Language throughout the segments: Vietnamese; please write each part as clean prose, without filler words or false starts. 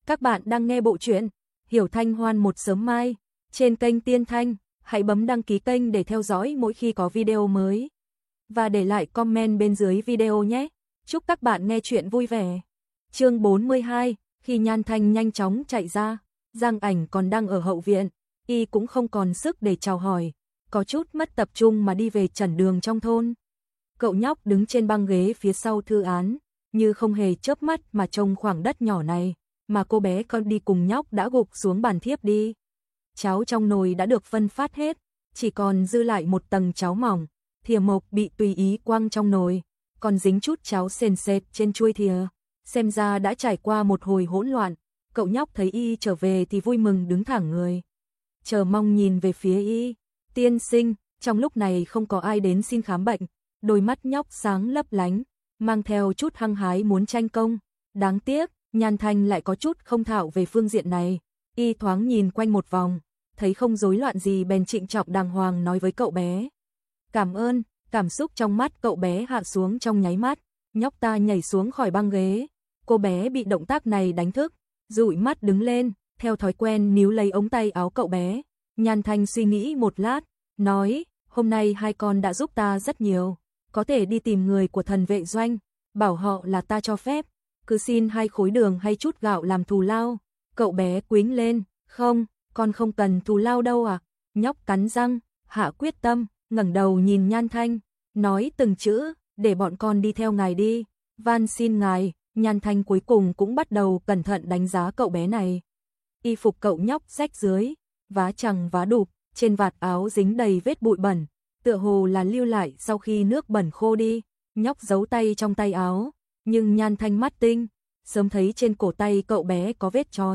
Các bạn đang nghe bộ truyện Hiểu Thanh Hoan một sớm mai trên kênh Tiên Thanh. Hãy bấm đăng ký kênh để theo dõi mỗi khi có video mới. Và để lại comment bên dưới video nhé. Chúc các bạn nghe truyện vui vẻ. Chương 42, khi Nhan Thanh nhanh chóng chạy ra, Giang Ảnh còn đang ở hậu viện, y cũng không còn sức để chào hỏi, có chút mất tập trung mà đi về trần đường trong thôn. Cậu nhóc đứng trên băng ghế phía sau thư án, như không hề chớp mắt mà trông khoảng đất nhỏ này, mà cô bé con đi cùng nhóc đã gục xuống bàn thiếp đi. Cháo trong nồi đã được phân phát hết, chỉ còn dư lại một tầng cháo mỏng, thìa mộc bị tùy ý quăng trong nồi, còn dính chút cháo sền sệt trên chuôi thìa. Xem ra đã trải qua một hồi hỗn loạn, cậu nhóc thấy y trở về thì vui mừng đứng thẳng người. Chờ mong nhìn về phía y, tiên sinh, trong lúc này không có ai đến xin khám bệnh, đôi mắt nhóc sáng lấp lánh, mang theo chút hăng hái muốn tranh công. Đáng tiếc, Nhan Thanh lại có chút không thạo về phương diện này, y thoáng nhìn quanh một vòng, thấy không rối loạn gì bèn trịnh trọng đàng hoàng nói với cậu bé. Cảm ơn, cảm xúc trong mắt cậu bé hạ xuống trong nháy mắt, nhóc ta nhảy xuống khỏi băng ghế, cô bé bị động tác này đánh thức, dụi mắt đứng lên, theo thói quen níu lấy ống tay áo cậu bé. Nhan Thanh suy nghĩ một lát, nói, hôm nay hai con đã giúp ta rất nhiều, có thể đi tìm người của thần vệ doanh, bảo họ là ta cho phép, cứ xin 2 khối đường hay chút gạo làm thù lao. Cậu bé quýnh lên, không, con không cần thù lao đâu à. Nhóc cắn răng, hạ quyết tâm, ngẩng đầu nhìn Nhan Thanh, nói từng chữ, để bọn con đi theo ngài đi, van xin ngài. Nhan Thanh cuối cùng cũng bắt đầu cẩn thận đánh giá cậu bé này. Y phục cậu nhóc rách dưới, vá chằng vá đụp, trên vạt áo dính đầy vết bụi bẩn, tựa hồ là lưu lại sau khi nước bẩn khô đi. Nhóc giấu tay trong tay áo, nhưng Nhan Thanh mắt tinh, sớm thấy trên cổ tay cậu bé có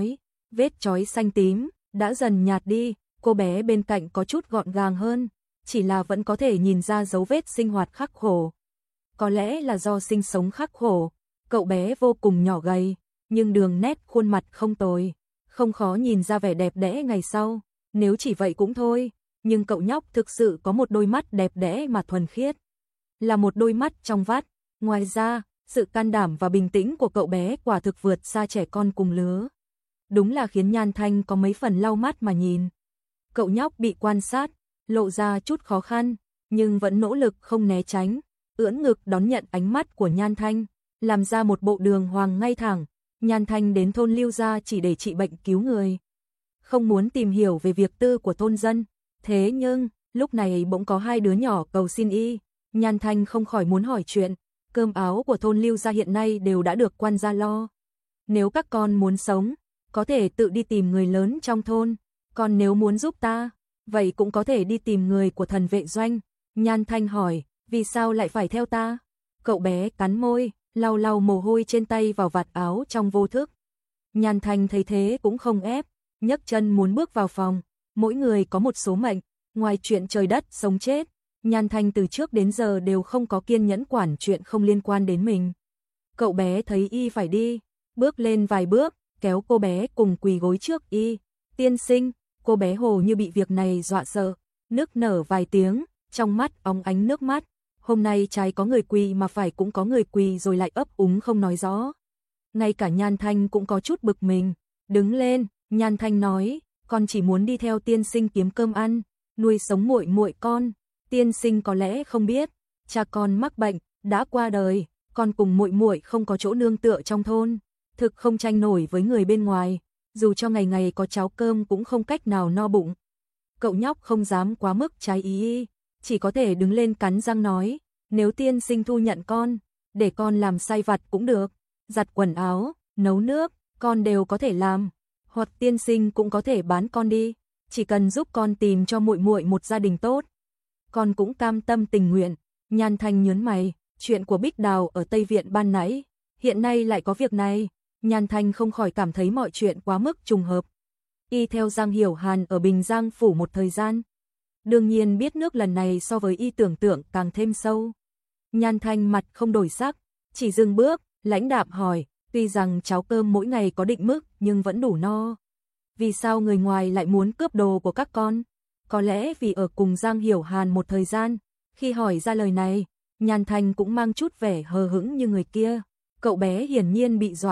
vết chói xanh tím, đã dần nhạt đi, cô bé bên cạnh có chút gọn gàng hơn, chỉ là vẫn có thể nhìn ra dấu vết sinh hoạt khắc khổ. Có lẽ là do sinh sống khắc khổ, cậu bé vô cùng nhỏ gầy, nhưng đường nét khuôn mặt không tồi, không khó nhìn ra vẻ đẹp đẽ ngày sau, nếu chỉ vậy cũng thôi, nhưng cậu nhóc thực sự có một đôi mắt đẹp đẽ mà thuần khiết, là một đôi mắt trong vắt, ngoài ra, sự can đảm và bình tĩnh của cậu bé quả thực vượt xa trẻ con cùng lứa. Đúng là khiến Nhan Thanh có mấy phần lau mắt mà nhìn. Cậu nhóc bị quan sát, lộ ra chút khó khăn, nhưng vẫn nỗ lực không né tránh, ưỡn ngực đón nhận ánh mắt của Nhan Thanh, làm ra một bộ đường hoàng ngay thẳng. Nhan Thanh đến thôn Lưu gia chỉ để trị bệnh cứu người, không muốn tìm hiểu về việc tư của thôn dân. Thế nhưng, lúc này bỗng có 2 đứa nhỏ cầu xin y, Nhan Thanh không khỏi muốn hỏi chuyện. Cơm áo của thôn Lưu gia hiện nay đều đã được quan gia lo. Nếu các con muốn sống, có thể tự đi tìm người lớn trong thôn, còn nếu muốn giúp ta, vậy cũng có thể đi tìm người của thần vệ doanh. Nhan Thanh hỏi, vì sao lại phải theo ta? Cậu bé cắn môi, lau lau mồ hôi trên tay vào vạt áo trong vô thức. Nhan Thanh thấy thế cũng không ép, nhấc chân muốn bước vào phòng. Mỗi người có một số mệnh, ngoài chuyện trời đất sống chết, Nhan Thanh từ trước đến giờ đều không có kiên nhẫn quản chuyện không liên quan đến mình. Cậu bé thấy y phải đi, bước lên vài bước, kéo cô bé cùng quỳ gối trước y. Tiên sinh, cô bé hồ như bị việc này dọa sợ, nức nở vài tiếng, trong mắt óng ánh nước mắt. Hôm nay trái có người quỳ mà phải cũng có người quỳ rồi lại ấp úng không nói rõ. Ngay cả Nhan Thanh cũng có chút bực mình. Đứng lên, Nhan Thanh nói, con chỉ muốn đi theo tiên sinh kiếm cơm ăn, nuôi sống muội muội con. Tiên sinh có lẽ không biết, cha con mắc bệnh, đã qua đời, con cùng muội muội không có chỗ nương tựa trong thôn, thực không tranh nổi với người bên ngoài, dù cho ngày ngày có cháo cơm cũng không cách nào no bụng. Cậu nhóc không dám quá mức trái ý, chỉ có thể đứng lên cắn răng nói, nếu tiên sinh thu nhận con, để con làm sai vặt cũng được, giặt quần áo, nấu nước, con đều có thể làm, hoặc tiên sinh cũng có thể bán con đi, chỉ cần giúp con tìm cho muội muội một gia đình tốt. Con cũng cam tâm tình nguyện. Nhan Thanh nhớn mày, chuyện của Bích Đào ở Tây Viện ban nãy, hiện nay lại có việc này. Nhan Thanh không khỏi cảm thấy mọi chuyện quá mức trùng hợp. Y theo Giang Hiểu Hàn ở Bình Giang phủ một thời gian, đương nhiên biết nước lần này so với y tưởng tượng càng thêm sâu. Nhan Thanh mặt không đổi sắc, chỉ dừng bước, lãnh đạm hỏi, tuy rằng cháo cơm mỗi ngày có định mức nhưng vẫn đủ no. Vì sao người ngoài lại muốn cướp đồ của các con? Có lẽ vì ở cùng Giang Hiểu Hàn một thời gian, khi hỏi ra lời này, Nhan Thanh cũng mang chút vẻ hờ hững như người kia. Cậu bé hiển nhiên bị dọa,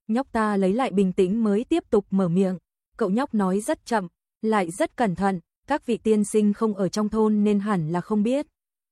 Nhóc ta lấy lại bình tĩnh mới tiếp tục mở miệng. Cậu nhóc nói rất chậm, lại rất cẩn thận, các vị tiên sinh không ở trong thôn nên hẳn là không biết.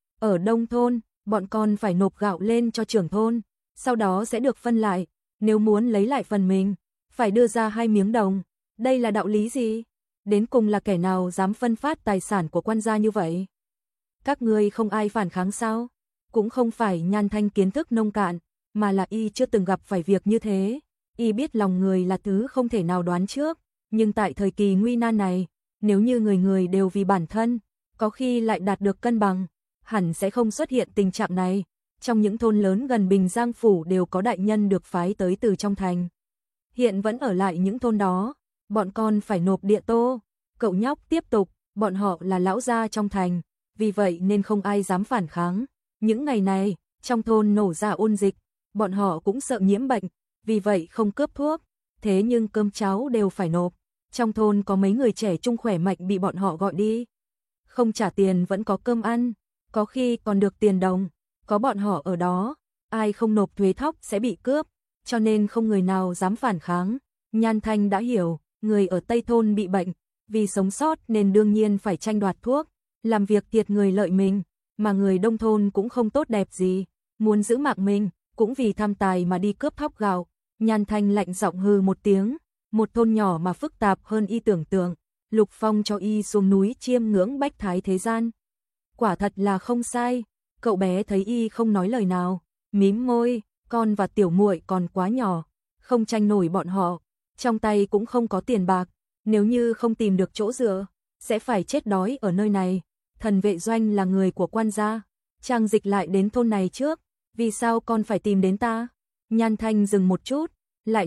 Ở Đông thôn, bọn con phải nộp gạo lên cho trưởng thôn, sau đó sẽ được phân lại, nếu muốn lấy lại phần mình, phải đưa ra 2 miếng đồng. Đây là đạo lý gì? Đến cùng là kẻ nào dám phân phát tài sản của quan gia như vậy? Các ngươi không ai phản kháng sao? Cũng không phải Nhan Thanh kiến thức nông cạn, mà là y chưa từng gặp phải việc như thế. Y biết lòng người là thứ không thể nào đoán trước, nhưng tại thời kỳ nguy nan này, nếu như người người đều vì bản thân, có khi lại đạt được cân bằng, hẳn sẽ không xuất hiện tình trạng này. Trong những thôn lớn gần Bình Giang Phủ đều có đại nhân được phái tới từ trong thành. Hiện vẫn ở lại những thôn đó, bọn con phải nộp địa tô. Cậu nhóc tiếp tục, bọn họ là lão gia trong thành, vì vậy nên không ai dám phản kháng. Những ngày này, trong thôn nổ ra ôn dịch, bọn họ cũng sợ nhiễm bệnh, vì vậy không cướp thuốc, thế nhưng cơm cháo đều phải nộp. Trong thôn có mấy người trẻ trung khỏe mạnh bị bọn họ gọi đi. Không trả tiền vẫn có cơm ăn, có khi còn được tiền đồng, có bọn họ ở đó, ai không nộp thuế thóc sẽ bị cướp, cho nên không người nào dám phản kháng. Nhan Thanh đã hiểu, người ở Tây thôn bị bệnh, vì sống sót nên đương nhiên phải tranh đoạt thuốc, làm việc thiệt người lợi mình, mà người Đông thôn cũng không tốt đẹp gì, muốn giữ mạng mình, cũng vì tham tài mà đi cướp thóc gạo. Nhan Thanh lạnh giọng hừ một tiếng, một thôn nhỏ mà phức tạp hơn y tưởng tượng, Lục Phong cho y xuống núi chiêm ngưỡng bách thái thế gian. Quả thật là không sai, cậu bé thấy y không nói lời nào, mím môi, con và tiểu muội còn quá nhỏ, không tranh nổi bọn họ, trong tay cũng không có tiền bạc, nếu như không tìm được chỗ dựa, sẽ phải chết đói ở nơi này. Thần Vệ Doanh là người của quan gia, Trang Dịch lại đến thôn này trước, vì sao con phải tìm đến ta? Nhan Thanh dừng một chút, lại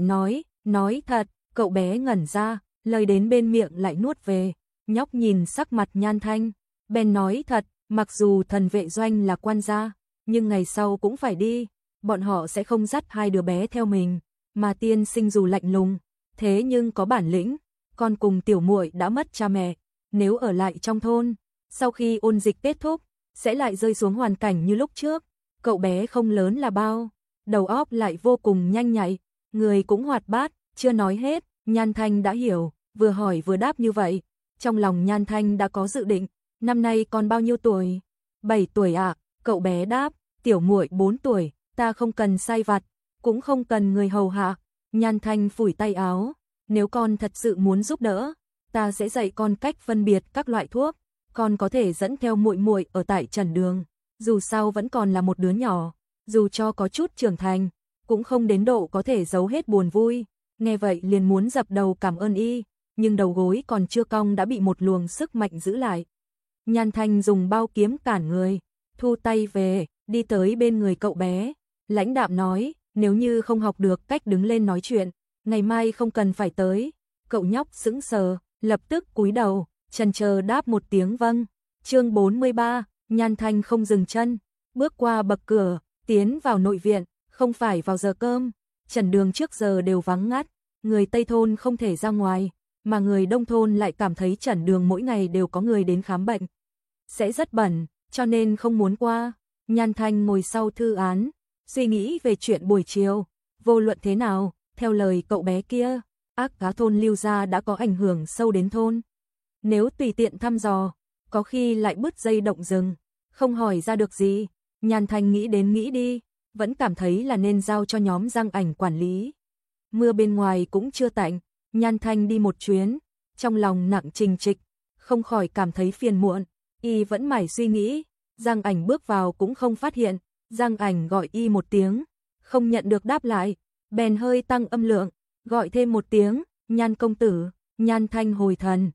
nói thật. Cậu bé ngẩn ra, lời đến bên miệng lại nuốt về. Nhóc nhìn sắc mặt Nhan Thanh, bèn nói thật, mặc dù Thần Vệ Doanh là quan gia, nhưng ngày sau cũng phải đi, bọn họ sẽ không dắt 2 đứa bé theo mình, mà tiên sinh dù lạnh lùng, thế nhưng có bản lĩnh, con cùng tiểu muội đã mất cha mẹ, nếu ở lại trong thôn, sau khi ôn dịch kết thúc, sẽ lại rơi xuống hoàn cảnh như lúc trước. Cậu bé không lớn là bao, đầu óc lại vô cùng nhanh nhạy, người cũng hoạt bát. Chưa nói hết, Nhan Thanh đã hiểu, vừa hỏi vừa đáp như vậy. Trong lòng Nhan Thanh đã có dự định, năm nay con bao nhiêu tuổi? 7 tuổi ạ, cậu bé đáp, tiểu muội 4 tuổi, ta không cần sai vặt, cũng không cần người hầu hạ. Nhan Thanh phủi tay áo, nếu con thật sự muốn giúp đỡ, ta sẽ dạy con cách phân biệt các loại thuốc, con có thể dẫn theo muội muội ở tại Trần Đường, dù sao vẫn còn là một đứa nhỏ, dù cho có chút trưởng thành, cũng không đến độ có thể giấu hết buồn vui. Nghe vậy liền muốn dập đầu cảm ơn y, nhưng đầu gối còn chưa cong đã bị một luồng sức mạnh giữ lại. Nhan Thanh dùng bao kiếm cản người, thu tay về, đi tới bên người cậu bé, lãnh đạm nói, nếu như không học được cách đứng lên nói chuyện, ngày mai không cần phải tới. Cậu nhóc sững sờ, lập tức cúi đầu, chần chờ đáp một tiếng vâng. Chương 43, Nhan Thanh không dừng chân, bước qua bậc cửa, tiến vào nội viện, không phải vào giờ cơm. Trần Đường trước giờ đều vắng ngắt, người Tây thôn không thể ra ngoài, mà người Đông thôn lại cảm thấy Trần Đường mỗi ngày đều có người đến khám bệnh. Sẽ rất bẩn, cho nên không muốn qua. Nhan Thanh ngồi sau thư án, suy nghĩ về chuyện buổi chiều. Vô luận thế nào, theo lời cậu bé kia, ác cá thôn Lưu Gia đã có ảnh hưởng sâu đến thôn. Nếu tùy tiện thăm dò, có khi lại bứt dây động rừng, không hỏi ra được gì. Nhan Thanh nghĩ đến nghĩ đi, vẫn cảm thấy là nên giao cho nhóm Giang Ảnh quản lý. Mưa bên ngoài cũng chưa tạnh, Nhan Thanh đi một chuyến, trong lòng nặng trình trịch, không khỏi cảm thấy phiền muộn, y vẫn mải suy nghĩ. Giang Ảnh bước vào cũng không phát hiện, Giang Ảnh gọi y một tiếng, không nhận được đáp lại, bèn hơi tăng âm lượng, gọi thêm một tiếng, Nhan công tử. Nhan Thanh hồi thần,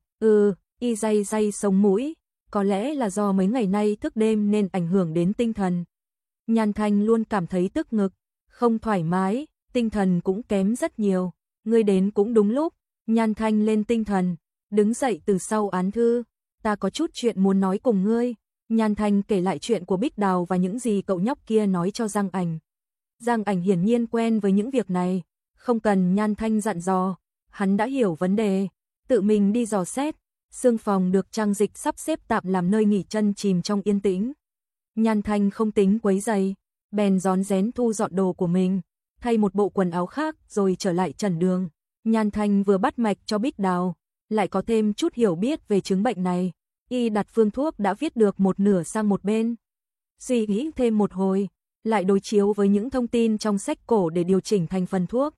y day day sống mũi, có lẽ là do mấy ngày nay thức đêm nên ảnh hưởng đến tinh thần. Nhan Thanh luôn cảm thấy tức ngực, không thoải mái, tinh thần cũng kém rất nhiều. Ngươi đến cũng đúng lúc. Nhan Thanh lên tinh thần, đứng dậy từ sau án thư. Ta có chút chuyện muốn nói cùng ngươi. Nhan Thanh kể lại chuyện của Bích Đào và những gì cậu nhóc kia nói cho Giang Ảnh. Giang Ảnh hiển nhiên quen với những việc này, không cần Nhan Thanh dặn dò, hắn đã hiểu vấn đề, tự mình đi dò xét. Xương phòng được Trang Dịch sắp xếp tạm làm nơi nghỉ chân chìm trong yên tĩnh. Nhan Thanh không tính quấy rầy, bèn rón rén thu dọn đồ của mình, thay một bộ quần áo khác rồi trở lại Trần Đường. Nhan Thanh vừa bắt mạch cho Bích Đào, lại có thêm chút hiểu biết về chứng bệnh này. Y đặt phương thuốc đã viết được một nửa sang một bên. Suy nghĩ thêm một hồi, lại đối chiếu với những thông tin trong sách cổ để điều chỉnh thành phần thuốc.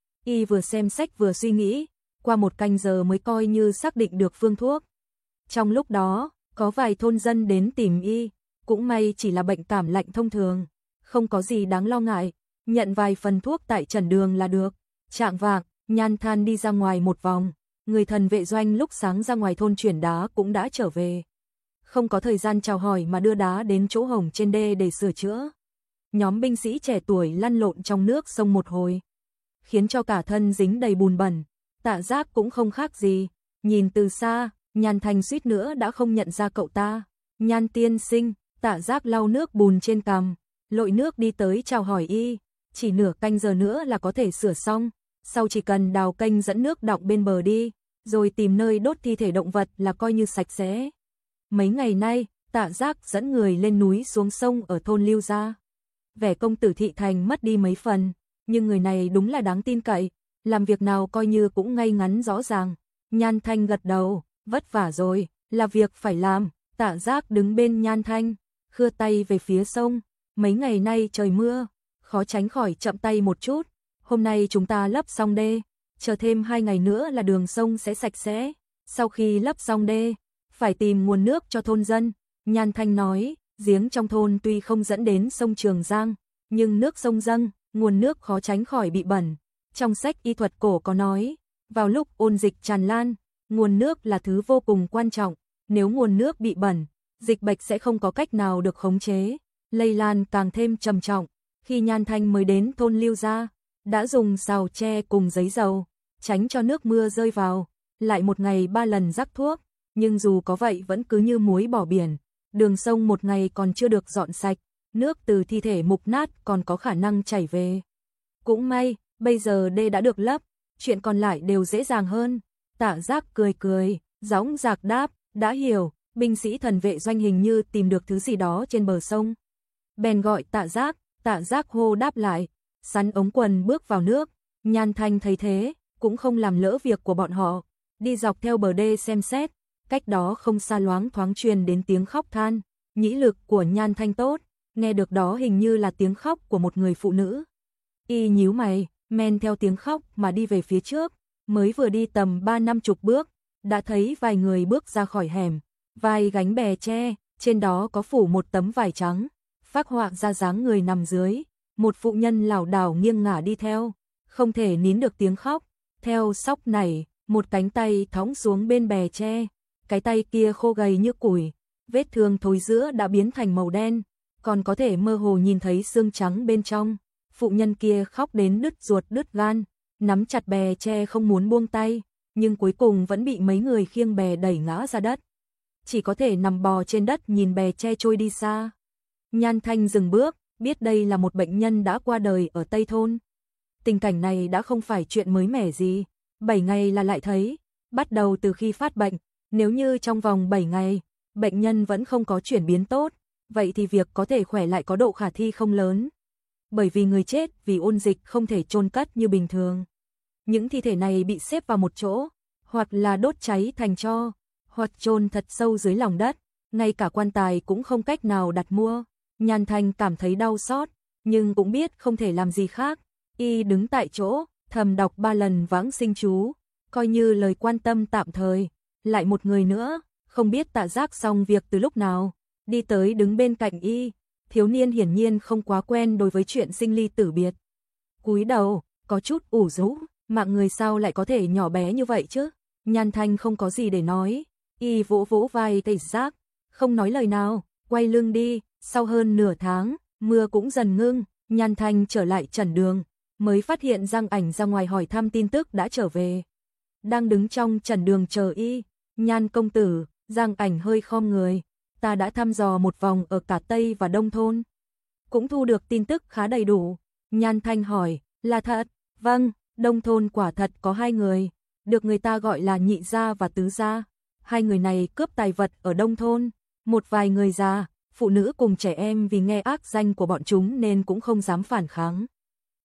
Y vừa xem sách vừa suy nghĩ, qua một canh giờ mới coi như xác định được phương thuốc. Trong lúc đó, có vài thôn dân đến tìm Y, cũng may chỉ là bệnh cảm lạnh thông thường, không có gì đáng lo ngại, nhận vài phần thuốc tại Trần Đường là được. Chạng vạng, Nhan Thanh đi ra ngoài một vòng, người thần vệ doanh lúc sáng ra ngoài thôn chuyển đá cũng đã trở về. Không có thời gian chào hỏi mà đưa đá đến chỗ hổng trên đê để sửa chữa. Nhóm binh sĩ trẻ tuổi lăn lộn trong nước sông một hồi, khiến cho cả thân dính đầy bùn bẩn. Tạ Giác cũng không khác gì, nhìn từ xa, Nhan Thanh suýt nữa đã không nhận ra cậu ta. Nhan tiên sinh, Tạ Giác lau nước bùn trên cằm, lội nước đi tới chào hỏi Y, chỉ nửa canh giờ nữa là có thể sửa xong, sau chỉ cần đào kênh dẫn nước đọng bên bờ đi, rồi tìm nơi đốt thi thể động vật là coi như sạch sẽ. Mấy ngày nay, Tạ Giác dẫn người lên núi xuống sông ở thôn Lưu Gia. Vẻ công tử thị thành mất đi mấy phần, nhưng người này đúng là đáng tin cậy, làm việc nào coi như cũng ngay ngắn rõ ràng. Nhan Thanh gật đầu, vất vả rồi, là việc phải làm. Tạ Giác đứng bên Nhan Thanh, khưa tay về phía sông. Mấy ngày nay trời mưa, khó tránh khỏi chậm tay một chút. Hôm nay chúng ta lấp xong đê, chờ thêm 2 ngày nữa là đường sông sẽ sạch sẽ. Sau khi lấp xong đê, phải tìm nguồn nước cho thôn dân. Nhan Thanh nói, giếng trong thôn tuy không dẫn đến sông Trường Giang, nhưng nước sông dâng, nguồn nước khó tránh khỏi bị bẩn. Trong sách y thuật cổ có nói, vào lúc ôn dịch tràn lan, nguồn nước là thứ vô cùng quan trọng. Nếu nguồn nước bị bẩn, dịch bệnh sẽ không có cách nào được khống chế, lây lan càng thêm trầm trọng. Khi Nhan Thanh mới đến thôn Lưu Gia, đã dùng xào tre cùng giấy dầu, tránh cho nước mưa rơi vào, lại một ngày 3 lần rắc thuốc, nhưng dù có vậy vẫn cứ như muối bỏ biển. Đường sông một ngày còn chưa được dọn sạch, nước từ thi thể mục nát còn có khả năng chảy về. Cũng may, bây giờ đê đã được lấp, chuyện còn lại đều dễ dàng hơn. Tạ Giác cười cười, dõng dạc đáp, đã hiểu. Binh sĩ thần vệ doanh hình như tìm được thứ gì đó trên bờ sông. Bèn gọi Tạ Giác hô đáp lại, sắn ống quần bước vào nước. Nhan Thanh thấy thế, cũng không làm lỡ việc của bọn họ, đi dọc theo bờ đê xem xét. Cách đó không xa loáng thoáng truyền đến tiếng khóc than. Nhĩ lực của Nhan Thanh tốt, nghe được đó hình như là tiếng khóc của một người phụ nữ. Y nhíu mày, men theo tiếng khóc mà đi về phía trước, mới vừa đi tầm 30-50 bước, đã thấy vài người bước ra khỏi hẻm, vài gánh bè tre, trên đó có phủ một tấm vải trắng, phác họa ra dáng người nằm dưới, một phụ nhân lảo đảo nghiêng ngả đi theo, không thể nín được tiếng khóc, theo sóc nảy, một cánh tay thõng xuống bên bè tre, cái tay kia khô gầy như củi, vết thương thối giữa đã biến thành màu đen, còn có thể mơ hồ nhìn thấy xương trắng bên trong. Phụ nhân kia khóc đến đứt ruột đứt gan, nắm chặt bè tre không muốn buông tay, nhưng cuối cùng vẫn bị mấy người khiêng bè đẩy ngã ra đất. Chỉ có thể nằm bò trên đất nhìn bè tre trôi đi xa. Nhan Thanh dừng bước, biết đây là một bệnh nhân đã qua đời ở Tây Thôn. Tình cảnh này đã không phải chuyện mới mẻ gì, 7 ngày là lại thấy, bắt đầu từ khi phát bệnh, nếu như trong vòng 7 ngày, bệnh nhân vẫn không có chuyển biến tốt, vậy thì việc có thể khỏe lại có độ khả thi không lớn. Bởi vì người chết vì ôn dịch không thể chôn cất như bình thường. Những thi thể này bị xếp vào một chỗ, hoặc là đốt cháy thành tro, hoặc chôn thật sâu dưới lòng đất, ngay cả quan tài cũng không cách nào đặt mua. Nhan Thanh cảm thấy đau xót, nhưng cũng biết không thể làm gì khác. Y đứng tại chỗ, thầm đọc 3 lần vãng sinh chú, coi như lời quan tâm tạm thời. Lại một người nữa, không biết Tạ Giác xong việc từ lúc nào, đi tới đứng bên cạnh Y. Thiếu niên hiển nhiên không quá quen đối với chuyện sinh ly tử biệt. Cúi đầu, có chút ủ rũ, mạng người sao lại có thể nhỏ bé như vậy chứ? Nhan Thanh không có gì để nói, Y vỗ vỗ vai Tạ Giác, không nói lời nào, quay lưng đi. Sau hơn nửa tháng, mưa cũng dần ngưng, Nhan Thanh trở lại Trần Đường, mới phát hiện Giang Ảnh ra ngoài hỏi thăm tin tức đã trở về. Đang đứng trong Trần Đường chờ Y, Nhan công tử, Giang Ảnh hơi khom người. Ta đã thăm dò một vòng ở cả Tây và Đông thôn, cũng thu được tin tức khá đầy đủ. Nhan Thanh hỏi, là thật? Vâng, Đông thôn quả thật có 2 người, được người ta gọi là Nhị gia và Tứ gia. 2 người này cướp tài vật ở Đông thôn, một vài người già, phụ nữ cùng trẻ em vì nghe ác danh của bọn chúng nên cũng không dám phản kháng.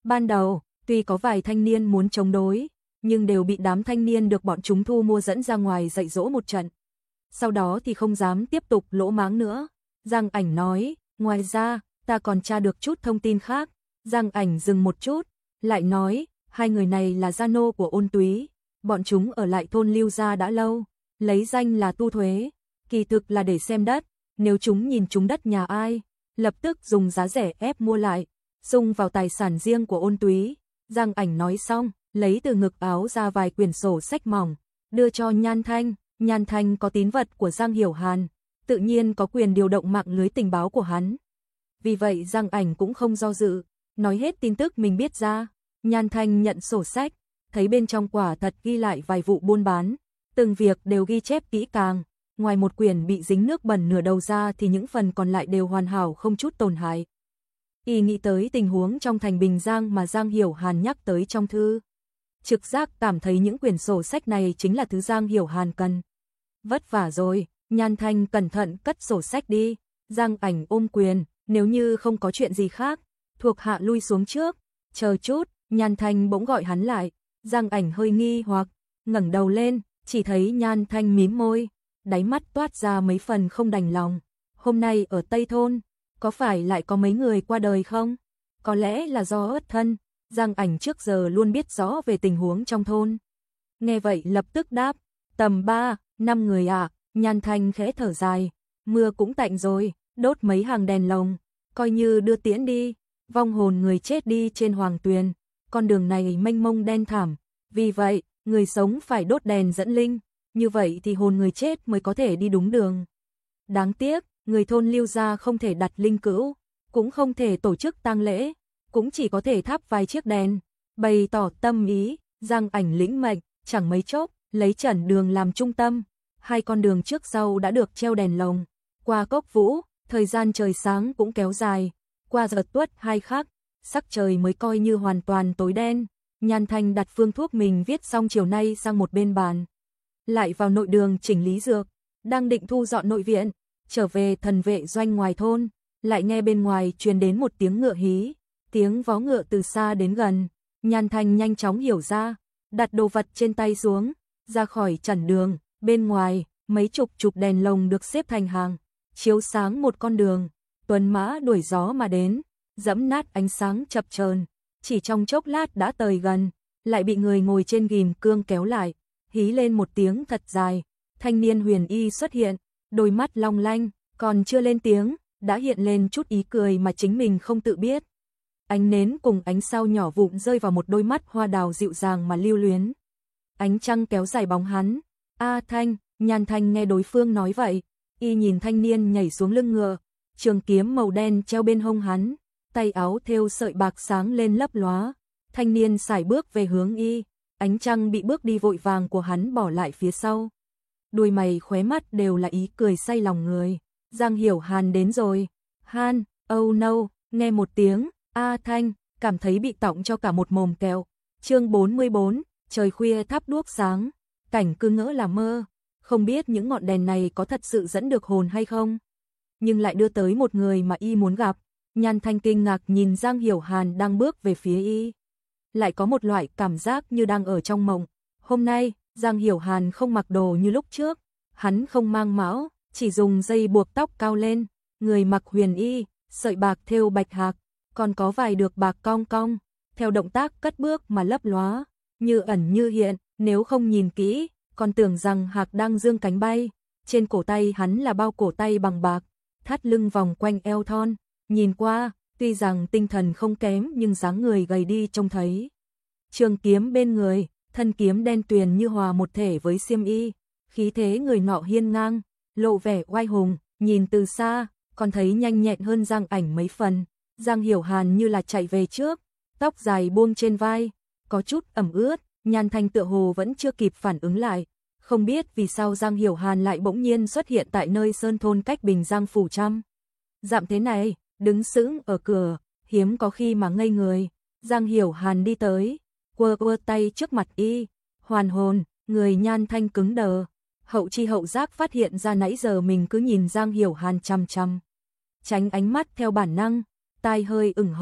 Ban đầu, tuy có vài thanh niên muốn chống đối, nhưng đều bị đám thanh niên được bọn chúng thu mua dẫn ra ngoài dạy dỗ một trận. Sau đó thì không dám tiếp tục lỗ mãng nữa. Giang Ảnh nói, ngoài ra, ta còn tra được chút thông tin khác. Giang Ảnh dừng một chút, lại nói, hai người này là gia nô của Ôn Túy, bọn chúng ở lại thôn Lưu Gia đã lâu, lấy danh là tu thuế, kỳ thực là để xem đất, nếu chúng nhìn trúng đất nhà ai, lập tức dùng giá rẻ ép mua lại, xung vào tài sản riêng của Ôn Túy. Giang Ảnh nói xong, lấy từ ngực áo ra vài quyển sổ sách mỏng, đưa cho Nhan Thanh. Nhan Thanh có tín vật của Giang Hiểu Hàn, tự nhiên có quyền điều động mạng lưới tình báo của hắn. Vì vậy Giang Ảnh cũng không do dự, nói hết tin tức mình biết ra. Nhan Thanh nhận sổ sách, thấy bên trong quả thật ghi lại vài vụ buôn bán, từng việc đều ghi chép kỹ càng, ngoài một quyển bị dính nước bẩn nửa đầu ra thì những phần còn lại đều hoàn hảo không chút tổn hại. Y nghĩ tới tình huống trong thành Bình Giang mà Giang Hiểu Hàn nhắc tới trong thư. Trực giác cảm thấy những quyển sổ sách này chính là thứ Giang Hiểu Hàn cần. Vất vả rồi, Nhan Thanh cẩn thận cất sổ sách đi. Giang Ảnh ôm quyền, nếu như không có chuyện gì khác, thuộc hạ lui xuống trước. Chờ chút, Nhan Thanh bỗng gọi hắn lại. Giang Ảnh hơi nghi hoặc, ngẩng đầu lên, chỉ thấy Nhan Thanh mím môi, đáy mắt toát ra mấy phần không đành lòng. Hôm nay ở Tây Thôn, có phải lại có mấy người qua đời không? Có lẽ là do ất thân. Giang Ảnh trước giờ luôn biết rõ về tình huống trong thôn. Nghe vậy lập tức đáp, tầm 3-5 người ạ. Nhan Thanh khẽ thở dài, mưa cũng tạnh rồi, đốt mấy hàng đèn lồng, coi như đưa tiễn đi, vong hồn người chết đi trên Hoàng Tuyền, con đường này mênh mông đen thảm, vì vậy, người sống phải đốt đèn dẫn linh, như vậy thì hồn người chết mới có thể đi đúng đường. Đáng tiếc, người thôn Lưu Gia không thể đặt linh cữu, cũng không thể tổ chức tang lễ, cũng chỉ có thể thắp vài chiếc đèn, bày tỏ tâm ý. Giang Ảnh lĩnh mệnh, chẳng mấy chốc, lấy Trần Đường làm trung tâm, hai con đường trước sau đã được treo đèn lồng. Qua Cốc Vũ, thời gian trời sáng cũng kéo dài, qua giờ tuất 2 khắc, sắc trời mới coi như hoàn toàn tối đen. Nhan Thanh đặt phương thuốc mình viết xong chiều nay sang một bên bàn, lại vào nội đường chỉnh lý dược, đang định thu dọn nội viện, trở về thần vệ doanh ngoài thôn, lại nghe bên ngoài truyền đến một tiếng ngựa hí, tiếng vó ngựa từ xa đến gần. Nhan Thanh nhanh chóng hiểu ra, đặt đồ vật trên tay xuống, ra khỏi Trần Đường. Bên ngoài, mấy chục đèn lồng được xếp thành hàng, chiếu sáng một con đường. Tuần mã đuổi gió mà đến, dẫm nát ánh sáng chập chờn, chỉ trong chốc lát đã tới gần, lại bị người ngồi trên ghìm cương kéo lại, hí lên một tiếng thật dài. Thanh niên huyền y xuất hiện, đôi mắt long lanh, còn chưa lên tiếng, đã hiện lên chút ý cười mà chính mình không tự biết. Ánh nến cùng ánh sao nhỏ vụn rơi vào một đôi mắt hoa đào dịu dàng mà lưu luyến. Ánh trăng kéo dài bóng hắn. A Thanh, Nhan Thanh nghe đối phương nói vậy, y nhìn thanh niên nhảy xuống lưng ngựa, trường kiếm màu đen treo bên hông hắn, tay áo thêu sợi bạc sáng lên lấp lóa. Thanh niên sải bước về hướng y, ánh trăng bị bước đi vội vàng của hắn bỏ lại phía sau. Đuôi mày khóe mắt đều là ý cười say lòng người. Giang Hiểu Hàn đến rồi. Han, oh no, nghe một tiếng, A Thanh cảm thấy bị tọng cho cả một mồm kẹo. Chương 44, trời khuya thắp đuốc sáng, cảnh cứ ngỡ là mơ, không biết những ngọn đèn này có thật sự dẫn được hồn hay không, nhưng lại đưa tới một người mà y muốn gặp. Nhan Thanh kinh ngạc nhìn Giang Hiểu Hàn đang bước về phía y, lại có một loại cảm giác như đang ở trong mộng. Hôm nay, Giang Hiểu Hàn không mặc đồ như lúc trước, hắn không mang mão, chỉ dùng dây buộc tóc cao lên, người mặc huyền y, sợi bạc thêu bạch hạc, còn có vài được bạc cong cong, theo động tác cất bước mà lấp lóa, như ẩn như hiện, nếu không nhìn kỹ, còn tưởng rằng hạc đang dương cánh bay. Trên cổ tay hắn là bao cổ tay bằng bạc, thắt lưng vòng quanh eo thon, nhìn qua, tuy rằng tinh thần không kém nhưng dáng người gầy đi trông thấy. Trường kiếm bên người, thân kiếm đen tuyền như hòa một thể với xiêm y, khí thế người nọ hiên ngang, lộ vẻ oai hùng, nhìn từ xa, còn thấy nhanh nhẹn hơn Giang Ảnh mấy phần. Giang Hiểu Hàn như là chạy về trước, tóc dài buông trên vai, có chút ẩm ướt. Nhan Thanh tựa hồ vẫn chưa kịp phản ứng lại, không biết vì sao Giang Hiểu Hàn lại bỗng nhiên xuất hiện tại nơi sơn thôn cách Bình Giang phủ trăm dặm thế này, đứng sững ở cửa, hiếm có khi mà ngây người. Giang Hiểu Hàn đi tới, quơ tay trước mặt y, hoàn hồn, người Nhan Thanh cứng đờ, hậu chi hậu giác phát hiện ra nãy giờ mình cứ nhìn Giang Hiểu Hàn chằm chằm, tránh ánh mắt theo bản năng, tai hơi ửng hồng,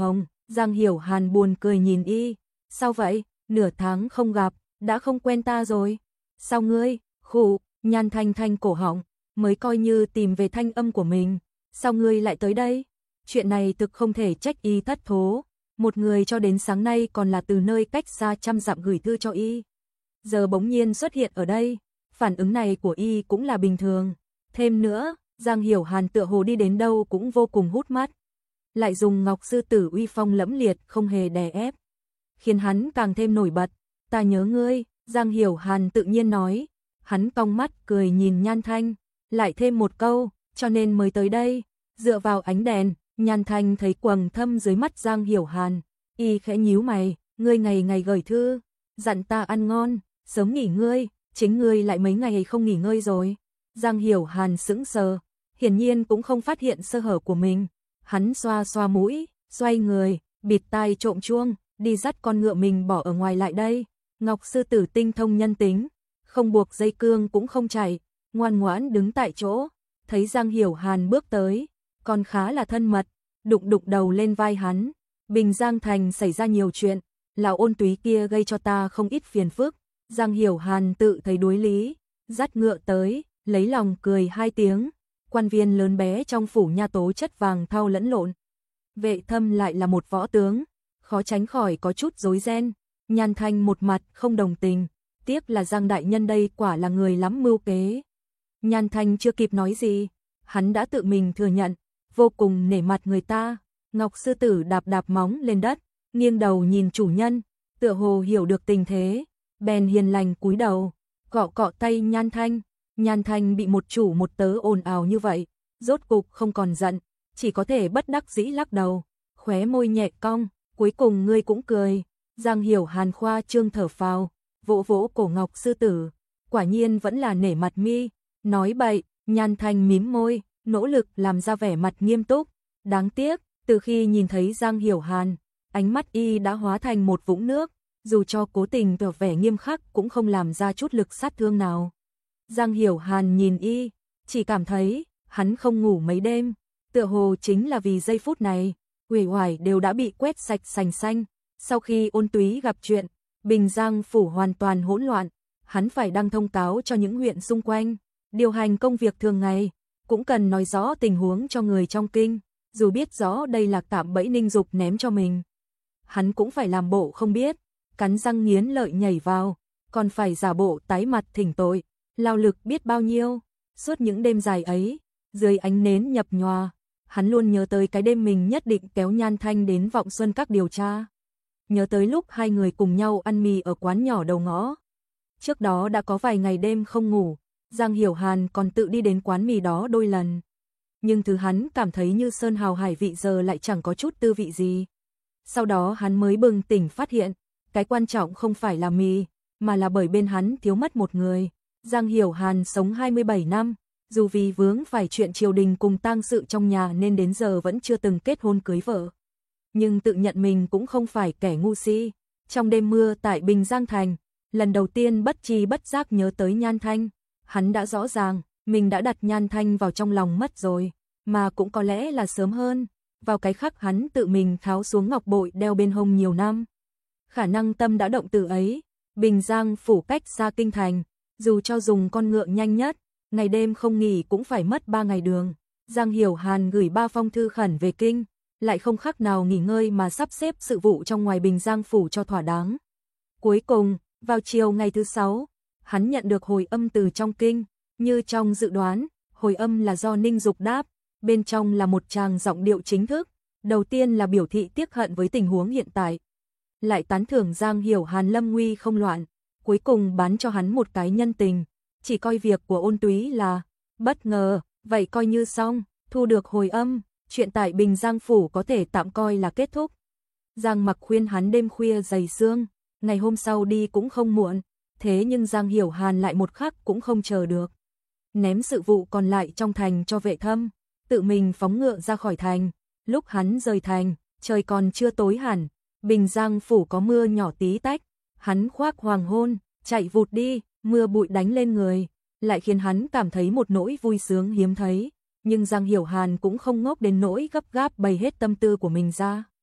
Giang Hiểu Hàn buồn cười nhìn y, sao vậy, nửa tháng không gặp, đã không quen ta rồi. Sao ngươi, khụ, Nhan Thanh Thanh cổ họng, mới coi như tìm về thanh âm của mình, sao ngươi lại tới đây? Chuyện này thực không thể trách y thất thố, một người cho đến sáng nay còn là từ nơi cách xa trăm dặm gửi thư cho y. Giờ bỗng nhiên xuất hiện ở đây, phản ứng này của y cũng là bình thường. Thêm nữa, Giang Hiểu Hàn tựa hồ đi đến đâu cũng vô cùng hút mắt. Lại dùng ngọc sư tử uy phong lẫm liệt không hề đè ép, khiến hắn càng thêm nổi bật. Ta nhớ ngươi, Giang Hiểu Hàn tự nhiên nói. Hắn cong mắt cười nhìn Nhan Thanh, lại thêm một câu, cho nên mới tới đây. Dựa vào ánh đèn, Nhan Thanh thấy quầng thâm dưới mắt Giang Hiểu Hàn, y khẽ nhíu mày, ngươi ngày ngày gửi thư, dặn ta ăn ngon, sớm nghỉ ngơi, chính ngươi lại mấy ngày không nghỉ ngơi rồi. Giang Hiểu Hàn sững sờ, hiển nhiên cũng không phát hiện sơ hở của mình. Hắn xoa xoa mũi, xoay người, bịt tai trộm chuông, đi dắt con ngựa mình bỏ ở ngoài lại đây. Ngọc sư tử tinh thông nhân tính, không buộc dây cương cũng không chạy, ngoan ngoãn đứng tại chỗ. Thấy Giang Hiểu Hàn bước tới, còn khá là thân mật, đụng đụng đầu lên vai hắn. Bình Giang Thành xảy ra nhiều chuyện, lão Ôn Túy kia gây cho ta không ít phiền phức. Giang Hiểu Hàn tự thấy đối lý, dắt ngựa tới, lấy lòng cười hai tiếng. Quan viên lớn bé trong phủ nha tố chất vàng thau lẫn lộn. Vệ Thâm lại là một võ tướng, khó tránh khỏi có chút rối ren. Nhan Thanh một mặt không đồng tình, tiếc là Giang đại nhân đây quả là người lắm mưu kế. Nhan Thanh chưa kịp nói gì, hắn đã tự mình thừa nhận, vô cùng nể mặt người ta. Ngọc sư tử đạp đạp móng lên đất, nghiêng đầu nhìn chủ nhân, tựa hồ hiểu được tình thế, bèn hiền lành cúi đầu, cọ cọ tay Nhan Thanh. Nhan Thanh bị một chủ một tớ ồn ào như vậy, rốt cục không còn giận, chỉ có thể bất đắc dĩ lắc đầu, khóe môi nhẹ cong, cuối cùng ngươi cũng cười. Giang Hiểu Hàn khoa trương thở phào, vỗ vỗ cổ Ngọc sư tử, quả nhiên vẫn là nể mặt mi. Nói bậy, Nhan Thanh mím môi, nỗ lực làm ra vẻ mặt nghiêm túc. Đáng tiếc, từ khi nhìn thấy Giang Hiểu Hàn, ánh mắt y đã hóa thành một vũng nước, dù cho cố tình tỏ vẻ nghiêm khắc cũng không làm ra chút lực sát thương nào. Giang Hiểu Hàn nhìn y, chỉ cảm thấy hắn không ngủ mấy đêm, tựa hồ chính là vì giây phút này, uể oải đều đã bị quét sạch sành xanh. Sau khi Ôn Túy gặp chuyện, Bình Giang phủ hoàn toàn hỗn loạn, hắn phải đăng thông cáo cho những huyện xung quanh, điều hành công việc thường ngày, cũng cần nói rõ tình huống cho người trong kinh, dù biết rõ đây là cạm bẫy Ninh Dục ném cho mình. Hắn cũng phải làm bộ không biết, cắn răng nghiến lợi nhảy vào, còn phải giả bộ tái mặt thỉnh tội, lao lực biết bao nhiêu. Suốt những đêm dài ấy, dưới ánh nến nhập nhòa, hắn luôn nhớ tới cái đêm mình nhất định kéo Nhan Thanh đến Vọng Xuân Các điều tra. Nhớ tới lúc hai người cùng nhau ăn mì ở quán nhỏ đầu ngõ. Trước đó đã có vài ngày đêm không ngủ, Giang Hiểu Hàn còn tự đi đến quán mì đó đôi lần. Nhưng thứ hắn cảm thấy như sơn hào hải vị giờ lại chẳng có chút tư vị gì. Sau đó hắn mới bừng tỉnh phát hiện, cái quan trọng không phải là mì, mà là bởi bên hắn thiếu mất một người. Giang Hiểu Hàn sống 27 năm, dù vì vướng phải chuyện triều đình cùng tang sự trong nhà nên đến giờ vẫn chưa từng kết hôn cưới vợ. Nhưng tự nhận mình cũng không phải kẻ ngu si. Trong đêm mưa tại Bình Giang Thành, lần đầu tiên bất tri bất giác nhớ tới Nhan Thanh, hắn đã rõ ràng, mình đã đặt Nhan Thanh vào trong lòng mất rồi, mà cũng có lẽ là sớm hơn, vào cái khắc hắn tự mình tháo xuống ngọc bội đeo bên hông nhiều năm. Khả năng tâm đã động từ ấy, Bình Giang phủ cách xa kinh thành, dù cho dùng con ngựa nhanh nhất, ngày đêm không nghỉ cũng phải mất 3 ngày đường. Giang Hiểu Hàn gửi 3 phong thư khẩn về kinh, lại không khác nào nghỉ ngơi mà sắp xếp sự vụ trong ngoài Bình Giang phủ cho thỏa đáng. Cuối cùng, vào chiều ngày thứ 6, hắn nhận được hồi âm từ trong kinh, như trong dự đoán, hồi âm là do Ninh Dục đáp, bên trong là một tràng giọng điệu chính thức, đầu tiên là biểu thị tiếc hận với tình huống hiện tại, lại tán thưởng Giang Hiểu Hàn lâm nguy không loạn, cuối cùng bán cho hắn một cái nhân tình, chỉ coi việc của Ôn Túy là bất ngờ, vậy coi như xong, thu được hồi âm, chuyện tại Bình Giang phủ có thể tạm coi là kết thúc. Giang Mặc khuyên hắn đêm khuya dày sương, ngày hôm sau đi cũng không muộn, thế nhưng Giang Hiểu Hàn lại một khắc cũng không chờ được. Ném sự vụ còn lại trong thành cho Vệ Thâm, tự mình phóng ngựa ra khỏi thành. Lúc hắn rời thành, trời còn chưa tối hẳn, Bình Giang phủ có mưa nhỏ tí tách, hắn khoác hoàng hôn, chạy vụt đi, mưa bụi đánh lên người, lại khiến hắn cảm thấy một nỗi vui sướng hiếm thấy. Nhưng Giang Hiểu Hàn cũng không ngốc đến nỗi gấp gáp bày hết tâm tư của mình ra.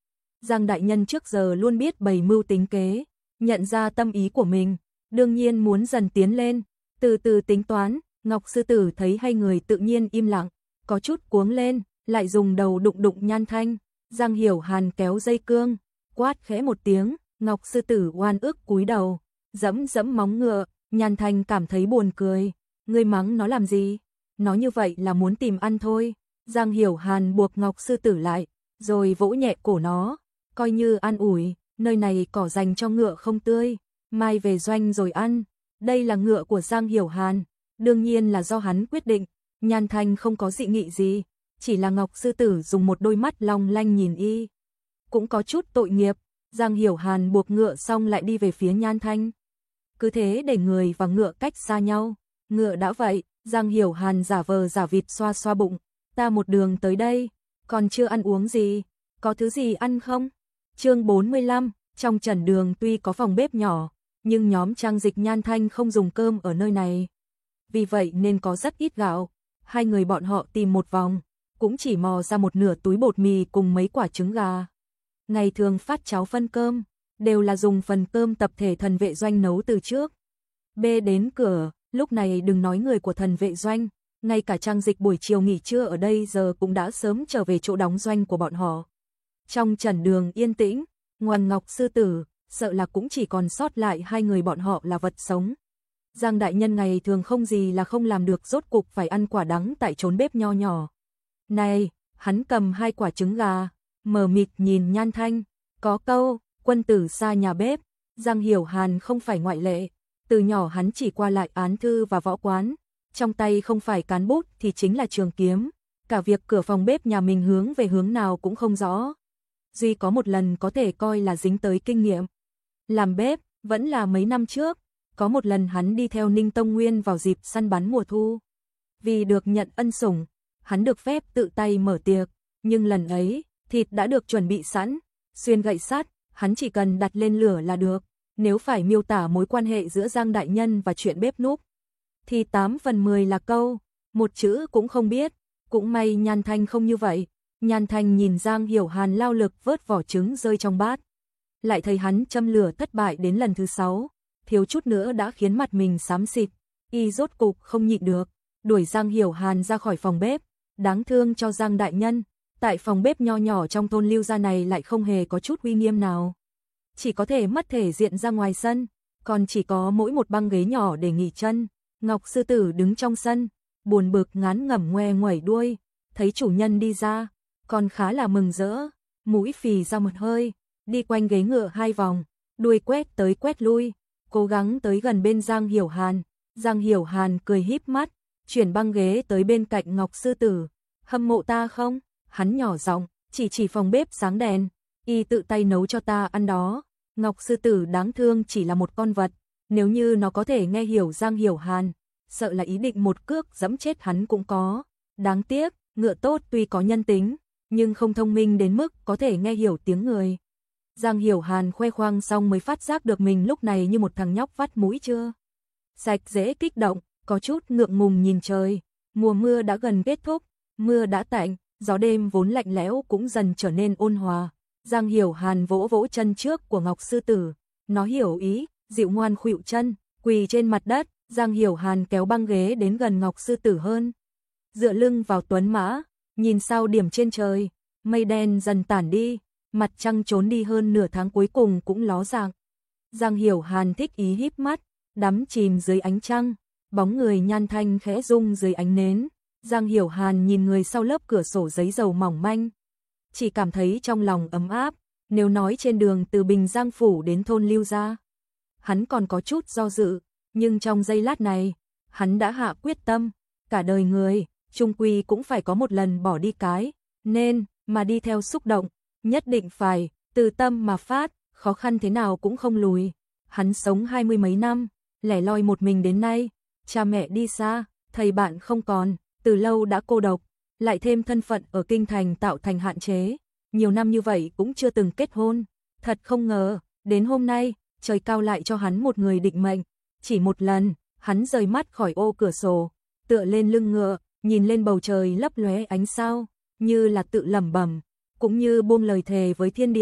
Giang đại nhân trước giờ luôn biết bày mưu tính kế, nhận ra tâm ý của mình, đương nhiên muốn dần tiến lên, từ từ tính toán. Ngọc sư tử thấy hai người tự nhiên im lặng, có chút cuống lên, lại dùng đầu đụng đụng Nhan Thanh. Giang Hiểu Hàn kéo dây cương, quát khẽ một tiếng, Ngọc sư tử oan ức cúi đầu, dẫm dẫm móng ngựa. Nhan Thanh cảm thấy buồn cười, ngươi mắng nó làm gì? Nó như vậy là muốn tìm ăn thôi. Giang Hiểu Hàn buộc Ngọc sư tử lại, rồi vỗ nhẹ cổ nó, coi như an ủi, nơi này cỏ dành cho ngựa không tươi, mai về doanh rồi ăn. Đây là ngựa của Giang Hiểu Hàn, đương nhiên là do hắn quyết định. Nhan Thanh không có dị nghị gì, chỉ là Ngọc sư tử dùng một đôi mắt long lanh nhìn y, cũng có chút tội nghiệp. Giang Hiểu Hàn buộc ngựa xong lại đi về phía Nhan Thanh, cứ thế để người và ngựa cách xa nhau. Ngựa đã vậy, Giang Hiểu Hàn giả vờ giả vịt xoa xoa bụng, ta một đường tới đây, còn chưa ăn uống gì, có thứ gì ăn không? Chương 45, trong Trần Đường tuy có phòng bếp nhỏ, nhưng nhóm Trang Dịch Nhan Thanh không dùng cơm ở nơi này, vì vậy nên có rất ít gạo. Hai người bọn họ tìm một vòng, cũng chỉ mò ra một nửa túi bột mì cùng mấy quả trứng gà. Ngày thường phát cháo phân cơm, đều là dùng phần cơm tập thể thần vệ doanh nấu từ trước. Bê đến cửa, lúc này đừng nói người của thần vệ doanh, ngay cả Trang Dịch buổi chiều nghỉ trưa ở đây giờ cũng đã sớm trở về chỗ đóng doanh của bọn họ. Trong Trần Đường yên tĩnh, ngoài Ngọc sư tử, sợ là cũng chỉ còn sót lại hai người bọn họ là vật sống. Giang đại nhân ngày thường không gì là không làm được, rốt cục phải ăn quả đắng tại chốn bếp nho nhỏ. Này, hắn cầm hai quả trứng gà, mờ mịt nhìn Nhan Thanh, có câu, quân tử xa nhà bếp. Giang Hiểu Hàn không phải ngoại lệ, từ nhỏ hắn chỉ qua lại án thư và võ quán, trong tay không phải cán bút thì chính là trường kiếm, cả việc cửa phòng bếp nhà mình hướng về hướng nào cũng không rõ. Duy có một lần có thể coi là dính tới kinh nghiệm làm bếp, vẫn là mấy năm trước. Có một lần hắn đi theo Ninh Tông Nguyên vào dịp săn bắn mùa thu. Vì được nhận ân sủng, hắn được phép tự tay mở tiệc, nhưng lần ấy, thịt đã được chuẩn bị sẵn, xuyên gậy sắt, hắn chỉ cần đặt lên lửa là được. Nếu phải miêu tả mối quan hệ giữa Giang đại nhân và chuyện bếp núc, thì 8 phần 10 là câu, một chữ cũng không biết. Cũng may Nhan Thanh không như vậy. Nhan Thanh nhìn Giang Hiểu Hàn lao lực vớt vỏ trứng rơi trong bát, lại thấy hắn châm lửa thất bại đến lần thứ 6, thiếu chút nữa đã khiến mặt mình xám xịt. Y rốt cục không nhịn được, đuổi Giang Hiểu Hàn ra khỏi phòng bếp. Đáng thương cho Giang đại nhân, tại phòng bếp nho nhỏ trong thôn Lưu gia này lại không hề có chút uy nghiêm nào, chỉ có thể mất thể diện ra ngoài sân, còn chỉ có mỗi một băng ghế nhỏ để nghỉ chân. Ngọc sư tử đứng trong sân, buồn bực ngán ngẩm ngoe nguẩy đuôi, thấy chủ nhân đi ra, còn khá là mừng rỡ, mũi phì ra một hơi, đi quanh ghế ngựa 2 vòng, đuôi quét tới quét lui, cố gắng tới gần bên Giang Hiểu Hàn. Giang Hiểu Hàn cười híp mắt, chuyển băng ghế tới bên cạnh Ngọc sư tử. Hâm mộ ta không? Hắn nhỏ giọng, chỉ phòng bếp sáng đèn, y tự tay nấu cho ta ăn đó. Ngọc sư tử đáng thương chỉ là một con vật, nếu như nó có thể nghe hiểu Giang Hiểu Hàn, sợ là ý định một cước giẫm chết hắn cũng có. Đáng tiếc, ngựa tốt tuy có nhân tính, nhưng không thông minh đến mức có thể nghe hiểu tiếng người. Giang Hiểu Hàn khoe khoang xong mới phát giác được mình lúc này như một thằng nhóc vắt mũi chưa sạch, dễ kích động, có chút ngượng ngùng nhìn trời. Mùa mưa đã gần kết thúc, mưa đã tạnh, gió đêm vốn lạnh lẽo cũng dần trở nên ôn hòa. Giang Hiểu Hàn vỗ vỗ chân trước của Ngọc sư tử, nó hiểu ý, dịu ngoan khuỵu chân, quỳ trên mặt đất. Giang Hiểu Hàn kéo băng ghế đến gần Ngọc sư tử hơn, dựa lưng vào tuấn mã, nhìn sao điểm trên trời, mây đen dần tản đi, mặt trăng trốn đi hơn nửa tháng cuối cùng cũng ló dạng. Giang Hiểu Hàn thích ý híp mắt, đắm chìm dưới ánh trăng, bóng người Nhan Thanh khẽ rung dưới ánh nến. Giang Hiểu Hàn nhìn người sau lớp cửa sổ giấy dầu mỏng manh, chỉ cảm thấy trong lòng ấm áp. Nếu nói trên đường từ Bình Giang phủ đến thôn Lưu gia, hắn còn có chút do dự, nhưng trong giây lát này, hắn đã hạ quyết tâm, cả đời người, chung quy cũng phải có một lần bỏ đi cái nên mà đi theo xúc động, nhất định phải từ tâm mà phát, khó khăn thế nào cũng không lùi. Hắn sống 20 mấy năm, lẻ loi một mình đến nay, cha mẹ đi xa, thầy bạn không còn, từ lâu đã cô độc, lại thêm thân phận ở kinh thành tạo thành hạn chế, nhiều năm như vậy cũng chưa từng kết hôn. Thật không ngờ, đến hôm nay, trời cao lại cho hắn một người định mệnh. Chỉ một lần, hắn rời mắt khỏi ô cửa sổ, tựa lên lưng ngựa, nhìn lên bầu trời lấp lóe ánh sao, như là tự lẩm bẩm, cũng như buông lời thề với thiên địa,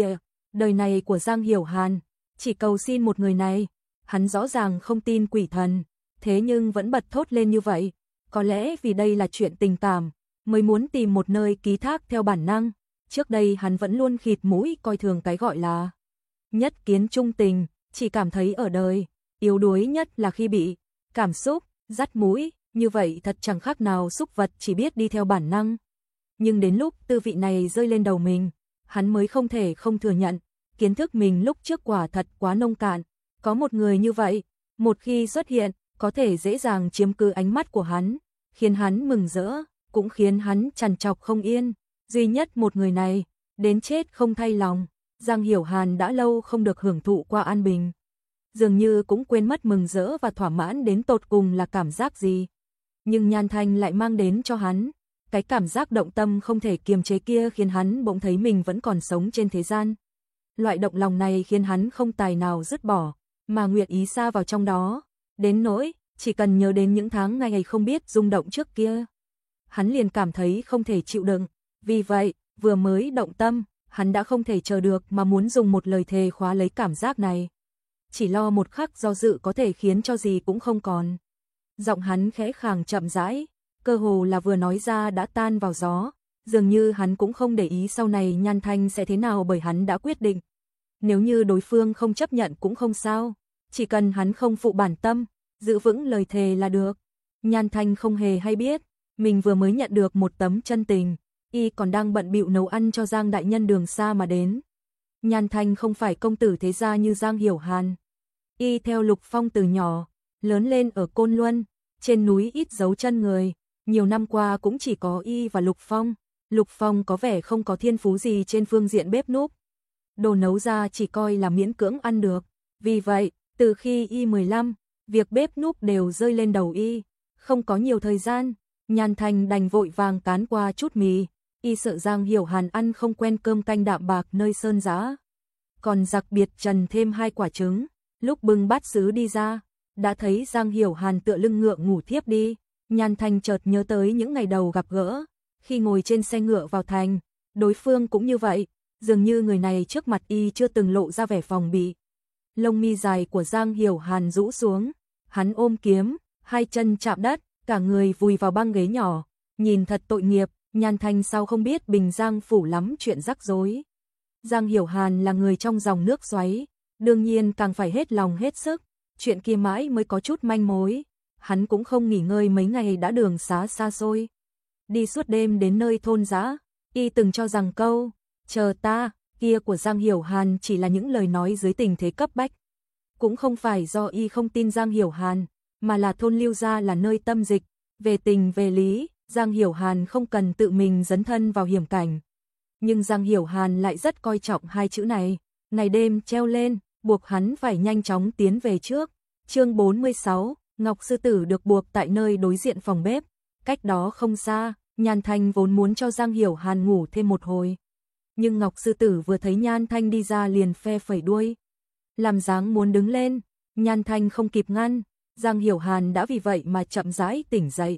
Đời này của Giang Hiểu Hàn, chỉ cầu xin một người này, hắn rõ ràng không tin quỷ thần, thế nhưng vẫn bật thốt lên như vậy, có lẽ vì đây là chuyện tình cảm, mới muốn tìm một nơi ký thác theo bản năng, trước đây hắn vẫn luôn khịt mũi coi thường cái gọi là nhất kiến trung tình, chỉ cảm thấy ở đời, yếu đuối nhất là khi bị cảm xúc dắt mũi, như vậy thật chẳng khác nào súc vật chỉ biết đi theo bản năng. Nhưng đến lúc tư vị này rơi lên đầu mình, hắn mới không thể không thừa nhận, kiến thức mình lúc trước quả thật quá nông cạn, có một người như vậy, một khi xuất hiện, có thể dễ dàng chiếm cứ ánh mắt của hắn, khiến hắn mừng rỡ, cũng khiến hắn trằn trọc không yên, duy nhất một người này, đến chết không thay lòng. Giang Hiểu Hàn đã lâu không được hưởng thụ qua an bình, dường như cũng quên mất mừng rỡ và thỏa mãn đến tột cùng là cảm giác gì. Nhưng Nhan Thanh lại mang đến cho hắn, cái cảm giác động tâm không thể kiềm chế kia khiến hắn bỗng thấy mình vẫn còn sống trên thế gian. Loại động lòng này khiến hắn không tài nào dứt bỏ, mà nguyện ý xa vào trong đó, đến nỗi, chỉ cần nhớ đến những tháng ngày không biết rung động trước kia. Hắn liền cảm thấy không thể chịu đựng, vì vậy, vừa mới động tâm, hắn đã không thể chờ được mà muốn dùng một lời thề khóa lấy cảm giác này. Chỉ lo một khắc do dự có thể khiến cho gì cũng không còn. Giọng hắn khẽ khàng chậm rãi, cơ hồ là vừa nói ra đã tan vào gió, dường như hắn cũng không để ý sau này Nhan Thanh sẽ thế nào bởi hắn đã quyết định. Nếu như đối phương không chấp nhận cũng không sao, chỉ cần hắn không phụ bản tâm, giữ vững lời thề là được. Nhan Thanh không hề hay biết, mình vừa mới nhận được một tấm chân tình, y còn đang bận bịu nấu ăn cho Giang đại nhân đường xa mà đến. Nhan Thanh không phải công tử thế gia như Giang Hiểu Hàn. Y theo Lục Phong từ nhỏ, lớn lên ở Côn Luân, trên núi ít dấu chân người, nhiều năm qua cũng chỉ có y và Lục Phong. Lục Phong có vẻ không có thiên phú gì trên phương diện bếp núc. Đồ nấu ra chỉ coi là miễn cưỡng ăn được. Vì vậy, từ khi y 15, việc bếp núc đều rơi lên đầu y. Không có nhiều thời gian, Nhan Thanh đành vội vàng cán qua chút mì. Y sợ Giang Hiểu Hàn ăn không quen cơm canh đạm bạc nơi sơn giã. Còn đặc biệt trần thêm 2 quả trứng. Lúc bưng bát sứ đi ra, đã thấy Giang Hiểu Hàn tựa lưng ngựa ngủ thiếp đi. Nhan Thanh chợt nhớ tới những ngày đầu gặp gỡ, khi ngồi trên xe ngựa vào thành, đối phương cũng như vậy, dường như người này trước mặt y chưa từng lộ ra vẻ phòng bị. Lông mi dài của Giang Hiểu Hàn rũ xuống, hắn ôm kiếm, 2 chân chạm đất, cả người vùi vào băng ghế nhỏ, nhìn thật tội nghiệp. Nhan Thanh sao không biết Bình Giang phủ lắm chuyện rắc rối. Giang Hiểu Hàn là người trong dòng nước xoáy, đương nhiên càng phải hết lòng hết sức, chuyện kia mãi mới có chút manh mối. Hắn cũng không nghỉ ngơi mấy ngày đã đường xá xa xôi. Đi suốt đêm đến nơi thôn dã, y từng cho rằng câu, chờ ta, kia của Giang Hiểu Hàn chỉ là những lời nói dưới tình thế cấp bách. Cũng không phải do y không tin Giang Hiểu Hàn, mà là thôn Lưu Gia là nơi tâm dịch, về tình về lý, Giang Hiểu Hàn không cần tự mình dấn thân vào hiểm cảnh. Nhưng Giang Hiểu Hàn lại rất coi trọng 2 chữ này, ngày đêm treo lên, buộc hắn phải nhanh chóng tiến về trước. Chương 46, Ngọc Sư Tử được buộc tại nơi đối diện phòng bếp, cách đó không xa. Nhan Thanh vốn muốn cho Giang Hiểu Hàn ngủ thêm một hồi, nhưng Ngọc Sư Tử vừa thấy Nhan Thanh đi ra liền phe phẩy đuôi, làm dáng muốn đứng lên. Nhan Thanh không kịp ngăn, Giang Hiểu Hàn đã vì vậy mà chậm rãi tỉnh dậy.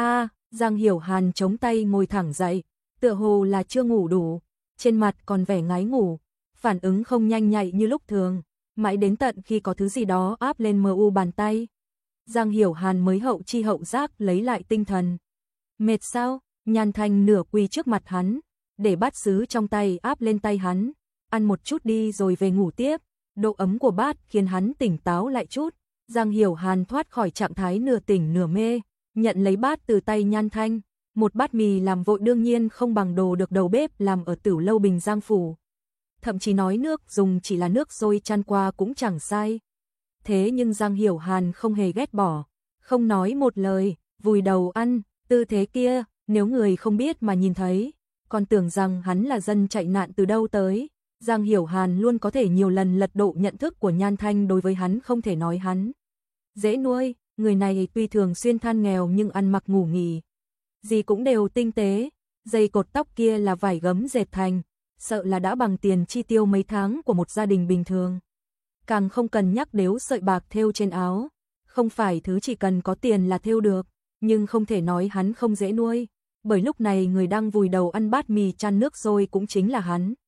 Giang Hiểu Hàn chống tay ngồi thẳng dậy, tựa hồ là chưa ngủ đủ, trên mặt còn vẻ ngái ngủ, phản ứng không nhanh nhạy như lúc thường, mãi đến tận khi có thứ gì đó áp lên mu bàn tay, Giang Hiểu Hàn mới hậu chi hậu giác lấy lại tinh thần. Mệt sao? Nhan Thanh nửa quỳ trước mặt hắn, để bát sứ trong tay áp lên tay hắn, ăn một chút đi rồi về ngủ tiếp. Độ ấm của bát khiến hắn tỉnh táo lại chút. Giang Hiểu Hàn thoát khỏi trạng thái nửa tỉnh nửa mê, nhận lấy bát từ tay Nhan Thanh. Một bát mì làm vội đương nhiên không bằng đồ được đầu bếp làm ở Tửu lâu Bình Giang phủ. Thậm chí nói nước dùng chỉ là nước sôi chan qua cũng chẳng sai. Thế nhưng Giang Hiểu Hàn không hề ghét bỏ, không nói một lời, vùi đầu ăn. Tư thế kia, nếu người không biết mà nhìn thấy, còn tưởng rằng hắn là dân chạy nạn từ đâu tới. Giang Hiểu Hàn luôn có thể nhiều lần lật đổ nhận thức của Nhan Thanh đối với hắn, không thể nói hắn dễ nuôi. Người này tuy thường xuyên than nghèo nhưng ăn mặc ngủ nghỉ gì cũng đều tinh tế. Dây cột tóc kia là vải gấm dệt thành, sợ là đã bằng tiền chi tiêu mấy tháng của một gia đình bình thường. Càng không cần nhắc đến sợi bạc thêu trên áo, không phải thứ chỉ cần có tiền là thêu được. Nhưng không thể nói hắn không dễ nuôi, bởi lúc này người đang vùi đầu ăn bát mì chan nước sôi cũng chính là hắn.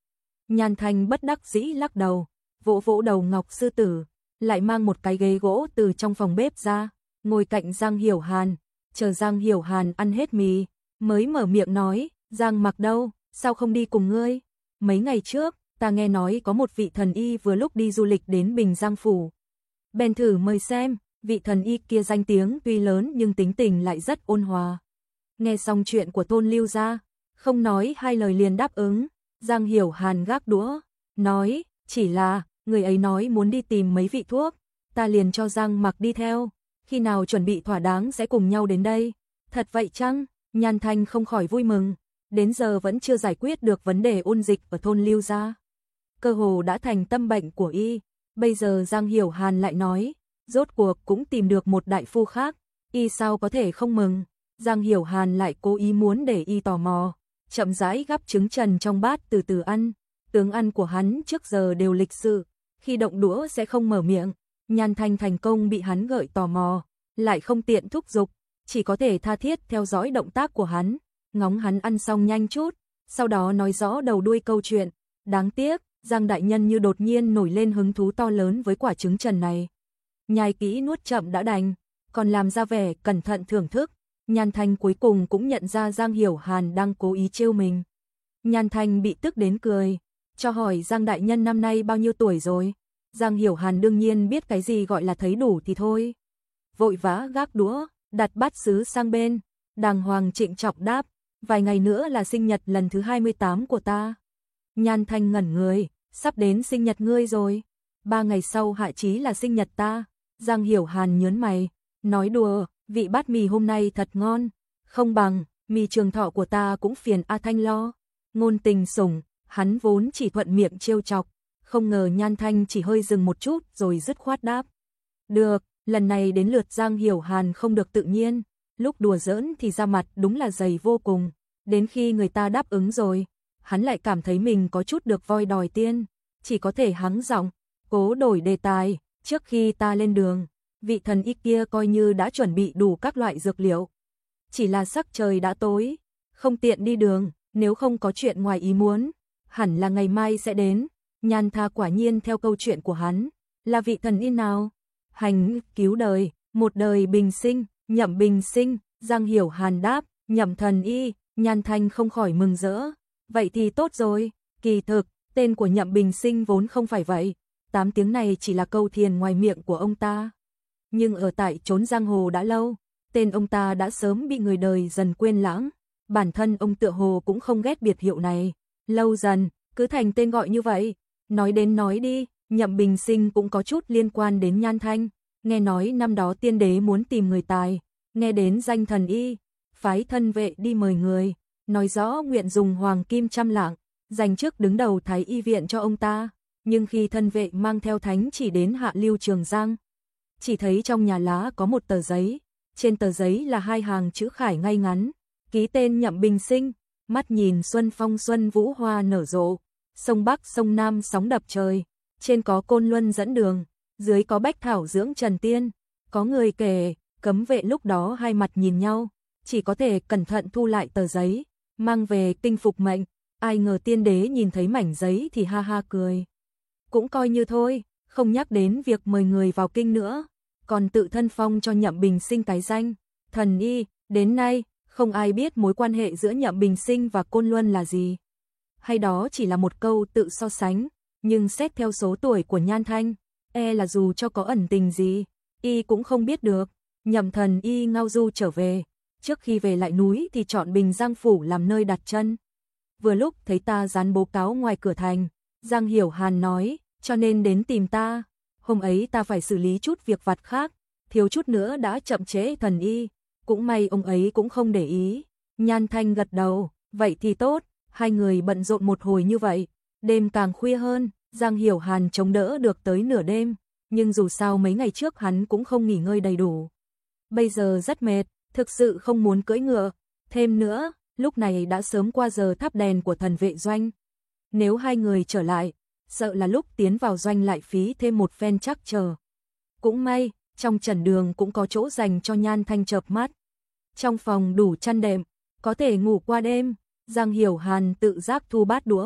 Nhan Thanh bất đắc dĩ lắc đầu, vỗ vỗ đầu ngọc sư tử, lại mang một cái ghế gỗ từ trong phòng bếp ra, ngồi cạnh Giang Hiểu Hàn, chờ Giang Hiểu Hàn ăn hết mì, mới mở miệng nói, Giang Mặc đâu, sao không đi cùng ngươi? Mấy ngày trước, ta nghe nói có một vị thần y vừa lúc đi du lịch đến Bình Giang Phủ. Bèn thử mời xem, vị thần y kia danh tiếng tuy lớn nhưng tính tình lại rất ôn hòa. Nghe xong chuyện của Tôn Lưu gia, không nói hai lời liền đáp ứng. Giang Hiểu Hàn gác đũa, nói, chỉ là, người ấy nói muốn đi tìm mấy vị thuốc, ta liền cho Giang Mặc đi theo, khi nào chuẩn bị thỏa đáng sẽ cùng nhau đến đây. Thật vậy chăng? Nhan Thanh không khỏi vui mừng, đến giờ vẫn chưa giải quyết được vấn đề ôn dịch ở thôn Lưu gia. Cơ hồ đã thành tâm bệnh của y, bây giờ Giang Hiểu Hàn lại nói, rốt cuộc cũng tìm được một đại phu khác, y sao có thể không mừng. Giang Hiểu Hàn lại cố ý muốn để y tò mò, chậm rãi gắp trứng trần trong bát từ từ ăn. Tướng ăn của hắn trước giờ đều lịch sự, khi động đũa sẽ không mở miệng. Nhan Thanh thành công bị hắn gợi tò mò, lại không tiện thúc giục, chỉ có thể tha thiết theo dõi động tác của hắn, ngóng hắn ăn xong nhanh chút, sau đó nói rõ đầu đuôi câu chuyện. Đáng tiếc, Giang đại nhân như đột nhiên nổi lên hứng thú to lớn với quả trứng trần này. Nhai kỹ nuốt chậm đã đành, còn làm ra vẻ cẩn thận thưởng thức. Nhan Thanh cuối cùng cũng nhận ra Giang Hiểu Hàn đang cố ý trêu mình. Nhan Thanh bị tức đến cười, cho hỏi Giang đại nhân năm nay bao nhiêu tuổi rồi? Giang Hiểu Hàn đương nhiên biết cái gì gọi là thấy đủ thì thôi. Vội vã gác đũa, đặt bát sứ sang bên, đàng hoàng trịnh trọng đáp, vài ngày nữa là sinh nhật lần thứ 28 của ta. Nhan Thanh ngẩn người, sắp đến sinh nhật ngươi rồi. 3 ngày sau hạ chí là sinh nhật ta. Giang Hiểu Hàn nhớn mày, nói đùa, vị bát mì hôm nay thật ngon, không bằng, mì trường thọ của ta cũng phiền A Thanh lo. Ngôn tình sủng, hắn vốn chỉ thuận miệng trêu chọc, không ngờ Nhan Thanh chỉ hơi dừng một chút rồi dứt khoát đáp. Được, lần này đến lượt Giang Hiểu Hàn không được tự nhiên, lúc đùa giỡn thì ra mặt đúng là dày vô cùng, đến khi người ta đáp ứng rồi, hắn lại cảm thấy mình có chút được voi đòi tiên, chỉ có thể hắng giọng, cố đổi đề tài, trước khi ta lên đường, vị thần y kia coi như đã chuẩn bị đủ các loại dược liệu. Chỉ là sắc trời đã tối, không tiện đi đường, nếu không có chuyện ngoài ý muốn, hẳn là ngày mai sẽ đến. Nhan Tha quả nhiên theo câu chuyện của hắn, là vị thần y nào? Hành cứu đời, một đời bình sinh, Nhậm Bình Sinh. Giang Hiểu Hàn đáp, Nhậm thần y. Nhan Thanh không khỏi mừng rỡ, vậy thì tốt rồi. Kỳ thực, tên của Nhậm Bình Sinh vốn không phải vậy, 8 tiếng này chỉ là câu thiền ngoài miệng của ông ta. Nhưng ở tại chốn giang hồ đã lâu, tên ông ta đã sớm bị người đời dần quên lãng. Bản thân ông tựa hồ cũng không ghét biệt hiệu này, lâu dần, cứ thành tên gọi như vậy. Nói đến nói đi, Nhậm Bình Sinh cũng có chút liên quan đến Nhan Thanh. Nghe nói năm đó tiên đế muốn tìm người tài, nghe đến danh thần y, phái thân vệ đi mời người, nói rõ nguyện dùng hoàng kim 100 lạng, dành chức đứng đầu thái y viện cho ông ta. Nhưng khi thân vệ mang theo thánh chỉ đến Hạ Lưu Trường Giang, chỉ thấy trong nhà lá có một tờ giấy, trên tờ giấy là 2 hàng chữ khải ngay ngắn, ký tên Nhậm Bình Sinh. Mắt nhìn xuân phong xuân vũ hoa nở rộ, sông Bắc sông Nam sóng đập trời, trên có Côn Luân dẫn đường, dưới có Bách Thảo dưỡng Trần Tiên. Có người kể, cấm vệ lúc đó hai mặt nhìn nhau, chỉ có thể cẩn thận thu lại tờ giấy, mang về kinh phục mệnh. Ai ngờ tiên đế nhìn thấy mảnh giấy thì ha ha cười. Cũng coi như thôi, không nhắc đến việc mời người vào kinh nữa, còn tự thân phong cho Nhậm Bình Sinh cái danh thần y. Đến nay, không ai biết mối quan hệ giữa Nhậm Bình Sinh và Côn Luân là gì. Hay đó chỉ là một câu tự so sánh, nhưng xét theo số tuổi của Nhan Thanh, là dù cho có ẩn tình gì, y cũng không biết được. Nhậm thần y ngao du trở về, trước khi về lại núi thì chọn Bình Giang Phủ làm nơi đặt chân. Vừa lúc thấy ta dán bố cáo ngoài cửa thành, Giang Hiểu Hàn nói, cho nên đến tìm ta. Hôm ấy ta phải xử lý chút việc vặt khác, thiếu chút nữa đã chậm trễ thần y, cũng may ông ấy cũng không để ý. Nhan Thanh gật đầu, vậy thì tốt. Hai người bận rộn một hồi như vậy, đêm càng khuya hơn, Giang Hiểu Hàn chống đỡ được tới nửa đêm, nhưng dù sao mấy ngày trước hắn cũng không nghỉ ngơi đầy đủ. Bây giờ rất mệt, thực sự không muốn cưỡi ngựa, thêm nữa, lúc này đã sớm qua giờ thắp đèn của thần vệ doanh. Nếu hai người trở lại, sợ là lúc tiến vào doanh lại phí thêm một phen chắc chờ. Cũng may, trong trần đường cũng có chỗ dành cho Nhan Thanh chợp mắt. Trong phòng đủ chăn đệm, có thể ngủ qua đêm. Giang Hiểu Hàn tự giác thu bát đũa,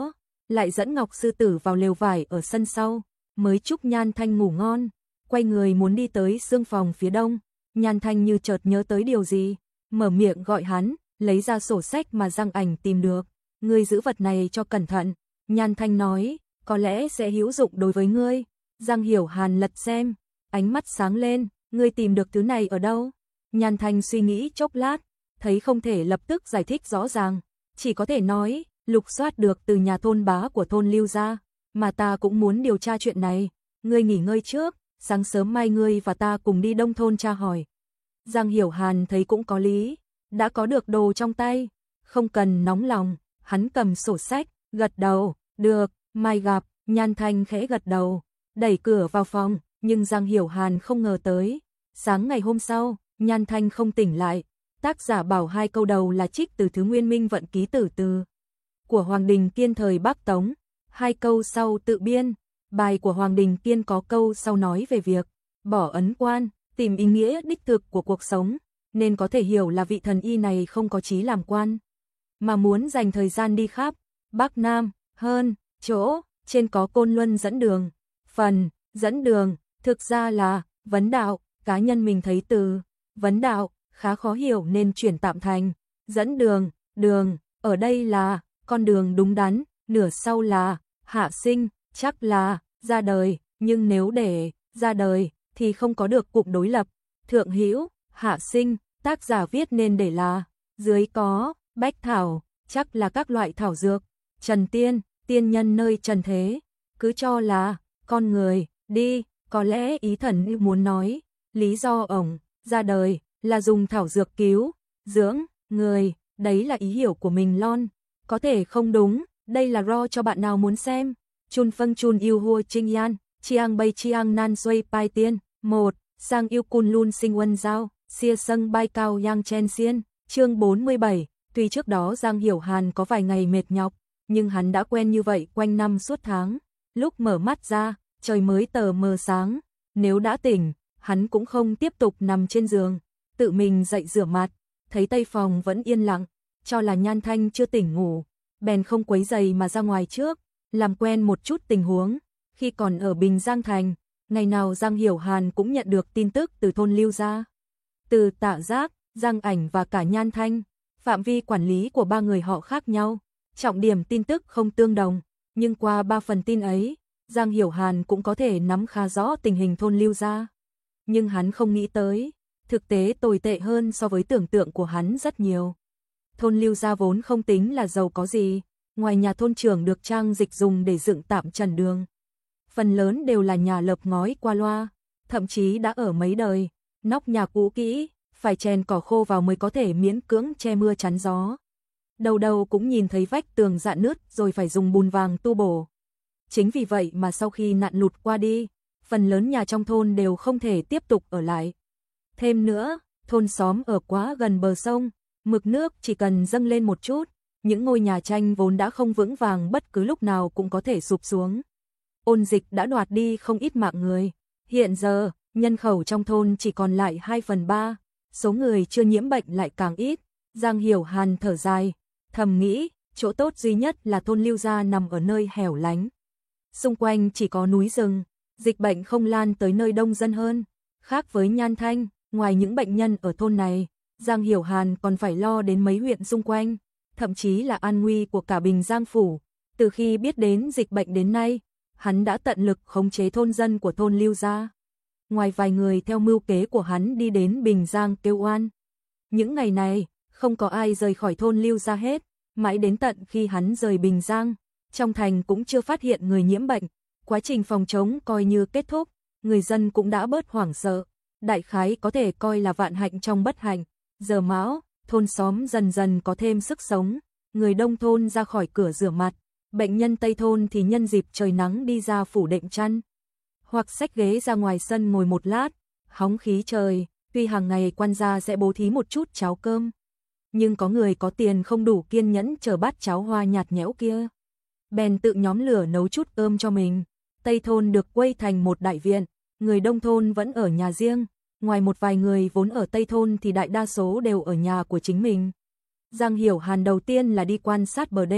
lại dẫn Ngọc sư tử vào lều vải ở sân sau, mới chúc Nhan Thanh ngủ ngon, quay người muốn đi tới xương phòng phía đông. Nhan Thanh như chợt nhớ tới điều gì, mở miệng gọi hắn, lấy ra sổ sách mà Giang Ảnh tìm được. Ngươi giữ vật này cho cẩn thận. Nhan Thanh nói, có lẽ sẽ hữu dụng đối với ngươi. Giang Hiểu Hàn lật xem, ánh mắt sáng lên, ngươi tìm được thứ này ở đâu? Nhan Thanh suy nghĩ chốc lát, thấy không thể lập tức giải thích rõ ràng, chỉ có thể nói, lục soát được từ nhà thôn bá của thôn Lưu gia, mà ta cũng muốn điều tra chuyện này. Ngươi nghỉ ngơi trước, sáng sớm mai ngươi và ta cùng đi Đông thôn tra hỏi. Giang Hiểu Hàn thấy cũng có lý, đã có được đồ trong tay, không cần nóng lòng, hắn cầm sổ sách, gật đầu, được, mai gặp. Nhan Thanh khẽ gật đầu, đẩy cửa vào phòng, nhưng Giang Hiểu Hàn không ngờ tới. Sáng ngày hôm sau, Nhan Thanh không tỉnh lại, tác giả bảo 2 câu đầu là trích từ Thứ Nguyên Minh Vận Ký Tử Từ của Hoàng Đình Kiên thời Bắc Tống, 2 câu sau tự biên. Bài của Hoàng Đình Kiên có câu sau nói về việc bỏ ấn quan, tìm ý nghĩa đích thực của cuộc sống, nên có thể hiểu là vị thần y này không có chí làm quan, mà muốn dành thời gian đi khắp Bắc Nam, hơn chỗ trên có Côn Luân dẫn đường. Phần dẫn đường thực ra là vấn đạo, cá nhân mình thấy từ vấn đạo khá khó hiểu nên chuyển tạm thành dẫn đường. Đường ở đây là con đường đúng đắn, nửa sau là hạ sinh, chắc là ra đời, nhưng nếu để ra đời thì không có được cụm đối lập. Thượng hữu, hạ sinh, tác giả viết nên để là dưới có bách thảo, chắc là các loại thảo dược. Trần tiên, tiên nhân nơi trần thế, cứ cho là con người đi, có lẽ ý thần muốn nói lý do ổng ra đời là dùng thảo dược cứu dưỡng người, đấy là ý hiểu của mình lon, có thể không đúng, đây là ro cho bạn nào muốn xem. Chun phân chun yêu hua trinh yan, chiang bay chiang nan xuôi pai tiên, 1, sang yêu cun lun sinh uân giao, xia sâng bay cao yang chen xiên. Chương 47, tuy trước đó Giang Hiểu Hàn có vài ngày mệt nhọc, nhưng hắn đã quen như vậy quanh năm suốt tháng. Lúc mở mắt ra, trời mới tờ mờ sáng, nếu đã tỉnh, hắn cũng không tiếp tục nằm trên giường, tự mình dậy rửa mặt, thấy tây phòng vẫn yên lặng, cho là Nhan Thanh chưa tỉnh ngủ, bèn không quấy giày mà ra ngoài trước, làm quen một chút tình huống. Khi còn ở Bình Giang Thành, ngày nào Giang Hiểu Hàn cũng nhận được tin tức từ thôn Lưu gia, từ Tạ Giác, Giang Ảnh và cả Nhan Thanh. Phạm vi quản lý của 3 người họ khác nhau, trọng điểm tin tức không tương đồng, nhưng qua 3 phần tin ấy, Giang Hiểu Hàn cũng có thể nắm khá rõ tình hình thôn Lưu gia. Nhưng hắn không nghĩ tới, thực tế tồi tệ hơn so với tưởng tượng của hắn rất nhiều. Thôn Lưu gia vốn không tính là giàu có gì, ngoài nhà thôn trưởng được Trang Dịch dùng để dựng tạm trần đường, phần lớn đều là nhà lợp ngói qua loa, thậm chí đã ở mấy đời, nóc nhà cũ kỹ, phải chèn cỏ khô vào mới có thể miễn cưỡng che mưa chắn gió. Đầu đầu cũng nhìn thấy vách tường rạn nứt rồi phải dùng bùn vàng tu bổ. Chính vì vậy mà sau khi nạn lụt qua đi, phần lớn nhà trong thôn đều không thể tiếp tục ở lại. Thêm nữa, thôn xóm ở quá gần bờ sông, mực nước chỉ cần dâng lên một chút, những ngôi nhà tranh vốn đã không vững vàng bất cứ lúc nào cũng có thể sụp xuống. Ôn dịch đã đoạt đi không ít mạng người. Hiện giờ, nhân khẩu trong thôn chỉ còn lại 2/3, số người chưa nhiễm bệnh lại càng ít. Giang Hiểu Hàn thở dài, thầm nghĩ, chỗ tốt duy nhất là thôn Lưu gia nằm ở nơi hẻo lánh. Xung quanh chỉ có núi rừng, dịch bệnh không lan tới nơi đông dân hơn. Khác với Nhan Thanh, ngoài những bệnh nhân ở thôn này, Giang Hiểu Hàn còn phải lo đến mấy huyện xung quanh, thậm chí là an nguy của cả Bình Giang phủ. Từ khi biết đến dịch bệnh đến nay, hắn đã tận lực khống chế thôn dân của thôn Lưu gia. Ngoài vài người theo mưu kế của hắn đi đến Bình Giang kêu oan. Những ngày này, không có ai rời khỏi thôn Lưu gia hết, mãi đến tận khi hắn rời Bình Giang, trong thành cũng chưa phát hiện người nhiễm bệnh. Quá trình phòng chống coi như kết thúc, người dân cũng đã bớt hoảng sợ, đại khái có thể coi là vạn hạnh trong bất hạnh. Giờ mão, thôn xóm dần dần có thêm sức sống, người đông thôn ra khỏi cửa rửa mặt, bệnh nhân tây thôn thì nhân dịp trời nắng đi ra phủ đệm chăn, hoặc xách ghế ra ngoài sân ngồi một lát, hóng khí trời. Tuy hàng ngày quan gia sẽ bố thí một chút cháo cơm, nhưng có người có tiền không đủ kiên nhẫn chờ bát cháo hoa nhạt nhẽo kia, bèn tự nhóm lửa nấu chút cơm cho mình. Tây thôn được quây thành một đại viện, người đông thôn vẫn ở nhà riêng, ngoài một vài người vốn ở Tây thôn thì đại đa số đều ở nhà của chính mình. Giang Hiểu Hàn đầu tiên là đi quan sát bờ đê,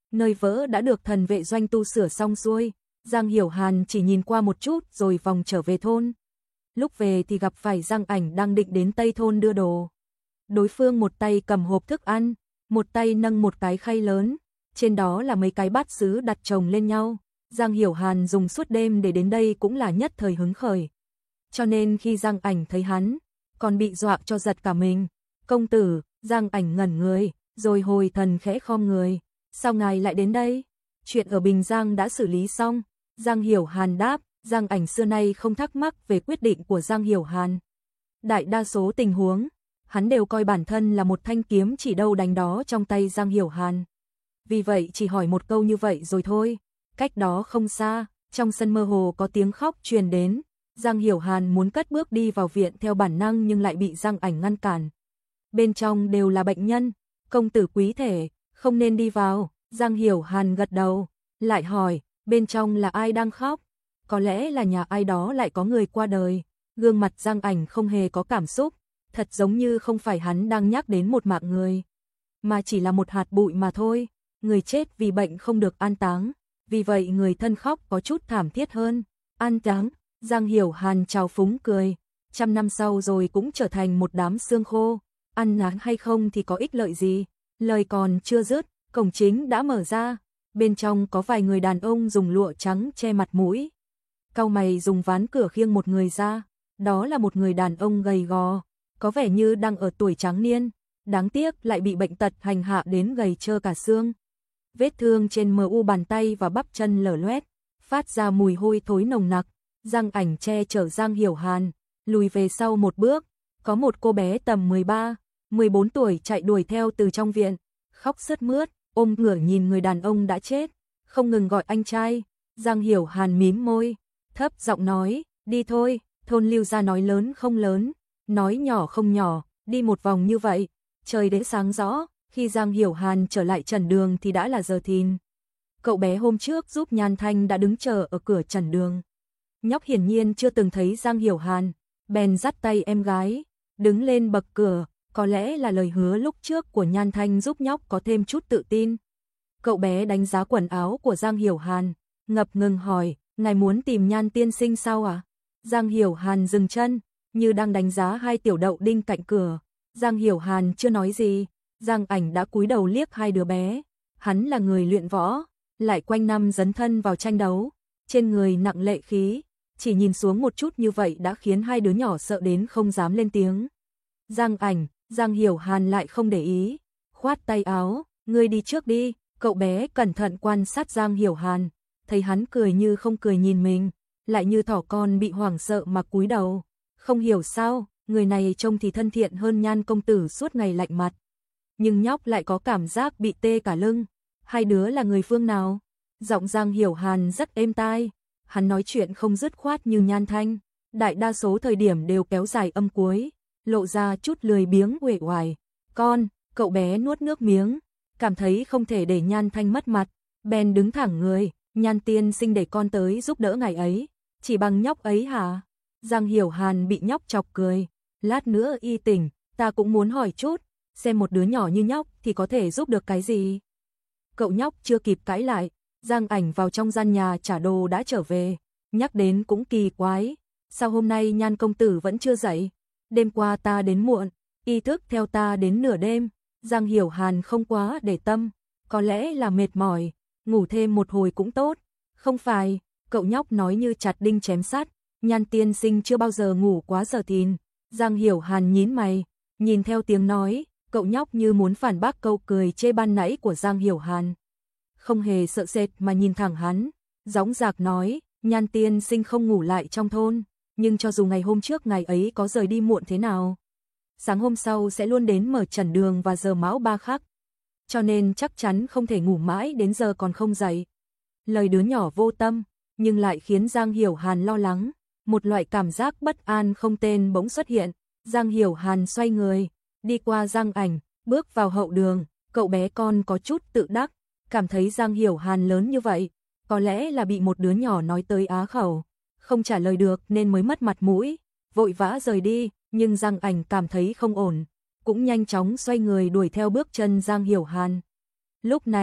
Nơi vỡ đã được thần vệ doanh tu sửa xong xuôi, Giang Hiểu Hàn chỉ nhìn qua một chút rồi vòng trở về thôn. Lúc về thì gặp phải Giang Ảnh đang định đến Tây thôn đưa đồ. Đối phương một tay cầm hộp thức ăn, một tay nâng một cái khay lớn, trên đó là mấy cái bát sứ đặt chồng lên nhau. Giang Hiểu Hàn dùng suốt đêm để đến đây cũng là nhất thời hứng khởi. Cho nên khi Giang Ảnh thấy hắn, còn bị dọa cho giật cả mình. Công tử, Giang Ảnh ngẩn người, rồi hồi thần khẽ khom người. Sao ngài lại đến đây? Chuyện ở Bình Giang đã xử lý xong. Giang Hiểu Hàn đáp, Giang Ảnh xưa nay không thắc mắc về quyết định của Giang Hiểu Hàn. Đại đa số tình huống, hắn đều coi bản thân là một thanh kiếm chỉ đâu đánh đó trong tay Giang Hiểu Hàn. Vì vậy chỉ hỏi một câu như vậy rồi thôi. Cách đó không xa, trong sân mơ hồ có tiếng khóc truyền đến. Giang Hiểu Hàn muốn cất bước đi vào viện theo bản năng nhưng lại bị Giang Ảnh ngăn cản. Bên trong đều là bệnh nhân, công tử quý thể, không nên đi vào. Giang Hiểu Hàn gật đầu, lại hỏi, bên trong là ai đang khóc? Có lẽ là nhà ai đó lại có người qua đời. Gương mặt Giang Ảnh không hề có cảm xúc, thật giống như không phải hắn đang nhắc đến một mạng người, mà chỉ là một hạt bụi mà thôi. Người chết vì bệnh không được an táng, vì vậy người thân khóc có chút thảm thiết hơn. An táng, Giang Hiểu Hàn trào phúng cười, 100 năm sau rồi cũng trở thành một đám xương khô, ăn náng hay không thì có ích lợi gì. Lời còn chưa dứt, cổng chính đã mở ra, bên trong có vài người đàn ông dùng lụa trắng che mặt mũi. Cau mày dùng ván cửa khiêng một người ra, đó là một người đàn ông gầy gò, có vẻ như đang ở tuổi tráng niên, đáng tiếc lại bị bệnh tật hành hạ đến gầy trơ cả xương. Vết thương trên mu bàn tay và bắp chân lở loét, phát ra mùi hôi thối nồng nặc. Giang Ảnh che chở Giang Hiểu Hàn, lùi về sau một bước, có một cô bé tầm 13, 14 tuổi chạy đuổi theo từ trong viện, khóc sướt mướt, ôm ngửa nhìn người đàn ông đã chết, không ngừng gọi anh trai. Giang Hiểu Hàn mím môi, thấp giọng nói, đi thôi. Thôn Lưu gia nói lớn không lớn, nói nhỏ không nhỏ, đi một vòng như vậy. Trời đến sáng rõ, khi Giang Hiểu Hàn trở lại trần đường thì đã là giờ thìn. Cậu bé hôm trước giúp Nhan Thanh đã đứng chờ ở cửa trần đường. Nhóc hiển nhiên chưa từng thấy Giang Hiểu Hàn, bèn dắt tay em gái, đứng lên bậc cửa, có lẽ là lời hứa lúc trước của Nhan Thanh giúp nhóc có thêm chút tự tin. Cậu bé đánh giá quần áo của Giang Hiểu Hàn, ngập ngừng hỏi, ngài muốn tìm Nhan tiên sinh sao à? Giang Hiểu Hàn dừng chân, như đang đánh giá hai tiểu đậu đinh cạnh cửa. Giang Hiểu Hàn chưa nói gì, Giang Ảnh đã cúi đầu liếc hai đứa bé. Hắn là người luyện võ, lại quanh năm dấn thân vào tranh đấu, trên người nặng lệ khí, chỉ nhìn xuống một chút như vậy đã khiến hai đứa nhỏ sợ đến không dám lên tiếng. Giang Ảnh, Giang Hiểu Hàn lại không để ý, khoát tay áo, ngươi đi trước đi. Cậu bé cẩn thận quan sát Giang Hiểu Hàn, thấy hắn cười như không cười nhìn mình, lại như thỏ con bị hoảng sợ mà cúi đầu. Không hiểu sao, người này trông thì thân thiện hơn Nhan công tử suốt ngày lạnh mặt. Nhưng nhóc lại có cảm giác bị tê cả lưng. Hai đứa là người phương nào? Giọng Giang Hiểu Hàn rất êm tai, hắn nói chuyện không dứt khoát như Nhan Thanh, đại đa số thời điểm đều kéo dài âm cuối, lộ ra chút lười biếng uể oải. Con, cậu bé nuốt nước miếng, cảm thấy không thể để Nhan Thanh mất mặt, bèn đứng thẳng người. Nhan tiên sinh để con tới giúp đỡ ngày ấy, chỉ bằng nhóc ấy hả? Giang Hiểu Hàn bị nhóc chọc cười, lát nữa y tỉnh, ta cũng muốn hỏi chút, xem một đứa nhỏ như nhóc thì có thể giúp được cái gì? Cậu nhóc chưa kịp cãi lại, Giang Ảnh vào trong gian nhà trả đồ đã trở về, nhắc đến cũng kỳ quái, sao hôm nay Nhan công tử vẫn chưa dậy? Đêm qua ta đến muộn, y thức theo ta đến nửa đêm. Giang Hiểu Hàn không quá để tâm, có lẽ là mệt mỏi, ngủ thêm một hồi cũng tốt. Không phải, cậu nhóc nói như chặt đinh chém sắt, Nhan tiên sinh chưa bao giờ ngủ quá giờ thìn. Giang Hiểu Hàn nhín mày, nhìn theo tiếng nói, cậu nhóc như muốn phản bác câu cười chê ban nãy của Giang Hiểu Hàn. Không hề sợ sệt mà nhìn thẳng hắn, dõng dạc nói, Nhan tiên sinh không ngủ lại trong thôn, nhưng cho dù ngày hôm trước ngày ấy có rời đi muộn thế nào, sáng hôm sau sẽ luôn đến mở trần đường và giờ mão ba khắc, cho nên chắc chắn không thể ngủ mãi đến giờ còn không dậy. Lời đứa nhỏ vô tâm, nhưng lại khiến Giang Hiểu Hàn lo lắng, một loại cảm giác bất an không tên bỗng xuất hiện. Giang Hiểu Hàn xoay người, đi qua Giang Ảnh, bước vào hậu đường, cậu bé con có chút tự đắc, cảm thấy Giang Hiểu Hàn lớn như vậy, có lẽ là bị một đứa nhỏ nói tới á khẩu, không trả lời được nên mới mất mặt mũi, vội vã rời đi, nhưng Giang Ảnh cảm thấy không ổn, cũng nhanh chóng xoay người đuổi theo bước chân Giang Hiểu Hàn. Lúc này,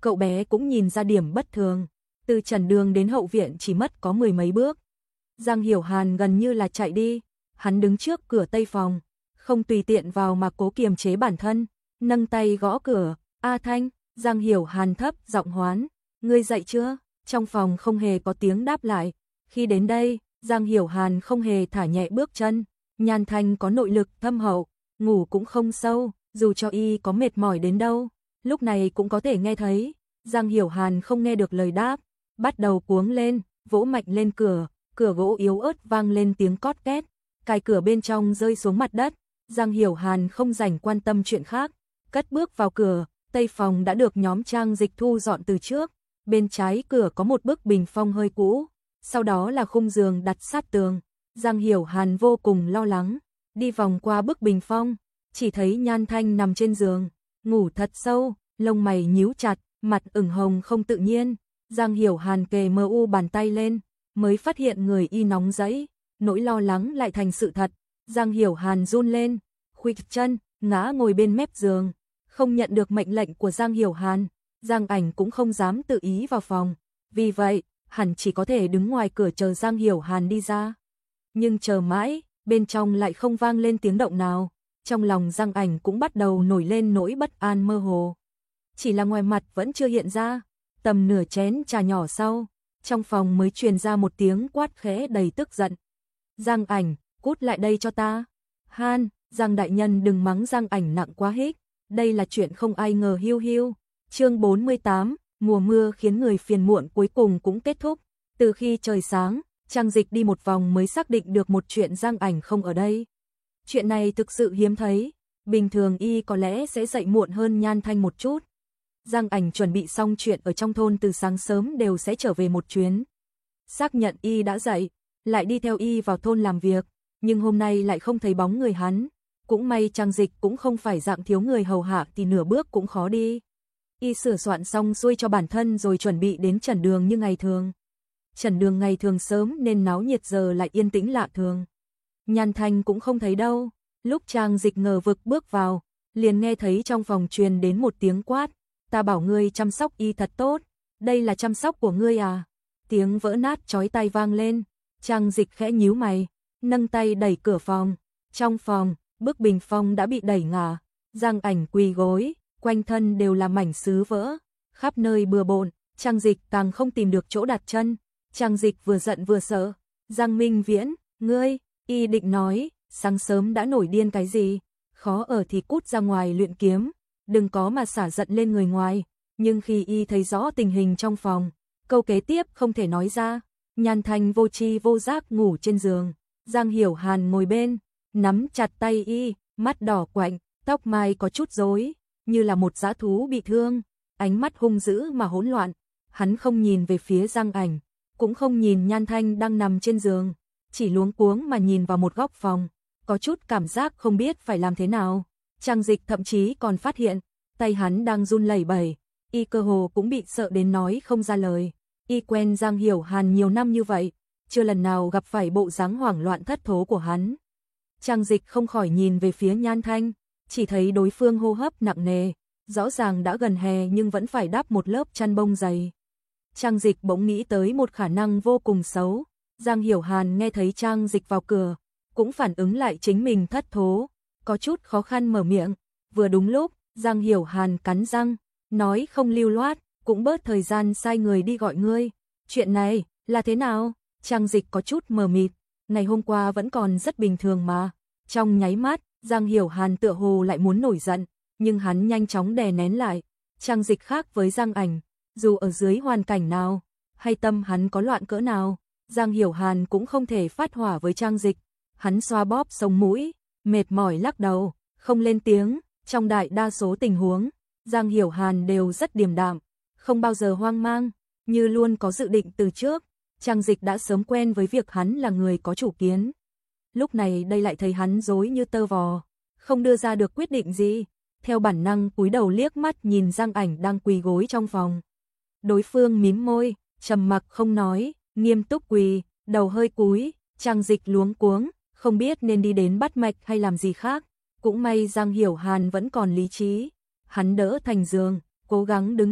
cậu bé cũng nhìn ra điểm bất thường. Từ trần đường đến hậu viện chỉ mất có 10 mấy bước. Giang Hiểu Hàn gần như là chạy đi, hắn đứng trước cửa tây phòng, không tùy tiện vào mà cố kiềm chế bản thân, nâng tay gõ cửa, "A Thanh." Giang Hiểu Hàn thấp giọng hoán, "Ngươi dậy chưa?" Trong phòng không hề có tiếng đáp lại. Khi đến đây, Giang Hiểu Hàn không hề thả nhẹ bước chân, Nhan Thanh có nội lực thâm hậu, ngủ cũng không sâu, dù cho y có mệt mỏi đến đâu, lúc này cũng có thể nghe thấy. Giang Hiểu Hàn không nghe được lời đáp, bắt đầu cuống lên, vỗ mạnh lên cửa, cửa gỗ yếu ớt vang lên tiếng cót két, cài cửa bên trong rơi xuống mặt đất. Giang Hiểu Hàn không rảnh quan tâm chuyện khác, cất bước vào cửa, tây phòng đã được nhóm Trang Dịch thu dọn từ trước, bên trái cửa có một bức bình phong hơi cũ, sau đó là khung giường đặt sát tường. Giang Hiểu Hàn vô cùng lo lắng, đi vòng qua bức bình phong, chỉ thấy Nhan Thanh nằm trên giường, ngủ thật sâu, lông mày nhíu chặt, mặt ửng hồng không tự nhiên. Giang Hiểu Hàn kề mờ u bàn tay lên, mới phát hiện người y nóng rẫy, nỗi lo lắng lại thành sự thật. Giang Hiểu Hàn run lên, khuỵu chân, ngã ngồi bên mép giường, không nhận được mệnh lệnh của Giang Hiểu Hàn, Giang Ảnh cũng không dám tự ý vào phòng, vì vậy, hẳn chỉ có thể đứng ngoài cửa chờ Giang Hiểu Hàn đi ra. Nhưng chờ mãi, bên trong lại không vang lên tiếng động nào, trong lòng Giang Ảnh cũng bắt đầu nổi lên nỗi bất an mơ hồ. Chỉ là ngoài mặt vẫn chưa hiện ra, tầm nửa chén trà nhỏ sau, trong phòng mới truyền ra một tiếng quát khẽ đầy tức giận. "Giang Ảnh, cút lại đây cho ta." "Han, Giang đại nhân đừng mắng Giang Ảnh nặng quá hích, đây là chuyện không ai ngờ." Hiu hiu. Chương 48, mùa mưa khiến người phiền muộn cuối cùng cũng kết thúc. Từ khi trời sáng, Trang Dịch đi một vòng mới xác định được một chuyện, Giang Ảnh không ở đây. Chuyện này thực sự hiếm thấy, bình thường y có lẽ sẽ dậy muộn hơn Nhan Thanh một chút. Giang Ảnh chuẩn bị xong chuyện ở trong thôn từ sáng sớm đều sẽ trở về một chuyến. Xác nhận y đã dậy, lại đi theo y vào thôn làm việc, nhưng hôm nay lại không thấy bóng người hắn. Cũng may Trang Dịch cũng không phải dạng thiếu người hầu hạ thì nửa bước cũng khó đi. Y sửa soạn xong xuôi cho bản thân rồi chuẩn bị đến trần đường như ngày thường. Trần đường ngày thường sớm nên náo nhiệt, giờ lại yên tĩnh lạ thường. Nhan Thanh cũng không thấy đâu. Lúc Trang Dịch ngờ vực bước vào, liền nghe thấy trong phòng truyền đến một tiếng quát, "Ta bảo ngươi chăm sóc y thật tốt, đây là chăm sóc của ngươi à?" Tiếng vỡ nát chói tai vang lên, Trang Dịch khẽ nhíu mày, nâng tay đẩy cửa phòng. Trong phòng, bức bình phong đã bị đẩy ngả, Giang Ảnh quỳ gối, quanh thân đều là mảnh sứ vỡ, khắp nơi bừa bộn, Trang Dịch càng không tìm được chỗ đặt chân. Trang Dịch vừa giận vừa sợ, "Giang Minh Viễn, ngươi..." Y định nói, "Sáng sớm đã nổi điên cái gì, khó ở thì cút ra ngoài luyện kiếm, đừng có mà xả giận lên người ngoài." Nhưng khi y thấy rõ tình hình trong phòng, câu kế tiếp không thể nói ra. Nhan Thanh vô tri vô giác ngủ trên giường, Giang Hiểu Hàn ngồi bên, nắm chặt tay y, mắt đỏ quạnh, tóc mai có chút rối, như là một dã thú bị thương, ánh mắt hung dữ mà hỗn loạn. Hắn không nhìn về phía Giang Ảnh, cũng không nhìn Nhan Thanh đang nằm trên giường, chỉ luống cuống mà nhìn vào một góc phòng, có chút cảm giác không biết phải làm thế nào. Trang Dịch thậm chí còn phát hiện, tay hắn đang run lẩy bẩy, y cơ hồ cũng bị sợ đến nói không ra lời. Y quen Giang Hiểu Hàn nhiều năm như vậy, chưa lần nào gặp phải bộ dáng hoảng loạn thất thố của hắn. Trang Dịch không khỏi nhìn về phía Nhan Thanh, chỉ thấy đối phương hô hấp nặng nề, rõ ràng đã gần hè nhưng vẫn phải đắp một lớp chăn bông dày. Trang Dịch bỗng nghĩ tới một khả năng vô cùng xấu. Giang Hiểu Hàn nghe thấy Trang Dịch vào cửa, cũng phản ứng lại chính mình thất thố, có chút khó khăn mở miệng. Vừa đúng lúc, Giang Hiểu Hàn cắn răng, nói không lưu loát, "Cũng bớt thời gian sai người đi gọi ngươi. Chuyện này là thế nào?" Trang Dịch có chút mờ mịt, ngày hôm qua vẫn còn rất bình thường mà. Trong nháy mắt, Giang Hiểu Hàn tựa hồ lại muốn nổi giận, nhưng hắn nhanh chóng đè nén lại. Trang Dịch khác với Giang Ảnh, dù ở dưới hoàn cảnh nào, hay tâm hắn có loạn cỡ nào, Giang Hiểu Hàn cũng không thể phát hỏa với Trang Dịch. Hắn xoa bóp sống mũi, mệt mỏi lắc đầu, không lên tiếng. Trong đại đa số tình huống, Giang Hiểu Hàn đều rất điềm đạm, không bao giờ hoang mang, như luôn có dự định từ trước. Trang Dịch đã sớm quen với việc hắn là người có chủ kiến. Lúc này đây lại thấy hắn rối như tơ vò, không đưa ra được quyết định gì. Theo bản năng cúi đầu liếc mắt nhìn Giang Ảnh đang quỳ gối trong phòng. Đối phương mím môi, trầm mặc không nói, nghiêm túc quỳ, đầu hơi cúi. Trang Dịch luống cuống, không biết nên đi đến bắt mạch hay làm gì khác. Cũng may Giang Hiểu Hàn vẫn còn lý trí. Hắn đỡ thành giường, cố gắng đứng dậy,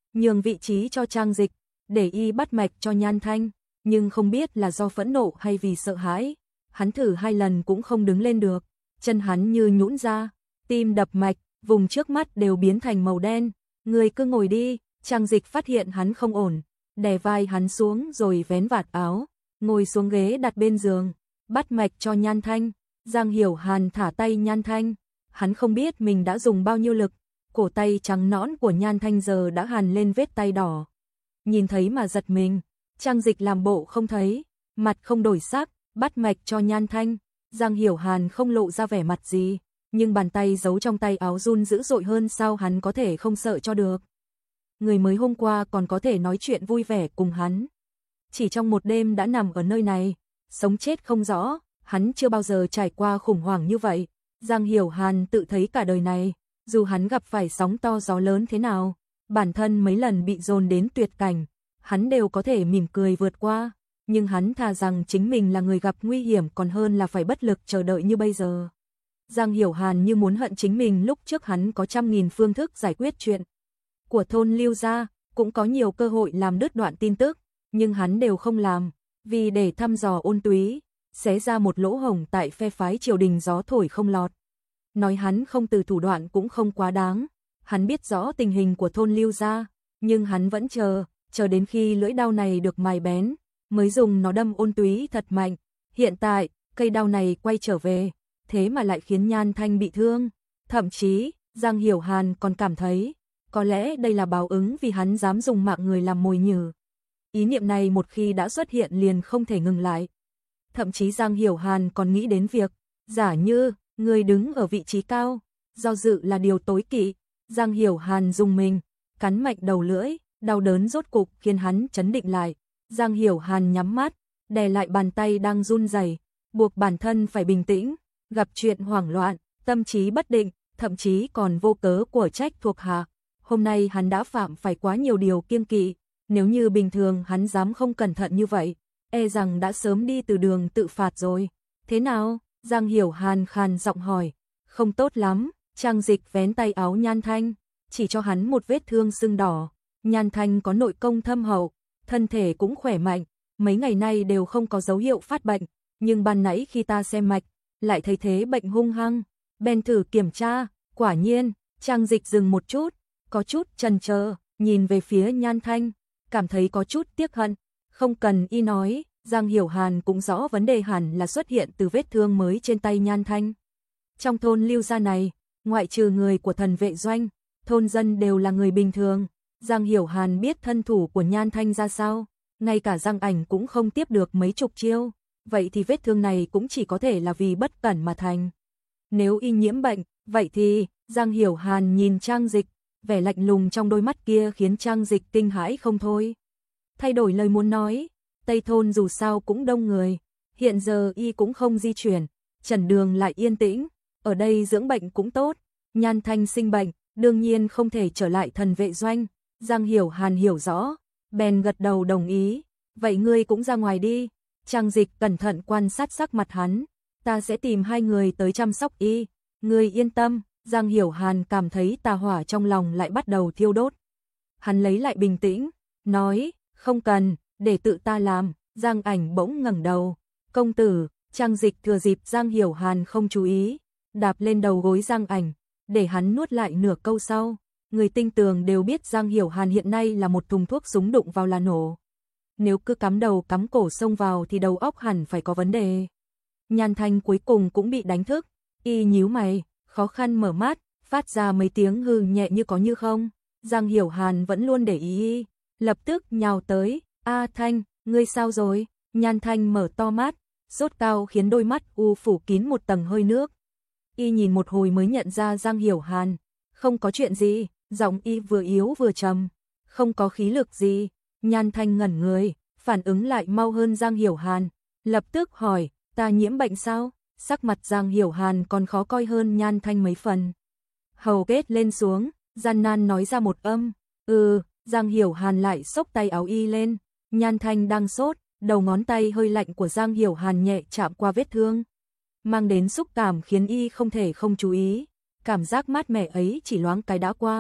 nhường vị trí cho Trang Dịch, để y bắt mạch cho Nhan Thanh, nhưng không biết là do phẫn nộ hay vì sợ hãi, hắn thử 2 lần cũng không đứng lên được, chân hắn như nhũn ra, tim đập mạch, vùng trước mắt đều biến thành màu đen, người cứ ngồi đi. Trang Dịch phát hiện hắn không ổn, đè vai hắn xuống rồi vén vạt áo, ngồi xuống ghế đặt bên giường, bắt mạch cho Nhan Thanh. Giang Hiểu Hàn thả tay Nhan Thanh, hắn không biết mình đã dùng bao nhiêu lực, cổ tay trắng nõn của Nhan Thanh giờ đã hằn lên vết tay đỏ. Nhìn thấy mà giật mình, Trang Dịch làm bộ không thấy, mặt không đổi sắc, bắt mạch cho Nhan Thanh. Giang Hiểu Hàn không lộ ra vẻ mặt gì, nhưng bàn tay giấu trong tay áo run dữ dội hơn, sao hắn có thể không sợ cho được. Người mới hôm qua còn có thể nói chuyện vui vẻ cùng hắn, chỉ trong một đêm đã nằm ở nơi này, sống chết không rõ, hắn chưa bao giờ trải qua khủng hoảng như vậy. Giang Hiểu Hàn tự thấy cả đời này, dù hắn gặp phải sóng to gió lớn thế nào, bản thân mấy lần bị dồn đến tuyệt cảnh, hắn đều có thể mỉm cười vượt qua, nhưng hắn thà rằng chính mình là người gặp nguy hiểm còn hơn là phải bất lực chờ đợi như bây giờ. Giang Hiểu Hàn như muốn hận chính mình, lúc trước hắn có 100.000 phương thức giải quyết chuyện của thôn Lưu gia, cũng có nhiều cơ hội làm đứt đoạn tin tức, nhưng hắn đều không làm, vì để thăm dò Ôn Túy, xé ra một lỗ hổng tại phe phái triều đình gió thổi không lọt. Nói hắn không từ thủ đoạn cũng không quá đáng, hắn biết rõ tình hình của thôn Lưu gia, nhưng hắn vẫn chờ đến khi lưỡi đao này được mài bén, mới dùng nó đâm Ôn Túy thật mạnh. Hiện tại, cây đao này quay trở về, thế mà lại khiến Nhan Thanh bị thương, thậm chí, Giang Hiểu Hàn còn cảm thấy, có lẽ đây là báo ứng vì hắn dám dùng mạng người làm mồi nhử. Ý niệm này một khi đã xuất hiện liền không thể ngừng lại. Thậm chí Giang Hiểu Hàn còn nghĩ đến việc, giả như, người đứng ở vị trí cao, do dự là điều tối kỵ. Giang Hiểu Hàn dùng mình, cắn mạnh đầu lưỡi, đau đớn rốt cục khiến hắn trấn định lại. Giang Hiểu Hàn nhắm mắt, đè lại bàn tay đang run rẩy, buộc bản thân phải bình tĩnh, gặp chuyện hoảng loạn, tâm trí bất định, thậm chí còn vô cớ của trách thuộc hạ. Hôm nay hắn đã phạm phải quá nhiều điều kiêng kỵ, nếu như bình thường hắn dám không cẩn thận như vậy, e rằng đã sớm đi từ đường tự phạt rồi. Thế nào? Giang Hiểu Hàn khàn giọng hỏi. Không tốt lắm. Trang Dịch vén tay áo Nhan Thanh, chỉ cho hắn một vết thương sưng đỏ. Nhan Thanh có nội công thâm hậu, thân thể cũng khỏe mạnh, mấy ngày nay đều không có dấu hiệu phát bệnh, nhưng ban nãy khi ta xem mạch, lại thấy thế bệnh hung hăng, bèn thử kiểm tra, quả nhiên. Trang Dịch dừng một chút, có chút chần chờ, nhìn về phía Nhan Thanh, cảm thấy có chút tiếc hận. Không cần y nói, Giang Hiểu Hàn cũng rõ vấn đề hẳn là xuất hiện từ vết thương mới trên tay Nhan Thanh. Trong thôn Lưu gia này, ngoại trừ người của Thần Vệ Doanh, thôn dân đều là người bình thường. Giang Hiểu Hàn biết thân thủ của Nhan Thanh ra sao, ngay cả Giang Ảnh cũng không tiếp được mấy chục chiêu, vậy thì vết thương này cũng chỉ có thể là vì bất cẩn mà thành. Nếu y nhiễm bệnh, vậy thì, Giang Hiểu Hàn nhìn Trang Dịch, vẻ lạnh lùng trong đôi mắt kia khiến Trang Dịch kinh hãi không thôi. Thay đổi lời muốn nói, Tây thôn dù sao cũng đông người, hiện giờ y cũng không di chuyển, Trần Đường lại yên tĩnh, ở đây dưỡng bệnh cũng tốt. Nhan Thanh sinh bệnh, đương nhiên không thể trở lại Thần Vệ Doanh. Giang Hiểu Hàn hiểu rõ, bèn gật đầu đồng ý, vậy ngươi cũng ra ngoài đi. Trang Dịch cẩn thận quan sát sắc mặt hắn, ta sẽ tìm 2 người tới chăm sóc y, ngươi yên tâm. Giang Hiểu Hàn cảm thấy tà hỏa trong lòng lại bắt đầu thiêu đốt. Hắn lấy lại bình tĩnh, nói, không cần, để tự ta làm. Giang Ảnh bỗng ngẩng đầu, công tử. Trang Dịch thừa dịp Giang Hiểu Hàn không chú ý, đạp lên đầu gối Giang Ảnh, để hắn nuốt lại nửa câu sau. Người tinh tường đều biết Giang Hiểu Hàn hiện nay là một thùng thuốc súng đụng vào là nổ. Nếu cứ cắm đầu cắm cổ xông vào thì đầu óc hẳn phải có vấn đề. Nhan Thanh cuối cùng cũng bị đánh thức, y nhíu mày, khó khăn mở mắt, phát ra mấy tiếng hừ nhẹ như có như không. Giang Hiểu Hàn vẫn luôn để ý, lập tức nhào tới, A Thanh, ngươi sao rồi? Nhan Thanh mở to mắt, sốt cao khiến đôi mắt u phủ kín một tầng hơi nước. Y nhìn một hồi mới nhận ra Giang Hiểu Hàn, không có chuyện gì, giọng y vừa yếu vừa trầm, không có khí lực gì. Nhan Thanh ngẩn người, phản ứng lại mau hơn Giang Hiểu Hàn, lập tức hỏi, ta nhiễm bệnh sao? Sắc mặt Giang Hiểu Hàn còn khó coi hơn Nhan Thanh mấy phần. Hầu kết lên xuống, gian nan nói ra một âm, Giang Hiểu Hàn lại xốc tay áo y lên. Nhan Thanh đang sốt, đầu ngón tay hơi lạnh của Giang Hiểu Hàn nhẹ chạm qua vết thương, mang đến xúc cảm khiến y không thể không chú ý. Cảm giác mát mẻ ấy chỉ loáng cái đã qua.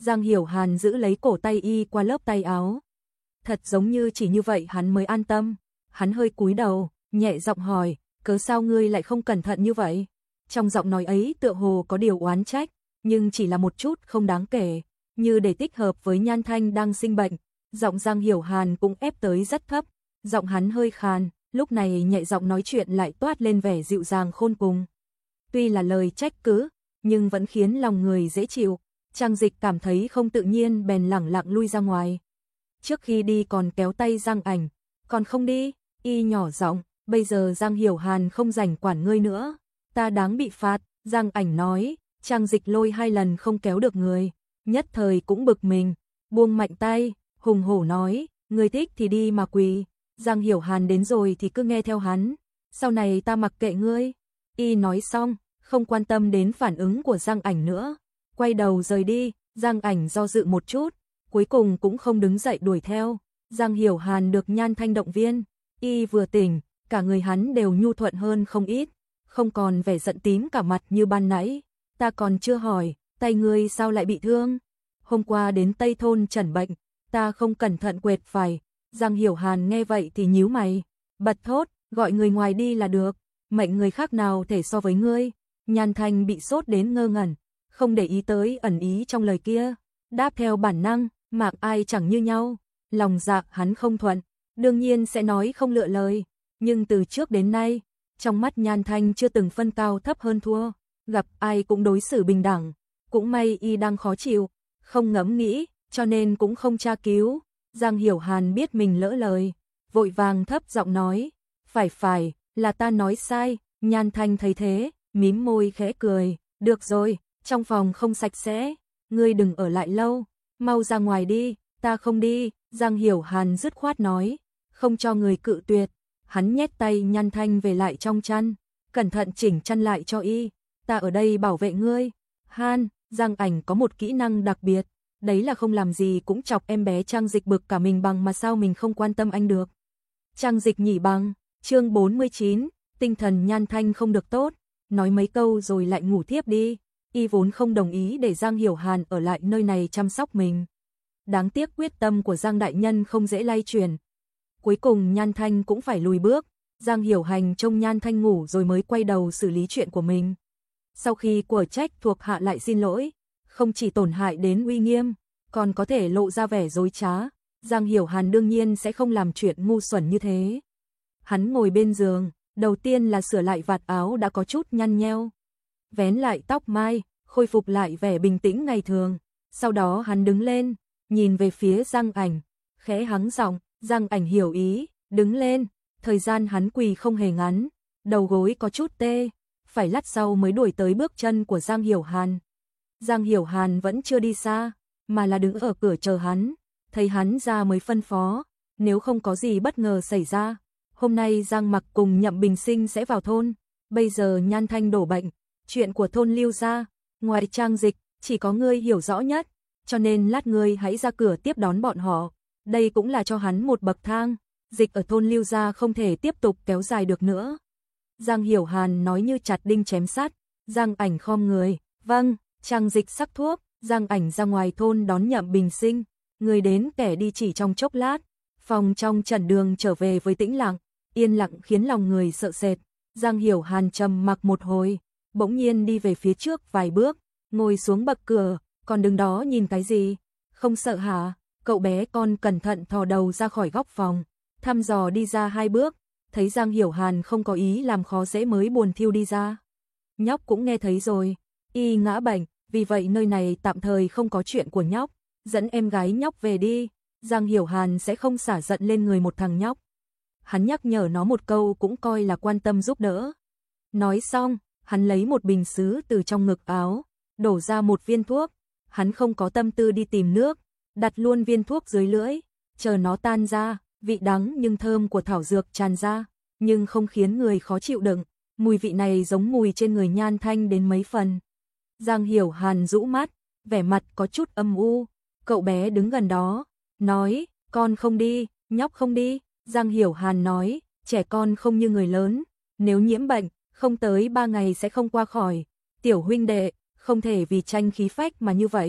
Giang Hiểu Hàn giữ lấy cổ tay y qua lớp tay áo. Thật giống như chỉ như vậy hắn mới an tâm. Hắn hơi cúi đầu, nhẹ giọng hỏi, cớ sao ngươi lại không cẩn thận như vậy? Trong giọng nói ấy tựa hồ có điều oán trách, nhưng chỉ là một chút không đáng kể, như để tích hợp với Nhan Thanh đang sinh bệnh. Giọng Giang Hiểu Hàn cũng ép tới rất thấp, giọng hắn hơi khàn, lúc này nhẹ giọng nói chuyện lại toát lên vẻ dịu dàng khôn cùng. Tuy là lời trách cứ, nhưng vẫn khiến lòng người dễ chịu. Trang Dịch cảm thấy không tự nhiên bèn lẳng lặng lui ra ngoài. Trước khi đi còn kéo tay Giang Ảnh, còn không đi, y nhỏ giọng, bây giờ Giang Hiểu Hàn không rảnh quản ngươi nữa, ta đáng bị phạt. Giang Ảnh nói. Trang Dịch lôi 2 lần không kéo được người, nhất thời cũng bực mình, buông mạnh tay, hùng hổ nói, ngươi thích thì đi mà quỳ, Giang Hiểu Hàn đến rồi thì cứ nghe theo hắn, sau này ta mặc kệ ngươi. Y nói xong, không quan tâm đến phản ứng của Giang Ảnh nữa, quay đầu rời đi. Giang Ảnh do dự một chút, cuối cùng cũng không đứng dậy đuổi theo. Giang Hiểu Hàn được Nhan Thanh động viên, y vừa tỉnh, cả người hắn đều nhu thuận hơn không ít, không còn vẻ giận tím cả mặt như ban nãy. Ta còn chưa hỏi, tay ngươi sao lại bị thương? Hôm qua đến Tây Thôn chẩn bệnh, ta không cẩn thận quệt phải. Giang Hiểu Hàn nghe vậy thì nhíu mày, bật thốt, gọi người ngoài đi là được, mệnh người khác nào thể so với ngươi. Nhan Thanh bị sốt đến ngơ ngẩn, không để ý tới ẩn ý trong lời kia, đáp theo bản năng, mạng ai chẳng như nhau. Lòng dạ hắn không thuận, đương nhiên sẽ nói không lựa lời, nhưng từ trước đến nay, trong mắt Nhan Thanh chưa từng phân cao thấp hơn thua, gặp ai cũng đối xử bình đẳng. Cũng may y đang khó chịu, không ngẫm nghĩ, cho nên cũng không tra cứu. Giang Hiểu Hàn biết mình lỡ lời, vội vàng thấp giọng nói, phải, là ta nói sai. Nhan Thanh thấy thế, mím môi khẽ cười, được rồi, trong phòng không sạch sẽ, ngươi đừng ở lại lâu, mau ra ngoài đi. Ta không đi. Giang Hiểu Hàn dứt khoát nói, không cho người cự tuyệt. Hắn nhét tay Nhan Thanh về lại trong chăn, cẩn thận chỉnh chăn lại cho y. Ta ở đây bảo vệ ngươi. Han, Giang Ảnh có một kỹ năng đặc biệt, đấy là không làm gì cũng chọc em bé Trang Dịch bực cả mình bằng mà sao mình không quan tâm anh được. Trang Dịch nhỉ bằng, chương 49, tinh thần Nhan Thanh không được tốt, nói mấy câu rồi lại ngủ thiếp đi. Y vốn không đồng ý để Giang Hiểu Hàn ở lại nơi này chăm sóc mình. Đáng tiếc quyết tâm của Giang đại nhân không dễ lay chuyển. Cuối cùng Nhan Thanh cũng phải lùi bước. Giang Hiểu Hành trông Nhan Thanh ngủ rồi mới quay đầu xử lý chuyện của mình. Sau khi của trách thuộc hạ lại xin lỗi, không chỉ tổn hại đến uy nghiêm, còn có thể lộ ra vẻ dối trá. Giang Hiểu Hàn đương nhiên sẽ không làm chuyện ngu xuẩn như thế. Hắn ngồi bên giường, đầu tiên là sửa lại vạt áo đã có chút nhăn nheo, vén lại tóc mai, khôi phục lại vẻ bình tĩnh ngày thường. Sau đó hắn đứng lên, nhìn về phía Giang Ảnh, khẽ hắng giọng. Giang Ảnh hiểu ý, đứng lên. Thời gian hắn quỳ không hề ngắn, đầu gối có chút tê, phải lát sau mới đuổi tới bước chân của Giang Hiểu Hàn. Giang Hiểu Hàn vẫn chưa đi xa, mà là đứng ở cửa chờ hắn, thấy hắn ra mới phân phó, nếu không có gì bất ngờ xảy ra, hôm nay Giang Mặc cùng Nhậm Bình Sinh sẽ vào thôn. Bây giờ Nhan Thanh đổ bệnh, chuyện của thôn Lưu gia, ngoài Trang Dịch, chỉ có ngươi hiểu rõ nhất, cho nên lát ngươi hãy ra cửa tiếp đón bọn họ. Đây cũng là cho hắn một bậc thang, dịch ở thôn Lưu gia không thể tiếp tục kéo dài được nữa. Giang Hiểu Hàn nói như chặt đinh chém sắt. Giang Ảnh khom người, vâng. Trang Dịch sắc thuốc. Giang Ảnh ra ngoài thôn đón Nhậm Bình Sinh, người đến kẻ đi chỉ trong chốc lát. Phòng trong trần đường trở về với tĩnh lặng, yên lặng khiến lòng người sợ sệt. Giang Hiểu Hàn trầm mặc một hồi, bỗng nhiên đi về phía trước vài bước, ngồi xuống bậc cửa. Còn đứng đó nhìn cái gì? Không sợ hả? Cậu bé con cẩn thận thò đầu ra khỏi góc phòng, thăm dò đi ra 2 bước, thấy Giang Hiểu Hàn không có ý làm khó dễ mới buồn thiu đi ra. Nhóc cũng nghe thấy rồi, y ngã bệnh, vì vậy nơi này tạm thời không có chuyện của nhóc, dẫn em gái nhóc về đi. Giang Hiểu Hàn sẽ không xả giận lên người một thằng nhóc. Hắn nhắc nhở nó một câu cũng coi là quan tâm giúp đỡ. Nói xong, hắn lấy một bình sứ từ trong ngực áo, đổ ra một viên thuốc. Hắn không có tâm tư đi tìm nước, đặt luôn viên thuốc dưới lưỡi, chờ nó tan ra, vị đắng nhưng thơm của thảo dược tràn ra, nhưng không khiến người khó chịu đựng. Mùi vị này giống mùi trên người Nhan Thanh đến mấy phần. Giang Hiểu Hàn rũ mắt, vẻ mặt có chút âm u. Cậu bé đứng gần đó, nói, con không đi, nhóc không đi. Giang Hiểu Hàn nói, trẻ con không như người lớn, nếu nhiễm bệnh, không tới 3 ngày sẽ không qua khỏi. Tiểu huynh đệ, không thể vì tranh khí phách mà như vậy.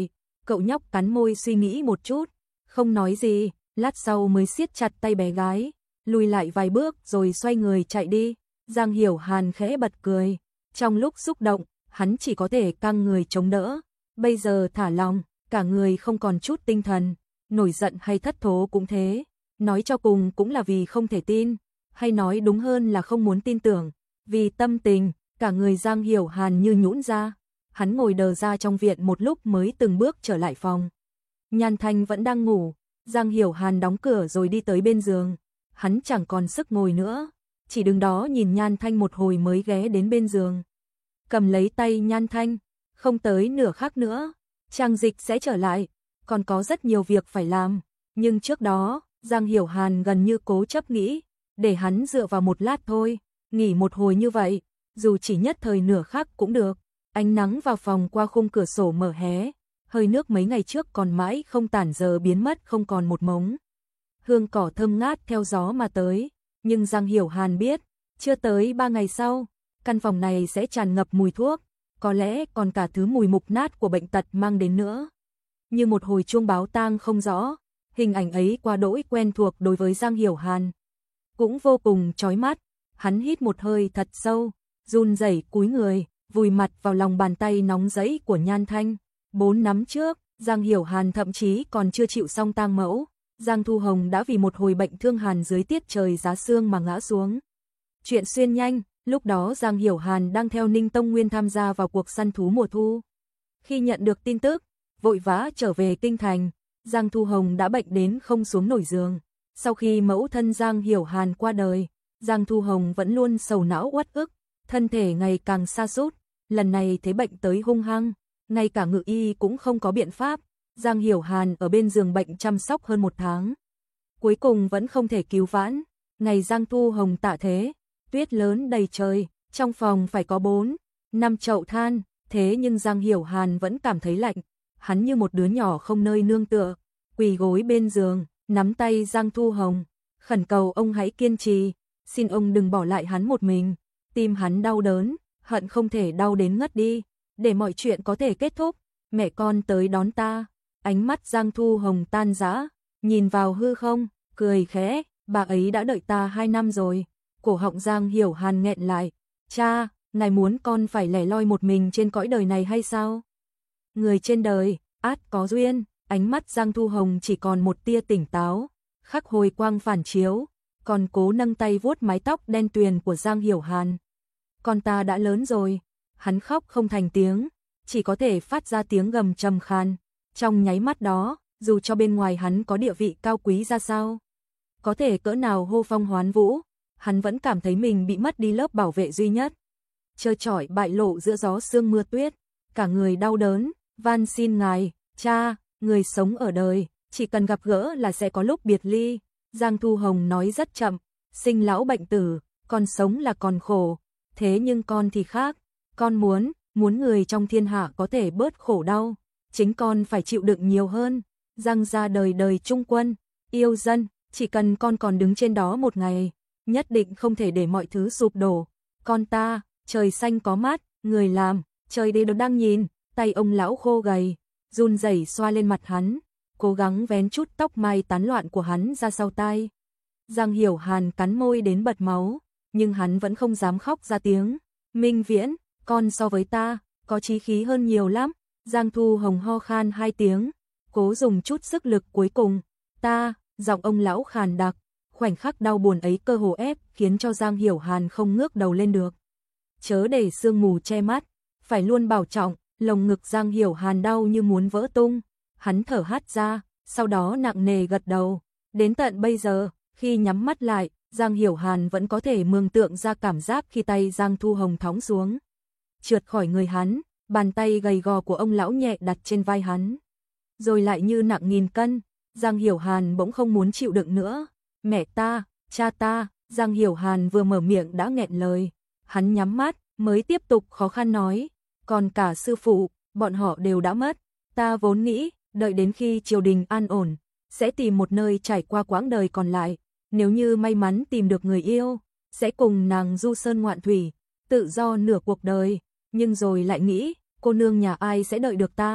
Cậu nhóc cắn môi suy nghĩ một chút, không nói gì, lát sau mới siết chặt tay bé gái, lùi lại vài bước rồi xoay người chạy đi. Giang Hiểu Hàn khẽ bật cười, trong lúc xúc động, hắn chỉ có thể căng người chống đỡ, bây giờ thả lòng, cả người không còn chút tinh thần, nổi giận hay thất thố cũng thế, nói cho cùng cũng là vì không thể tin, hay nói đúng hơn là không muốn tin tưởng, vì tâm tình, cả người Giang Hiểu Hàn như nhũn ra, hắn ngồi đờ ra trong viện một lúc mới từng bước trở lại phòng. Nhan Thanh vẫn đang ngủ, Giang Hiểu Hàn đóng cửa rồi đi tới bên giường, hắn chẳng còn sức ngồi nữa, chỉ đứng đó nhìn Nhan Thanh một hồi mới ghé đến bên giường. Cầm lấy tay Nhan Thanh, không tới nửa khắc nữa, Trang Dịch sẽ trở lại, còn có rất nhiều việc phải làm, nhưng trước đó, Giang Hiểu Hàn gần như cố chấp nghĩ, để hắn dựa vào một lát thôi, nghỉ một hồi như vậy, dù chỉ nhất thời nửa khắc cũng được. Ánh nắng vào phòng qua khung cửa sổ mở hé, hơi nước mấy ngày trước còn mãi không tản giờ biến mất không còn một mống. Hương cỏ thơm ngát theo gió mà tới, nhưng Giang Hiểu Hàn biết, chưa tới 3 ngày sau, căn phòng này sẽ tràn ngập mùi thuốc, có lẽ còn cả thứ mùi mục nát của bệnh tật mang đến nữa. Như một hồi chuông báo tang không rõ, hình ảnh ấy quá đỗi quen thuộc đối với Giang Hiểu Hàn. Cũng vô cùng chói mắt, hắn hít một hơi thật sâu, run rẩy cúi người, vùi mặt vào lòng bàn tay nóng rẫy của Nhan Thanh. 4 năm trước, Giang Hiểu Hàn thậm chí còn chưa chịu xong tang mẫu, Giang Thu Hồng đã vì một hồi bệnh thương hàn dưới tiết trời giá sương mà ngã xuống. Chuyện xuyên nhanh, lúc đó Giang Hiểu Hàn đang theo Ninh Tông Nguyên tham gia vào cuộc săn thú mùa thu. Khi nhận được tin tức, vội vã trở về kinh thành, Giang Thu Hồng đã bệnh đến không xuống nổi giường. Sau khi mẫu thân Giang Hiểu Hàn qua đời, Giang Thu Hồng vẫn luôn sầu não uất ức, thân thể ngày càng sa sút, lần này thấy bệnh tới hung hăng, ngay cả ngự y cũng không có biện pháp. Giang Hiểu Hàn ở bên giường bệnh chăm sóc hơn 1 tháng. Cuối cùng vẫn không thể cứu vãn, ngày Giang Thu Hồng tạ thế, tuyết lớn đầy trời, trong phòng phải có 4, 5 chậu than, thế nhưng Giang Hiểu Hàn vẫn cảm thấy lạnh, hắn như một đứa nhỏ không nơi nương tựa, quỳ gối bên giường, nắm tay Giang Thu Hồng, khẩn cầu ông hãy kiên trì, xin ông đừng bỏ lại hắn một mình. Tim hắn đau đớn, hận không thể đau đến ngất đi, để mọi chuyện có thể kết thúc, mẹ con tới đón ta. Ánh mắt Giang Thu Hồng tan rã, nhìn vào hư không, cười khẽ, bà ấy đã đợi ta 2 năm rồi. Cổ họng Giang Hiểu Hàn nghẹn lại, cha, ngài muốn con phải lẻ loi một mình trên cõi đời này hay sao? Người trên đời, ắt có duyên. Ánh mắt Giang Thu Hồng chỉ còn một tia tỉnh táo, khắc hồi quang phản chiếu, còn cố nâng tay vuốt mái tóc đen tuyền của Giang Hiểu Hàn. Con ta đã lớn rồi, hắn khóc không thành tiếng, chỉ có thể phát ra tiếng gầm trầm khan. Trong nháy mắt đó, dù cho bên ngoài hắn có địa vị cao quý ra sao, có thể cỡ nào hô phong hoán vũ, hắn vẫn cảm thấy mình bị mất đi lớp bảo vệ duy nhất. Trơ trọi bại lộ giữa gió sương mưa tuyết, cả người đau đớn, van xin ngài, cha, người sống ở đời, chỉ cần gặp gỡ là sẽ có lúc biệt ly. Giang Thu Hồng nói rất chậm, sinh lão bệnh tử, con sống là còn khổ, thế nhưng con thì khác, con muốn người trong thiên hạ có thể bớt khổ đau, chính con phải chịu đựng nhiều hơn. Giang gia đời đời trung quân, yêu dân, chỉ cần con còn đứng trên đó một ngày, nhất định không thể để mọi thứ sụp đổ. Con ta, trời xanh có mắt, người làm, trời đều đang nhìn. Tay ông lão khô gầy, run rẩy xoa lên mặt hắn, cố gắng vén chút tóc mai tán loạn của hắn ra sau tai. Giang Hiểu Hàn cắn môi đến bật máu, nhưng hắn vẫn không dám khóc ra tiếng. Minh Viễn, con so với ta, có chí khí hơn nhiều lắm. Giang Thu Hồng ho khan 2 tiếng, cố dùng chút sức lực cuối cùng. Ta, giọng ông lão khàn đặc, khoảnh khắc đau buồn ấy cơ hồ ép khiến cho Giang Hiểu Hàn không ngước đầu lên được. Chớ để sương mù che mắt, phải luôn bảo trọng. Lồng ngực Giang Hiểu Hàn đau như muốn vỡ tung, hắn thở hắt ra, sau đó nặng nề gật đầu. Đến tận bây giờ, khi nhắm mắt lại, Giang Hiểu Hàn vẫn có thể mường tượng ra cảm giác khi tay Giang Thu Hồng thõng xuống, trượt khỏi người hắn, bàn tay gầy gò của ông lão nhẹ đặt trên vai hắn, rồi lại như nặng nghìn cân. Giang Hiểu Hàn bỗng không muốn chịu đựng nữa. Mẹ ta, cha ta. Giang Hiểu Hàn vừa mở miệng đã nghẹn lời, hắn nhắm mắt mới tiếp tục khó khăn nói. Còn cả sư phụ, bọn họ đều đã mất. Ta vốn nghĩ, đợi đến khi triều đình an ổn, sẽ tìm một nơi trải qua quãng đời còn lại. Nếu như may mắn tìm được người yêu, sẽ cùng nàng du sơn ngoạn thủy, tự do nửa cuộc đời. Nhưng rồi lại nghĩ, cô nương nhà ai sẽ đợi được ta?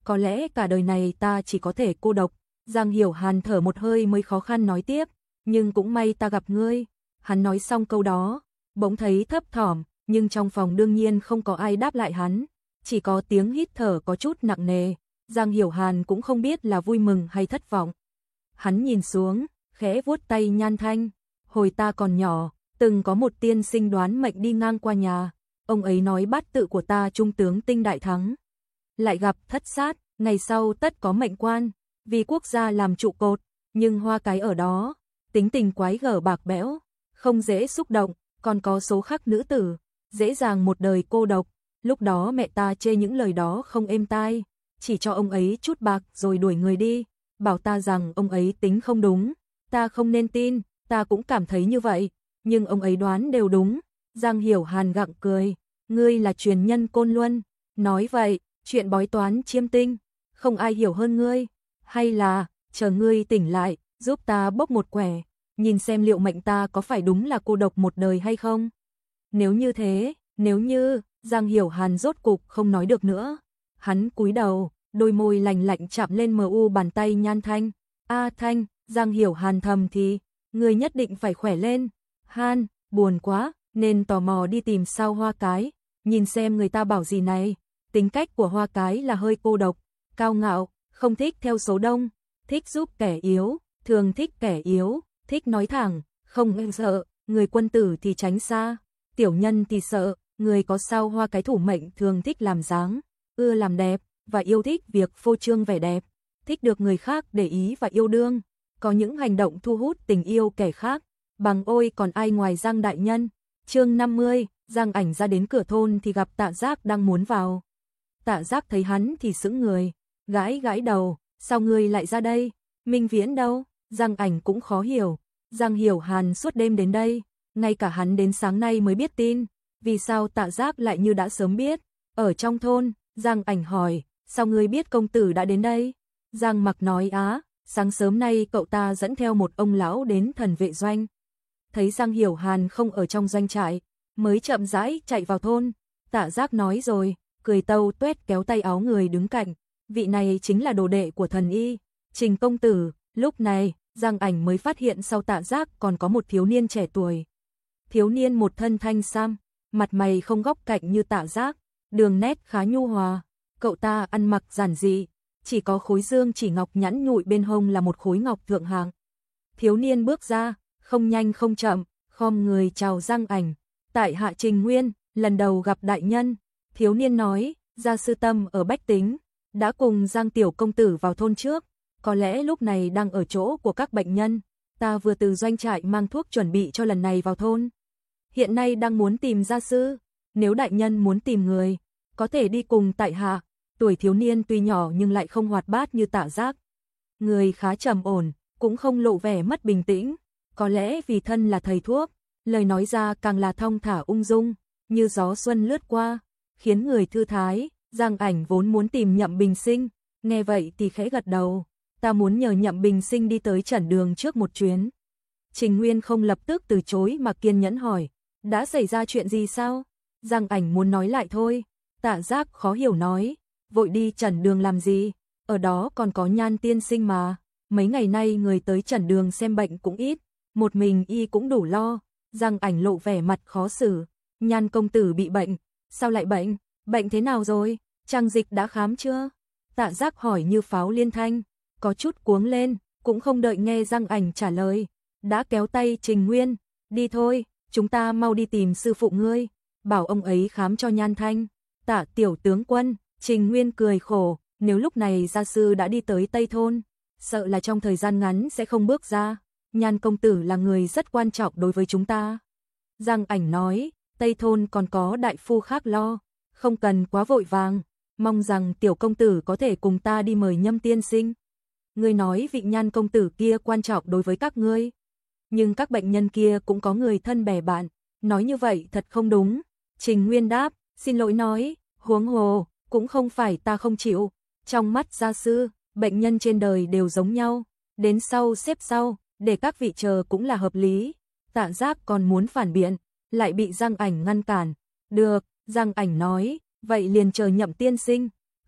có lẽ cả đời này ta chỉ có thể cô độc. Giang Hiểu Hàn thở một hơi mới khó khăn nói tiếp, nhưng cũng may ta gặp ngươi. Hắn nói xong câu đó, bỗng thấy thấp thỏm, nhưng trong phòng đương nhiên không có ai đáp lại hắn, chỉ có tiếng hít thở có chút nặng nề. Giang Hiểu Hàn cũng không biết là vui mừng hay thất vọng. Hắn nhìn xuống, khẽ vuốt tay Nhan Thanh, hồi ta còn nhỏ, từng có một tiên sinh đoán mệnh đi ngang qua nhà, ông ấy nói bát tự của ta trung tướng Tinh Đại Thắng, lại gặp thất sát, ngày sau tất có mệnh quan, vì quốc gia làm trụ cột, nhưng Hoa Cái ở đó, tính tình quái gở bạc bẽo, không dễ xúc động, còn có số khắc nữ tử, dễ dàng một đời cô độc. Lúc đó mẹ ta chê những lời đó không êm tai, chỉ cho ông ấy chút bạc rồi đuổi người đi, bảo ta rằng ông ấy tính không đúng, ta không nên tin, ta cũng cảm thấy như vậy, nhưng ông ấy đoán đều đúng. Giang Hiểu Hàn gặng cười, ngươi là truyền nhân Côn Luân, nói vậy, chuyện bói toán chiêm tinh, không ai hiểu hơn ngươi, hay là, chờ ngươi tỉnh lại, giúp ta bốc một quẻ, nhìn xem liệu mệnh ta có phải đúng là cô độc một đời hay không. Nếu như thế, nếu như, Giang Hiểu Hàn rốt cục không nói được nữa. Hắn cúi đầu, đôi môi lạnh lạnh chạm lên mờ u bàn tay Nhan Thanh. A Thanh, Giang Hiểu Hàn thầm thì, người nhất định phải khỏe lên. Han, buồn quá, nên tò mò đi tìm sao Hoa Cái, nhìn xem người ta bảo gì này. Tính cách của Hoa Cái là hơi cô độc, cao ngạo, không thích theo số đông, thích giúp kẻ yếu, thường thích kẻ yếu, thích nói thẳng, không sợ, người quân tử thì tránh xa, tiểu nhân thì sợ. Người có sao Hoa Cái thủ mệnh thường thích làm dáng, ưa làm đẹp, và yêu thích việc phô trương vẻ đẹp, thích được người khác để ý và yêu đương, có những hành động thu hút tình yêu kẻ khác, bằng ôi còn ai ngoài Giang đại nhân. Chương 50, Giang Ảnh ra đến cửa thôn thì gặp Tạ Giác đang muốn vào. Tạ Giác thấy hắn thì sững người, gãi gãi đầu, sao ngươi lại ra đây, Minh Viễn đâu? Giang Ảnh cũng khó hiểu, Giang Hiểu Hàn suốt đêm đến đây, ngay cả hắn đến sáng nay mới biết tin. Vì sao Tạ Giác lại như đã sớm biết? Ở trong thôn, Giang Ảnh hỏi, sao ngươi biết công tử đã đến đây? Giang Mặc nói sáng sớm nay cậu ta dẫn theo một ông lão đến thần vệ doanh. Thấy Giang Hiểu Hàn không ở trong doanh trại, mới chậm rãi chạy vào thôn. Tạ Giác nói rồi, cười tâu tuét kéo tay áo người đứng cạnh. Vị này chính là đồ đệ của thần y, Trình công tử. Lúc này, Giang Ảnh mới phát hiện sau Tạ Giác còn có một thiếu niên trẻ tuổi. Thiếu niên một thân thanh sam, mặt mày không góc cạnh như Tạ Giác, đường nét khá nhu hòa. Cậu ta ăn mặc giản dị, chỉ có khối dương chỉ ngọc nhẵn nhụi bên hông là một khối ngọc thượng hạng. Thiếu niên bước ra, không nhanh không chậm, khom người chào Giang Ảnh. Tại hạ Trình Nguyên, lần đầu gặp đại nhân. Thiếu niên nói, gia sư Tâm ở Bách Tính, đã cùng Giang tiểu công tử vào thôn trước, có lẽ lúc này đang ở chỗ của các bệnh nhân. Ta vừa từ doanh trại mang thuốc chuẩn bị cho lần này vào thôn. Hiện nay đang muốn tìm gia sư, nếu đại nhân muốn tìm người, có thể đi cùng tại hạ. Tuổi thiếu niên tuy nhỏ nhưng lại không hoạt bát như Tạ Giác. Người khá trầm ổn, cũng không lộ vẻ mất bình tĩnh, có lẽ vì thân là thầy thuốc, lời nói ra càng là thong thả ung dung, như gió xuân lướt qua, khiến người thư thái. Giang Ảnh vốn muốn tìm Nhậm Bình Sinh, nghe vậy thì khẽ gật đầu, ta muốn nhờ Nhậm Bình Sinh đi tới Trần Đường trước một chuyến. Trình Nguyên không lập tức từ chối mà kiên nhẫn hỏi, đã xảy ra chuyện gì sao? Giang Ảnh muốn nói lại thôi. Tạ Giác khó hiểu nói, vội đi Trần Đường làm gì? Ở đó còn có Nhan tiên sinh mà. Mấy ngày nay người tới Trần Đường xem bệnh cũng ít, một mình y cũng đủ lo. Giang Ảnh lộ vẻ mặt khó xử, Nhan công tử bị bệnh, sao lại bệnh? Bệnh thế nào rồi? Trang dịch đã khám chưa? Tạ Giác hỏi như pháo liên thanh, có chút cuống lên, cũng không đợi nghe Giang Ảnh trả lời, đã kéo tay Trình Nguyên, đi thôi, chúng ta mau đi tìm sư phụ ngươi, bảo ông ấy khám cho Nhan Thanh. Tạ tiểu tướng quân, Trình Nguyên cười khổ, nếu lúc này gia sư đã đi tới Tây Thôn, sợ là trong thời gian ngắn sẽ không bước ra. Nhan công tử là người rất quan trọng đối với chúng ta. Giang Ảnh nói, Tây Thôn còn có đại phu khác lo, không cần quá vội vàng, mong rằng tiểu công tử có thể cùng ta đi mời Nhâm tiên sinh. Ngươi nói vị Nhan công tử kia quan trọng đối với các ngươi, nhưng các bệnh nhân kia cũng có người thân bè bạn, nói như vậy thật không đúng. Trình Nguyên đáp, xin lỗi nói, huống hồ, cũng không phải ta không chịu, trong mắt gia sư, bệnh nhân trên đời đều giống nhau, đến sau xếp sau, để các vị chờ cũng là hợp lý. Tạ Giác còn muốn phản biện, lại bị Giang Ảnh ngăn cản. Được, Giang Ảnh nói, vậy liền chờ Nhậm tiên sinh.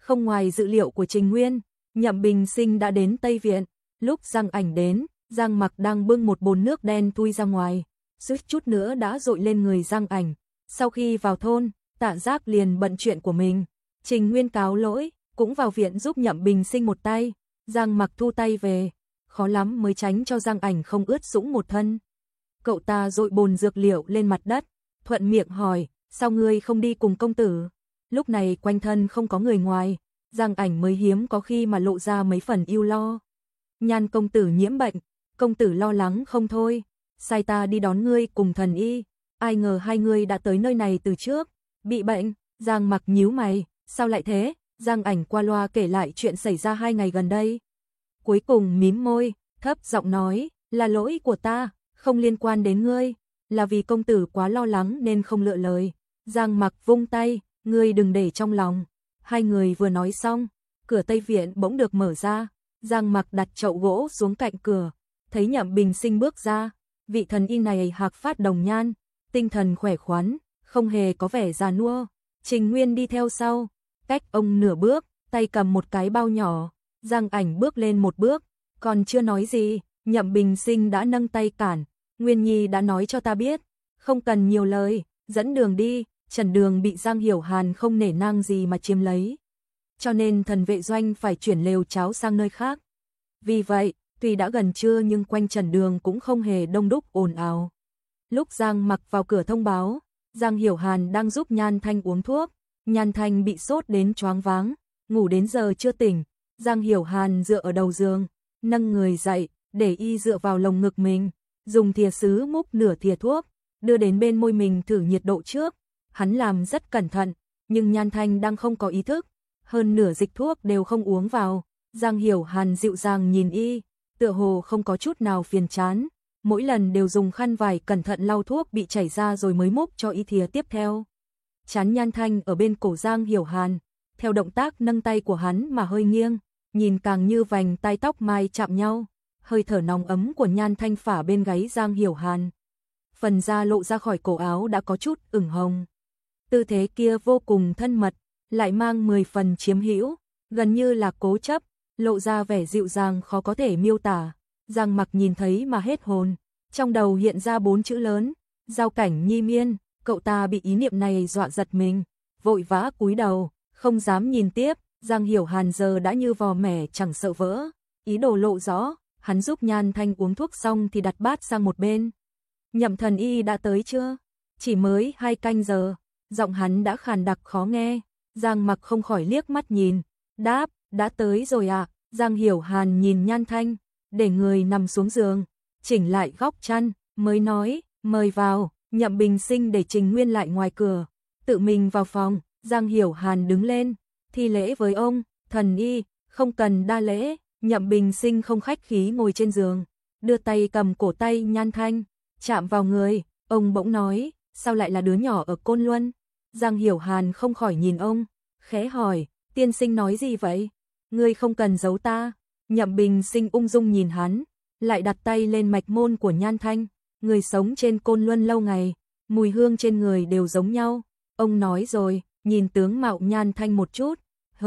Không ngoài dự liệu của Trình Nguyên, Nhậm Bình Sinh đã đến Tây Viện. Lúc Giang Ảnh đến, Giang Mặc đang bưng một bồn nước đen thui ra ngoài, suýt chút nữa đã dội lên người Giang Ảnh. Sau khi vào thôn, Tạ Giác liền bận chuyện của mình. Trình Nguyên cáo lỗi, cũng vào viện giúp Nhậm Bình Sinh một tay. Giang Mặc thu tay về, khó lắm mới tránh cho Giang Ảnh không ướt sũng một thân. Cậu ta dội bồn dược liệu lên mặt đất, thuận miệng hỏi, sao ngươi không đi cùng công tử? Lúc này quanh thân không có người ngoài, Giang Ảnh mới hiếm có khi mà lộ ra mấy phần ưu lo. Nhan công tử nhiễm bệnh, công tử lo lắng không thôi, sai ta đi đón ngươi cùng thần y, ai ngờ hai ngươi đã tới nơi này từ trước, bị bệnh. Giang Mặc nhíu mày, sao lại thế? Giang Ảnh qua loa kể lại chuyện xảy ra 2 ngày gần đây. Cuối cùng mím môi, thấp giọng nói, là lỗi của ta, không liên quan đến ngươi, là vì công tử quá lo lắng nên không lựa lời. Giang Mặc vung tay, ngươi đừng để trong lòng. Hai người vừa nói xong, cửa Tây Viện bỗng được mở ra. Giang Mặc đặt chậu gỗ xuống cạnh cửa, thấy Nhậm Bình Sinh bước ra. Vị thần y này hạc phát đồng nhan, tinh thần khỏe khoắn, không hề có vẻ già nua. Trình Nguyên đi theo sau, cách ông nửa bước, tay cầm một cái bao nhỏ. Giang Ảnh bước lên một bước, còn chưa nói gì, Nhậm Bình Sinh đã nâng tay cản. Nguyên Nhi đã nói cho ta biết, không cần nhiều lời, dẫn đường đi. Trần Đường bị Giang Hiểu Hàn không nể nang gì mà chiếm lấy, cho nên thần vệ doanh phải chuyển lều cháo sang nơi khác. Vì vậy, tuy đã gần trưa nhưng quanh Trần Đường cũng không hề đông đúc ồn ào. Lúc Giang Mặc vào cửa thông báo, Giang Hiểu Hàn đang giúp Nhan Thanh uống thuốc. Nhan Thanh bị sốt đến choáng váng, ngủ đến giờ chưa tỉnh. Giang Hiểu Hàn dựa ở đầu giường, nâng người dậy, để y dựa vào lồng ngực mình, dùng thìa sứ múc nửa thìa thuốc, đưa đến bên môi mình thử nhiệt độ trước. Hắn làm rất cẩn thận, nhưng Nhan Thanh đang không có ý thức, hơn nửa dịch thuốc đều không uống vào. Giang Hiểu Hàn dịu dàng nhìn y, tựa hồ không có chút nào phiền chán, mỗi lần đều dùng khăn vải cẩn thận lau thuốc bị chảy ra rồi mới múc cho y thìa tiếp theo. Trán Nhan Thanh ở bên cổ Giang Hiểu Hàn, theo động tác nâng tay của hắn mà hơi nghiêng, nhìn càng như vành tai tóc mai chạm nhau. Hơi thở nóng ấm của Nhan Thanh phả bên gáy Giang Hiểu Hàn, phần da lộ ra khỏi cổ áo đã có chút ửng hồng. Tư thế kia vô cùng thân mật, lại mang 10 phần chiếm hữu, gần như là cố chấp, lộ ra vẻ dịu dàng khó có thể miêu tả. Giang Mặc nhìn thấy mà hết hồn, trong đầu hiện ra 4 chữ lớn, Giao Cảnh Nhi Miên. Cậu ta bị ý niệm này dọa giật mình, vội vã cúi đầu, không dám nhìn tiếp. Giang Hiểu Hàn giờ đã như vò mẻ chẳng sợ vỡ, ý đồ lộ rõ. Hắn giúp Nhan Thanh uống thuốc xong thì đặt bát sang một bên. Nhậm thần y đã tới chưa? Chỉ mới 2 canh giờ. Giọng hắn đã khàn đặc khó nghe. Giang Mặc không khỏi liếc mắt nhìn, đáp, đã tới rồi ạ. Giang Hiểu Hàn nhìn Nhan Thanh, để người nằm xuống giường, chỉnh lại góc chăn, mới nói, mời vào. Nhậm Bình Sinh để Trình Nguyên lại ngoài cửa, tự mình vào phòng. Giang Hiểu Hàn đứng lên, thi lễ với ông, thần y, không cần đa lễ. Nhậm Bình Sinh không khách khí ngồi trên giường, đưa tay cầm cổ tay Nhan Thanh, chạm vào người. Ông bỗng nói, sao lại là đứa nhỏ ở Côn Luân? Giang Hiểu Hàn không khỏi nhìn ông, khẽ hỏi, tiên sinh nói gì vậy? Ngươi không cần giấu ta. Nhậm Bình Sinh ung dung nhìn hắn, lại đặt tay lên mạch môn của Nhan Thanh. Người sống trên Côn Luân lâu ngày, mùi hương trên người đều giống nhau. Ông nói rồi, nhìn tướng mạo Nhan Thanh một chút,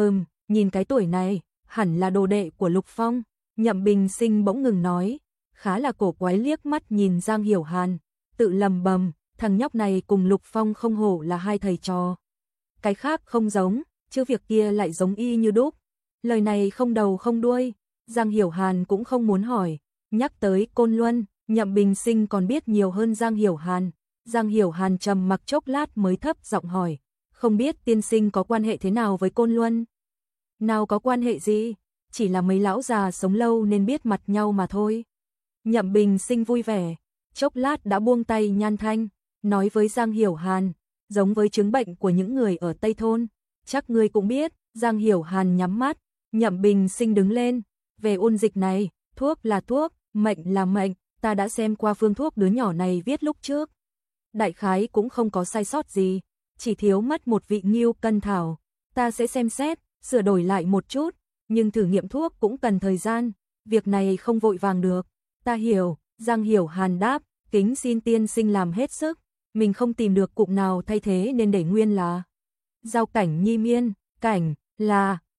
nhìn cái tuổi này, hẳn là đồ đệ của Lục Phong. Nhậm Bình Sinh bỗng ngừng nói, khá là cổ quái, liếc mắt nhìn Giang Hiểu Hàn, tự lầm bầm, thằng nhóc này cùng Lục Phong không hổ là hai thầy trò. Cái khác không giống, chứ việc kia lại giống y như đúc. Lời này không đầu không đuôi, Giang Hiểu Hàn cũng không muốn hỏi. Nhắc tới Côn Luân, Nhậm Bình Sinh còn biết nhiều hơn Giang Hiểu Hàn. Giang Hiểu Hàn trầm mặc chốc lát mới thấp giọng hỏi, không biết tiên sinh có quan hệ thế nào với Côn Luân? Nào có quan hệ gì, chỉ là mấy lão già sống lâu nên biết mặt nhau mà thôi. Nhậm Bình Sinh vui vẻ, chốc lát đã buông tay Nhan Thanh, nói với Giang Hiểu Hàn, giống với chứng bệnh của những người ở Tây Thôn, chắc ngươi cũng biết. Giang Hiểu Hàn nhắm mắt, Nhậm Bình Sinh đứng lên, về ôn dịch này, thuốc là thuốc, mệnh là mệnh, ta đã xem qua phương thuốc đứa nhỏ này viết lúc trước. Đại khái cũng không có sai sót gì, chỉ thiếu mất một vị ngưu cân thảo, ta sẽ xem xét, sửa đổi lại một chút, nhưng thử nghiệm thuốc cũng cần thời gian, việc này không vội vàng được. Ta hiểu. Giang Hiểu Hàn đáp, kính xin tiên sinh làm hết sức, mình không tìm được cụm nào thay thế nên để nguyên là Giao Cảnh Nhi Miên. Cảnh là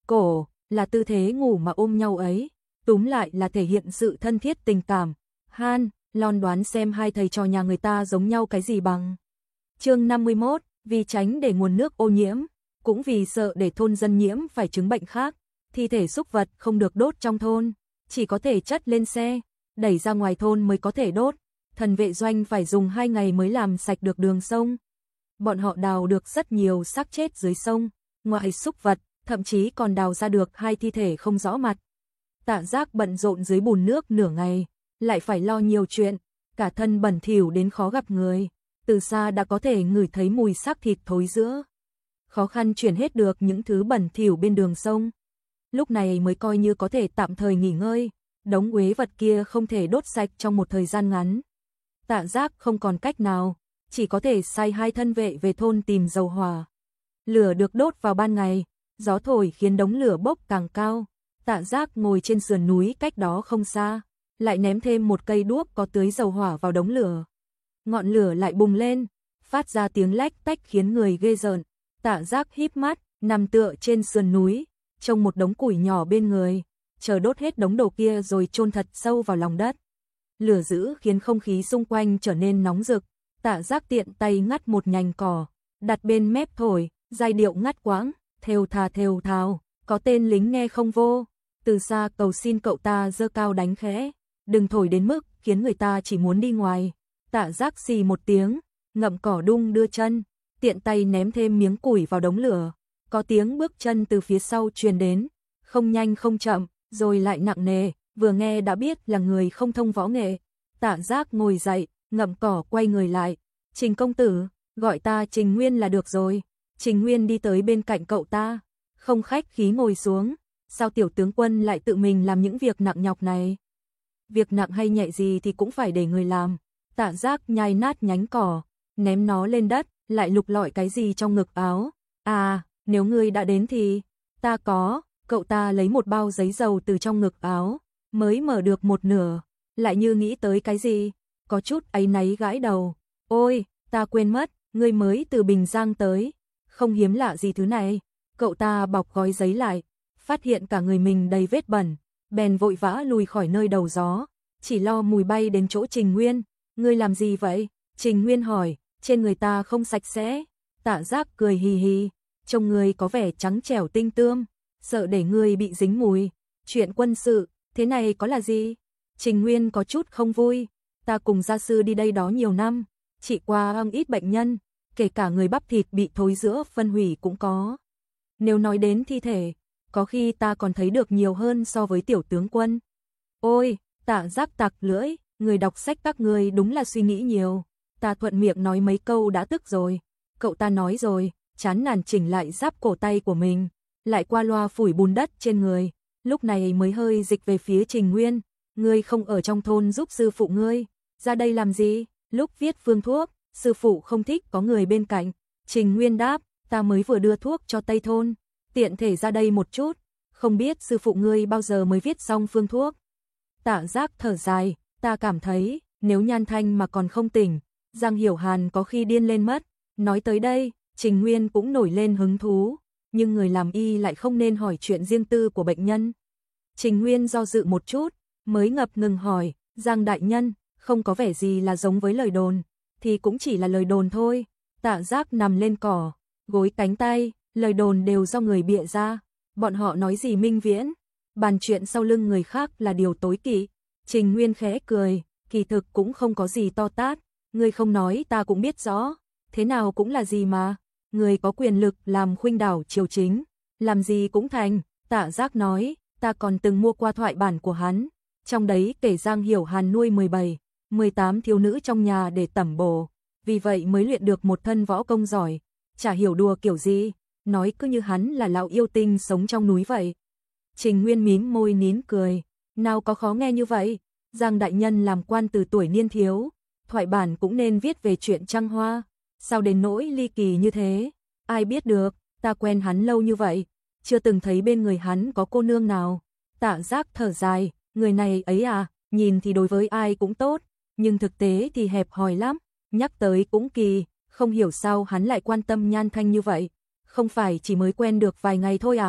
cổ, là tư thế ngủ mà ôm nhau ấy, túm lại là thể hiện sự thân thiết tình cảm. Han, Lon đoán xem hai thầy trò nhà người ta giống nhau cái gì bằng. Chương 51, vì tránh để nguồn nước ô nhiễm, cũng vì sợ để thôn dân nhiễm phải chứng bệnh khác, thi thể súc vật không được đốt trong thôn, chỉ có thể chất lên xe, đẩy ra ngoài thôn mới có thể đốt. Thần vệ doanh phải dùng 2 ngày mới làm sạch được đường sông. Bọn họ đào được rất nhiều xác chết dưới sông, ngoài súc vật, thậm chí còn đào ra được 2 thi thể không rõ mặt. Tạ Giác bận rộn dưới bùn nước nửa ngày, lại phải lo nhiều chuyện, cả thân bẩn thỉu đến khó gặp người, từ xa đã có thể ngửi thấy mùi xác thịt thối rữa. Khó khăn chuyển hết được những thứ bẩn thỉu bên đường sông. Lúc này mới coi như có thể tạm thời nghỉ ngơi, đống uế vật kia không thể đốt sạch trong một thời gian ngắn. Tạ Giác không còn cách nào, chỉ có thể sai 2 thân vệ về thôn tìm dầu hỏa. Lửa được đốt vào ban ngày, gió thổi khiến đống lửa bốc càng cao. Tạ Giác ngồi trên sườn núi cách đó không xa, lại ném thêm một cây đuốc có tưới dầu hỏa vào đống lửa. Ngọn lửa lại bùng lên, phát ra tiếng lách tách khiến người ghê rợn. Tạ Giác híp mắt, nằm tựa trên sườn núi, trông một đống củi nhỏ bên người, chờ đốt hết đống đồ kia rồi chôn thật sâu vào lòng đất. Lửa dữ khiến không khí xung quanh trở nên nóng rực. Tạ Giác tiện tay ngắt một nhành cỏ, đặt bên mép thổi, giai điệu ngắt quãng, thều thào, có tên lính nghe không vô. Từ xa cầu xin cậu ta giơ cao đánh khẽ, đừng thổi đến mức khiến người ta chỉ muốn đi ngoài. Tạ Giác xì một tiếng, ngậm cỏ đung đưa chân, tiện tay ném thêm miếng củi vào đống lửa. Có tiếng bước chân từ phía sau truyền đến, không nhanh không chậm, rồi lại nặng nề, vừa nghe đã biết là người không thông võ nghệ. Tạ Giác ngồi dậy, ngậm cỏ quay người lại. Trình công tử, gọi ta Trình Nguyên là được rồi. Trình Nguyên đi tới bên cạnh cậu ta, không khách khí ngồi xuống. Sao tiểu tướng quân lại tự mình làm những việc nặng nhọc này? Việc nặng hay nhẹ gì thì cũng phải để người làm. Tạ Giác nhai nát nhánh cỏ, ném nó lên đất, lại lục lọi cái gì trong ngực áo. À, nếu ngươi đã đến thì ta có. Cậu ta lấy một bao giấy dầu từ trong ngực áo, mới mở được một nửa, lại như nghĩ tới cái gì, có chút áy náy gãi đầu. Ôi, ta quên mất, ngươi mới từ Bình Giang tới, không hiếm lạ gì thứ này. Cậu ta bọc gói giấy lại, phát hiện cả người mình đầy vết bẩn, bèn vội vã lùi khỏi nơi đầu gió, chỉ lo mùi bay đến chỗ Trình Nguyên. Ngươi làm gì vậy? Trình Nguyên hỏi, trên người ta không sạch sẽ. Tạ Giác cười hì hì, trông ngươi có vẻ trắng trẻo tinh tươm, sợ để ngươi bị dính mùi. Chuyện quân sự, thế này có là gì? Trình Nguyên có chút không vui, ta cùng gia sư đi đây đó nhiều năm, trị qua không ít bệnh nhân, kể cả người bắp thịt bị thối rữa phân hủy cũng có. Nếu nói đến thi thể, có khi ta còn thấy được nhiều hơn so với tiểu tướng quân. Ôi, Tạ Giác tặc lưỡi, người đọc sách các ngươi đúng là suy nghĩ nhiều. Ta thuận miệng nói mấy câu đã tức rồi. Cậu ta nói rồi, chán nản chỉnh lại giáp cổ tay của mình, lại qua loa phủi bùn đất trên người, lúc này mới hơi dịch về phía Trình Nguyên. Ngươi không ở trong thôn giúp sư phụ ngươi, ra đây làm gì? Lúc viết phương thuốc, sư phụ không thích có người bên cạnh. Trình Nguyên đáp, ta mới vừa đưa thuốc cho Tây thôn, tiện thể ra đây một chút, không biết sư phụ ngươi bao giờ mới viết xong phương thuốc. Tạ Giác thở dài, ta cảm thấy, nếu Nhan Thanh mà còn không tỉnh, Giang Hiểu Hàn có khi điên lên mất. Nói tới đây, Trình Nguyên cũng nổi lên hứng thú, nhưng người làm y lại không nên hỏi chuyện riêng tư của bệnh nhân. Trình Nguyên do dự một chút, mới ngập ngừng hỏi, Giang đại nhân, không có vẻ gì là giống với lời đồn, thì cũng chỉ là lời đồn thôi. Tạ Giác nằm lên cỏ, gối cánh tay, lời đồn đều do người bịa ra, bọn họ nói gì minh viễn, bàn chuyện sau lưng người khác là điều tối kỵ. Trình Nguyên khẽ cười, kỳ thực cũng không có gì to tát, ngươi không nói ta cũng biết rõ, thế nào cũng là gì mà, người có quyền lực làm khuynh đảo triều chính, làm gì cũng thành. Tạ Giác nói, ta còn từng mua qua thoại bản của hắn, trong đấy kể Giang Hiểu Hàn nuôi 17, 18 thiếu nữ trong nhà để tẩm bổ, vì vậy mới luyện được một thân võ công giỏi, chả hiểu đùa kiểu gì, nói cứ như hắn là lão yêu tinh sống trong núi vậy. Trình Nguyên mím môi nín cười, nào có khó nghe như vậy, Giang đại nhân làm quan từ tuổi niên thiếu, thoại bản cũng nên viết về chuyện trăng hoa, sao đến nỗi ly kỳ như thế, ai biết được, ta quen hắn lâu như vậy, chưa từng thấy bên người hắn có cô nương nào. Tạ Giác thở dài, người này ấy à, nhìn thì đối với ai cũng tốt, nhưng thực tế thì hẹp hòi lắm, nhắc tới cũng kỳ, không hiểu sao hắn lại quan tâm Nhan Thanh như vậy, không phải chỉ mới quen được vài ngày thôi à.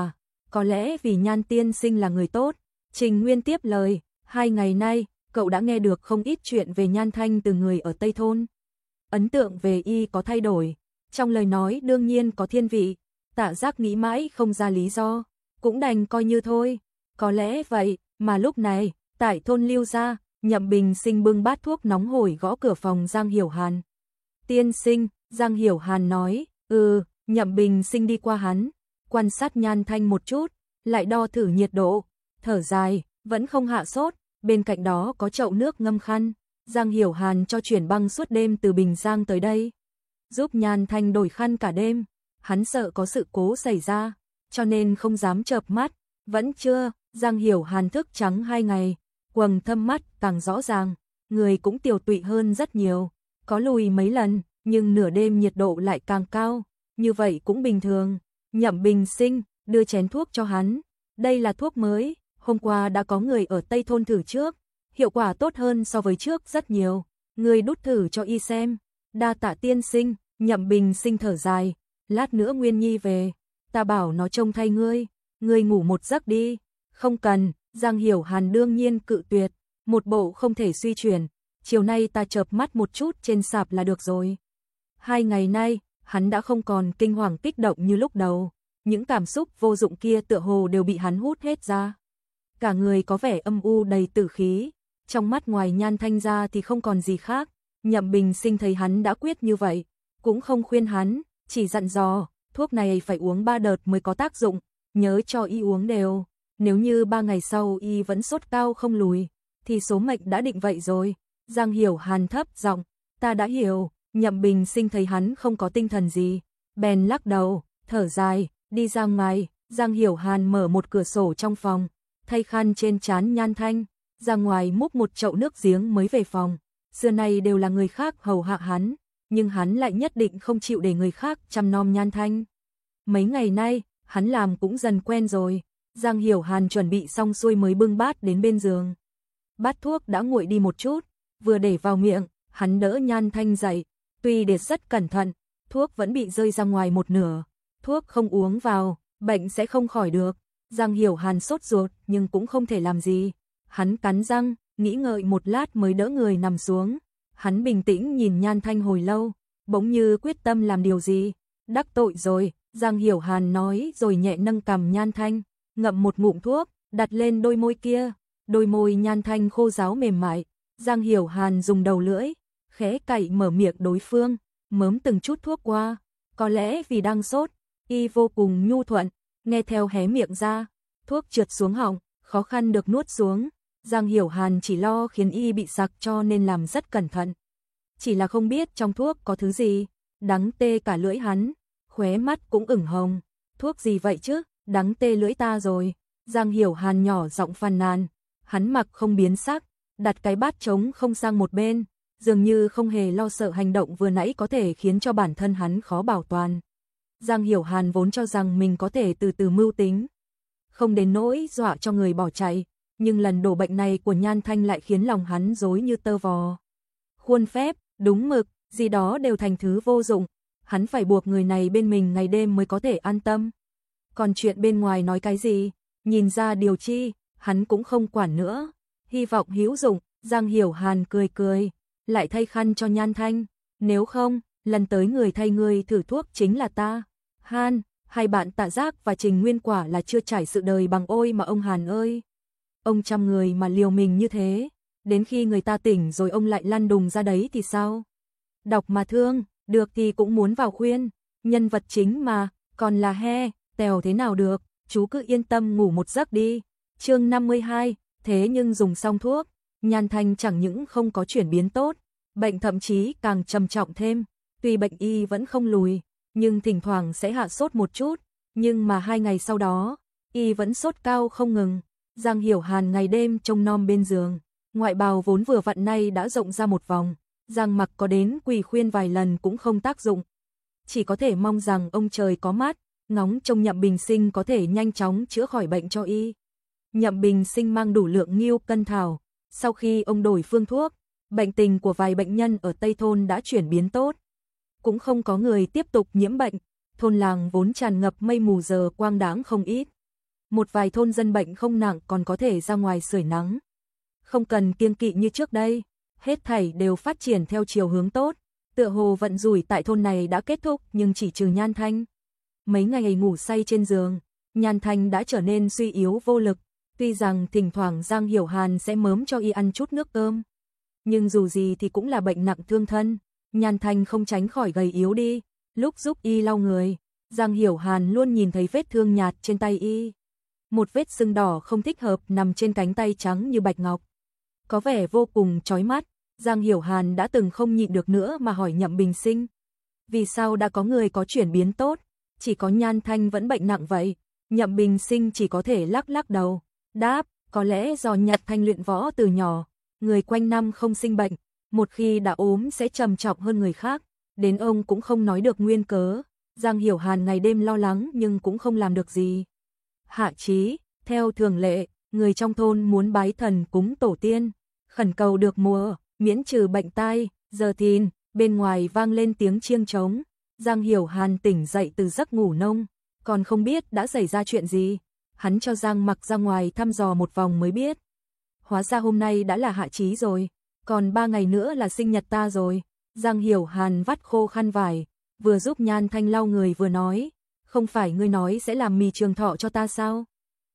có lẽ vì Nhan tiên sinh là người tốt. Trình Nguyên tiếp lời, 2 ngày nay, cậu đã nghe được không ít chuyện về Nhan Thanh từ người ở Tây Thôn. Ấn tượng về y có thay đổi, trong lời nói đương nhiên có thiên vị. Tạ Giác nghĩ mãi không ra lý do, cũng đành coi như thôi. Có lẽ vậy, mà lúc này, tại thôn Lưu gia, Nhậm Bình Sinh bưng bát thuốc nóng hổi gõ cửa phòng Giang Hiểu Hàn. Tiên sinh, Giang Hiểu Hàn nói, Nhậm Bình Sinh đi qua hắn, quan sát Nhan Thanh một chút, lại đo thử nhiệt độ, thở dài, vẫn không hạ sốt, bên cạnh đó có chậu nước ngâm khăn. Giang Hiểu Hàn cho chuyển băng suốt đêm từ Bình Giang tới đây, giúp Nhan Thanh đổi khăn cả đêm. Hắn sợ có sự cố xảy ra, cho nên không dám chợp mắt. Vẫn chưa, Giang Hiểu Hàn thức trắng 2 ngày, quầng thâm mắt càng rõ ràng, người cũng tiều tụy hơn rất nhiều. Có lùi mấy lần, nhưng nửa đêm nhiệt độ lại càng cao, như vậy cũng bình thường. Nhậm Bình Sinh đưa chén thuốc cho hắn. Đây là thuốc mới, hôm qua đã có người ở Tây Thôn thử trước, hiệu quả tốt hơn so với trước rất nhiều. Người đút thử cho y xem. Đa tạ tiên sinh. Nhậm Bình Sinh thở dài. Lát nữa Nguyên Nhi về, ta bảo nó trông thay ngươi ngủ một giấc đi. Không cần, Giang Hiểu Hàn đương nhiên cự tuyệt, một bộ không thể suy chuyển, chiều nay ta chợp mắt một chút trên sạp là được rồi. 2 ngày nay, hắn đã không còn kinh hoàng kích động như lúc đầu, những cảm xúc vô dụng kia tựa hồ đều bị hắn hút hết ra. Cả người có vẻ âm u đầy tử khí, trong mắt ngoài Nhan Thanh ra thì không còn gì khác. Nhậm Bình Sinh thấy hắn đã quyết như vậy, cũng không khuyên hắn, chỉ dặn dò, thuốc này phải uống 3 đợt mới có tác dụng, nhớ cho y uống đều. Nếu như 3 ngày sau y vẫn sốt cao không lùi, thì số mệnh đã định vậy rồi. Giang Hiểu Hàn thấp giọng, ta đã hiểu. Nhậm Bình Sinh thấy hắn không có tinh thần gì, bèn lắc đầu, thở dài, đi ra ngoài. Giang Hiểu Hàn mở một cửa sổ trong phòng, thay khăn trên trán Nhan Thanh, ra ngoài múc một chậu nước giếng mới về phòng. Xưa nay đều là người khác hầu hạ hắn, nhưng hắn lại nhất định không chịu để người khác chăm nom Nhan Thanh. Mấy ngày nay, hắn làm cũng dần quen rồi. Giang Hiểu Hàn chuẩn bị xong xuôi mới bưng bát đến bên giường. Bát thuốc đã nguội đi một chút, vừa để vào miệng, hắn đỡ Nhan Thanh dậy, tuy để rất cẩn thận, thuốc vẫn bị rơi ra ngoài một nửa. Thuốc không uống vào, bệnh sẽ không khỏi được. Giang Hiểu Hàn sốt ruột nhưng cũng không thể làm gì. Hắn cắn răng, nghĩ ngợi một lát mới đỡ người nằm xuống. Hắn bình tĩnh nhìn Nhan Thanh hồi lâu, bỗng như quyết tâm làm điều gì. Đắc tội rồi, Giang Hiểu Hàn nói rồi nhẹ nâng cằm Nhan Thanh, ngậm một ngụm thuốc, đặt lên đôi môi kia. Đôi môi Nhan Thanh khô ráo mềm mại. Giang Hiểu Hàn dùng đầu lưỡi, khẽ cạy mở miệng đối phương, mớm từng chút thuốc qua. Có lẽ vì đang sốt, y vô cùng nhu thuận, nghe theo hé miệng ra, thuốc trượt xuống họng, khó khăn được nuốt xuống. Giang Hiểu Hàn chỉ lo khiến y bị sặc cho nên làm rất cẩn thận. Chỉ là không biết trong thuốc có thứ gì, đắng tê cả lưỡi hắn, khóe mắt cũng ửng hồng. Thuốc gì vậy chứ, đắng tê lưỡi ta rồi. Giang Hiểu Hàn nhỏ giọng phàn nàn, hắn mặc không biến sắc, đặt cái bát trống không sang một bên, dường như không hề lo sợ hành động vừa nãy có thể khiến cho bản thân hắn khó bảo toàn. Giang Hiểu Hàn vốn cho rằng mình có thể từ từ mưu tính, không đến nỗi dọa cho người bỏ chạy, nhưng lần đổ bệnh này của Nhan Thanh lại khiến lòng hắn rối như tơ vò. Khuôn phép, đúng mực, gì đó đều thành thứ vô dụng, hắn phải buộc người này bên mình ngày đêm mới có thể an tâm. Còn chuyện bên ngoài nói cái gì, nhìn ra điều chi, hắn cũng không quản nữa. Hy vọng hữu dụng. Giang Hiểu Hàn cười cười, lại thay khăn cho Nhan Thanh, nếu không, lần tới người thay ngươi thử thuốc chính là ta. Hàn, hai bạn Tạ Giác và Trình Nguyên quả là chưa trải sự đời bằng ôi mà ông Hàn ơi. Ông chăm người mà liều mình như thế, đến khi người ta tỉnh rồi ông lại lăn đùng ra đấy thì sao? Đọc mà thương, được thì cũng muốn vào khuyên, nhân vật chính mà, còn là tèo thế nào được, chú cứ yên tâm ngủ một giấc đi. Chương 52, thế nhưng dùng xong thuốc, Nhan Thanh chẳng những không có chuyển biến tốt, bệnh thậm chí càng trầm trọng thêm. Tuy bệnh y vẫn không lùi, nhưng thỉnh thoảng sẽ hạ sốt một chút, nhưng mà 2 ngày sau đó, y vẫn sốt cao không ngừng. Giang Hiểu Hàn ngày đêm trông nom bên giường, ngoại bào vốn vừa vặn nay đã rộng ra một vòng, Giang Mặc có đến quỳ khuyên vài lần cũng không tác dụng. Chỉ có thể mong rằng ông trời có mắt, ngóng trông Nhậm Bình Sinh có thể nhanh chóng chữa khỏi bệnh cho y. Nhậm Bình Sinh mang đủ lượng ngưu cân thảo, sau khi ông đổi phương thuốc, bệnh tình của vài bệnh nhân ở Tây Thôn đã chuyển biến tốt. Cũng không có người tiếp tục nhiễm bệnh, thôn làng vốn tràn ngập mây mù giờ quang đãng không ít. một vài thôn dân bệnh không nặng còn có thể ra ngoài sưởi nắng. Không cần kiêng kỵ như trước đây, hết thảy đều phát triển theo chiều hướng tốt. Tựa hồ vận rủi tại thôn này đã kết thúc, nhưng chỉ trừ Nhan Thanh. Mấy ngày ngủ say trên giường, Nhan Thanh đã trở nên suy yếu vô lực. Tuy rằng thỉnh thoảng Giang Hiểu Hàn sẽ mớm cho y ăn chút nước cơm, nhưng dù gì thì cũng là bệnh nặng thương thân, Nhan Thanh không tránh khỏi gầy yếu đi. Lúc giúp y lau người, Giang Hiểu Hàn luôn nhìn thấy vết thương nhạt trên tay y. Một vết sưng đỏ không thích hợp nằm trên cánh tay trắng như bạch ngọc, có vẻ vô cùng chói mắt. Giang Hiểu Hàn đã từng không nhịn được nữa mà hỏi Nhậm Bình Sinh, vì sao đã có người có chuyển biến tốt, chỉ có Nhan Thanh vẫn bệnh nặng vậy? Nhậm Bình Sinh chỉ có thể lắc lắc đầu, đáp, có lẽ do Nhật Thanh luyện võ từ nhỏ, người quanh năm không sinh bệnh, một khi đã ốm sẽ trầm trọng hơn người khác, đến ông cũng không nói được nguyên cớ. Giang Hiểu Hàn ngày đêm lo lắng nhưng cũng không làm được gì. Hạ Chí, theo thường lệ, người trong thôn muốn bái thần cúng tổ tiên, khẩn cầu được mùa, miễn trừ bệnh tai. Giờ thìn, bên ngoài vang lên tiếng chiêng trống. Giang Hiểu Hàn tỉnh dậy từ giấc ngủ nông, còn không biết đã xảy ra chuyện gì. Hắn cho Giang Mặc ra ngoài thăm dò một vòng mới biết, hóa ra hôm nay đã là Hạ Chí rồi, còn 3 ngày nữa là sinh nhật ta rồi. Giang Hiểu Hàn vắt khô khăn vải, vừa giúp Nhan Thanh lau người vừa nói, không phải ngươi nói sẽ làm mì trường thọ cho ta sao?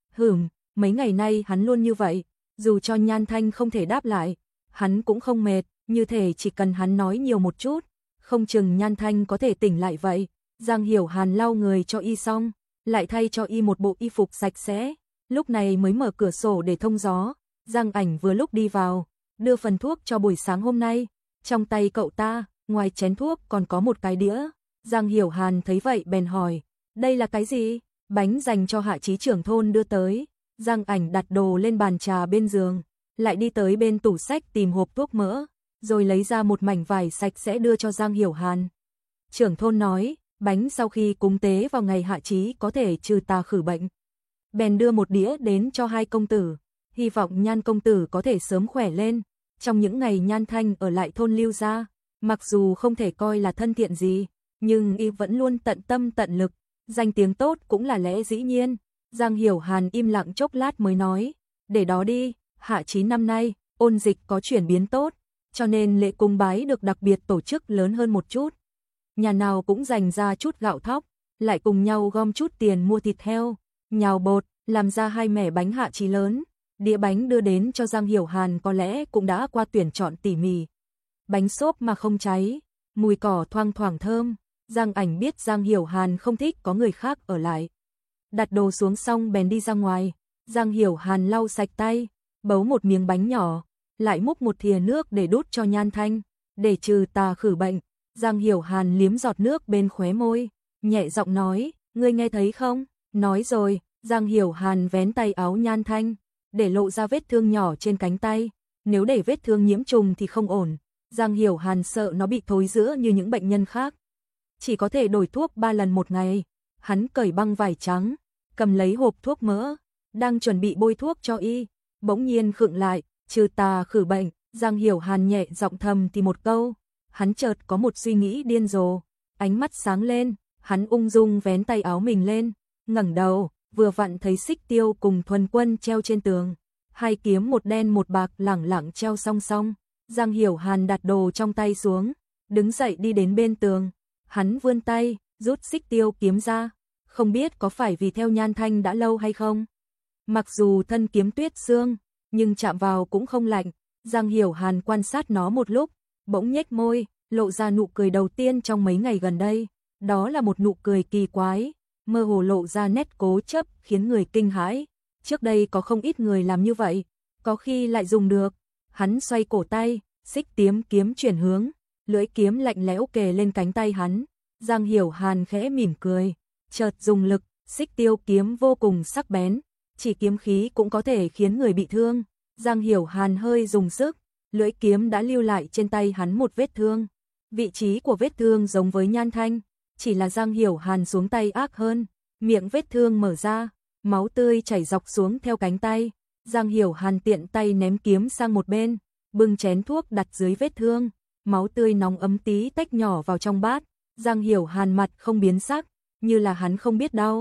Mấy ngày nay hắn luôn như vậy, dù cho Nhan Thanh không thể đáp lại, hắn cũng không mệt, như thể chỉ cần hắn nói nhiều một chút, không chừng Nhan Thanh có thể tỉnh lại vậy. Giang Hiểu Hàn lau người cho y xong, lại thay cho y một bộ y phục sạch sẽ, lúc này mới mở cửa sổ để thông gió. Giang Ảnh vừa lúc đi vào, đưa phần thuốc cho buổi sáng hôm nay. Trong tay cậu ta, ngoài chén thuốc còn có một cái đĩa. Giang Hiểu Hàn thấy vậy bèn hỏi, đây là cái gì? Bánh dành cho Hạ Chí trưởng thôn đưa tới. Giang Ảnh đặt đồ lên bàn trà bên giường, lại đi tới bên tủ sách tìm hộp thuốc mỡ, rồi lấy ra một mảnh vải sạch sẽ đưa cho Giang Hiểu Hàn. Trưởng thôn nói, bánh sau khi cúng tế vào ngày Hạ Chí có thể trừ tà khử bệnh. Bèn đưa một đĩa đến cho hai công tử, hy vọng Nhan công tử có thể sớm khỏe lên. Trong những ngày Nhan Thanh ở lại thôn Lưu gia, mặc dù không thể coi là thân thiện gì, nhưng y vẫn luôn tận tâm tận lực, danh tiếng tốt cũng là lẽ dĩ nhiên. Giang Hiểu Hàn im lặng chốc lát mới nói, để đó đi, Hạ Chí năm nay, ôn dịch có chuyển biến tốt, cho nên lễ cúng bái được đặc biệt tổ chức lớn hơn một chút. Nhà nào cũng dành ra chút gạo thóc, lại cùng nhau gom chút tiền mua thịt heo, nhào bột, làm ra 2 mẻ bánh Hạ Chí lớn. Đĩa bánh đưa đến cho Giang Hiểu Hàn có lẽ cũng đã qua tuyển chọn tỉ mỉ. Bánh xốp mà không cháy, mùi cỏ thoang thoảng thơm. Giang Ảnh biết Giang Hiểu Hàn không thích có người khác ở lại, đặt đồ xuống xong bèn đi ra ngoài. Giang Hiểu Hàn lau sạch tay, bấu một miếng bánh nhỏ, lại múc một thìa nước để đút cho Nhan Thanh, để trừ tà khử bệnh. Giang Hiểu Hàn liếm giọt nước bên khóe môi, nhẹ giọng nói, ngươi nghe thấy không? Nói rồi. Giang Hiểu Hàn vén tay áo Nhan Thanh, để lộ ra vết thương nhỏ trên cánh tay. Nếu để vết thương nhiễm trùng thì không ổn. Giang Hiểu Hàn sợ nó bị thối rữa như những bệnh nhân khác, chỉ có thể đổi thuốc 3 lần một ngày. Hắn cởi băng vải trắng, cầm lấy hộp thuốc mỡ, đang chuẩn bị bôi thuốc cho y, bỗng nhiên khựng lại, trừ tà khử bệnh. Giang Hiểu Hàn nhẹ giọng thầm thì một câu, hắn chợt có một suy nghĩ điên rồ, ánh mắt sáng lên, hắn ung dung vén tay áo mình lên, ngẩng đầu, vừa vặn thấy Xích Tiêu cùng Thuần Quân treo trên tường, 2 kiếm một đen một bạc lẳng lặng treo song song. Giang Hiểu Hàn đặt đồ trong tay xuống, đứng dậy đi đến bên tường, hắn vươn tay, rút Xích Tiêu kiếm ra, không biết có phải vì theo Nhan Thanh đã lâu hay không. Mặc dù thân kiếm tuyết xương, nhưng chạm vào cũng không lạnh. Giang Hiểu Hàn quan sát nó một lúc, bỗng nhếch môi, lộ ra nụ cười đầu tiên trong mấy ngày gần đây. Đó là một nụ cười kỳ quái, mơ hồ lộ ra nét cố chấp khiến người kinh hãi. Trước đây có không ít người làm như vậy, có khi lại dùng được. Hắn xoay cổ tay, Xích Tiếm kiếm chuyển hướng, lưỡi kiếm lạnh lẽo kề lên cánh tay hắn. Giang Hiểu Hàn khẽ mỉm cười, chợt dùng lực, Xích Tiêu kiếm vô cùng sắc bén, chỉ kiếm khí cũng có thể khiến người bị thương. Giang Hiểu Hàn hơi dùng sức, lưỡi kiếm đã lưu lại trên tay hắn một vết thương. Vị trí của vết thương giống với Nhan Thanh, chỉ là Giang Hiểu Hàn xuống tay ác hơn, miệng vết thương mở ra, máu tươi chảy dọc xuống theo cánh tay. Giang Hiểu Hàn tiện tay ném kiếm sang một bên, bưng chén thuốc đặt dưới vết thương, máu tươi nóng ấm tí tách nhỏ vào trong bát. Giang Hiểu Hàn mặt không biến sắc, như là hắn không biết đau.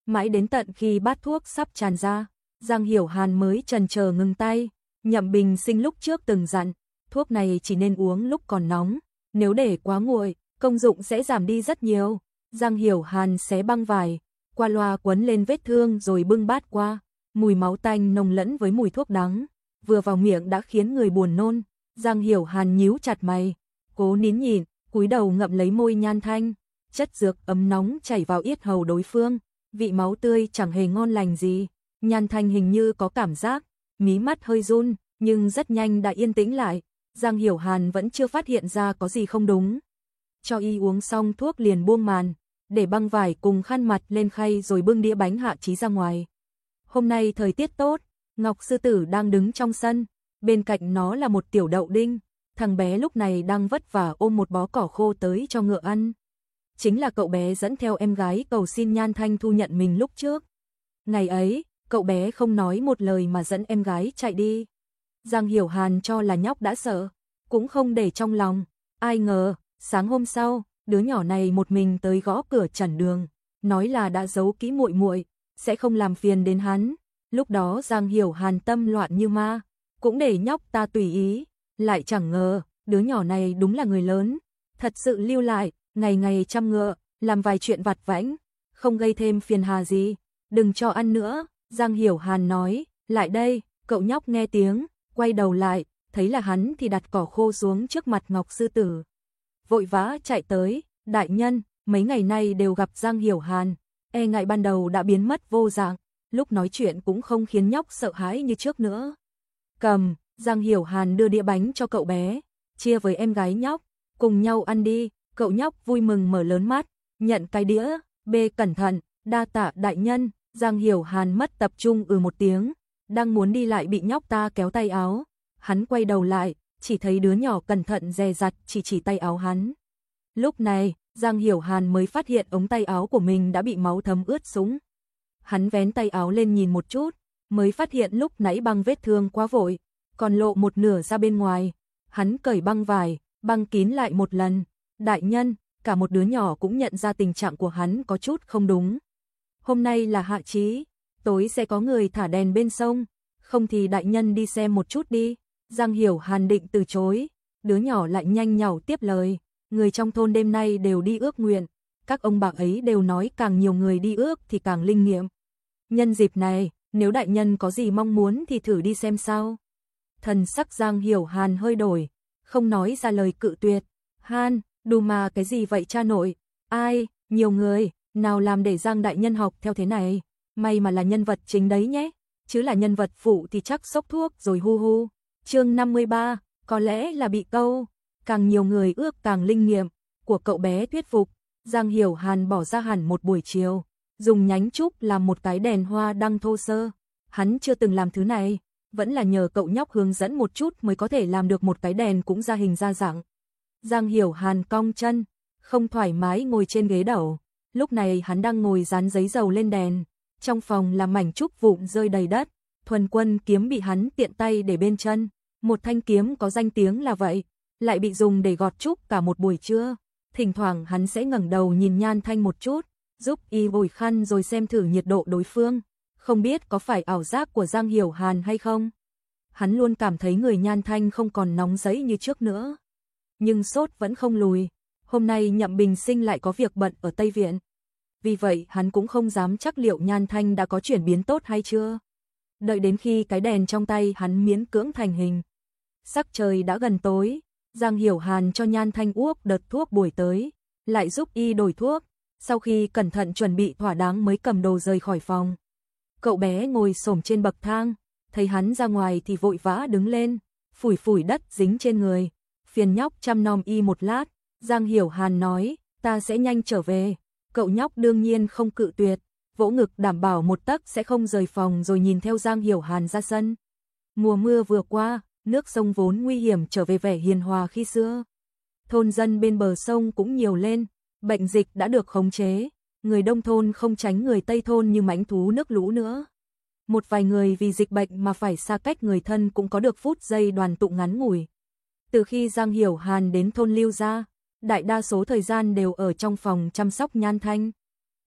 Mãi đến tận khi bát thuốc sắp tràn ra, Giang Hiểu Hàn mới chần chờ ngừng tay. Nhậm Bình Sinh lúc trước từng dặn, thuốc này chỉ nên uống lúc còn nóng, nếu để quá nguội, công dụng sẽ giảm đi rất nhiều. Giang Hiểu Hàn xé băng vải, qua loa quấn lên vết thương rồi bưng bát qua, mùi máu tanh nồng lẫn với mùi thuốc đắng, vừa vào miệng đã khiến người buồn nôn. Giang Hiểu Hàn nhíu chặt mày, cố nín nhịn, cúi đầu ngậm lấy môi Nhan Thanh, chất dược ấm nóng chảy vào yết hầu đối phương, vị máu tươi chẳng hề ngon lành gì. Nhan Thanh hình như có cảm giác, mí mắt hơi run, nhưng rất nhanh đã yên tĩnh lại. Giang Hiểu Hàn vẫn chưa phát hiện ra có gì không đúng. Cho y uống xong thuốc liền buông màn, để băng vải cùng khăn mặt lên khay rồi bưng đĩa bánh Hạ Chí ra ngoài. Hôm nay thời tiết tốt, Ngọc Sư Tử đang đứng trong sân, bên cạnh nó là một tiểu đậu đinh, thằng bé lúc này đang vất vả ôm một bó cỏ khô tới cho ngựa ăn. Chính là cậu bé dẫn theo em gái cầu xin Nhan Thanh thu nhận mình lúc trước. Ngày ấy, cậu bé không nói một lời mà dẫn em gái chạy đi. Giang Hiểu Hàn cho là nhóc đã sợ, cũng không để trong lòng. Ai ngờ, sáng hôm sau, đứa nhỏ này một mình tới gõ cửa Trần Đường, nói là đã giấu kỹ muội muội, sẽ không làm phiền đến hắn. Lúc đó Giang Hiểu Hàn tâm loạn như ma, cũng để nhóc ta tùy ý, lại chẳng ngờ, đứa nhỏ này đúng là người lớn, thật sự lưu lại, ngày ngày chăm ngựa, làm vài chuyện vặt vãnh, không gây thêm phiền hà gì, đừng cho ăn nữa. Giang Hiểu Hàn nói, lại đây. Cậu nhóc nghe tiếng, quay đầu lại, thấy là hắn thì đặt cỏ khô xuống trước mặt Ngọc Sư Tử. Vội vã chạy tới, đại nhân, mấy ngày nay đều gặp Giang Hiểu Hàn, e ngại ban đầu đã biến mất vô dạng, lúc nói chuyện cũng không khiến nhóc sợ hãi như trước nữa. Cầm, Giang Hiểu Hàn đưa đĩa bánh cho cậu bé, chia với em gái nhóc, cùng nhau ăn đi. Cậu nhóc vui mừng mở lớn mắt, nhận cái đĩa, bê cẩn thận, đa tạ đại nhân. Giang Hiểu Hàn mất tập trung một tiếng, đang muốn đi lại bị nhóc ta kéo tay áo. Hắn quay đầu lại, chỉ thấy đứa nhỏ cẩn thận dè dặt chỉ tay áo hắn. Lúc này, Giang Hiểu Hàn mới phát hiện ống tay áo của mình đã bị máu thấm ướt sũng. Hắn vén tay áo lên nhìn một chút, mới phát hiện lúc nãy băng vết thương quá vội, còn lộ một nửa ra bên ngoài. Hắn cởi băng vải, băng kín lại một lần. Đại nhân, cả một đứa nhỏ cũng nhận ra tình trạng của hắn có chút không đúng. Hôm nay là Hạ Chí, tối sẽ có người thả đèn bên sông, không thì đại nhân đi xem một chút đi. Giang Hiểu Hàn định từ chối, đứa nhỏ lại nhanh nhảu tiếp lời, người trong thôn đêm nay đều đi ước nguyện, các ông bà ấy đều nói càng nhiều người đi ước thì càng linh nghiệm. Nhân dịp này, nếu đại nhân có gì mong muốn thì thử đi xem sao. Thần sắc Giang Hiểu Hàn hơi đổi, không nói ra lời cự tuyệt. Han, đù mà cái gì vậy cha nội? Ai, nhiều người, nào làm để Giang đại nhân học theo thế này? May mà là nhân vật chính đấy nhé, chứ là nhân vật phụ thì chắc sốc thuốc rồi hu hu. Chương 53, có lẽ là bị câu, càng nhiều người ước càng linh nghiệm, của cậu bé thuyết phục. Giang Hiểu Hàn bỏ ra hẳn một buổi chiều, dùng nhánh trúc làm một cái đèn hoa đăng thô sơ. Hắn chưa từng làm thứ này, vẫn là nhờ cậu nhóc hướng dẫn một chút mới có thể làm được một cái đèn cũng ra hình ra dạng. Giang Hiểu Hàn cong chân, không thoải mái ngồi trên ghế đầu. Lúc này hắn đang ngồi dán giấy dầu lên đèn, trong phòng là mảnh trúc vụn rơi đầy đất. Thuần Quân kiếm bị hắn tiện tay để bên chân, một thanh kiếm có danh tiếng là vậy, lại bị dùng để gọt trúc cả một buổi trưa. Thỉnh thoảng hắn sẽ ngẩng đầu nhìn Nhan Thanh một chút, giúp y bồi khăn rồi xem thử nhiệt độ đối phương, không biết có phải ảo giác của Giang Hiểu Hàn hay không. Hắn luôn cảm thấy người Nhan Thanh không còn nóng rẫy như trước nữa. Nhưng sốt vẫn không lùi, hôm nay Nhậm Bình Sinh lại có việc bận ở Tây Viện. Vì vậy hắn cũng không dám chắc liệu Nhan Thanh đã có chuyển biến tốt hay chưa. Đợi đến khi cái đèn trong tay hắn miễn cưỡng thành hình. Sắc trời đã gần tối, Giang Hiểu Hàn cho Nhan Thanh uống đợt thuốc buổi tới, lại giúp y đổi thuốc, sau khi cẩn thận chuẩn bị thỏa đáng mới cầm đồ rời khỏi phòng. Cậu bé ngồi xổm trên bậc thang, thấy hắn ra ngoài thì vội vã đứng lên, phủi phủi đất dính trên người, phiền nhóc chăm nom y một lát. Giang Hiểu Hàn nói, ta sẽ nhanh trở về. Cậu nhóc đương nhiên không cự tuyệt, vỗ ngực đảm bảo một tấc sẽ không rời phòng rồi nhìn theo Giang Hiểu Hàn ra sân. Mùa mưa vừa qua, nước sông vốn nguy hiểm trở về vẻ hiền hòa khi xưa. Thôn dân bên bờ sông cũng nhiều lên, bệnh dịch đã được khống chế, người đông thôn không tránh người tây thôn như mãnh thú nước lũ nữa. Một vài người vì dịch bệnh mà phải xa cách người thân cũng có được phút giây đoàn tụ ngắn ngủi. Từ khi Giang Hiểu Hàn đến thôn Lưu gia, đại đa số thời gian đều ở trong phòng chăm sóc Nhan Thanh.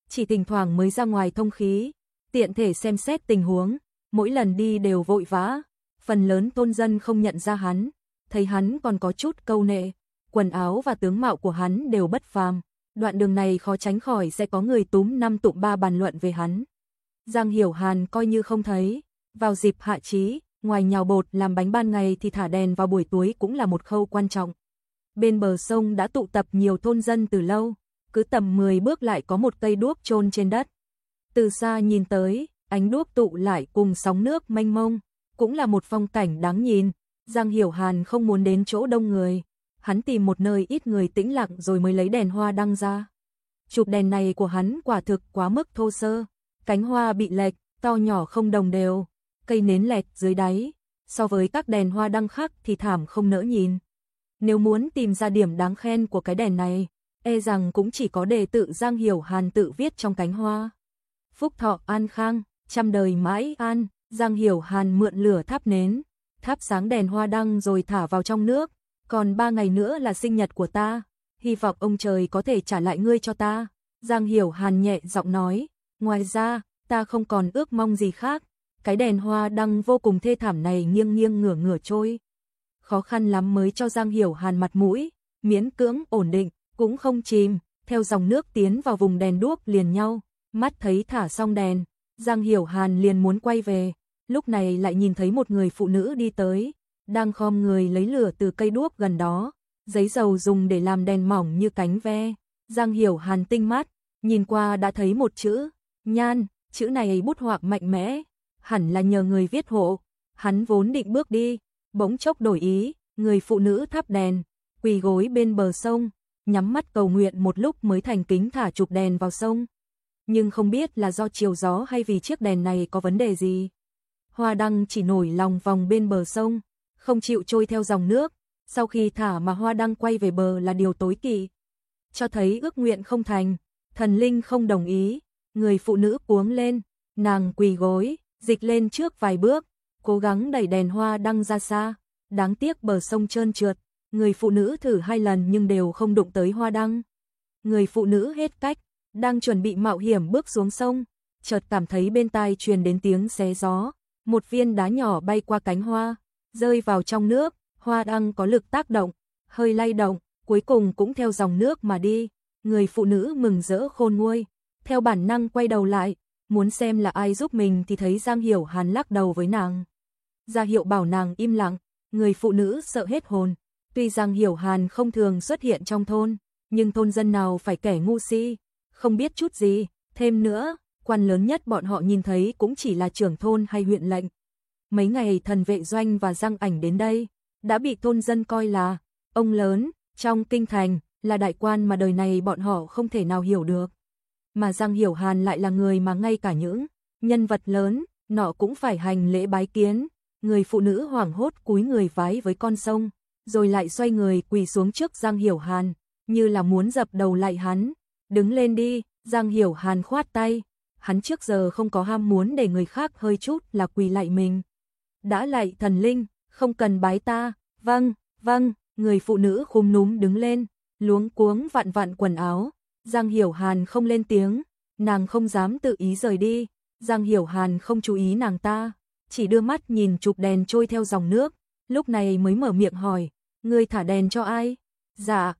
chỉ thỉnh thoảng mới ra ngoài thông khí, tiện thể xem xét tình huống, mỗi lần đi đều vội vã, phần lớn thôn dân không nhận ra hắn, thấy hắn còn có chút câu nệ, quần áo và tướng mạo của hắn đều bất phàm, đoạn đường này khó tránh khỏi sẽ có người túm năm tụm ba bàn luận về hắn. Giang Hiểu Hàn coi như không thấy, vào dịp hạ chí, ngoài nhào bột làm bánh ban ngày thì thả đèn vào buổi tối cũng là một khâu quan trọng. Bên bờ sông đã tụ tập nhiều thôn dân từ lâu, cứ tầm 10 bước lại có một cây đuốc chôn trên đất. Từ xa nhìn tới, ánh đuốc tụ lại cùng sóng nước mênh mông, cũng là một phong cảnh đáng nhìn. Giang Hiểu Hàn không muốn đến chỗ đông người, hắn tìm một nơi ít người tĩnh lặng rồi mới lấy đèn hoa đăng ra. Chụp đèn này của hắn quả thực quá mức thô sơ, cánh hoa bị lệch, to nhỏ không đồng đều, cây nến lẹt dưới đáy, so với các đèn hoa đăng khác thì thảm không nỡ nhìn. Nếu muốn tìm ra điểm đáng khen của cái đèn này, e rằng cũng chỉ có đề tự Giang Hiểu Hàn tự viết trong cánh hoa. Phúc thọ an khang, trăm đời mãi an. Giang Hiểu Hàn mượn lửa thắp nến, thắp sáng đèn hoa đăng rồi thả vào trong nước, còn 3 ngày nữa là sinh nhật của ta, hy vọng ông trời có thể trả lại ngươi cho ta. Giang Hiểu Hàn nhẹ giọng nói, ngoài ra, ta không còn ước mong gì khác. Cái đèn hoa đăng vô cùng thê thảm này nghiêng nghiêng ngửa ngửa trôi. Khó khăn lắm mới cho Giang Hiểu Hàn mặt mũi, miễn cưỡng ổn định, cũng không chìm, theo dòng nước tiến vào vùng đèn đuốc liền nhau, mắt thấy thả xong đèn, Giang Hiểu Hàn liền muốn quay về, lúc này lại nhìn thấy một người phụ nữ đi tới, đang khom người lấy lửa từ cây đuốc gần đó, giấy dầu dùng để làm đèn mỏng như cánh ve. Giang Hiểu Hàn tinh mắt, nhìn qua đã thấy một chữ, Nhan, chữ này bút họa mạnh mẽ, hẳn là nhờ người viết hộ. Hắn vốn định bước đi, bỗng chốc đổi ý, người phụ nữ thắp đèn, quỳ gối bên bờ sông, nhắm mắt cầu nguyện một lúc mới thành kính thả chụp đèn vào sông. Nhưng không biết là do chiều gió hay vì chiếc đèn này có vấn đề gì. Hoa đăng chỉ nổi lòng vòng bên bờ sông, không chịu trôi theo dòng nước, sau khi thả mà hoa đăng quay về bờ là điều tối kỵ. Cho thấy ước nguyện không thành, thần linh không đồng ý, người phụ nữ cuống lên, nàng quỳ gối, dịch lên trước vài bước, cố gắng đẩy đèn hoa đăng ra xa, đáng tiếc bờ sông trơn trượt, người phụ nữ thử 2 lần nhưng đều không đụng tới hoa đăng. Người phụ nữ hết cách, đang chuẩn bị mạo hiểm bước xuống sông, chợt cảm thấy bên tai truyền đến tiếng xé gió, một viên đá nhỏ bay qua cánh hoa, rơi vào trong nước, hoa đăng có lực tác động, hơi lay động, cuối cùng cũng theo dòng nước mà đi. Người phụ nữ mừng rỡ khôn nguôi, theo bản năng quay đầu lại, muốn xem là ai giúp mình thì thấy Giang Hiểu Hàn lắc đầu với nàng. Ra hiệu bảo nàng im lặng, người phụ nữ sợ hết hồn. Tuy Giang Hiểu Hàn không thường xuất hiện trong thôn, nhưng thôn dân nào phải kẻ ngu si, không biết chút gì, thêm nữa, quan lớn nhất bọn họ nhìn thấy cũng chỉ là trưởng thôn hay huyện lệnh. Mấy ngày Thần Vệ Doanh và Giang Ảnh đến đây, đã bị thôn dân coi là ông lớn trong kinh thành, là đại quan mà đời này bọn họ không thể nào hiểu được. Mà Giang Hiểu Hàn lại là người mà ngay cả những nhân vật lớn, nọ cũng phải hành lễ bái kiến. Người phụ nữ hoảng hốt cúi người vái với con sông, rồi lại xoay người quỳ xuống trước Giang Hiểu Hàn, như là muốn dập đầu lại hắn. Đứng lên đi, Giang Hiểu Hàn khoát tay, hắn trước giờ không có ham muốn để người khác hơi chút là quỳ lại mình. Đã lạy thần linh, không cần bái ta, vâng, vâng, người phụ nữ khúm núm đứng lên, luống cuống vặn vặn quần áo. Giang Hiểu Hàn không lên tiếng, nàng không dám tự ý rời đi, Giang Hiểu Hàn không chú ý nàng ta, chỉ đưa mắt nhìn chụp đèn trôi theo dòng nước, lúc này mới mở miệng hỏi, ngươi thả đèn cho ai? Dạ,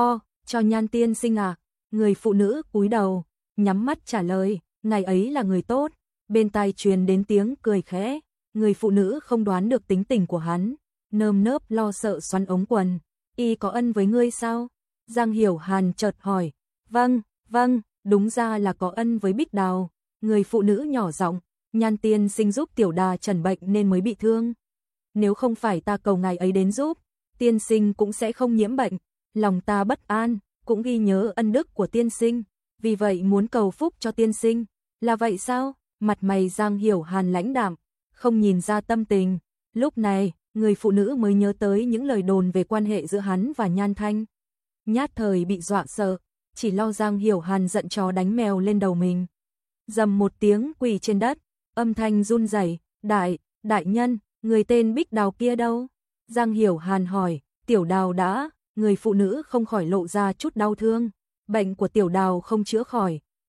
cho Nhan tiên sinh à? Người phụ nữ cúi đầu, nhắm mắt trả lời, ngày ấy là người tốt. Bên tai truyền đến tiếng cười khẽ, người phụ nữ không đoán được tính tình của hắn, nơm nớp lo sợ xoắn ống quần, y có ân với ngươi sao? Giang Hiểu Hàn chợt hỏi, vâng, đúng ra là có ân với Bích Đào. Người phụ nữ nhỏ giọng, Nhan tiên sinh giúp tiểu đà trần bệnh nên mới bị thương. Nếu không phải ta cầu ngài ấy đến giúp, tiên sinh cũng sẽ không nhiễm bệnh. Lòng ta bất an, cũng ghi nhớ ân đức của tiên sinh, vì vậy muốn cầu phúc cho tiên sinh. Là vậy sao? Mặt mày Giang Hiểu Hàn lãnh đạm, không nhìn ra tâm tình. Lúc này, người phụ nữ mới nhớ tới những lời đồn về quan hệ giữa hắn và Nhan Thanh. Nhát thời bị dọa sợ, chỉ lo Giang Hiểu Hàn giận chó đánh mèo lên đầu mình. Dầm một tiếng quỳ trên đất, âm thanh run rẩy, đại nhân, người tên Bích Đào kia đâu? Giang Hiểu Hàn hỏi, tiểu Đào đã, người phụ nữ không khỏi lộ ra chút đau thương. Bệnh của tiểu Đào không chữa khỏi,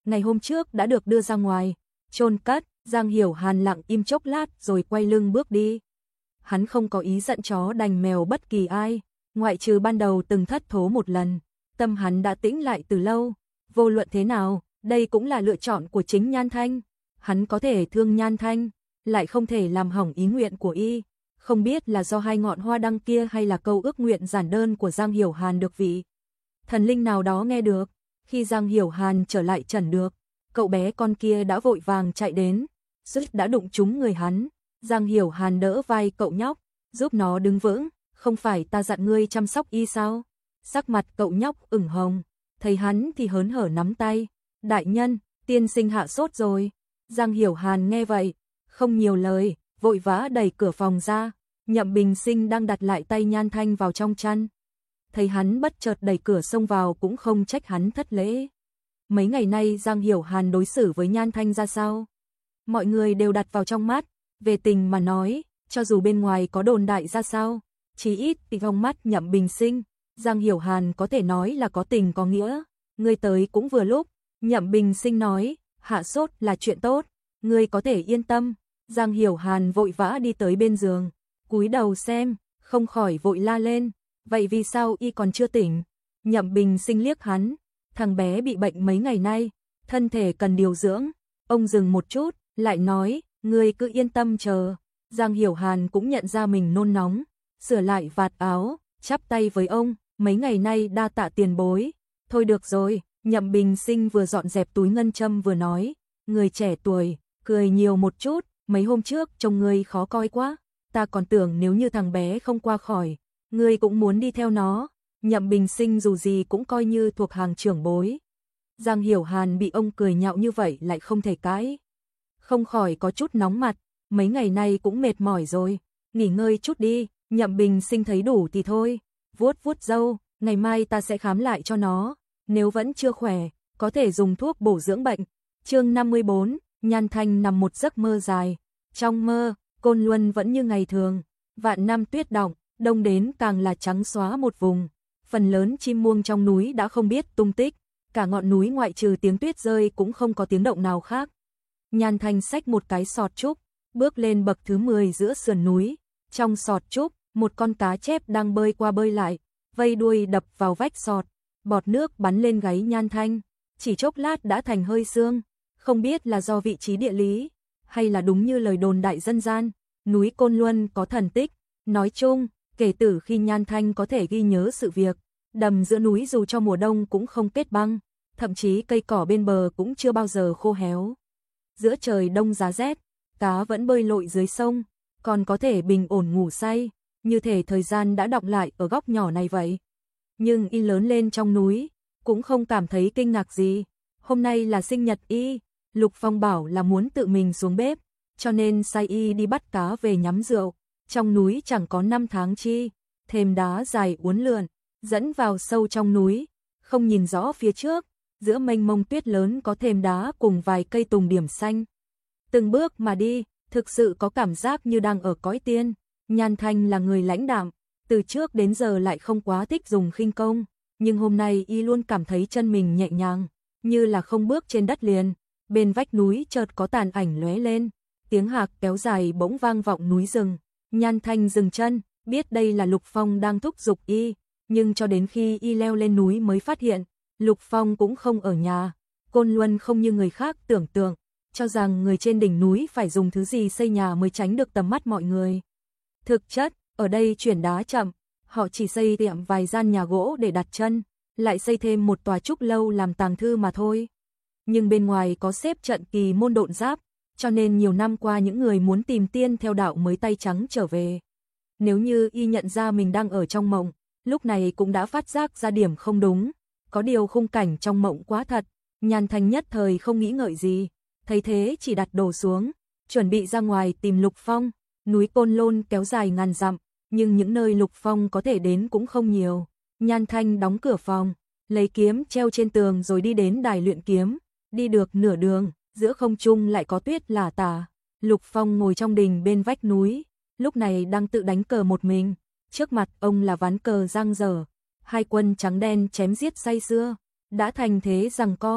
ngày hôm trước đã được đưa ra ngoài, chôn cất. Giang Hiểu Hàn lặng im chốc lát rồi quay lưng bước đi. Hắn không có ý giận chó đành mèo bất kỳ ai, ngoại trừ ban đầu từng thất thố một lần. Tâm hắn đã tĩnh lại từ lâu, vô luận thế nào, đây cũng là lựa chọn của chính Nhan Thanh. Hắn có thể thương Nhan Thanh, lại không thể làm hỏng ý nguyện của y. Không biết là do hai ngọn hoa đăng kia hay là câu ước nguyện giản đơn của Giang Hiểu Hàn được vị thần linh nào đó nghe được. Khi Giang Hiểu Hàn trở lại trần được, cậu bé con kia đã vội vàng chạy đến, suýt đã đụng trúng người hắn. Giang Hiểu Hàn đỡ vai cậu nhóc, giúp nó đứng vững. Không phải ta dặn ngươi chăm sóc y sao? Sắc mặt cậu nhóc ửng hồng, thấy hắn thì hớn hở nắm tay. Đại nhân, tiên sinh hạ sốt rồi. Giang Hiểu Hàn nghe vậy, không nhiều lời, vội vã đẩy cửa phòng ra. Nhậm Bình Sinh đang đặt lại tay Nhan Thanh vào trong chăn. Thấy hắn bất chợt đẩy cửa xông vào cũng không trách hắn thất lễ. Mấy ngày nay Giang Hiểu Hàn đối xử với Nhan Thanh ra sao? Mọi người đều đặt vào trong mắt, về tình mà nói, cho dù bên ngoài có đồn đại ra sao, chí ít thì trong mắt Nhậm Bình Sinh, Giang Hiểu Hàn có thể nói là có tình có nghĩa. Ngươi tới cũng vừa lúc. Nhậm Bình Sinh nói, hạ sốt là chuyện tốt, ngươi có thể yên tâm. Giang Hiểu Hàn vội vã đi tới bên giường, cúi đầu xem, không khỏi vội la lên, vậy vì sao y còn chưa tỉnh? Nhậm Bình Sinh liếc hắn, thằng bé bị bệnh mấy ngày nay, thân thể cần điều dưỡng. Ông dừng một chút, lại nói, ngươi cứ yên tâm chờ. Giang Hiểu Hàn cũng nhận ra mình nôn nóng, sửa lại vạt áo, chắp tay với ông, mấy ngày nay đa tạ tiền bối. Thôi được rồi, Nhậm Bình Sinh vừa dọn dẹp túi ngân châm vừa nói, người trẻ tuổi, cười nhiều một chút, mấy hôm trước trông ngươi khó coi quá, ta còn tưởng nếu như thằng bé không qua khỏi, ngươi cũng muốn đi theo nó. Nhậm Bình Sinh dù gì cũng coi như thuộc hàng trưởng bối. Giang Hiểu Hàn bị ông cười nhạo như vậy lại không thể cãi. Không khỏi có chút nóng mặt, mấy ngày nay cũng mệt mỏi rồi, nghỉ ngơi chút đi. Nhậm Bình Sinh thấy đủ thì thôi, vuốt vuốt râu, ngày mai ta sẽ khám lại cho nó, nếu vẫn chưa khỏe, có thể dùng thuốc bổ dưỡng bệnh. Chương 54, Nhan Thanh nằm một giấc mơ dài, trong mơ, Côn Luân vẫn như ngày thường, vạn năm tuyết đọng, đông đến càng là trắng xóa một vùng, phần lớn chim muông trong núi đã không biết tung tích, cả ngọn núi ngoại trừ tiếng tuyết rơi cũng không có tiếng động nào khác. Nhan Thanh xách một cái sọt trúc, bước lên bậc thứ 10 giữa sườn núi, trong sọt trúc, một con cá chép đang bơi qua bơi lại, vây đuôi đập vào vách sọt, bọt nước bắn lên gáy Nhan Thanh, chỉ chốc lát đã thành hơi sương, không biết là do vị trí địa lý, hay là đúng như lời đồn đại dân gian, núi Côn Luân có thần tích. Nói chung, kể từ khi Nhan Thanh có thể ghi nhớ sự việc, đầm giữa núi dù cho mùa đông cũng không kết băng, thậm chí cây cỏ bên bờ cũng chưa bao giờ khô héo. Giữa trời đông giá rét, cá vẫn bơi lội dưới sông, còn có thể bình ổn ngủ say, như thể thời gian đã đọng lại ở góc nhỏ này vậy. Nhưng y lớn lên trong núi, cũng không cảm thấy kinh ngạc gì. Hôm nay là sinh nhật y, Lục Phong bảo là muốn tự mình xuống bếp, cho nên sai y đi bắt cá về nhắm rượu. Trong núi chẳng có năm tháng chi, thềm đá dài uốn lượn, dẫn vào sâu trong núi, không nhìn rõ phía trước, giữa mênh mông tuyết lớn có thềm đá cùng vài cây tùng điểm xanh. Từng bước mà đi, thực sự có cảm giác như đang ở cõi tiên. Nhan Thanh là người lãnh đạm, từ trước đến giờ lại không quá thích dùng khinh công, nhưng hôm nay y luôn cảm thấy chân mình nhẹ nhàng, như là không bước trên đất liền. Bên vách núi chợt có tàn ảnh lóe lên, tiếng hạc kéo dài bỗng vang vọng núi rừng. Nhan Thanh dừng chân, biết đây là Lục Phong đang thúc giục y, nhưng cho đến khi y leo lên núi mới phát hiện, Lục Phong cũng không ở nhà. Côn Luân không như người khác tưởng tượng, cho rằng người trên đỉnh núi phải dùng thứ gì xây nhà mới tránh được tầm mắt mọi người. Thực chất, ở đây chuyển đá chậm, họ chỉ xây tiệm vài gian nhà gỗ để đặt chân, lại xây thêm một tòa trúc lâu làm tàng thư mà thôi. Nhưng bên ngoài có xếp trận kỳ môn độn giáp, cho nên nhiều năm qua những người muốn tìm tiên theo đạo mới tay trắng trở về. Nếu như y nhận ra mình đang ở trong mộng, lúc này cũng đã phát giác ra điểm không đúng, có điều khung cảnh trong mộng quá thật. Nhan Thanh nhất thời không nghĩ ngợi gì, thấy thế chỉ đặt đồ xuống, chuẩn bị ra ngoài tìm Lục Phong. Núi Côn Lôn kéo dài ngàn dặm, nhưng những nơi Lục Phong có thể đến cũng không nhiều. Nhan Thanh đóng cửa phòng, lấy kiếm treo trên tường rồi đi đến đài luyện kiếm, đi được nửa đường, giữa không trung lại có tuyết lả tả. Lục Phong ngồi trong đình bên vách núi, lúc này đang tự đánh cờ một mình, trước mặt ông là ván cờ giang dở, hai quân trắng đen chém giết say sưa, đã thành thế giằng co.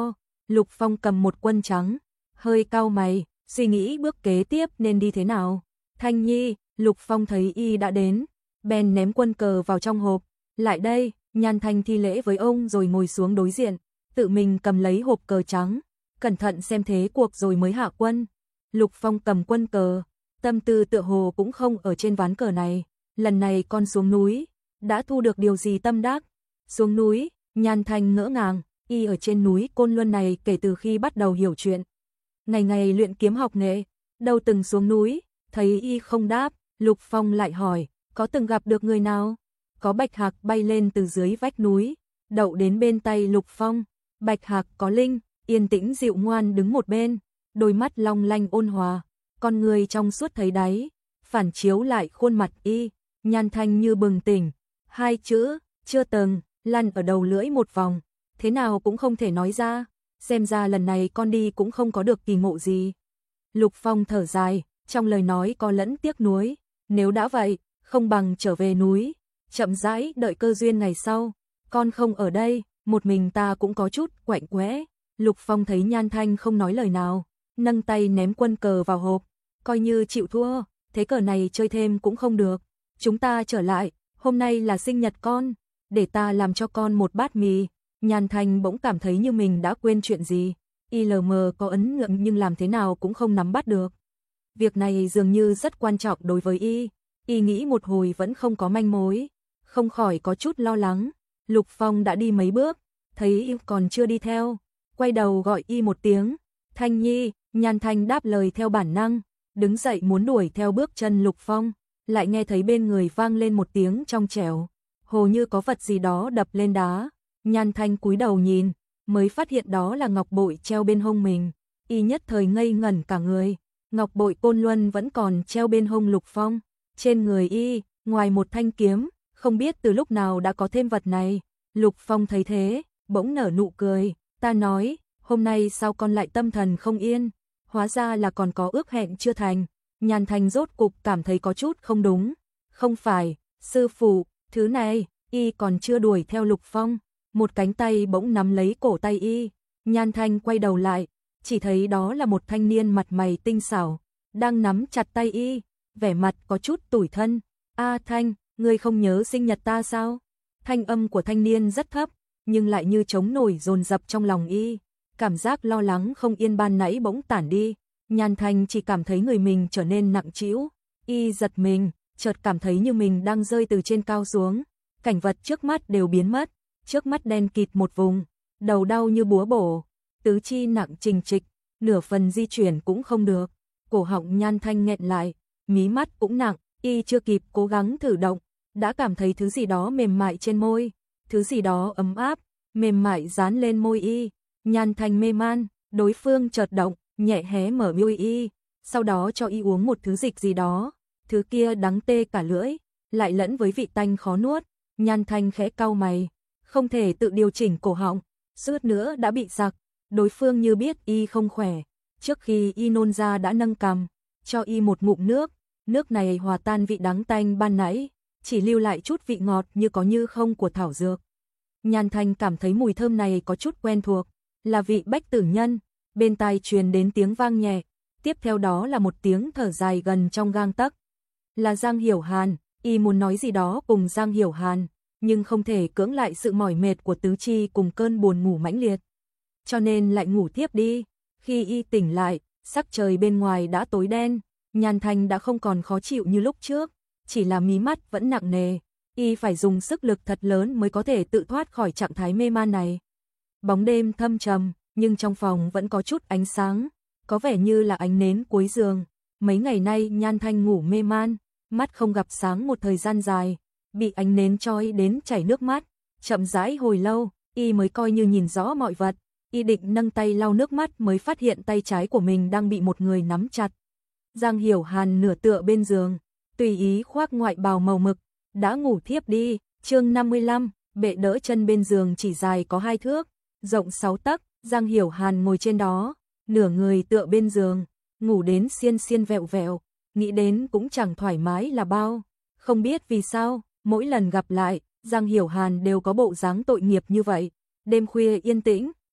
Lục Phong cầm một quân trắng, hơi cau mày, suy nghĩ bước kế tiếp nên đi thế nào. Thanh Nhi, Lục Phong thấy y đã đến, bèn ném quân cờ vào trong hộp. Lại đây, Nhan Thanh thi lễ với ông rồi ngồi xuống đối diện, tự mình cầm lấy hộp cờ trắng, cẩn thận xem thế cuộc rồi mới hạ quân. Lục Phong cầm quân cờ, tâm tư tựa hồ cũng không ở trên ván cờ này. Lần này con xuống núi, đã thu được điều gì tâm đắc? Xuống núi, Nhan Thanh ngỡ ngàng, y ở trên núi Côn Luân này kể từ khi bắt đầu hiểu chuyện. Ngày ngày luyện kiếm học nghệ, đâu từng xuống núi, thấy y không đáp, Lục Phong lại hỏi, có từng gặp được người nào? Có bạch hạc bay lên từ dưới vách núi, đậu đến bên tay Lục Phong. Bạch hạc có linh, yên tĩnh dịu ngoan đứng một bên, đôi mắt long lanh ôn hòa, con người trong suốt thấy đáy, phản chiếu lại khuôn mặt y. Nhan Thanh như bừng tỉnh, hai chữ, chưa từng, lăn ở đầu lưỡi một vòng, thế nào cũng không thể nói ra, xem ra lần này con đi cũng không có được kỳ ngộ gì. Lục Phong thở dài, trong lời nói có lẫn tiếc nuối, nếu đã vậy, không bằng trở về núi, chậm rãi đợi cơ duyên ngày sau, con không ở đây, một mình ta cũng có chút quạnh quẽ. Lục Phong thấy Nhan Thanh không nói lời nào, nâng tay ném quân cờ vào hộp, coi như chịu thua, thế cờ này chơi thêm cũng không được. Chúng ta trở lại, hôm nay là sinh nhật con, để ta làm cho con một bát mì. Nhan Thanh bỗng cảm thấy như mình đã quên chuyện gì, ILM có ấn lượng nhưng làm thế nào cũng không nắm bắt được. Việc này dường như rất quan trọng đối với y nghĩ một hồi vẫn không có manh mối, không khỏi có chút lo lắng. Lục Phong đã đi mấy bước, thấy y còn chưa đi theo, quay đầu gọi y một tiếng, Thanh Nhi. Nhan Thanh đáp lời theo bản năng, đứng dậy muốn đuổi theo bước chân Lục Phong, lại nghe thấy bên người vang lên một tiếng trong trẻo, hồ như có vật gì đó đập lên đá. Nhan Thanh cúi đầu nhìn, mới phát hiện đó là ngọc bội treo bên hông mình, y nhất thời ngây ngẩn cả người. Ngọc bội Côn Luân vẫn còn treo bên hông Lục Phong, trên người y, ngoài một thanh kiếm, không biết từ lúc nào đã có thêm vật này. Lục Phong thấy thế, bỗng nở nụ cười, ta nói, hôm nay sao con lại tâm thần không yên, hóa ra là còn có ước hẹn chưa thành. Nhan Thanh rốt cục cảm thấy có chút không đúng, không phải, sư phụ, thứ này, y còn chưa đuổi theo Lục Phong, một cánh tay bỗng nắm lấy cổ tay y. Nhan Thanh quay đầu lại, chỉ thấy đó là một thanh niên mặt mày tinh xảo, đang nắm chặt tay y, vẻ mặt có chút tủi thân. A Thanh, ngươi không nhớ sinh nhật ta sao? Thanh âm của thanh niên rất thấp, nhưng lại như trống nổi dồn dập trong lòng y, cảm giác lo lắng không yên ban nãy bỗng tản đi. Nhan Thanh chỉ cảm thấy người mình trở nên nặng trĩu, y giật mình, chợt cảm thấy như mình đang rơi từ trên cao xuống, cảnh vật trước mắt đều biến mất, trước mắt đen kịt một vùng, đầu đau như búa bổ, tứ chi nặng trình trịch, nửa phần di chuyển cũng không được, cổ họng Nhan Thanh nghẹn lại, mí mắt cũng nặng, y chưa kịp cố gắng thử động, đã cảm thấy thứ gì đó mềm mại trên môi, thứ gì đó ấm áp, mềm mại dán lên môi y. Nhan Thanh mê man, đối phương chợt động, nhẹ hé mở môi y, sau đó cho y uống một thứ dịch gì đó, thứ kia đắng tê cả lưỡi, lại lẫn với vị tanh khó nuốt. Nhan Thanh khẽ cau mày, không thể tự điều chỉnh cổ họng, suýt nữa đã bị giặc. Đối phương như biết y không khỏe, trước khi y nôn ra đã nâng cằm, cho y một ngụm nước, nước này hòa tan vị đắng tanh ban nãy, chỉ lưu lại chút vị ngọt như có như không của thảo dược. Nhan Thanh cảm thấy mùi thơm này có chút quen thuộc, là vị bách tử nhân. Bên tai truyền đến tiếng vang nhẹ, tiếp theo đó là một tiếng thở dài gần trong gang tấc. Là Giang Hiểu Hàn, y muốn nói gì đó cùng Giang Hiểu Hàn, nhưng không thể cưỡng lại sự mỏi mệt của tứ chi cùng cơn buồn ngủ mãnh liệt, cho nên lại ngủ thiếp đi. Khi y tỉnh lại, sắc trời bên ngoài đã tối đen, Nhan Thanh đã không còn khó chịu như lúc trước, chỉ là mí mắt vẫn nặng nề, y phải dùng sức lực thật lớn mới có thể tự thoát khỏi trạng thái mê man này. Bóng đêm thâm trầm, nhưng trong phòng vẫn có chút ánh sáng, có vẻ như là ánh nến cuối giường. Mấy ngày nay Nhan Thanh ngủ mê man, mắt không gặp sáng một thời gian dài, bị ánh nến chói đến chảy nước mắt, chậm rãi hồi lâu, y mới coi như nhìn rõ mọi vật. Y định nâng tay lau nước mắt mới phát hiện tay trái của mình đang bị một người nắm chặt. Giang Hiểu Hàn nửa tựa bên giường, tùy ý khoác ngoại bào màu mực, đã ngủ thiếp đi. Chương 55, bệ đỡ chân bên giường chỉ dài có 2 thước, rộng 6 tấc, Giang Hiểu Hàn ngồi trên đó, nửa người tựa bên giường, ngủ đến xiên xiên vẹo vẹo, nghĩ đến cũng chẳng thoải mái là bao. Không biết vì sao, mỗi lần gặp lại, Giang Hiểu Hàn đều có bộ dáng tội nghiệp như vậy. Đêm khuya yên tĩnh,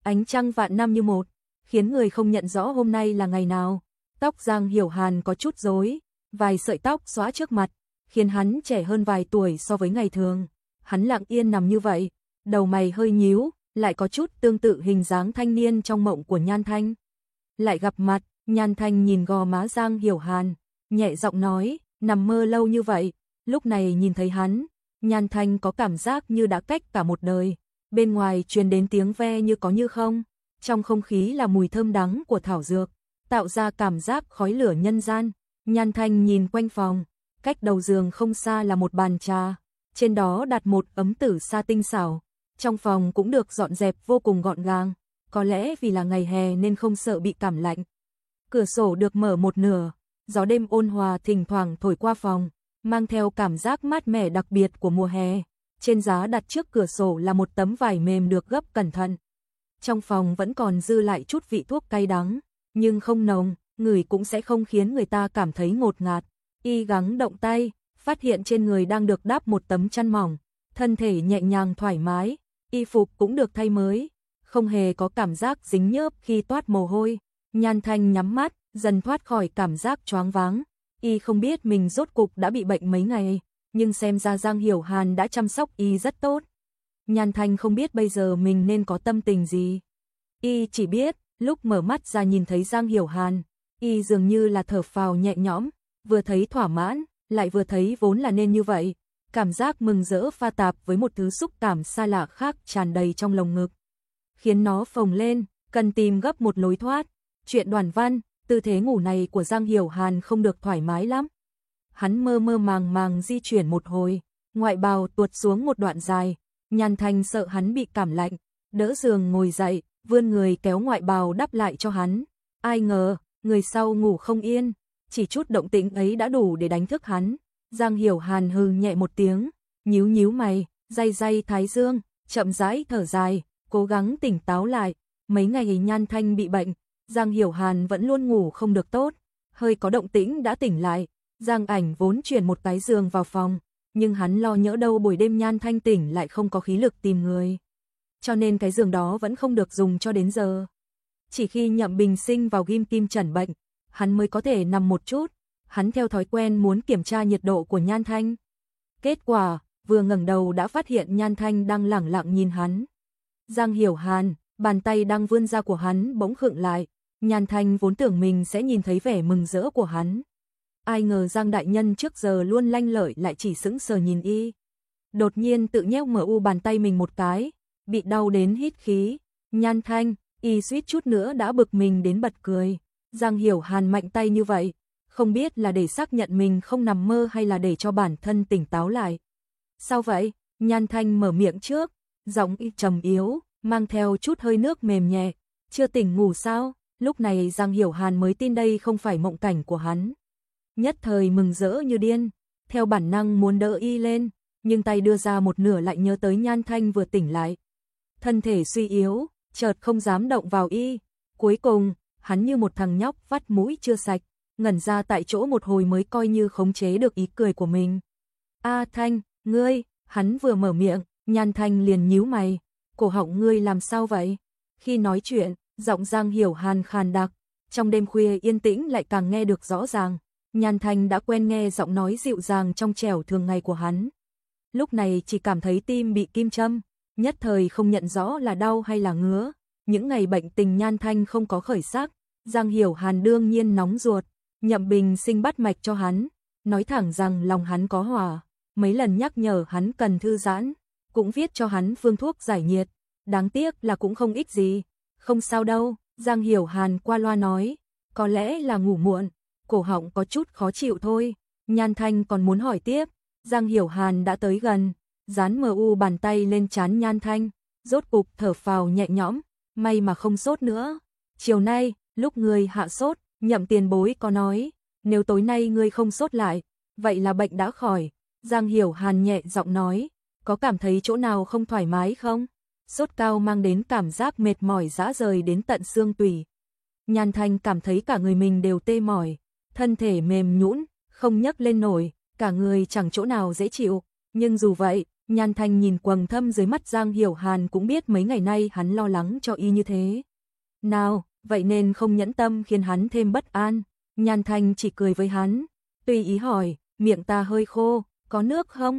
ánh trăng vạn năm như một, khiến người không nhận rõ hôm nay là ngày nào. Tóc Giang Hiểu Hàn có chút rối, vài sợi tóc xõa trước mặt, khiến hắn trẻ hơn vài tuổi so với ngày thường. Hắn lặng yên nằm như vậy, đầu mày hơi nhíu, lại có chút tương tự hình dáng thanh niên trong mộng của Nhan Thanh. Lại gặp mặt, Nhan Thanh nhìn gò má Giang Hiểu Hàn, nhẹ giọng nói, nằm mơ lâu như vậy, lúc này nhìn thấy hắn, Nhan Thanh có cảm giác như đã cách cả một đời. Bên ngoài truyền đến tiếng ve như có như không, trong không khí là mùi thơm đắng của thảo dược, tạo ra cảm giác khói lửa nhân gian. Nhan Thanh nhìn quanh phòng, cách đầu giường không xa là một bàn trà, trên đó đặt một ấm tử sa tinh xảo. Trong phòng cũng được dọn dẹp vô cùng gọn gàng, có lẽ vì là ngày hè nên không sợ bị cảm lạnh. Cửa sổ được mở một nửa, gió đêm ôn hòa thỉnh thoảng thổi qua phòng, mang theo cảm giác mát mẻ đặc biệt của mùa hè. Trên giá đặt trước cửa sổ là một tấm vải mềm được gấp cẩn thận. Trong phòng vẫn còn dư lại chút vị thuốc cay đắng, nhưng không nồng, ngửi cũng sẽ không khiến người ta cảm thấy ngột ngạt. Y gắng động tay, phát hiện trên người đang được đắp một tấm chăn mỏng, thân thể nhẹ nhàng thoải mái, y phục cũng được thay mới, không hề có cảm giác dính nhớp khi toát mồ hôi. Nhan Thanh nhắm mắt, dần thoát khỏi cảm giác choáng váng. Y không biết mình rốt cục đã bị bệnh mấy ngày, nhưng xem ra Giang Hiểu Hàn đã chăm sóc y rất tốt. Nhan Thanh không biết bây giờ mình nên có tâm tình gì. Y chỉ biết, lúc mở mắt ra nhìn thấy Giang Hiểu Hàn, y dường như là thở phào nhẹ nhõm, vừa thấy thỏa mãn, lại vừa thấy vốn là nên như vậy. Cảm giác mừng rỡ pha tạp với một thứ xúc cảm xa lạ khác tràn đầy trong lồng ngực, khiến nó phồng lên, cần tìm gấp một lối thoát. Chuyện Đoàn Văn, tư thế ngủ này của Giang Hiểu Hàn không được thoải mái lắm. Hắn mơ mơ màng màng di chuyển một hồi, ngoại bào tuột xuống một đoạn dài. Nhan Thanh sợ hắn bị cảm lạnh, đỡ giường ngồi dậy, vươn người kéo ngoại bào đắp lại cho hắn. Ai ngờ, người sau ngủ không yên, chỉ chút động tĩnh ấy đã đủ để đánh thức hắn. Giang Hiểu Hàn hừ nhẹ một tiếng, nhíu nhíu mày, day day thái dương, chậm rãi thở dài, cố gắng tỉnh táo lại. Mấy ngày Nhan Thanh bị bệnh, Giang Hiểu Hàn vẫn luôn ngủ không được tốt, hơi có động tĩnh đã tỉnh lại. Giang Ảnh vốn chuyển một cái giường vào phòng, nhưng hắn lo nhỡ đâu buổi đêm Nhan Thanh tỉnh lại không có khí lực tìm người, cho nên cái giường đó vẫn không được dùng cho đến giờ. Chỉ khi Nhậm Bình Sinh vào ghim kim chẩn bệnh, hắn mới có thể nằm một chút. Hắn theo thói quen muốn kiểm tra nhiệt độ của Nhan Thanh. Kết quả, vừa ngẩng đầu đã phát hiện Nhan Thanh đang lẳng lặng nhìn hắn. Giang Hiểu Hàn, bàn tay đang vươn ra của hắn bỗng khựng lại. Nhan Thanh vốn tưởng mình sẽ nhìn thấy vẻ mừng rỡ của hắn. Ai ngờ Giang đại nhân trước giờ luôn lanh lợi lại chỉ sững sờ nhìn y. Đột nhiên tự nheo mở bàn tay mình một cái, bị đau đến hít khí. Nhan Thanh, y suýt chút nữa đã bực mình đến bật cười. Giang Hiểu Hàn mạnh tay như vậy, không biết là để xác nhận mình không nằm mơ hay là để cho bản thân tỉnh táo lại. Sao vậy? Nhan Thanh mở miệng trước, giọng y trầm yếu, mang theo chút hơi nước mềm nhẹ. Chưa tỉnh ngủ sao? Lúc này Giang Hiểu Hàn mới tin đây không phải mộng cảnh của hắn. Nhất thời mừng rỡ như điên, theo bản năng muốn đỡ y lên, nhưng tay đưa ra một nửa lại nhớ tới Nhan Thanh vừa tỉnh lại. Thân thể suy yếu, chợt không dám động vào y. Cuối cùng, hắn như một thằng nhóc vắt mũi chưa sạch, ngẩn ra tại chỗ một hồi mới coi như khống chế được ý cười của mình. A Thanh, ngươi, hắn vừa mở miệng, Nhan Thanh liền nhíu mày, cổ họng ngươi làm sao vậy? Khi nói chuyện, giọng Giang Hiểu Hàn khàn đặc, trong đêm khuya yên tĩnh lại càng nghe được rõ ràng. Nhan Thanh đã quen nghe giọng nói dịu dàng trong trẻo thường ngày của hắn. Lúc này chỉ cảm thấy tim bị kim châm, nhất thời không nhận rõ là đau hay là ngứa. Những ngày bệnh tình Nhan Thanh không có khởi sắc, Giang Hiểu Hàn đương nhiên nóng ruột. Nhậm Bình Sinh bắt mạch cho hắn, nói thẳng rằng lòng hắn có hỏa, mấy lần nhắc nhở hắn cần thư giãn, cũng viết cho hắn phương thuốc giải nhiệt, đáng tiếc là cũng không ích gì. Không sao đâu, Giang Hiểu Hàn qua loa nói, có lẽ là ngủ muộn, cổ họng có chút khó chịu thôi. Nhan Thanh còn muốn hỏi tiếp, Giang Hiểu Hàn đã tới gần, dán bàn tay lên trán Nhan Thanh, rốt cục thở phào nhẹ nhõm, may mà không sốt nữa. Chiều nay, lúc ngươi hạ sốt, Nhậm tiền bối có nói, nếu tối nay ngươi không sốt lại, vậy là bệnh đã khỏi. Giang Hiểu Hàn nhẹ giọng nói, có cảm thấy chỗ nào không thoải mái không? Sốt cao mang đến cảm giác mệt mỏi rã rời đến tận xương tủy. Nhan Thanh cảm thấy cả người mình đều tê mỏi, thân thể mềm nhũn, không nhấc lên nổi, cả người chẳng chỗ nào dễ chịu. Nhưng dù vậy, Nhan Thanh nhìn quầng thâm dưới mắt Giang Hiểu Hàn cũng biết mấy ngày nay hắn lo lắng cho y như thế nào, vậy nên không nhẫn tâm khiến hắn thêm bất an. Nhan Thanh chỉ cười với hắn, tùy ý hỏi, miệng ta hơi khô, có nước không?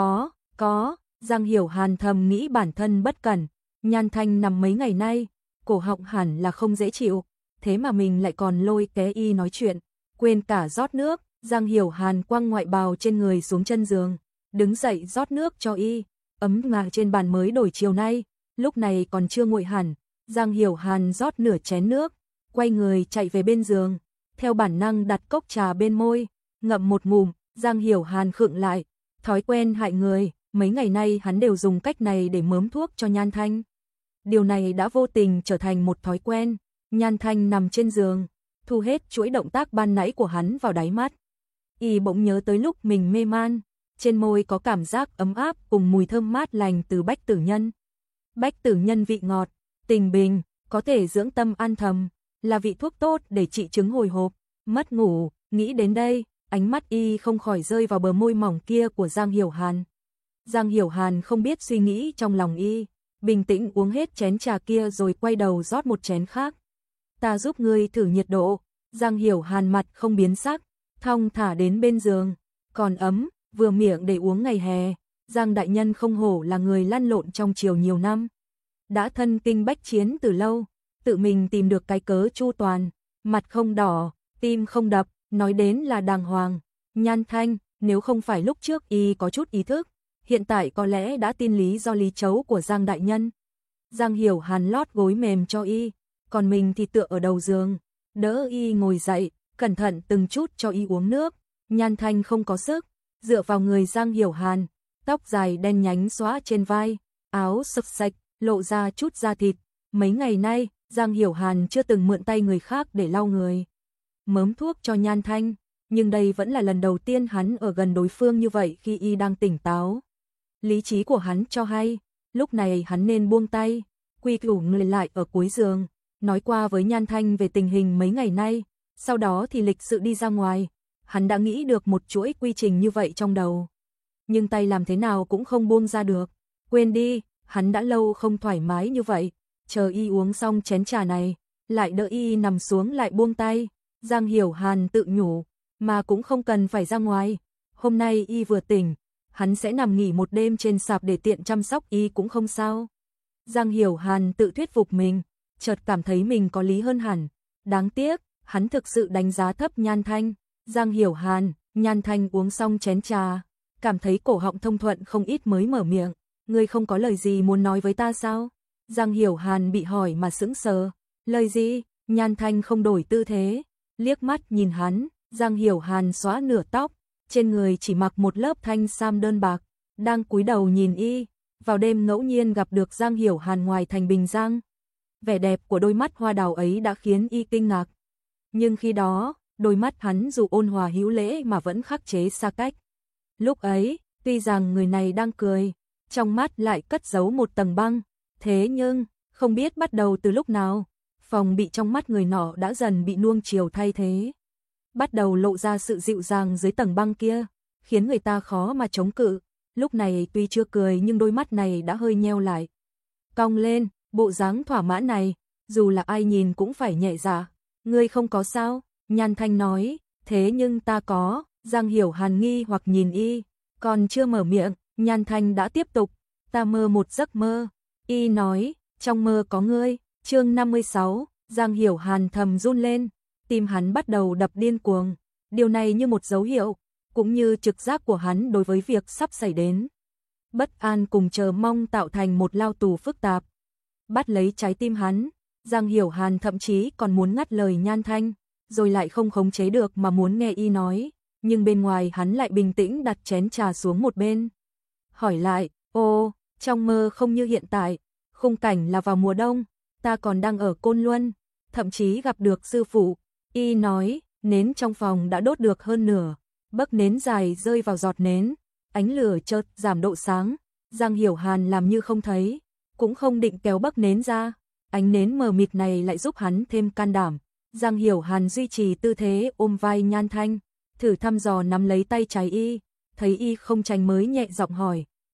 Có. Giang Hiểu Hàn thầm nghĩ bản thân bất cẩn, Nhan Thanh nằm mấy ngày nay, cổ họng hẳn là không dễ chịu, thế mà mình lại còn lôi kéo y nói chuyện, quên cả rót nước. Giang Hiểu Hàn quăng ngoại bào trên người xuống chân giường, đứng dậy rót nước cho y, ấm ngà trên bàn mới đổi chiều nay, lúc này còn chưa nguội hẳn. Giang Hiểu Hàn rót nửa chén nước, quay người chạy về bên giường, theo bản năng đặt cốc trà bên môi, ngậm một ngụm. Giang Hiểu Hàn khựng lại, thói quen hại người, mấy ngày nay hắn đều dùng cách này để mớm thuốc cho Nhan Thanh. Điều này đã vô tình trở thành một thói quen. Nhan Thanh nằm trên giường, thu hết chuỗi động tác ban nãy của hắn vào đáy mắt. Y bỗng nhớ tới lúc mình mê man, trên môi có cảm giác ấm áp cùng mùi thơm mát lành từ bách tử nhân. Bách tử nhân vị ngọt, tình bình, có thể dưỡng tâm an thầm, là vị thuốc tốt để trị chứng hồi hộp, mất ngủ. Nghĩ đến đây, ánh mắt y không khỏi rơi vào bờ môi mỏng kia của Giang Hiểu Hàn. Giang Hiểu Hàn không biết suy nghĩ trong lòng y, bình tĩnh uống hết chén trà kia rồi quay đầu rót một chén khác. Ta giúp ngươi thử nhiệt độ. Giang Hiểu Hàn mặt không biến sắc, thong thả đến bên giường, còn ấm, vừa miệng để uống ngày hè. Giang đại nhân không hổ là người lăn lộn trong triều nhiều năm, đã thân kinh bách chiến từ lâu, tự mình tìm được cái cớ chu toàn, mặt không đỏ, tim không đập, nói đến là đàng hoàng. Nhan Thanh, nếu không phải lúc trước y có chút ý thức, hiện tại có lẽ đã tin lý do lý chấu của Giang đại nhân. Giang Hiểu Hàn lót gối mềm cho y, còn mình thì tựa ở đầu giường, đỡ y ngồi dậy, cẩn thận từng chút cho y uống nước. Nhan Thanh không có sức, dựa vào người Giang Hiểu Hàn, tóc dài đen nhánh xõa trên vai, áo sập sạch, lộ ra chút da thịt. Mấy ngày nay, Giang Hiểu Hàn chưa từng mượn tay người khác để lau người, mớm thuốc cho Nhan Thanh, nhưng đây vẫn là lần đầu tiên hắn ở gần đối phương như vậy khi y đang tỉnh táo. Lý trí của hắn cho hay, lúc này hắn nên buông tay, quy củ người lại ở cuối giường, nói qua với Nhan Thanh về tình hình mấy ngày nay, sau đó thì lịch sự đi ra ngoài. Hắn đã nghĩ được một chuỗi quy trình như vậy trong đầu, nhưng tay làm thế nào cũng không buông ra được. Quên đi, hắn đã lâu không thoải mái như vậy, chờ y uống xong chén trà này, lại đỡ y nằm xuống lại buông tay. Giang Hiểu Hàn tự nhủ, mà cũng không cần phải ra ngoài, hôm nay y vừa tỉnh, hắn sẽ nằm nghỉ một đêm trên sạp để tiện chăm sóc y cũng không sao. Giang Hiểu Hàn tự thuyết phục mình, chợt cảm thấy mình có lý hơn hẳn. Đáng tiếc, hắn thực sự đánh giá thấp Nhan Thanh. Giang Hiểu Hàn, Nhan Thanh uống xong chén trà, cảm thấy cổ họng thông thuận không ít mới mở miệng. Ngươi không có lời gì muốn nói với ta sao? Giang Hiểu Hàn bị hỏi mà sững sờ. Lời gì? Nhan Thanh không đổi tư thế, liếc mắt nhìn hắn. Giang Hiểu Hàn xóa nửa tóc, trên người chỉ mặc một lớp thanh sam đơn bạc, đang cúi đầu nhìn y. Vào đêm ngẫu nhiên gặp được Giang Hiểu Hàn ngoài thành Bình Giang, vẻ đẹp của đôi mắt hoa đào ấy đã khiến y kinh ngạc. Nhưng khi đó, đôi mắt hắn dù ôn hòa hữu lễ mà vẫn khắc chế xa cách. Lúc ấy, tuy rằng người này đang cười, trong mắt lại cất giấu một tầng băng, thế nhưng, không biết bắt đầu từ lúc nào, phòng bị trong mắt người nọ đã dần bị nuông chiều thay thế. Bắt đầu lộ ra sự dịu dàng dưới tầng băng kia, khiến người ta khó mà chống cự. Lúc này tuy chưa cười nhưng đôi mắt này đã hơi nheo lại, cong lên, bộ dáng thỏa mãn này, dù là ai nhìn cũng phải nhẹ dạ. Ngươi không có sao? Nhan Thanh nói, thế nhưng ta có. Giang Hiểu Hàn nghi hoặc nhìn y, còn chưa mở miệng, Nhan Thanh đã tiếp tục, ta mơ một giấc mơ. Y nói, trong mơ có ngươi. Chương 56, Giang Hiểu Hàn thầm run lên, tim hắn bắt đầu đập điên cuồng. Điều này như một dấu hiệu, cũng như trực giác của hắn đối với việc sắp xảy đến. Bất an cùng chờ mong tạo thành một lao tù phức tạp, bắt lấy trái tim hắn. Giang Hiểu Hàn thậm chí còn muốn ngắt lời Nhan Thanh, rồi lại không khống chế được mà muốn nghe y nói, nhưng bên ngoài hắn lại bình tĩnh đặt chén trà xuống một bên. Hỏi lại, ô, trong mơ không như hiện tại, khung cảnh là vào mùa đông, ta còn đang ở Côn Luân, thậm chí gặp được sư phụ. Y nói, nến trong phòng đã đốt được hơn nửa, bấc nến dài rơi vào giọt nến, ánh lửa chợt giảm độ sáng. Giang Hiểu Hàn làm như không thấy, cũng không định kéo bấc nến ra, ánh nến mờ mịt này lại giúp hắn thêm can đảm. Giang Hiểu Hàn duy trì tư thế ôm vai Nhan Thanh, thử thăm dò nắm lấy tay trái y, thấy y không tránh mới nhẹ giọng hỏi,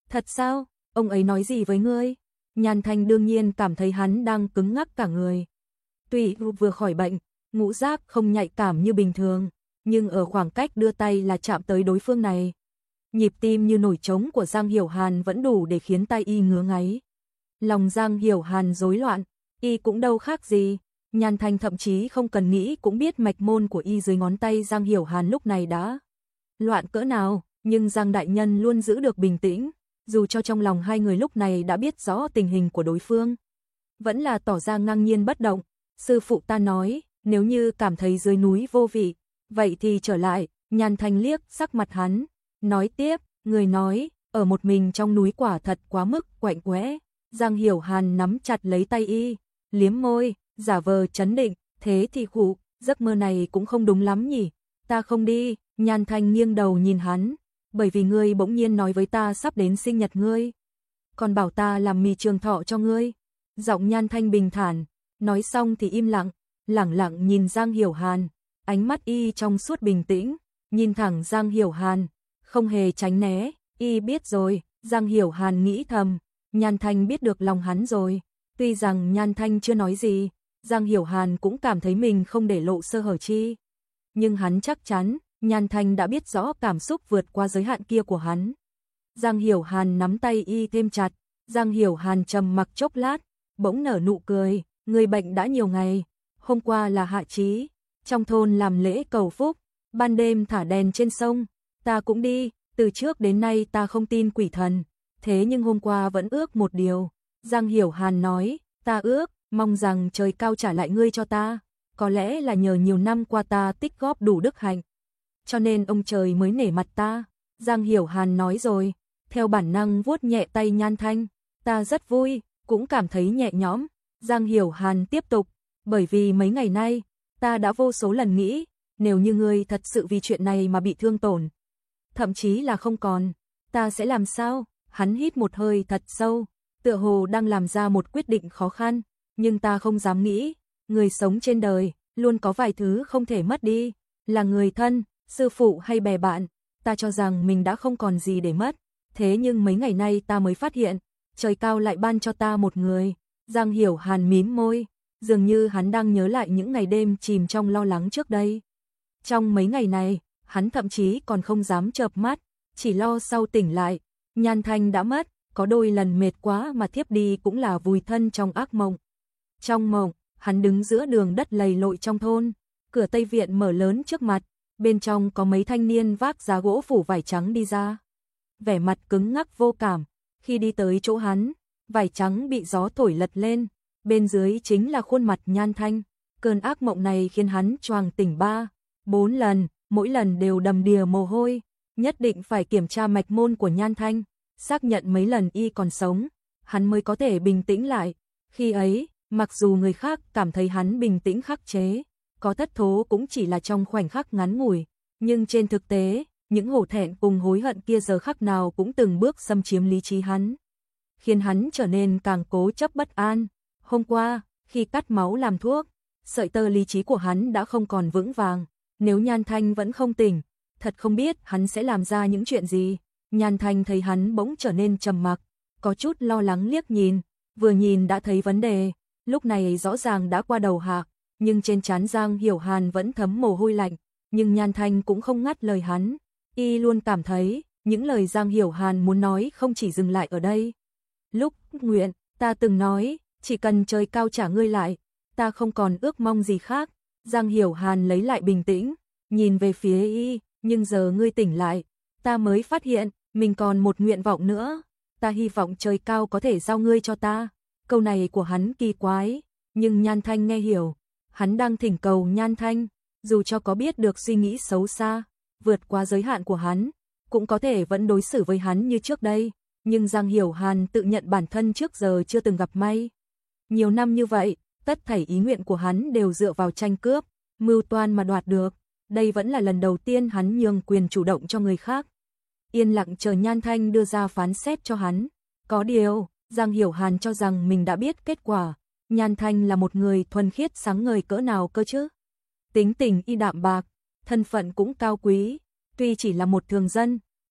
Thật sao? Ông ấy nói gì với ngươi? Nhan Thanh đương nhiên cảm thấy hắn đang cứng ngắc cả người. Tuy vừa khỏi bệnh, ngũ giác không nhạy cảm như bình thường, nhưng ở khoảng cách đưa tay là chạm tới đối phương này. Nhịp tim như nổi trống của Giang Hiểu Hàn vẫn đủ để khiến tay y ngứa ngáy. Lòng Giang Hiểu Hàn rối loạn, y cũng đâu khác gì. Nhan Thanh thậm chí không cần nghĩ cũng biết mạch môn của y dưới ngón tay Giang Hiểu Hàn lúc này đã loạn cỡ nào, nhưng Giang đại nhân luôn giữ được bình tĩnh, dù cho trong lòng hai người lúc này đã biết rõ tình hình của đối phương. Vẫn là tỏ ra ngang nhiên bất động. Sư phụ ta nói, nếu như cảm thấy dưới núi vô vị, vậy thì trở lại. Nhan Thanh liếc sắc mặt hắn, nói tiếp, người nói, ở một mình trong núi quả thật quá mức quạnh quẽ. Giang Hiểu Hàn nắm chặt lấy tay y, liếm môi, giả vờ trấn định, thế thì khụ, giấc mơ này cũng không đúng lắm nhỉ. Ta không đi. Nhan Thanh nghiêng đầu nhìn hắn, bởi vì ngươi bỗng nhiên nói với ta sắp đến sinh nhật ngươi, còn bảo ta làm mì trường thọ cho ngươi. Giọng Nhan Thanh bình thản, nói xong thì im lặng, lẳng lặng nhìn Giang Hiểu Hàn, ánh mắt y trong suốt bình tĩnh, nhìn thẳng Giang Hiểu Hàn, không hề tránh né. Y biết rồi. Giang Hiểu Hàn nghĩ thầm, Nhan Thanh biết được lòng hắn rồi. Tuy rằng Nhan Thanh chưa nói gì, Giang Hiểu Hàn cũng cảm thấy mình không để lộ sơ hở chi, nhưng hắn chắc chắn Nhan Thanh đã biết rõ cảm xúc vượt qua giới hạn kia của hắn. Giang Hiểu Hàn nắm tay y thêm chặt. Giang Hiểu Hàn trầm mặc chốc lát, bỗng nở nụ cười, người bệnh đã nhiều ngày, hôm qua là hạ chí, trong thôn làm lễ cầu phúc, ban đêm thả đèn trên sông, ta cũng đi, từ trước đến nay ta không tin quỷ thần, thế nhưng hôm qua vẫn ước một điều. Giang Hiểu Hàn nói, ta ước, mong rằng trời cao trả lại ngươi cho ta, có lẽ là nhờ nhiều năm qua ta tích góp đủ đức hạnh, cho nên ông trời mới nể mặt ta. Giang Hiểu Hàn nói rồi, theo bản năng vuốt nhẹ tay Nhan Thanh, ta rất vui, cũng cảm thấy nhẹ nhõm. Giang Hiểu Hàn tiếp tục, bởi vì mấy ngày nay, ta đã vô số lần nghĩ, nếu như ngươi thật sự vì chuyện này mà bị thương tổn, thậm chí là không còn, ta sẽ làm sao? Hắn hít một hơi thật sâu, tựa hồ đang làm ra một quyết định khó khăn, nhưng ta không dám nghĩ, người sống trên đời, luôn có vài thứ không thể mất đi, là người thân, sư phụ hay bè bạn, ta cho rằng mình đã không còn gì để mất, thế nhưng mấy ngày nay ta mới phát hiện, trời cao lại ban cho ta một người. Giang Hiểu Hàn mím môi, dường như hắn đang nhớ lại những ngày đêm chìm trong lo lắng trước đây. Trong mấy ngày này, hắn thậm chí còn không dám chợp mắt, chỉ lo sau tỉnh lại, Nhan Thanh đã mất, có đôi lần mệt quá mà thiếp đi cũng là vùi thân trong ác mộng. Trong mộng, hắn đứng giữa đường đất lầy lội trong thôn, cửa Tây Viện mở lớn trước mặt, bên trong có mấy thanh niên vác giá gỗ phủ vải trắng đi ra. Vẻ mặt cứng ngắc vô cảm, khi đi tới chỗ hắn, vải trắng bị gió thổi lật lên, bên dưới chính là khuôn mặt Nhan Thanh. Cơn ác mộng này khiến hắn choàng tỉnh 3-4 lần, mỗi lần đều đầm đìa mồ hôi, nhất định phải kiểm tra mạch môn của Nhan Thanh, xác nhận mấy lần y còn sống, hắn mới có thể bình tĩnh lại. Khi ấy, mặc dù người khác cảm thấy hắn bình tĩnh khắc chế, có thất thố cũng chỉ là trong khoảnh khắc ngắn ngủi, nhưng trên thực tế, những hổ thẹn cùng hối hận kia giờ khắc nào cũng từng bước xâm chiếm lý trí hắn, khiến hắn trở nên càng cố chấp bất an. Hôm qua, khi cắt máu làm thuốc, sợi tơ lý trí của hắn đã không còn vững vàng, nếu Nhan Thanh vẫn không tỉnh, thật không biết hắn sẽ làm ra những chuyện gì. Nhan Thanh thấy hắn bỗng trở nên trầm mặc, có chút lo lắng liếc nhìn, vừa nhìn đã thấy vấn đề, lúc này rõ ràng đã qua đầu hạ, nhưng trên trán Giang Hiểu Hàn vẫn thấm mồ hôi lạnh, nhưng Nhan Thanh cũng không ngắt lời hắn, y luôn cảm thấy, những lời Giang Hiểu Hàn muốn nói không chỉ dừng lại ở đây. Lúc nguyện, ta từng nói, chỉ cần trời cao trả ngươi lại, ta không còn ước mong gì khác. Giang Hiểu Hàn lấy lại bình tĩnh, nhìn về phía y, nhưng giờ ngươi tỉnh lại, ta mới phát hiện, mình còn một nguyện vọng nữa, ta hy vọng trời cao có thể giao ngươi cho ta. Câu này của hắn kỳ quái, nhưng Nhan Thanh nghe hiểu, hắn đang thỉnh cầu Nhan Thanh, dù cho có biết được suy nghĩ xấu xa, vượt qua giới hạn của hắn, cũng có thể vẫn đối xử với hắn như trước đây, nhưng Giang Hiểu Hàn tự nhận bản thân trước giờ chưa từng gặp may. Nhiều năm như vậy, tất thảy ý nguyện của hắn đều dựa vào tranh cướp, mưu toan mà đoạt được, đây vẫn là lần đầu tiên hắn nhường quyền chủ động cho người khác. Yên lặng chờ Nhan Thanh đưa ra phán xét cho hắn. Có điều, Giang Hiểu Hàn cho rằng mình đã biết kết quả, Nhan Thanh là một người thuần khiết sáng ngời cỡ nào cơ chứ. Tính tình y đạm bạc, thân phận cũng cao quý, tuy chỉ là một thường dân,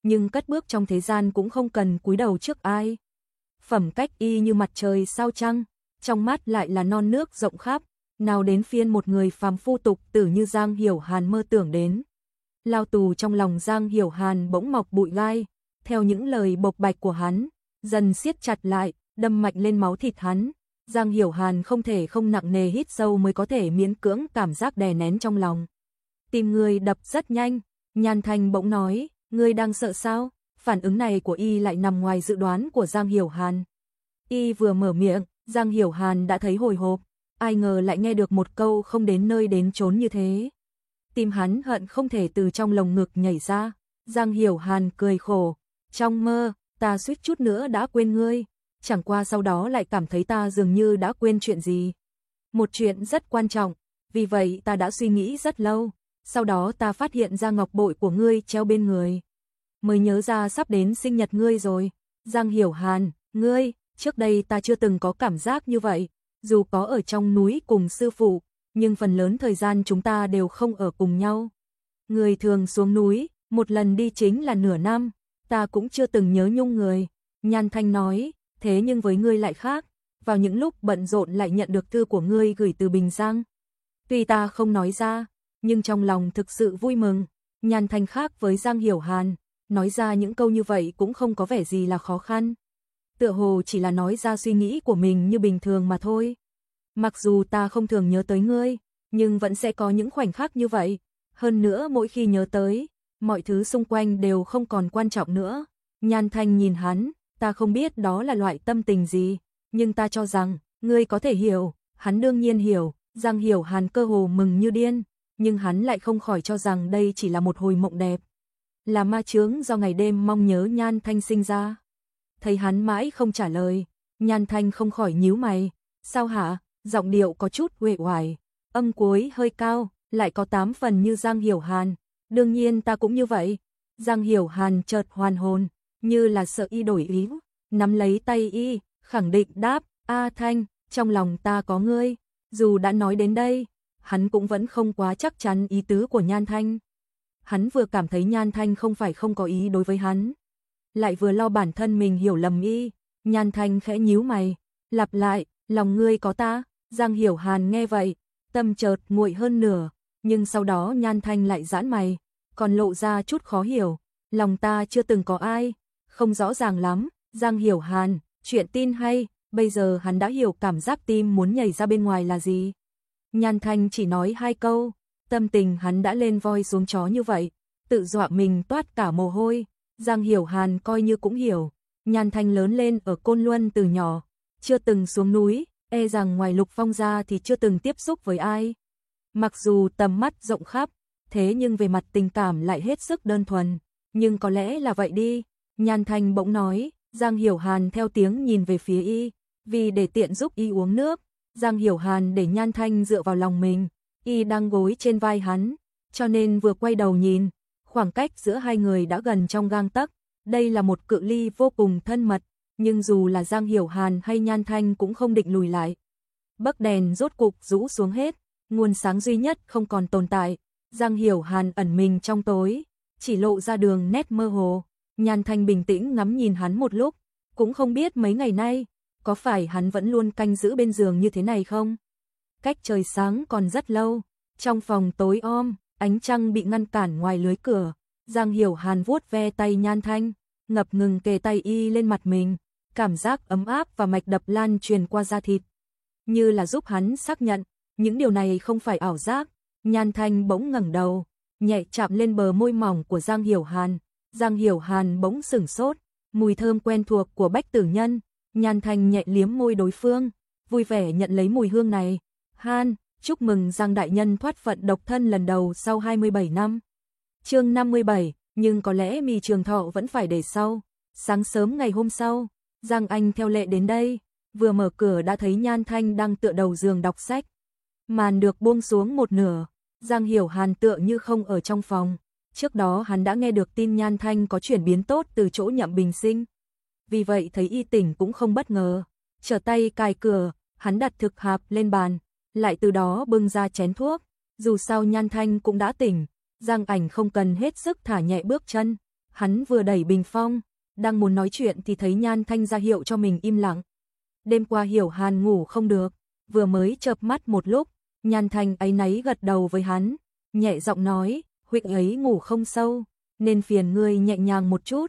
nhưng cất bước trong thế gian cũng không cần cúi đầu trước ai. Phẩm cách y như mặt trời sao trăng, trong mắt lại là non nước rộng khắp, nào đến phiên một người phàm phu tục tử như Giang Hiểu Hàn mơ tưởng đến. Lao tù trong lòng Giang Hiểu Hàn bỗng mọc bụi gai, theo những lời bộc bạch của hắn, dần siết chặt lại, đâm mạnh lên máu thịt hắn. Giang Hiểu Hàn không thể không nặng nề hít sâu mới có thể miễn cưỡng cảm giác đè nén trong lòng. Tim người đập rất nhanh, Nhan Thanh bỗng nói, ngươi đang sợ sao? Phản ứng này của y lại nằm ngoài dự đoán của Giang Hiểu Hàn. Y vừa mở miệng, Giang Hiểu Hàn đã thấy hồi hộp, ai ngờ lại nghe được một câu không đến nơi đến chốn như thế. Tim hắn hận không thể từ trong lồng ngực nhảy ra. Giang Hiểu Hàn cười khổ, trong mơ, ta suýt chút nữa đã quên ngươi, chẳng qua sau đó lại cảm thấy ta dường như đã quên chuyện gì. Một chuyện rất quan trọng, vì vậy ta đã suy nghĩ rất lâu, sau đó ta phát hiện ra ngọc bội của ngươi treo bên người. Mới nhớ ra sắp đến sinh nhật ngươi rồi. Giang Hiểu Hàn, ngươi, trước đây ta chưa từng có cảm giác như vậy, dù có ở trong núi cùng sư phụ, nhưng phần lớn thời gian chúng ta đều không ở cùng nhau. Người thường xuống núi, một lần đi chính là nửa năm, ta cũng chưa từng nhớ nhung người. Nhan Thanh nói, thế nhưng với ngươi lại khác, vào những lúc bận rộn lại nhận được thư của ngươi gửi từ Bình Giang. Tuy ta không nói ra, nhưng trong lòng thực sự vui mừng. Nhan Thanh khác với Giang Hiểu Hàn, nói ra những câu như vậy cũng không có vẻ gì là khó khăn. Tựa hồ chỉ là nói ra suy nghĩ của mình như bình thường mà thôi. Mặc dù ta không thường nhớ tới ngươi, nhưng vẫn sẽ có những khoảnh khắc như vậy. Hơn nữa mỗi khi nhớ tới, mọi thứ xung quanh đều không còn quan trọng nữa. Nhan Thanh nhìn hắn, ta không biết đó là loại tâm tình gì, nhưng ta cho rằng, ngươi có thể hiểu. Hắn đương nhiên hiểu, Giang Hiểu Hàn cơ hồ mừng như điên, nhưng hắn lại không khỏi cho rằng đây chỉ là một hồi mộng đẹp. Là ma chướng do ngày đêm mong nhớ Nhan Thanh sinh ra. Thấy hắn mãi không trả lời, Nhan Thanh không khỏi nhíu mày. Sao hả? Giọng điệu có chút uể oải, âm cuối hơi cao, lại có 8 phần như Giang Hiểu Hàn. Đương nhiên ta cũng như vậy. Giang Hiểu Hàn chợt hoàn hồn, như là sợ y đổi ý, nắm lấy tay y, khẳng định đáp, A Thanh, trong lòng ta có ngươi. Dù đã nói đến đây, hắn cũng vẫn không quá chắc chắn ý tứ của Nhan Thanh. Hắn vừa cảm thấy Nhan Thanh không phải không có ý đối với hắn, lại vừa lo bản thân mình hiểu lầm y. Nhan Thanh khẽ nhíu mày, lặp lại, lòng ngươi có ta. Giang Hiểu Hàn nghe vậy, tâm chợt nguội hơn nửa, nhưng sau đó Nhan Thanh lại giãn mày, còn lộ ra chút khó hiểu, lòng ta chưa từng có ai, không rõ ràng lắm. Giang Hiểu Hàn, chuyện tin hay, bây giờ hắn đã hiểu cảm giác tim muốn nhảy ra bên ngoài là gì. Nhan Thanh chỉ nói 2 câu, tâm tình hắn đã lên voi xuống chó như vậy, tự dọa mình toát cả mồ hôi. Giang Hiểu Hàn coi như cũng hiểu, Nhan Thanh lớn lên ở Côn Luân từ nhỏ, chưa từng xuống núi, e rằng ngoài Lục Phong ra thì chưa từng tiếp xúc với ai. Mặc dù tầm mắt rộng khắp, thế nhưng về mặt tình cảm lại hết sức đơn thuần, nhưng có lẽ là vậy đi. Nhan Thanh bỗng nói. Giang Hiểu Hàn theo tiếng nhìn về phía y, vì để tiện giúp y uống nước, Giang Hiểu Hàn để Nhan Thanh dựa vào lòng mình, y đang gối trên vai hắn, cho nên vừa quay đầu nhìn, khoảng cách giữa hai người đã gần trong gang tấc. Đây là một cự ly vô cùng thân mật, nhưng dù là Giang Hiểu Hàn hay Nhan Thanh cũng không định lùi lại. Bấc đèn rốt cục rũ xuống hết, nguồn sáng duy nhất không còn tồn tại. Giang Hiểu Hàn ẩn mình trong tối, chỉ lộ ra đường nét mơ hồ. Nhan Thanh bình tĩnh ngắm nhìn hắn một lúc, cũng không biết mấy ngày nay, có phải hắn vẫn luôn canh giữ bên giường như thế này không? Cách trời sáng còn rất lâu, trong phòng tối om, ánh trăng bị ngăn cản ngoài lưới cửa. Giang Hiểu Hàn vuốt ve tay Nhan Thanh, ngập ngừng kề tay y lên mặt mình, cảm giác ấm áp và mạch đập lan truyền qua da thịt, như là giúp hắn xác nhận, những điều này không phải ảo giác. Nhan Thanh bỗng ngẩng đầu, nhẹ chạm lên bờ môi mỏng của Giang Hiểu Hàn. Giang Hiểu Hàn bỗng sửng sốt, mùi thơm quen thuộc của Bách Tử Nhân. Nhan Thanh nhẹ liếm môi đối phương, vui vẻ nhận lấy mùi hương này. Han, chúc mừng Giang đại nhân thoát phận độc thân lần đầu sau 27 năm. Chương 57, nhưng có lẽ mì trường thọ vẫn phải để sau. Sáng sớm ngày hôm sau, Giang Anh theo lệ đến đây, vừa mở cửa đã thấy Nhan Thanh đang tựa đầu giường đọc sách. Màn được buông xuống một nửa, Giang Hiểu Hàn tựa như không ở trong phòng. Trước đó hắn đã nghe được tin Nhan Thanh có chuyển biến tốt từ chỗ Nhậm Bình Sinh. Vì vậy thấy y tỉnh cũng không bất ngờ. Trở tay cài cửa, hắn đặt thực hạp lên bàn, lại từ đó bưng ra chén thuốc. Dù sao Nhan Thanh cũng đã tỉnh, Giang Ảnh không cần hết sức thả nhẹ bước chân. Hắn vừa đẩy bình phong, đang muốn nói chuyện thì thấy Nhan Thanh ra hiệu cho mình im lặng. Đêm qua Hiểu Hàn ngủ không được, vừa mới chợp mắt một lúc, Nhan Thanh áy náy gật đầu với hắn, nhẹ giọng nói, huynh ấy ngủ không sâu, nên phiền ngươi nhẹ nhàng một chút.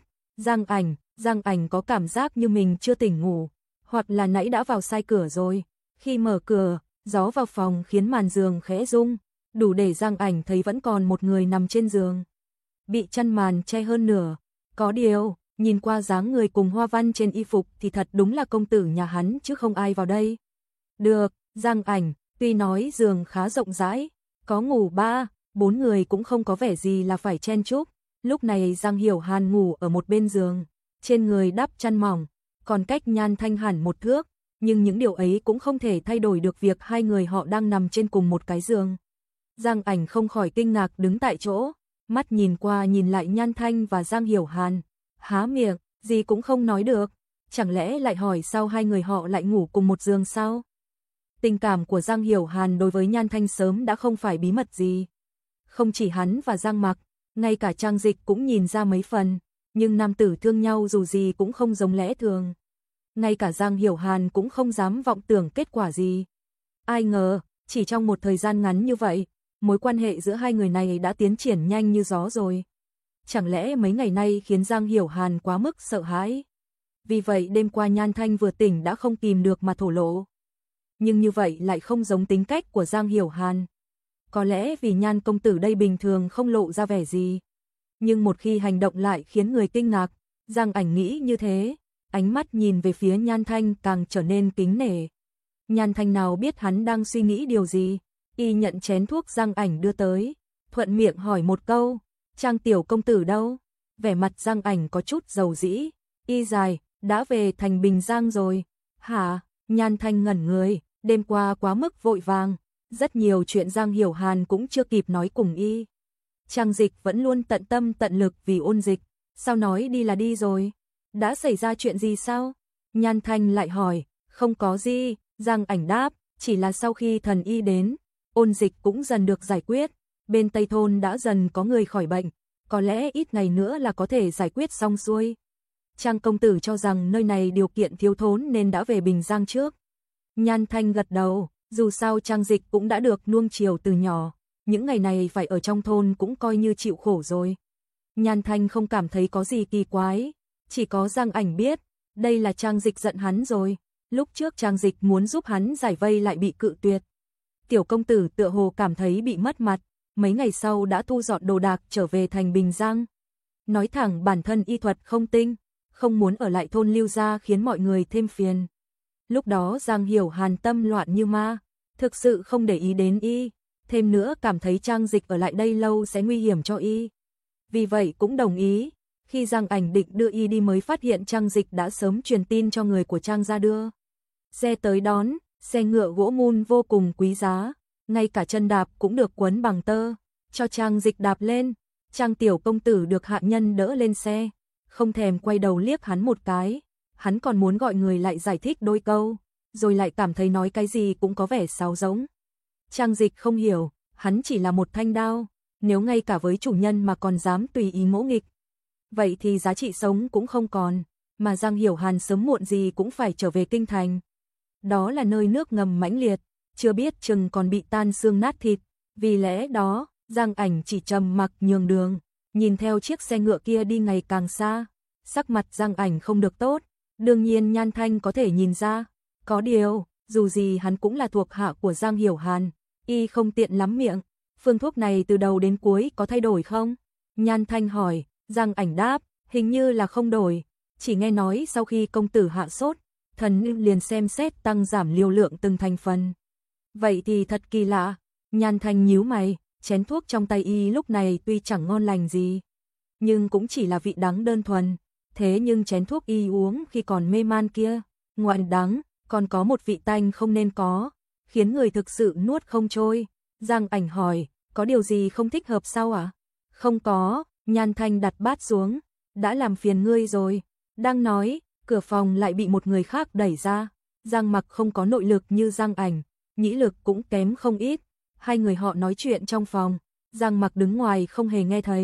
Giang Ảnh có cảm giác như mình chưa tỉnh ngủ, hoặc là nãy đã vào sai cửa rồi. Khi mở cửa, gió vào phòng khiến màn giường khẽ rung, đủ để Giang Ảnh thấy vẫn còn một người nằm trên giường. Bị chăn màn che hơn nửa, có điều, nhìn qua dáng người cùng hoa văn trên y phục thì thật đúng là công tử nhà hắn chứ không ai vào đây. Được, Giang Ảnh, tuy nói giường khá rộng rãi, có ngủ 3-4 người cũng không có vẻ gì là phải chen chúc. Lúc này Giang Hiểu Hàn ngủ ở một bên giường, trên người đắp chăn mỏng, còn cách Nhan Thanh hẳn 1 thước, nhưng những điều ấy cũng không thể thay đổi được việc hai người họ đang nằm trên cùng một cái giường. Giang Ảnh không khỏi kinh ngạc đứng tại chỗ, mắt nhìn qua nhìn lại Nhan Thanh và Giang Hiểu Hàn, há miệng, gì cũng không nói được, chẳng lẽ lại hỏi sao hai người họ lại ngủ cùng một giường sao? Tình cảm của Giang Hiểu Hàn đối với Nhan Thanh sớm đã không phải bí mật gì. Không chỉ hắn và Giang Mặc, ngay cả Trang Dịch cũng nhìn ra mấy phần, nhưng nam tử thương nhau dù gì cũng không giống lẽ thường. Ngay cả Giang Hiểu Hàn cũng không dám vọng tưởng kết quả gì. Ai ngờ, chỉ trong một thời gian ngắn như vậy, mối quan hệ giữa hai người này đã tiến triển nhanh như gió rồi. Chẳng lẽ mấy ngày nay khiến Giang Hiểu Hàn quá mức sợ hãi? Vì vậy đêm qua Nhan Thanh vừa tỉnh đã không kìm được mà thổ lộ. Nhưng như vậy lại không giống tính cách của Giang Hiểu Hàn. Có lẽ vì Nhan công tử đây bình thường không lộ ra vẻ gì. Nhưng một khi hành động lại khiến người kinh ngạc, Giang Ảnh nghĩ như thế, ánh mắt nhìn về phía Nhan Thanh càng trở nên kính nể. Nhan Thanh nào biết hắn đang suy nghĩ điều gì, y nhận chén thuốc Giang Ảnh đưa tới, thuận miệng hỏi một câu, Trang tiểu công tử đâu? Vẻ mặt Giang Ảnh có chút dầu dĩ, y dài, đã về thành Bình Giang rồi. Hả? Nhan Thanh ngẩn người, đêm qua quá mức vội vàng, rất nhiều chuyện Giang Hiểu Hàn cũng chưa kịp nói cùng y. Trang Dịch vẫn luôn tận tâm tận lực vì Ôn Dịch, sao nói đi là đi rồi? Đã xảy ra chuyện gì sao? Nhan Thanh lại hỏi, không có gì, Giang Ảnh đáp, chỉ là sau khi thần y đến, Ôn Dịch cũng dần được giải quyết, bên Tây Thôn đã dần có người khỏi bệnh, có lẽ ít ngày nữa là có thể giải quyết xong xuôi. Trang công tử cho rằng nơi này điều kiện thiếu thốn nên đã về Bình Giang trước. Nhan Thanh gật đầu, dù sao Trang Dịch cũng đã được nuông chiều từ nhỏ, những ngày này phải ở trong thôn cũng coi như chịu khổ rồi. Nhan Thanh không cảm thấy có gì kỳ quái, chỉ có Giang Ảnh biết, đây là Trang Dịch giận hắn rồi, lúc trước Trang Dịch muốn giúp hắn giải vây lại bị cự tuyệt. Tiểu công tử tựa hồ cảm thấy bị mất mặt, mấy ngày sau đã thu dọn đồ đạc trở về thành Bình Giang. Nói thẳng bản thân y thuật không tinh, không muốn ở lại thôn Lưu gia khiến mọi người thêm phiền. Lúc đó Giang Hiểu Hàn tâm loạn như ma, thực sự không để ý đến y, thêm nữa cảm thấy Trang Dịch ở lại đây lâu sẽ nguy hiểm cho y. Vì vậy cũng đồng ý, khi Giang Ảnh định đưa y đi mới phát hiện Trang Dịch đã sớm truyền tin cho người của Trang gia đưa. Xe tới đón, xe ngựa gỗ mun vô cùng quý giá, ngay cả chân đạp cũng được quấn bằng tơ, cho Trang Dịch đạp lên. Trang tiểu công tử được hạ nhân đỡ lên xe, không thèm quay đầu liếc hắn một cái, hắn còn muốn gọi người lại giải thích đôi câu, rồi lại cảm thấy nói cái gì cũng có vẻ sáo rỗng. Trang Dịch không hiểu, hắn chỉ là một thanh đao, nếu ngay cả với chủ nhân mà còn dám tùy ý ngỗ nghịch, vậy thì giá trị sống cũng không còn, mà Giang Hiểu Hàn sớm muộn gì cũng phải trở về kinh thành. Đó là nơi nước ngầm mãnh liệt, chưa biết chừng còn bị tan xương nát thịt, vì lẽ đó, Giang Ảnh chỉ trầm mặc nhường đường, nhìn theo chiếc xe ngựa kia đi ngày càng xa, sắc mặt Giang Ảnh không được tốt, đương nhiên Nhan Thanh có thể nhìn ra, có điều, dù gì hắn cũng là thuộc hạ của Giang Hiểu Hàn, y không tiện lắm miệng, phương thuốc này từ đầu đến cuối có thay đổi không? Nhan Thanh hỏi, Giang Ảnh đáp, hình như là không đổi, chỉ nghe nói sau khi công tử hạ sốt, thần liền xem xét tăng giảm liều lượng từng thành phần. Vậy thì thật kỳ lạ, Nhan Thanh nhíu mày, chén thuốc trong tay y lúc này tuy chẳng ngon lành gì, nhưng cũng chỉ là vị đắng đơn thuần, thế nhưng chén thuốc y uống khi còn mê man kia, ngoại đắng, còn có một vị tanh không nên có, khiến người thực sự nuốt không trôi. Giang Ảnh hỏi, có điều gì không thích hợp sao ạ? Không có, Nhan Thanh đặt bát xuống, đã làm phiền ngươi rồi. Đang nói, cửa phòng lại bị một người khác đẩy ra. Giang Mặc không có nội lực như Giang Ảnh, nhĩ lực cũng kém không ít. Hai người họ nói chuyện trong phòng, Giang Mặc đứng ngoài không hề nghe thấy.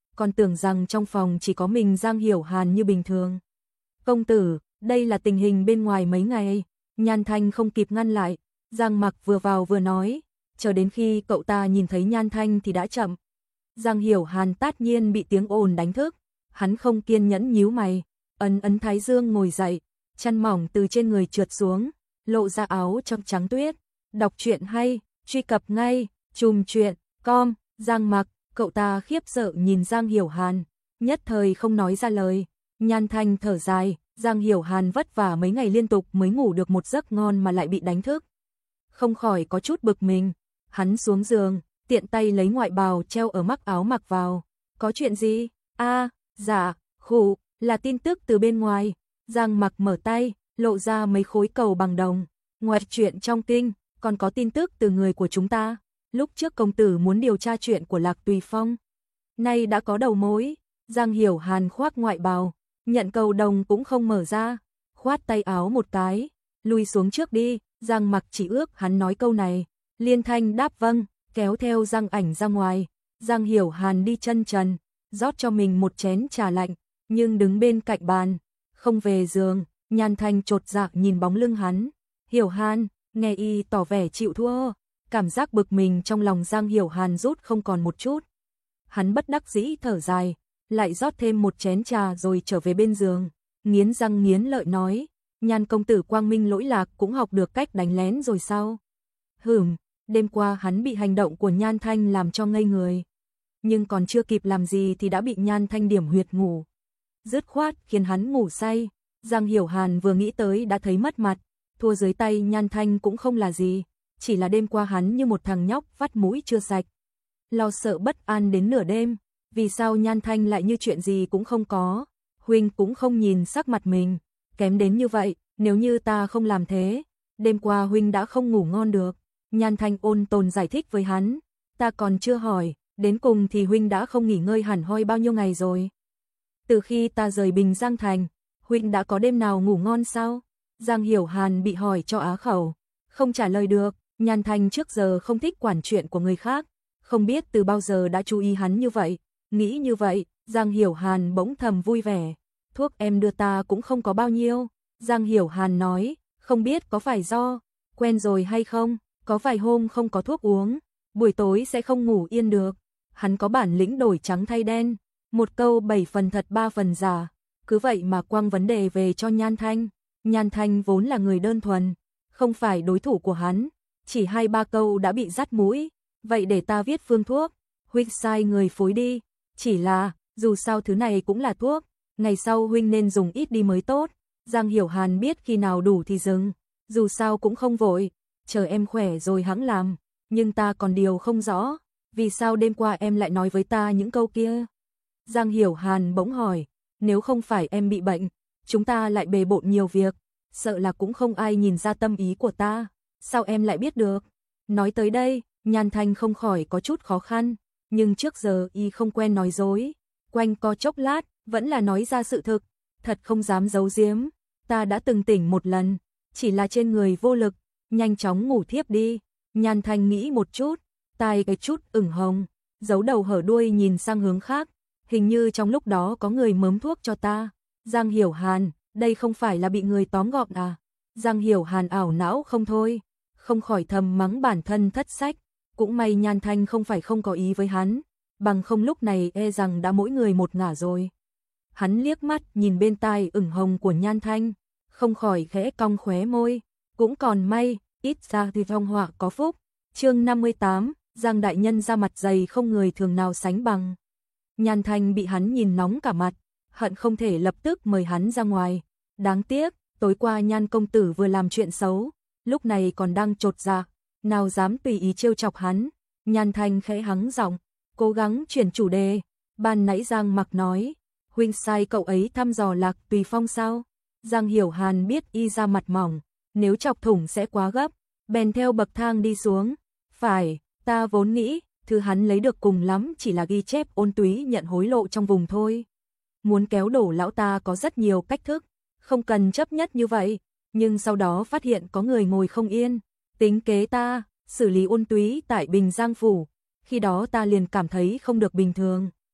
còn tưởng rằng trong phòng chỉ có mình Giang Hiểu Hàn như bình thường. Công tử, đây là tình hình bên ngoài mấy ngày. Nhan Thanh không kịp ngăn lại, Giang Mặc vừa vào vừa nói, chờ đến khi cậu ta nhìn thấy Nhan Thanh thì đã chậm. Giang Hiểu Hàn tát nhiên bị tiếng ồn đánh thức, hắn không kiên nhẫn nhíu mày, ấn thái dương ngồi dậy, chăn mỏng từ trên người trượt xuống, lộ ra áo trong trắng tuyết. Đọc truyện hay, truy cập ngay, Trùm Truyện.com. Giang Mặc, cậu ta khiếp sợ nhìn Giang Hiểu Hàn, nhất thời không nói ra lời. Nhan Thanh thở dài, Giang Hiểu Hàn vất vả mấy ngày liên tục mới ngủ được một giấc ngon mà lại bị đánh thức. Không khỏi có chút bực mình, hắn xuống giường, tiện tay lấy ngoại bào treo ở mắc áo mặc vào. Có chuyện gì? Dạ, khụ, là tin tức từ bên ngoài. Giang Mặc mở tay, lộ ra mấy khối cầu bằng đồng. Ngoài chuyện trong kinh, còn có tin tức từ người của chúng ta. Lúc trước công tử muốn điều tra chuyện của Lạc Tùy Phong, nay đã có đầu mối. Giang Hiểu Hàn khoác ngoại bào, nhận cầu đồng cũng không mở ra, khoát tay áo một cái, lui xuống trước đi. Giang Mặc chỉ ước hắn nói câu này, liên thanh đáp vâng, kéo theo Giang Ảnh ra ngoài. Giang Hiểu Hàn đi chân trần, rót cho mình một chén trà lạnh, nhưng đứng bên cạnh bàn, không về giường. Nhan Thanh chột dạ nhìn bóng lưng hắn. Hiểu Hàn, nghe y tỏ vẻ chịu thua, cảm giác bực mình trong lòng Giang Hiểu Hàn rút không còn một chút. Hắn bất đắc dĩ thở dài, lại rót thêm một chén trà rồi trở về bên giường, nghiến răng nghiến lợi nói, Nhan công tử quang minh lỗi lạc cũng học được cách đánh lén rồi sao? Đêm qua hắn bị hành động của Nhan Thanh làm cho ngây người, nhưng còn chưa kịp làm gì thì đã bị Nhan Thanh điểm huyệt ngủ, dứt khoát khiến hắn ngủ say. Giang Hiểu Hàn vừa nghĩ tới đã thấy mất mặt, thua dưới tay Nhan Thanh cũng không là gì, chỉ là đêm qua hắn như một thằng nhóc vắt mũi chưa sạch, lo sợ bất an đến nửa đêm. Vì sao Nhan Thanh lại như chuyện gì cũng không có? Huynh cũng không nhìn sắc mặt mình kém đến như vậy, nếu như ta không làm thế, đêm qua huynh đã không ngủ ngon được. Nhan Thanh ôn tồn giải thích với hắn, ta còn chưa hỏi, đến cùng thì huynh đã không nghỉ ngơi hẳn hoi bao nhiêu ngày rồi? Từ khi ta rời Bình Giang Thành, huynh đã có đêm nào ngủ ngon sao? Giang Hiểu Hàn bị hỏi cho á khẩu, không trả lời được. Nhan Thanh trước giờ không thích quản chuyện của người khác, không biết từ bao giờ đã chú ý hắn như vậy. Nghĩ như vậy, Giang Hiểu Hàn bỗng thầm vui vẻ. Thuốc em đưa ta cũng không có bao nhiêu. Giang Hiểu Hàn nói, không biết có phải do quen rồi hay không, có vài hôm không có thuốc uống, buổi tối sẽ không ngủ yên được. Hắn có bản lĩnh đổi trắng thay đen, một câu 7 phần thật 3 phần giả, cứ vậy mà quăng vấn đề về cho Nhan Thanh. Nhan Thanh vốn là người đơn thuần, không phải đối thủ của hắn, chỉ 2-3 câu đã bị dắt mũi. Vậy để ta viết phương thuốc, huynh sai người phối đi. Chỉ là, dù sao thứ này cũng là thuốc, ngày sau huynh nên dùng ít đi mới tốt. Giang Hiểu Hàn biết khi nào đủ thì dừng, dù sao cũng không vội, chờ em khỏe rồi hẵng làm. Nhưng ta còn điều không rõ, vì sao đêm qua em lại nói với ta những câu kia? Giang Hiểu Hàn bỗng hỏi, nếu không phải em bị bệnh, chúng ta lại bề bộn nhiều việc, sợ là cũng không ai nhìn ra tâm ý của ta, sao em lại biết được? Nói tới đây, Nhan Thanh không khỏi có chút khó khăn, nhưng trước giờ y không quen nói dối, quanh co chốc lát, vẫn là nói ra sự thực, thật không dám giấu giếm, ta đã từng tỉnh một lần, chỉ là trên người vô lực, nhanh chóng ngủ thiếp đi. Nhan Thanh nghĩ một chút, tai cái chút ửng hồng, giấu đầu hở đuôi nhìn sang hướng khác, hình như trong lúc đó có người mớm thuốc cho ta. Giang Hiểu Hàn, đây không phải là bị người tóm gọn à? Giang Hiểu Hàn ảo não không thôi, không khỏi thầm mắng bản thân thất sách, cũng may Nhan Thanh không phải không có ý với hắn, bằng không lúc này e rằng đã mỗi người một ngả rồi. Hắn liếc mắt nhìn bên tai ửng hồng của Nhan Thanh, không khỏi khẽ cong khóe môi, cũng còn may, ít ra thì phong họa có phúc. Chương 58, Giang đại nhân ra mặt dày không người thường nào sánh bằng. Nhan Thanh bị hắn nhìn nóng cả mặt, hận không thể lập tức mời hắn ra ngoài. Đáng tiếc, tối qua Nhan công tử vừa làm chuyện xấu, lúc này còn đang chột dạ, nào dám tùy ý trêu chọc hắn. Nhan Thanh khẽ hắng giọng, cố gắng chuyển chủ đề. Ban nãy Giang Mặc nói, huynh sai cậu ấy thăm dò Lạc Tùy Phong sao? Giang Hiểu Hàn biết y ra mặt mỏng, nếu chọc thủng sẽ quá gấp, bèn theo bậc thang đi xuống. Phải, ta vốn nghĩ, thứ hắn lấy được cùng lắm chỉ là ghi chép Ôn Túy nhận hối lộ trong vùng thôi. Muốn kéo đổ lão ta có rất nhiều cách thức, không cần chấp nhất như vậy, nhưng sau đó phát hiện có người ngồi không yên, tính kế ta, xử lý Ôn Túy tại Bình Giang Phủ, khi đó ta liền cảm thấy không được bình thường,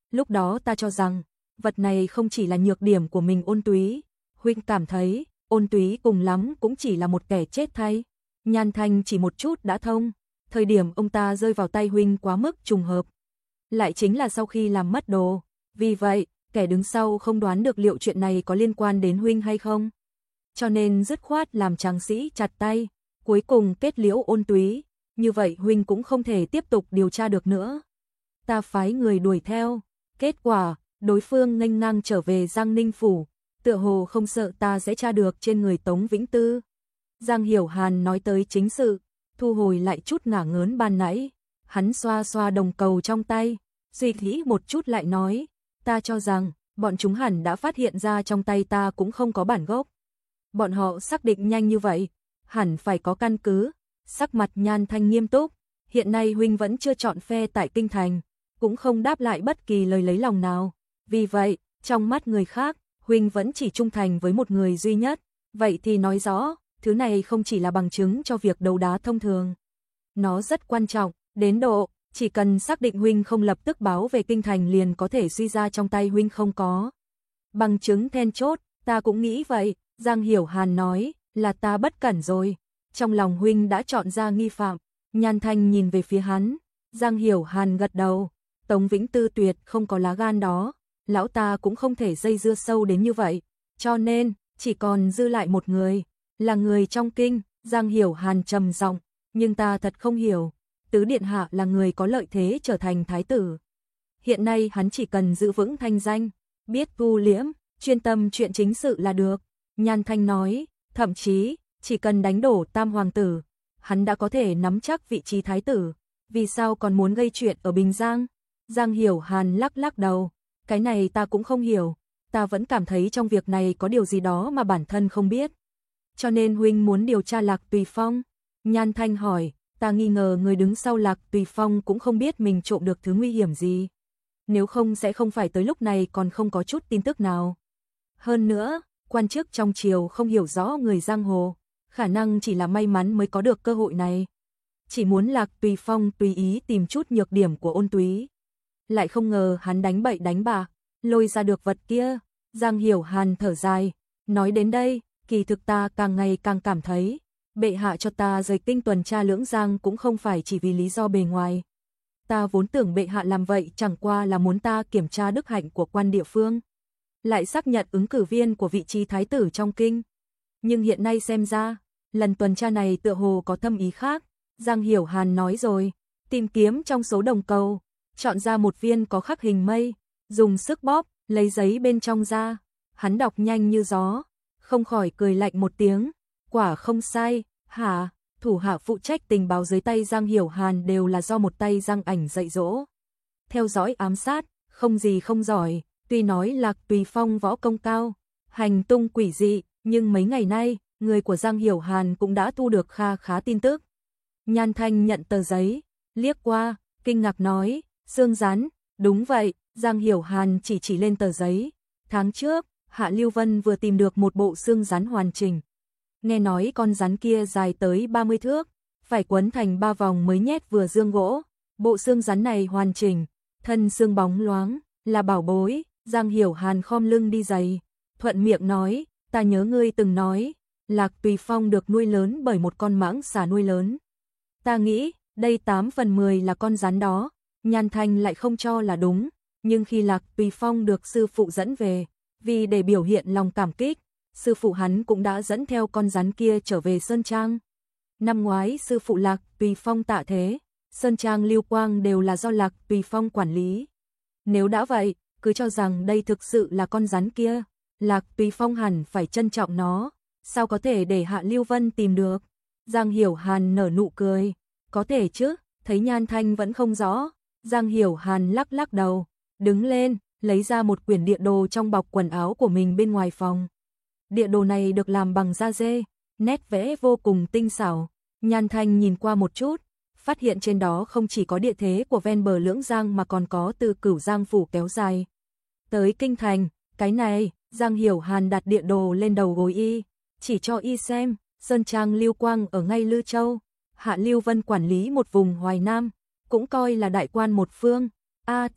Lúc đó ta cho rằng, vật này không chỉ là nhược điểm của mình Ôn Túy, huynh cảm thấy, Ôn Túy cùng lắm cũng chỉ là một kẻ chết thay. Nhan Thanh chỉ một chút đã thông, thời điểm ông ta rơi vào tay huynh quá mức trùng hợp. Lại chính là sau khi làm mất đồ, vì vậy, kẻ đứng sau không đoán được liệu chuyện này có liên quan đến huynh hay không. Cho nên dứt khoát làm tráng sĩ chặt tay, cuối cùng kết liễu Ôn Túy, như vậy huynh cũng không thể tiếp tục điều tra được nữa. Ta phái người đuổi theo, kết quả, đối phương nghênh ngang trở về Giang Ninh Phủ, tựa hồ không sợ ta sẽ tra được trên người Tống Vĩnh Tư. Giang Hiểu Hàn nói tới chính sự, thu hồi lại chút ngả ngớn ban nãy, hắn xoa xoa đồng cầu trong tay, suy nghĩ một chút lại nói, ta cho rằng, bọn chúng hẳn đã phát hiện ra trong tay ta cũng không có bản gốc. Bọn họ xác định nhanh như vậy, hẳn phải có căn cứ. Sắc mặt Nhan Thanh nghiêm túc, hiện nay huynh vẫn chưa chọn phe tại kinh thành, cũng không đáp lại bất kỳ lời lấy lòng nào. Vì vậy, trong mắt người khác, huynh vẫn chỉ trung thành với một người duy nhất. Vậy thì nói rõ, thứ này không chỉ là bằng chứng cho việc đấu đá thông thường. Nó rất quan trọng, đến độ, chỉ cần xác định huynh không lập tức báo về kinh thành liền có thể suy ra trong tay huynh không có. Bằng chứng then chốt, ta cũng nghĩ vậy, Giang Hiểu Hàn nói, là ta bất cẩn rồi. Trong lòng huynh đã chọn ra nghi phạm. Nhan Thanh nhìn về phía hắn, Giang Hiểu Hàn gật đầu, Tống Vĩnh Tư tuyệt không có lá gan đó, lão ta cũng không thể dây dưa sâu đến như vậy, cho nên, chỉ còn dư lại một người, là người trong kinh. Giang Hiểu Hàn trầm giọng, nhưng ta thật không hiểu, tứ điện hạ là người có lợi thế trở thành thái tử. Hiện nay hắn chỉ cần giữ vững thanh danh, biết thu liễm, chuyên tâm chuyện chính sự là được. Nhan Thanh nói, thậm chí, chỉ cần đánh đổ Tam hoàng tử, hắn đã có thể nắm chắc vị trí thái tử, vì sao còn muốn gây chuyện ở Bình Giang? Giang Hiểu Hàn lắc lắc đầu, cái này ta cũng không hiểu, ta vẫn cảm thấy trong việc này có điều gì đó mà bản thân không biết. Cho nên huynh muốn điều tra Lạc Tùy Phong? Nhan Thanh hỏi, ta nghi ngờ người đứng sau Lạc Tùy Phong cũng không biết mình trộm được thứ nguy hiểm gì. Nếu không sẽ không phải tới lúc này còn không có chút tin tức nào. Hơn nữa, quan chức trong triều không hiểu rõ người giang hồ, khả năng chỉ là may mắn mới có được cơ hội này. Chỉ muốn Lạc Tùy Phong tùy ý tìm chút nhược điểm của Ôn Túy. Lại không ngờ hắn đánh bậy đánh bạ, lôi ra được vật kia. Giang Hiểu Hàn thở dài, nói đến đây, kỳ thực ta càng ngày càng cảm thấy, bệ hạ cho ta rời kinh tuần tra Lưỡng Giang cũng không phải chỉ vì lý do bề ngoài. Ta vốn tưởng bệ hạ làm vậy chẳng qua là muốn ta kiểm tra đức hạnh của quan địa phương, lại xác nhận ứng cử viên của vị trí thái tử trong kinh. Nhưng hiện nay xem ra, lần tuần tra này tựa hồ có thâm ý khác. Giang Hiểu Hàn nói rồi, tìm kiếm trong số đồng cầu, chọn ra một viên có khắc hình mây, dùng sức bóp, lấy giấy bên trong ra. Hắn đọc nhanh như gió, không khỏi cười lạnh một tiếng, quả không sai, hả? Thủ hạ phụ trách tình báo dưới tay Giang Hiểu Hàn đều là do một tay Giang Ảnh dạy dỗ. Theo dõi ám sát, không gì không giỏi, tuy nói Lạc Tùy Phong võ công cao, hành tung quỷ dị, nhưng mấy ngày nay, người của Giang Hiểu Hàn cũng đã thu được kha khá tin tức. Nhan Thanh nhận tờ giấy, liếc qua, kinh ngạc nói, xương rắn, đúng vậy, Giang Hiểu Hàn chỉ lên tờ giấy. Tháng trước, Hạ Lưu Vân vừa tìm được một bộ xương rắn hoàn chỉnh. Nghe nói con rắn kia dài tới 30 thước, phải quấn thành 3 vòng mới nhét vừa dương gỗ. Bộ xương rắn này hoàn chỉnh, thân xương bóng loáng, là bảo bối. Giang Hiểu Hàn khom lưng đi giày, thuận miệng nói, ta nhớ ngươi từng nói, Lạc Tùy Phong được nuôi lớn bởi một con mãng xà nuôi lớn. Ta nghĩ, đây 8 phần 10 là con rắn đó. Nhan Thanh lại không cho là đúng, nhưng khi Lạc Tùy Phong được sư phụ dẫn về, vì để biểu hiện lòng cảm kích, sư phụ hắn cũng đã dẫn theo con rắn kia trở về Sơn Trang. Năm ngoái sư phụ Lạc Tùy Phong tạ thế, Sơn Trang Lưu Quang đều là do Lạc Tùy Phong quản lý. Nếu đã vậy, cứ cho rằng đây thực sự là con rắn kia, Lạc Tùy Phong hẳn phải trân trọng nó, sao có thể để Hạ Lưu Vân tìm được? Giang Hiểu Hàn nở nụ cười, có thể chứ, thấy Nhan Thanh vẫn không rõ. Giang Hiểu Hàn lắc lắc đầu, đứng lên, lấy ra một quyển địa đồ trong bọc quần áo của mình bên ngoài phòng. Địa đồ này được làm bằng da dê, nét vẽ vô cùng tinh xảo. Nhan Thanh nhìn qua một chút, phát hiện trên đó không chỉ có địa thế của ven bờ Lưỡng Giang mà còn có từ Cửu Giang phủ kéo dài tới kinh thành. Cái này, Giang Hiểu Hàn đặt địa đồ lên đầu gối y, chỉ cho y xem, Sơn Trang Lưu Quang ở ngay Lư Châu, Hạ Lưu Vân quản lý một vùng Hoài Nam, cũng coi là đại quan một phương. A Thanh,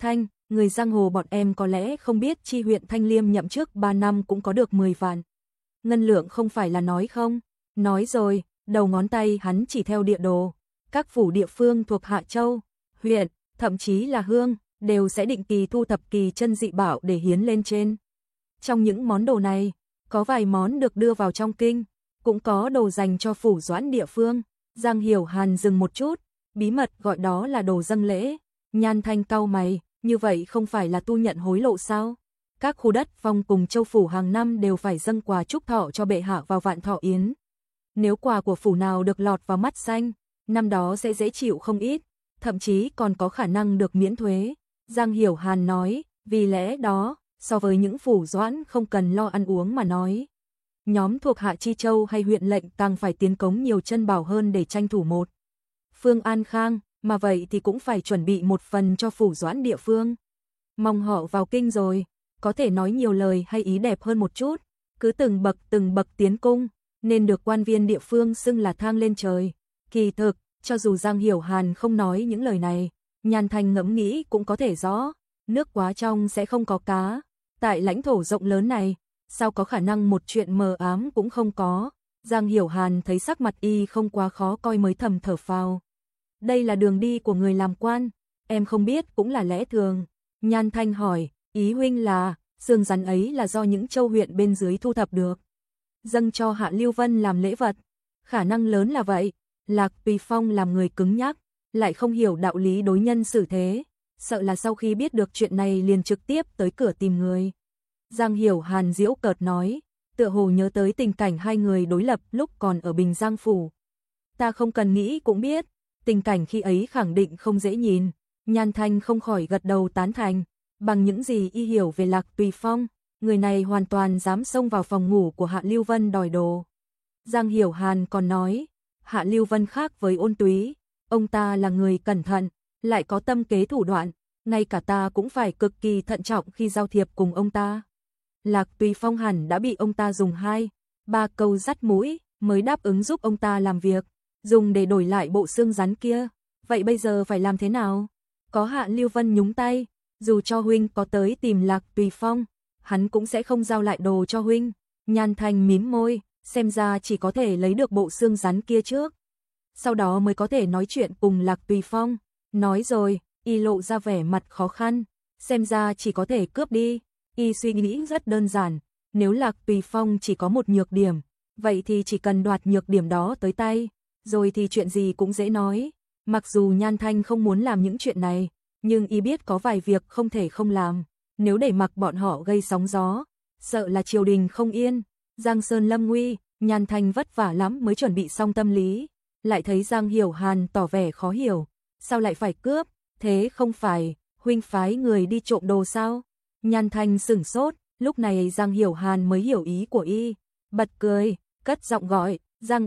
Người giang hồ bọn em có lẽ không biết chi huyện Thanh Liêm nhậm chức 3 năm cũng có được 10 vạn. Ngân lượng không phải là nói không? Nói rồi, đầu ngón tay hắn chỉ theo địa đồ. Các phủ địa phương thuộc Hạ Châu, huyện, thậm chí là Hương, đều sẽ định kỳ thu thập kỳ chân dị bảo để hiến lên trên. Trong những món đồ này, có vài món được đưa vào trong kinh, cũng có đồ dành cho phủ doãn địa phương. Giang Hiểu Hàn dừng một chút, bí mật gọi đó là đồ dâng lễ. Nhan Thanh cau mày, như vậy không phải là tu nhận hối lộ sao? Các khu đất phong cùng châu phủ hàng năm đều phải dâng quà chúc thọ cho bệ hạ vào vạn thọ yến. Nếu quà của phủ nào được lọt vào mắt xanh, năm đó sẽ dễ chịu không ít, thậm chí còn có khả năng được miễn thuế. Giang Hiểu Hàn nói, vì lẽ đó, so với những phủ doãn không cần lo ăn uống mà nói. Nhóm thuộc Hạ Chi Châu hay huyện lệnh càng phải tiến cống nhiều chân bảo hơn để tranh thủ một phương an khang, mà vậy thì cũng phải chuẩn bị một phần cho phủ doãn địa phương. Mong họ vào kinh rồi, có thể nói nhiều lời hay ý đẹp hơn một chút, cứ từng bậc tiến cung, nên được quan viên địa phương xưng là thang lên trời. Kỳ thực, cho dù Giang Hiểu Hàn không nói những lời này, Nhan Thanh ngẫm nghĩ cũng có thể rõ, nước quá trong sẽ không có cá. Tại lãnh thổ rộng lớn này, sao có khả năng một chuyện mờ ám cũng không có. Giang Hiểu Hàn thấy sắc mặt y không quá khó coi mới thầm thở phào. Đây là đường đi của người làm quan, em không biết cũng là lẽ thường. Nhan Thanh hỏi, ý huynh là, xương rắn ấy là do những châu huyện bên dưới thu thập được, dâng cho Hạ Lưu Vân làm lễ vật. Khả năng lớn là vậy. Lạc Tùy Phong làm người cứng nhắc, lại không hiểu đạo lý đối nhân xử thế, sợ là sau khi biết được chuyện này liền trực tiếp tới cửa tìm người. Giang Hiểu Hàn giễu cợt nói, tựa hồ nhớ tới tình cảnh hai người đối lập lúc còn ở Bình Giang phủ. Ta không cần nghĩ cũng biết, tình cảnh khi ấy khẳng định không dễ nhìn. Nhan Thanh không khỏi gật đầu tán thành, bằng những gì y hiểu về Lạc Tùy Phong, người này hoàn toàn dám xông vào phòng ngủ của Hạ Lưu Vân đòi đồ. Giang Hiểu Hàn còn nói, Hạ Lưu Vân khác với Ôn Túy, ông ta là người cẩn thận, lại có tâm kế thủ đoạn, ngay cả ta cũng phải cực kỳ thận trọng khi giao thiệp cùng ông ta. Lạc Tùy Phong hẳn đã bị ông ta dùng 2-3 câu dắt mũi mới đáp ứng giúp ông ta làm việc, dùng để đổi lại bộ xương rắn kia. Vậy bây giờ phải làm thế nào? Có Hạ Lưu Vân nhúng tay, dù cho huynh có tới tìm Lạc Tùy Phong, hắn cũng sẽ không giao lại đồ cho huynh. Nhan Thanh mím môi, xem ra chỉ có thể lấy được bộ xương rắn kia trước, sau đó mới có thể nói chuyện cùng Lạc Tùy Phong. Nói rồi, y lộ ra vẻ mặt khó khăn, xem ra chỉ có thể cướp đi. Y suy nghĩ rất đơn giản, nếu Lạc Tùy Phong chỉ có một nhược điểm, vậy thì chỉ cần đoạt nhược điểm đó tới tay, rồi thì chuyện gì cũng dễ nói. Mặc dù Nhan Thanh không muốn làm những chuyện này, nhưng y biết có vài việc không thể không làm, nếu để mặc bọn họ gây sóng gió, sợ là triều đình không yên. Giang Sơn lâm nguy, Nhan Thanh vất vả lắm mới chuẩn bị xong tâm lý, lại thấy Giang Hiểu Hàn tỏ vẻ khó hiểu, sao lại phải cướp, thế không phải huynh phái người đi trộm đồ sao? Nhan Thanh sửng sốt, lúc này Giang Hiểu Hàn mới hiểu ý của y, bật cười, cất giọng gọi, Giang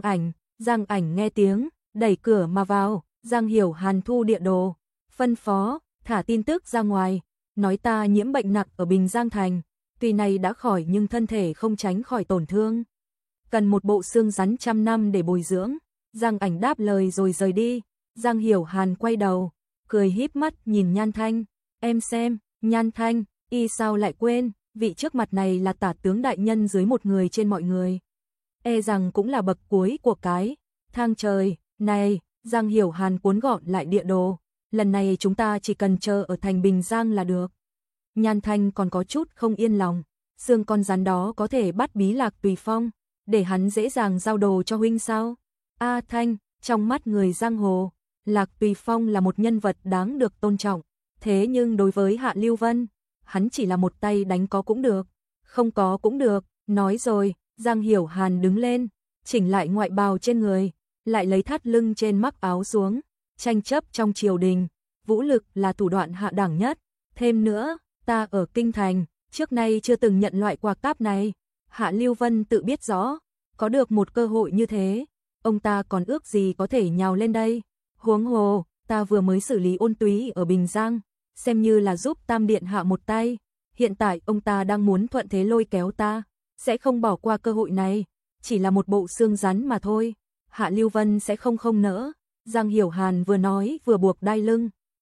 Ảnh nghe tiếng, đẩy cửa mà vào. Giang Hiểu Hàn thu địa đồ, phân phó, thả tin tức ra ngoài, nói ta nhiễm bệnh nặng ở Bình Giang Thành, tuy này đã khỏi nhưng thân thể không tránh khỏi tổn thương, cần một bộ xương rắn 100 năm để bồi dưỡng. Giang Ảnh đáp lời rồi rời đi. Giang Hiểu Hàn quay đầu, cười híp mắt nhìn Nhan Thanh, em xem. Nhan Thanh, y sao lại quên, vị trước mặt này là tả tướng đại nhân dưới một người trên mọi người, e rằng cũng là bậc cuối của cái thang trời này. Giang Hiểu Hàn cuốn gọn lại địa đồ, lần này chúng ta chỉ cần chờ ở thành Bình Giang là được. Nhan Thanh còn có chút không yên lòng, xương con rắn đó có thể bắt bí Lạc Tùy Phong, để hắn dễ dàng giao đồ cho huynh sao? A Thanh, trong mắt người giang hồ, Lạc Tùy Phong là một nhân vật đáng được tôn trọng, thế nhưng đối với Hạ Lưu Vân, hắn chỉ là một tay đánh có cũng được, không có cũng được. Nói rồi, Giang Hiểu Hàn đứng lên, chỉnh lại ngoại bào trên người, lại lấy thắt lưng trên mắc áo xuống. Tranh chấp trong triều đình, vũ lực là thủ đoạn hạ đẳng nhất, thêm nữa, ta ở kinh thành, trước nay chưa từng nhận loại quà cáp này. Hạ Lưu Vân tự biết rõ, có được một cơ hội như thế, ông ta còn ước gì có thể nhào lên đây. Huống hồ, ta vừa mới xử lý Ôn Túy ở Bình Giang, xem như là giúp Tam Điện Hạ một tay, hiện tại ông ta đang muốn thuận thế lôi kéo ta, sẽ không bỏ qua cơ hội này, chỉ là một bộ xương rắn mà thôi. Hạ Lưu Vân sẽ không nỡ. Giang Hiểu Hàn vừa nói vừa buộc đai lưng,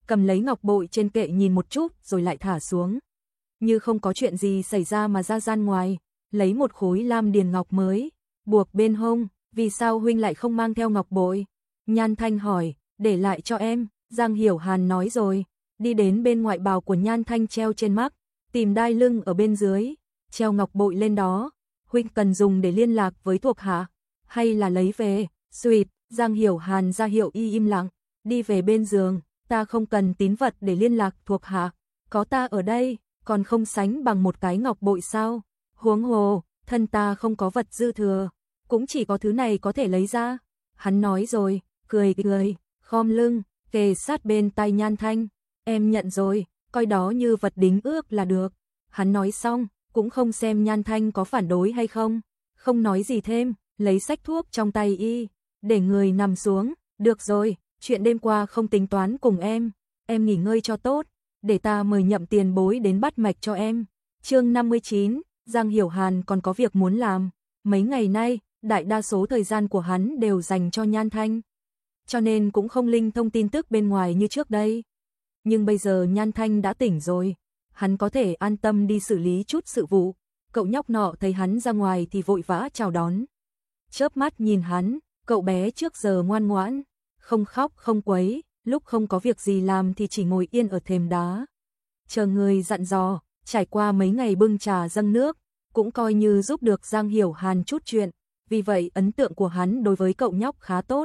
cầm lấy ngọc bội trên kệ nhìn một chút rồi lại thả xuống. Như không có chuyện gì xảy ra mà ra gian ngoài, lấy một khối lam điền ngọc mới, buộc bên hông, vì sao huynh lại không mang theo ngọc bội? Nhan Thanh hỏi, để lại cho em, Giang Hiểu Hàn nói rồi, đi đến bên ngoại bào của Nhan Thanh treo trên mắc, tìm đai lưng ở bên dưới, treo ngọc bội lên đó, huynh cần dùng để liên lạc với thuộc hạ, hay là lấy về? Xuyệt, Giang Hiểu Hàn ra hiệu y im lặng, đi về bên giường, ta không cần tín vật để liên lạc thuộc hạ, có ta ở đây, còn không sánh bằng một cái ngọc bội sao? Huống hồ, thân ta không có vật dư thừa, cũng chỉ có thứ này có thể lấy ra. Hắn nói rồi, cười, khom lưng, kề sát bên tai Nhan Thanh, em nhận rồi, coi đó như vật đính ước là được. Hắn nói xong, cũng không xem Nhan Thanh có phản đối hay không, không nói gì thêm, lấy xách thuốc trong tay y, để người nằm xuống, được rồi, chuyện đêm qua không tính toán cùng em nghỉ ngơi cho tốt, để ta mời Nhậm tiền bối đến bắt mạch cho em. Chương 59, Giang Hiểu Hàn còn có việc muốn làm, mấy ngày nay, đại đa số thời gian của hắn đều dành cho Nhan Thanh, cho nên cũng không linh thông tin tức bên ngoài như trước đây. Nhưng bây giờ Nhan Thanh đã tỉnh rồi, hắn có thể an tâm đi xử lý chút sự vụ. Cậu nhóc nọ thấy hắn ra ngoài thì vội vã chào đón. Chớp mắt nhìn hắn, cậu bé trước giờ ngoan ngoãn, không khóc không quấy, lúc không có việc gì làm thì chỉ ngồi yên ở thềm đá, chờ người dặn dò. Trải qua mấy ngày bưng trà dâng nước, cũng coi như giúp được Giang Hiểu Hàn chút chuyện, vì vậy ấn tượng của hắn đối với cậu nhóc khá tốt.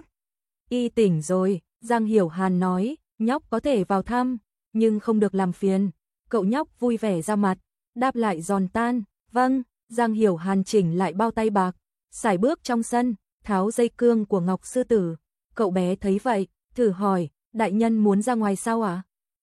Y tỉnh rồi, Giang Hiểu Hàn nói, nhóc có thể vào thăm, nhưng không được làm phiền. Cậu nhóc vui vẻ ra mặt, đáp lại giòn tan, vâng. Giang Hiểu Hàn chỉnh lại bao tay bạc, sải bước trong sân, tháo dây cương của Ngọc Sư Tử. Cậu bé thấy vậy, thử hỏi, đại nhân muốn ra ngoài sao ạ?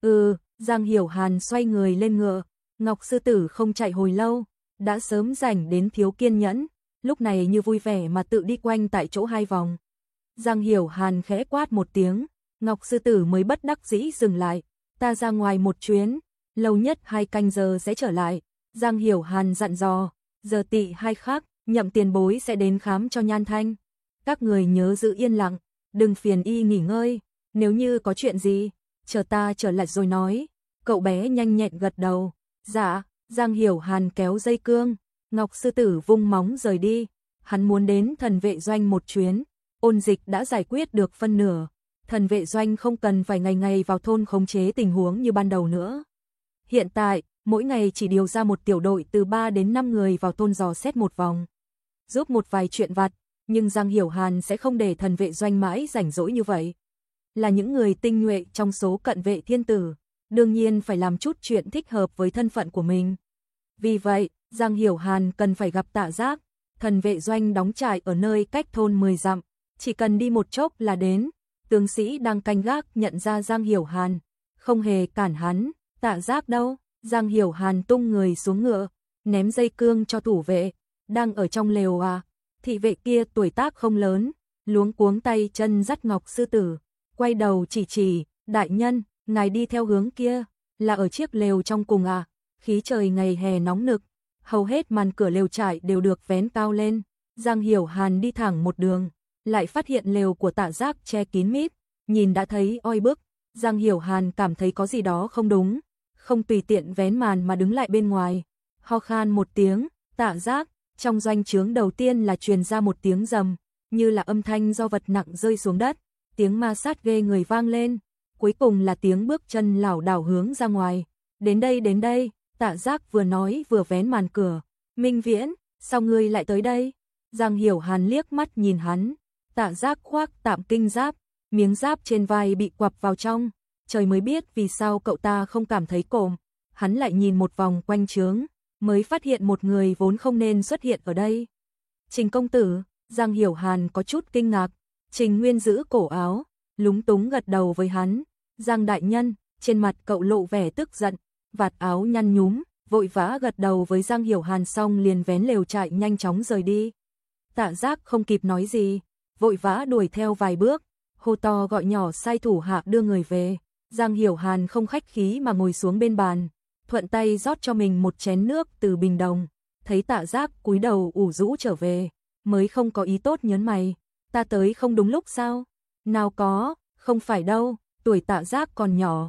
Giang Hiểu Hàn xoay người lên ngựa. Ngọc Sư Tử không chạy hồi lâu, đã sớm rảnh đến thiếu kiên nhẫn, lúc này như vui vẻ mà tự đi quanh tại chỗ 2 vòng. Giang Hiểu Hàn khẽ quát một tiếng, Ngọc Sư Tử mới bất đắc dĩ dừng lại, ta ra ngoài một chuyến, lâu nhất 2 canh giờ sẽ trở lại. Giang Hiểu Hàn dặn dò, giờ tị 2 khắc, Nhậm tiền bối sẽ đến khám cho Nhan Thanh. Các người nhớ giữ yên lặng, đừng phiền y nghỉ ngơi, nếu như có chuyện gì, chờ ta trở lại rồi nói. Cậu bé nhanh nhẹn gật đầu. Dạ. Giang Hiểu Hàn kéo dây cương, Ngọc Sư Tử vung móng rời đi. Hắn muốn đến thần vệ doanh một chuyến, ôn dịch đã giải quyết được phân nửa. Thần vệ doanh không cần phải ngày ngày vào thôn khống chế tình huống như ban đầu nữa. Hiện tại, mỗi ngày chỉ điều ra một tiểu đội từ 3 đến 5 người vào thôn dò xét một vòng, giúp một vài chuyện vặt, nhưng Giang Hiểu Hàn sẽ không để thần vệ doanh mãi rảnh rỗi như vậy. Là những người tinh nhuệ trong số cận vệ thiên tử, đương nhiên phải làm chút chuyện thích hợp với thân phận của mình. Vì vậy, Giang Hiểu Hàn cần phải gặp Tạ Giác. Thần vệ doanh đóng trại ở nơi cách thôn 10 dặm, chỉ cần đi một chốc là đến. Tướng sĩ đang canh gác nhận ra Giang Hiểu Hàn, không hề cản hắn. Tạ Giác đâu? Giang Hiểu Hàn tung người xuống ngựa, ném dây cương cho thủ vệ. Đang ở trong lều à? Thị vệ kia tuổi tác không lớn, luống cuống tay chân dắt Ngọc Sư Tử, quay đầu chỉ, đại nhân, ngài đi theo hướng kia, là ở chiếc lều trong cùng à? Khí trời ngày hè nóng nực, hầu hết màn cửa lều trại đều được vén cao lên. Giang Hiểu Hàn đi thẳng một đường, lại phát hiện lều của Tạ Giác che kín mít, nhìn đã thấy oi bức. Giang Hiểu Hàn cảm thấy có gì đó không đúng, không tùy tiện vén màn mà đứng lại bên ngoài. Ho khan một tiếng, Tạ Giác, trong doanh trướng đầu tiên là truyền ra một tiếng rầm, như là âm thanh do vật nặng rơi xuống đất, tiếng ma sát ghê người vang lên, cuối cùng là tiếng bước chân lảo đảo hướng ra ngoài. Đến đây, Tạ Giác vừa nói vừa vén màn cửa. Minh Viễn, sao ngươi lại tới đây? Giang Hiểu Hàn liếc mắt nhìn hắn. Tạ Giác khoác tạm kinh giáp, miếng giáp trên vai bị quặp vào trong, trời mới biết vì sao cậu ta không cảm thấy cộm. Hắn lại nhìn một vòng quanh trướng, mới phát hiện một người vốn không nên xuất hiện ở đây. Trình công tử. Giang Hiểu Hàn có chút kinh ngạc. Trình Nguyên giữ cổ áo, lúng túng gật đầu với hắn. Giang đại nhân. Trên mặt cậu lộ vẻ tức giận, vạt áo nhăn nhúm, vội vã gật đầu với Giang Hiểu Hàn xong liền vén lều trại nhanh chóng rời đi. Tạ Giác không kịp nói gì, vội vã đuổi theo vài bước, hô to gọi nhỏ sai thủ hạ đưa người về. Giang Hiểu Hàn không khách khí mà ngồi xuống bên bàn, thuận tay rót cho mình một chén nước từ bình đồng. Thấy Tạ Giác cúi đầu ủ rũ trở về, mới không có ý tốt nhớn mày. Ta tới không đúng lúc sao? Nào có, không phải đâu, tuổi Tạ Giác còn nhỏ,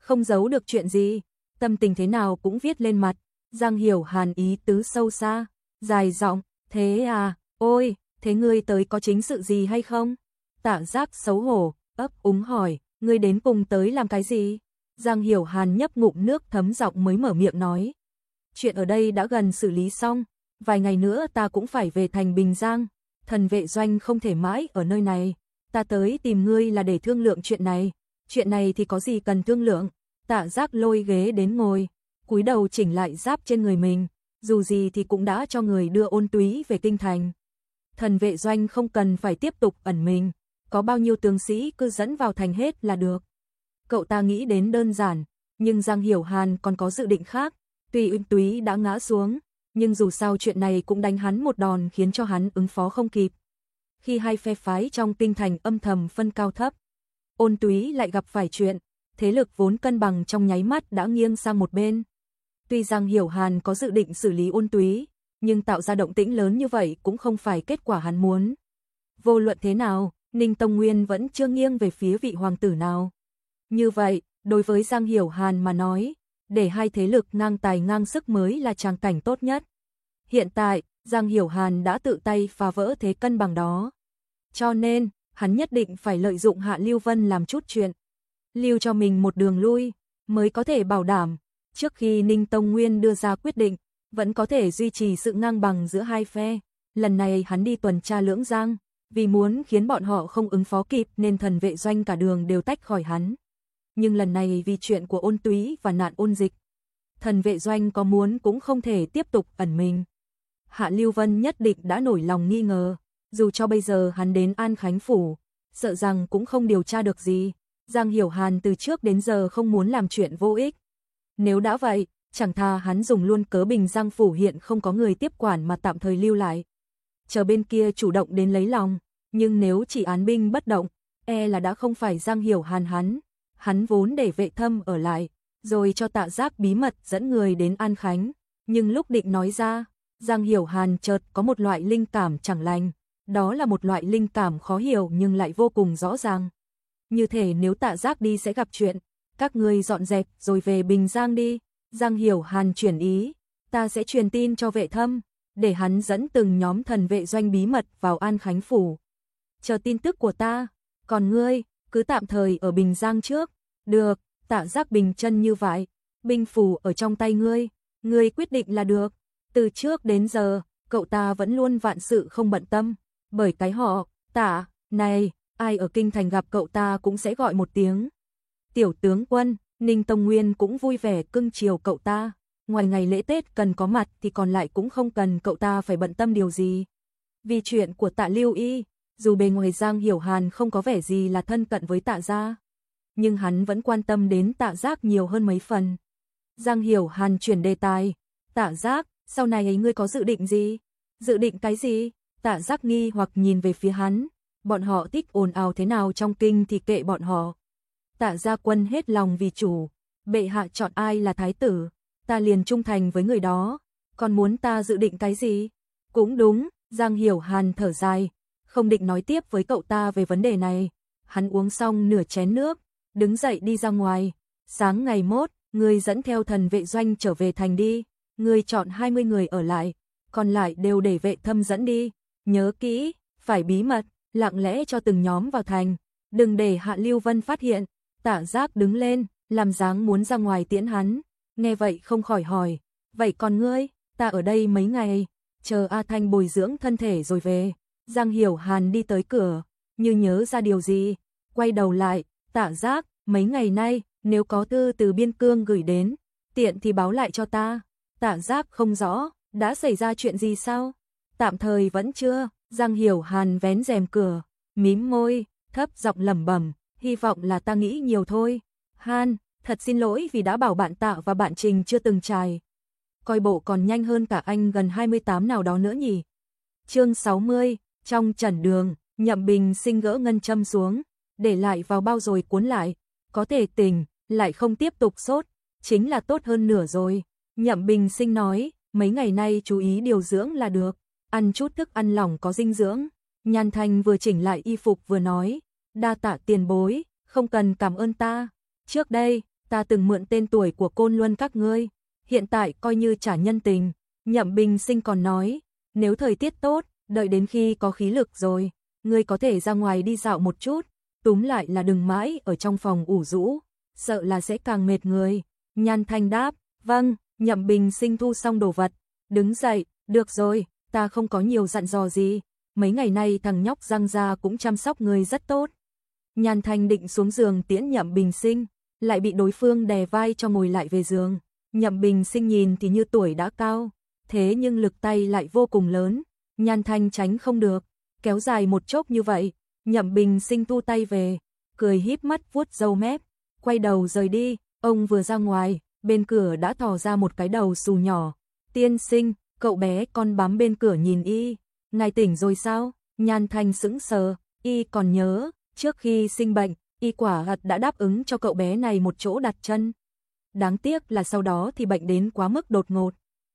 không giấu được chuyện gì, tâm tình thế nào cũng viết lên mặt. Giang Hiểu Hàn ý tứ sâu xa, dài giọng, thế à, ôi, thế ngươi tới có chính sự gì hay không? Tạ Giác xấu hổ, ấp úng hỏi, ngươi đến cùng tới làm cái gì? Giang Hiểu Hàn nhấp ngụm nước thấm giọng mới mở miệng nói. Chuyện ở đây đã gần xử lý xong, vài ngày nữa ta cũng phải về thành Bình Giang, Thần Vệ Doanh không thể mãi ở nơi này, ta tới tìm ngươi là để thương lượng chuyện này thì có gì cần thương lượng. Tạ Giác lôi ghế đến ngồi, cúi đầu chỉnh lại giáp trên người mình, dù gì thì cũng đã cho người đưa Ôn Túy về kinh thành. Thần Vệ Doanh không cần phải tiếp tục ẩn mình, có bao nhiêu tướng sĩ cứ dẫn vào thành hết là được. Cậu ta nghĩ đến đơn giản, nhưng Giang Hiểu Hàn còn có dự định khác, tuy Ôn Túy đã ngã xuống, nhưng dù sao chuyện này cũng đánh hắn một đòn khiến cho hắn ứng phó không kịp. Khi hai phe phái trong kinh thành âm thầm phân cao thấp, Ôn Túy lại gặp phải chuyện, thế lực vốn cân bằng trong nháy mắt đã nghiêng sang một bên. Tuy Giang Hiểu Hàn có dự định xử lý Ôn Túy, nhưng tạo ra động tĩnh lớn như vậy cũng không phải kết quả hắn muốn. Vô luận thế nào, Ninh Tông Nguyên vẫn chưa nghiêng về phía vị hoàng tử nào. Như vậy, đối với Giang Hiểu Hàn mà nói, để hai thế lực ngang tài ngang sức mới là tràng cảnh tốt nhất. Hiện tại, Giang Hiểu Hàn đã tự tay phá vỡ thế cân bằng đó. Cho nên, hắn nhất định phải lợi dụng Hạ Lưu Vân làm chút chuyện, lưu cho mình một đường lui, mới có thể bảo đảm, trước khi Ninh Tông Nguyên đưa ra quyết định, vẫn có thể duy trì sự ngang bằng giữa hai phe. Lần này hắn đi tuần tra Lưỡng Giang, vì muốn khiến bọn họ không ứng phó kịp nên Thần Vệ Doanh cả đường đều tách khỏi hắn. Nhưng lần này vì chuyện của Ôn Túy và nạn ôn dịch, Thần Vệ Doanh có muốn cũng không thể tiếp tục ẩn mình. Hạ Lưu Vân nhất định đã nổi lòng nghi ngờ, dù cho bây giờ hắn đến An Khánh Phủ, sợ rằng cũng không điều tra được gì. Giang Hiểu Hàn từ trước đến giờ không muốn làm chuyện vô ích. Nếu đã vậy, chẳng thà hắn dùng luôn cớ Bình Giang Phủ hiện không có người tiếp quản mà tạm thời lưu lại. Chờ bên kia chủ động đến lấy lòng, nhưng nếu chỉ án binh bất động, là đã không phải Giang Hiểu Hàn hắn vốn để Vệ Thâm ở lại, rồi cho Tạ Giác bí mật dẫn người đến An Khánh. Nhưng lúc định nói ra, Giang Hiểu Hàn chợt có một loại linh cảm chẳng lành, đó là một loại linh cảm khó hiểu nhưng lại vô cùng rõ ràng. Như thể nếu Tạ Giác đi sẽ gặp chuyện, các ngươi dọn dẹp rồi về Bình Giang đi. Giang Hiểu Hàn chuyển ý, ta sẽ truyền tin cho Vệ Thâm, để hắn dẫn từng nhóm Thần Vệ Doanh bí mật vào An Khánh Phủ. Chờ tin tức của ta, còn ngươi, cứ tạm thời ở Bình Giang trước. Được, Tạ Giác bình chân như vậy, binh phủ ở trong tay ngươi quyết định là được. Từ trước đến giờ, cậu ta vẫn luôn vạn sự không bận tâm, bởi cái họ, Tạ, này, ai ở kinh thành gặp cậu ta cũng sẽ gọi một tiếng. Tiểu tướng quân, Ninh Tông Nguyên cũng vui vẻ cưng chiều cậu ta, ngoài ngày lễ Tết cần có mặt thì còn lại cũng không cần cậu ta phải bận tâm điều gì. Vì chuyện của Tạ Lưu Y, dù bề ngoài Giang Hiểu Hàn không có vẻ gì là thân cận với Tạ gia, nhưng hắn vẫn quan tâm đến Tạ Giác nhiều hơn mấy phần. Giang Hiểu Hàn chuyển đề tài, Tạ Giác, sau này ấy ngươi có dự định gì? Dự định cái gì? Tạ Giác nghi hoặc nhìn về phía hắn, bọn họ thích ồn ào thế nào trong kinh thì kệ bọn họ. Tạ gia quân hết lòng vì chủ, bệ hạ chọn ai là thái tử, ta liền trung thành với người đó, còn muốn ta dự định cái gì? Cũng đúng, Giang Hiểu Hàn thở dài, không định nói tiếp với cậu ta về vấn đề này. Hắn uống xong nửa chén nước, đứng dậy đi ra ngoài. Sáng ngày mốt, ngươi dẫn theo Thần Vệ Doanh trở về thành đi, ngươi chọn 20 người ở lại, còn lại đều để Vệ Thâm dẫn đi. Nhớ kỹ, phải bí mật, lặng lẽ cho từng nhóm vào thành, đừng để Hạ Lưu Vân phát hiện. Tạ Giác đứng lên, làm dáng muốn ra ngoài tiễn hắn, nghe vậy không khỏi hỏi, vậy còn ngươi? Ta ở đây mấy ngày, chờ A Thanh bồi dưỡng thân thể rồi về. Giang Hiểu Hàn đi tới cửa, như nhớ ra điều gì, quay đầu lại, Tạ Giác, mấy ngày nay, nếu có thư từ Biên Cương gửi đến, tiện thì báo lại cho ta. Tạ Giác không rõ, đã xảy ra chuyện gì sao? Tạm thời vẫn chưa. Giang Hiểu Hàn vén rèm cửa, mím môi, thấp giọng lẩm bẩm, hy vọng là ta nghĩ nhiều thôi. Han, thật xin lỗi vì đã bảo bạn Tạ và bạn Trình chưa từng trải. Coi bộ còn nhanh hơn cả anh gần 28 nào đó nữa nhỉ. Chương 60, trong trần đường, Nhậm Bình Sinh gỡ ngân châm xuống, để lại vào bao rồi cuốn lại, có thể tỉnh, lại không tiếp tục sốt, chính là tốt hơn nửa rồi. Nhậm Bình Sinh nói, mấy ngày nay chú ý điều dưỡng là được, ăn chút thức ăn lỏng có dinh dưỡng. Nhan Thanh vừa chỉnh lại y phục vừa nói, đa tạ tiền bối, không cần cảm ơn ta. Trước đây, ta từng mượn tên tuổi của Côn Luân các ngươi, hiện tại coi như trả nhân tình. Nhậm Bình Sinh còn nói, nếu thời tiết tốt, đợi đến khi có khí lực rồi, ngươi có thể ra ngoài đi dạo một chút, túm lại là đừng mãi ở trong phòng ủ rũ, sợ là sẽ càng mệt người. Nhan Thanh đáp, vâng. Nhậm Bình Sinh thu xong đồ vật, đứng dậy, được rồi, ta không có nhiều dặn dò gì, mấy ngày nay thằng nhóc Giang gia cũng chăm sóc người rất tốt. Nhan Thanh định xuống giường tiễn Nhậm Bình Sinh, lại bị đối phương đè vai cho ngồi lại về giường. Nhậm Bình Sinh nhìn thì như tuổi đã cao, thế nhưng lực tay lại vô cùng lớn, Nhan Thanh tránh không được, kéo dài một chốc như vậy. Nhậm Bình Sinh thu tay về, cười híp mắt vuốt râu mép, quay đầu rời đi. Ông vừa ra ngoài, bên cửa đã thò ra một cái đầu xù nhỏ. Tiên sinh, cậu bé con bám bên cửa nhìn y. Ngài tỉnh rồi sao? Nhan Thanh sững sờ, y còn nhớ, trước khi sinh bệnh, y quả thật đã đáp ứng cho cậu bé này một chỗ đặt chân. Đáng tiếc là sau đó thì bệnh đến quá mức đột ngột.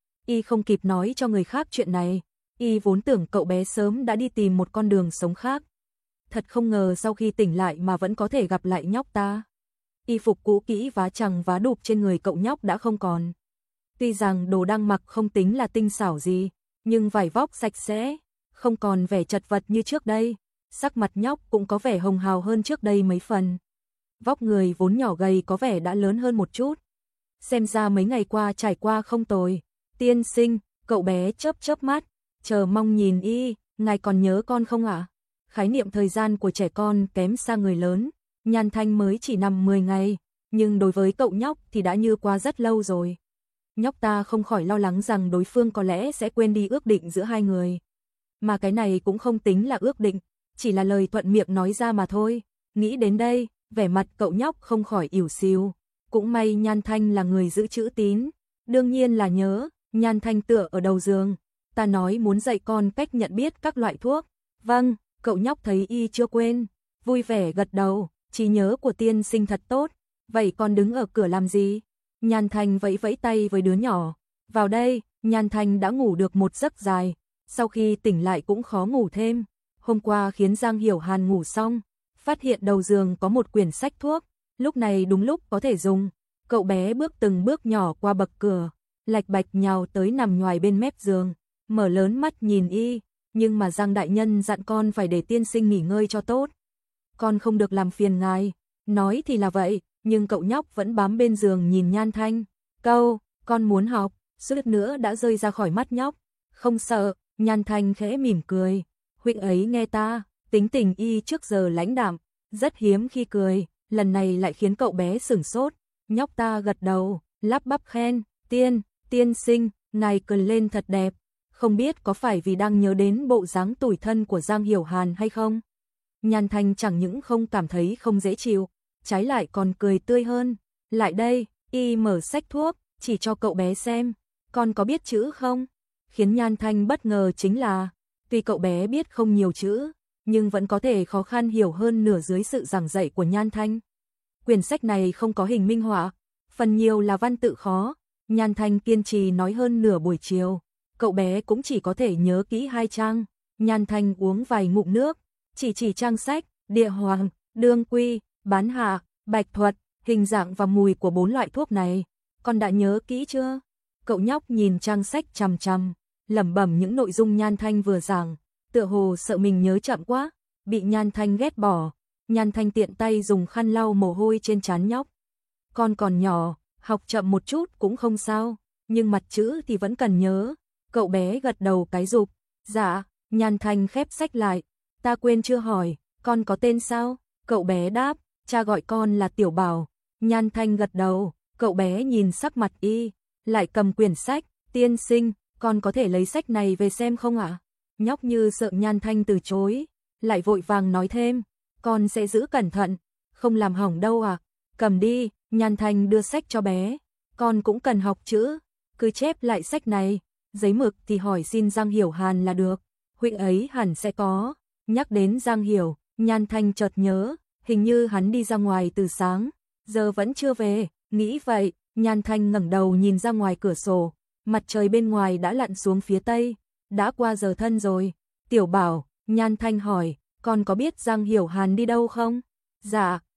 Y không kịp nói cho người khác chuyện này, y vốn tưởng cậu bé sớm đã đi tìm một con đường sống khác. Thật không ngờ sau khi tỉnh lại mà vẫn có thể gặp lại nhóc ta. Y phục cũ kỹ vá chằng vá đục trên người cậu nhóc đã không còn. Tuy rằng đồ đang mặc không tính là tinh xảo gì, nhưng vải vóc sạch sẽ, không còn vẻ chật vật như trước đây. Sắc mặt nhóc cũng có vẻ hồng hào hơn trước đây mấy phần. Vóc người vốn nhỏ gầy có vẻ đã lớn hơn một chút. Xem ra mấy ngày qua trải qua không tồi. Tiên sinh, cậu bé chớp chớp mắt, chờ mong nhìn y, ngài còn nhớ con không ạ? Khái niệm thời gian của trẻ con kém xa người lớn. Nhan Thanh mới chỉ nằm 10 ngày, nhưng đối với cậu nhóc thì đã như qua rất lâu rồi. Nhóc ta không khỏi lo lắng rằng đối phương có lẽ sẽ quên đi ước định giữa hai người. Mà cái này cũng không tính là ước định, chỉ là lời thuận miệng nói ra mà thôi. Nghĩ đến đây, vẻ mặt cậu nhóc không khỏi ỉu xìu. Cũng may Nhan Thanh là người giữ chữ tín. Đương nhiên là nhớ. Nhan Thanh tựa ở đầu giường. Ta nói muốn dạy con cách nhận biết các loại thuốc. Vâng, cậu nhóc thấy y chưa quên, vui vẻ gật đầu. Trí nhớ của tiên sinh thật tốt, vậy con đứng ở cửa làm gì? Nhan Thanh vẫy vẫy tay với đứa nhỏ. Vào đây. Nhan Thanh đã ngủ được một giấc dài, sau khi tỉnh lại cũng khó ngủ thêm. Hôm qua khiến Giang Hiểu Hàn ngủ xong, phát hiện đầu giường có một quyển sách thuốc, lúc này đúng lúc có thể dùng. Cậu bé bước từng bước nhỏ qua bậc cửa, lạch bạch nhào tới nằm nhoài bên mép giường, mở lớn mắt nhìn y, nhưng mà Giang đại nhân dặn con phải để tiên sinh nghỉ ngơi cho tốt. Con không được làm phiền ngài. Nói thì là vậy, nhưng cậu nhóc vẫn bám bên giường nhìn Nhan Thanh. Câu, con muốn học, suýt nữa đã rơi ra khỏi mắt nhóc. Không sợ. Nhan Thanh khẽ mỉm cười. Huynh ấy nghe ta, tính tình y trước giờ lãnh đạm, rất hiếm khi cười, lần này lại khiến cậu bé sửng sốt. Nhóc ta gật đầu, lắp bắp khen, tiên sinh, ngài cười lên thật đẹp. Không biết có phải vì đang nhớ đến bộ dáng tủi thân của Giang Hiểu Hàn hay không? Nhan Thanh chẳng những không cảm thấy không dễ chịu, trái lại còn cười tươi hơn. Lại đây, y mở sách thuốc, chỉ cho cậu bé xem. Con có biết chữ không? Khiến Nhan Thanh bất ngờ chính là, tuy cậu bé biết không nhiều chữ, nhưng vẫn có thể khó khăn hiểu hơn nửa dưới sự giảng dạy của Nhan Thanh. Quyển sách này không có hình minh họa, phần nhiều là văn tự khó. Nhan Thanh kiên trì nói hơn nửa buổi chiều, cậu bé cũng chỉ có thể nhớ kỹ 2 trang. Nhan Thanh uống vài ngụm nước, chỉ trang sách, địa hoàng, đương quy, bán hạ, bạch thuật, hình dạng và mùi của 4 loại thuốc này. Con đã nhớ kỹ chưa? Cậu nhóc nhìn trang sách chằm chằm, lẩm bẩm những nội dung Nhan Thanh vừa giảng, tựa hồ sợ mình nhớ chậm quá, bị Nhan Thanh ghét bỏ. Nhan Thanh tiện tay dùng khăn lau mồ hôi trên trán nhóc. Con còn nhỏ, học chậm một chút cũng không sao, nhưng mặt chữ thì vẫn cần nhớ. Cậu bé gật đầu cái rụp. Dạ. Nhan Thanh khép sách lại. Ta quên chưa hỏi, con có tên sao? Cậu bé đáp, cha gọi con là Tiểu Bảo. Nhan Thanh gật đầu, cậu bé nhìn sắc mặt y, lại cầm quyển sách. Tiên sinh, con có thể lấy sách này về xem không ạ? Nhóc như sợ Nhan Thanh từ chối, lại vội vàng nói thêm, con sẽ giữ cẩn thận, không làm hỏng đâu ạ. Cầm đi. Nhan Thanh đưa sách cho bé. Con cũng cần học chữ, cứ chép lại sách này, giấy mực thì hỏi xin Giang Hiểu Hàn là được, huynh ấy hẳn sẽ có. Nhắc đến Giang Hiểu, Nhan Thanh chợt nhớ, hình như hắn đi ra ngoài từ sáng, giờ vẫn chưa về. Nghĩ vậy, Nhan Thanh ngẩng đầu nhìn ra ngoài cửa sổ, mặt trời bên ngoài đã lặn xuống phía tây, đã qua giờ thân rồi. Tiểu Bảo, Nhan Thanh hỏi, con có biết Giang Hiểu Hàn đi đâu không? Dạ.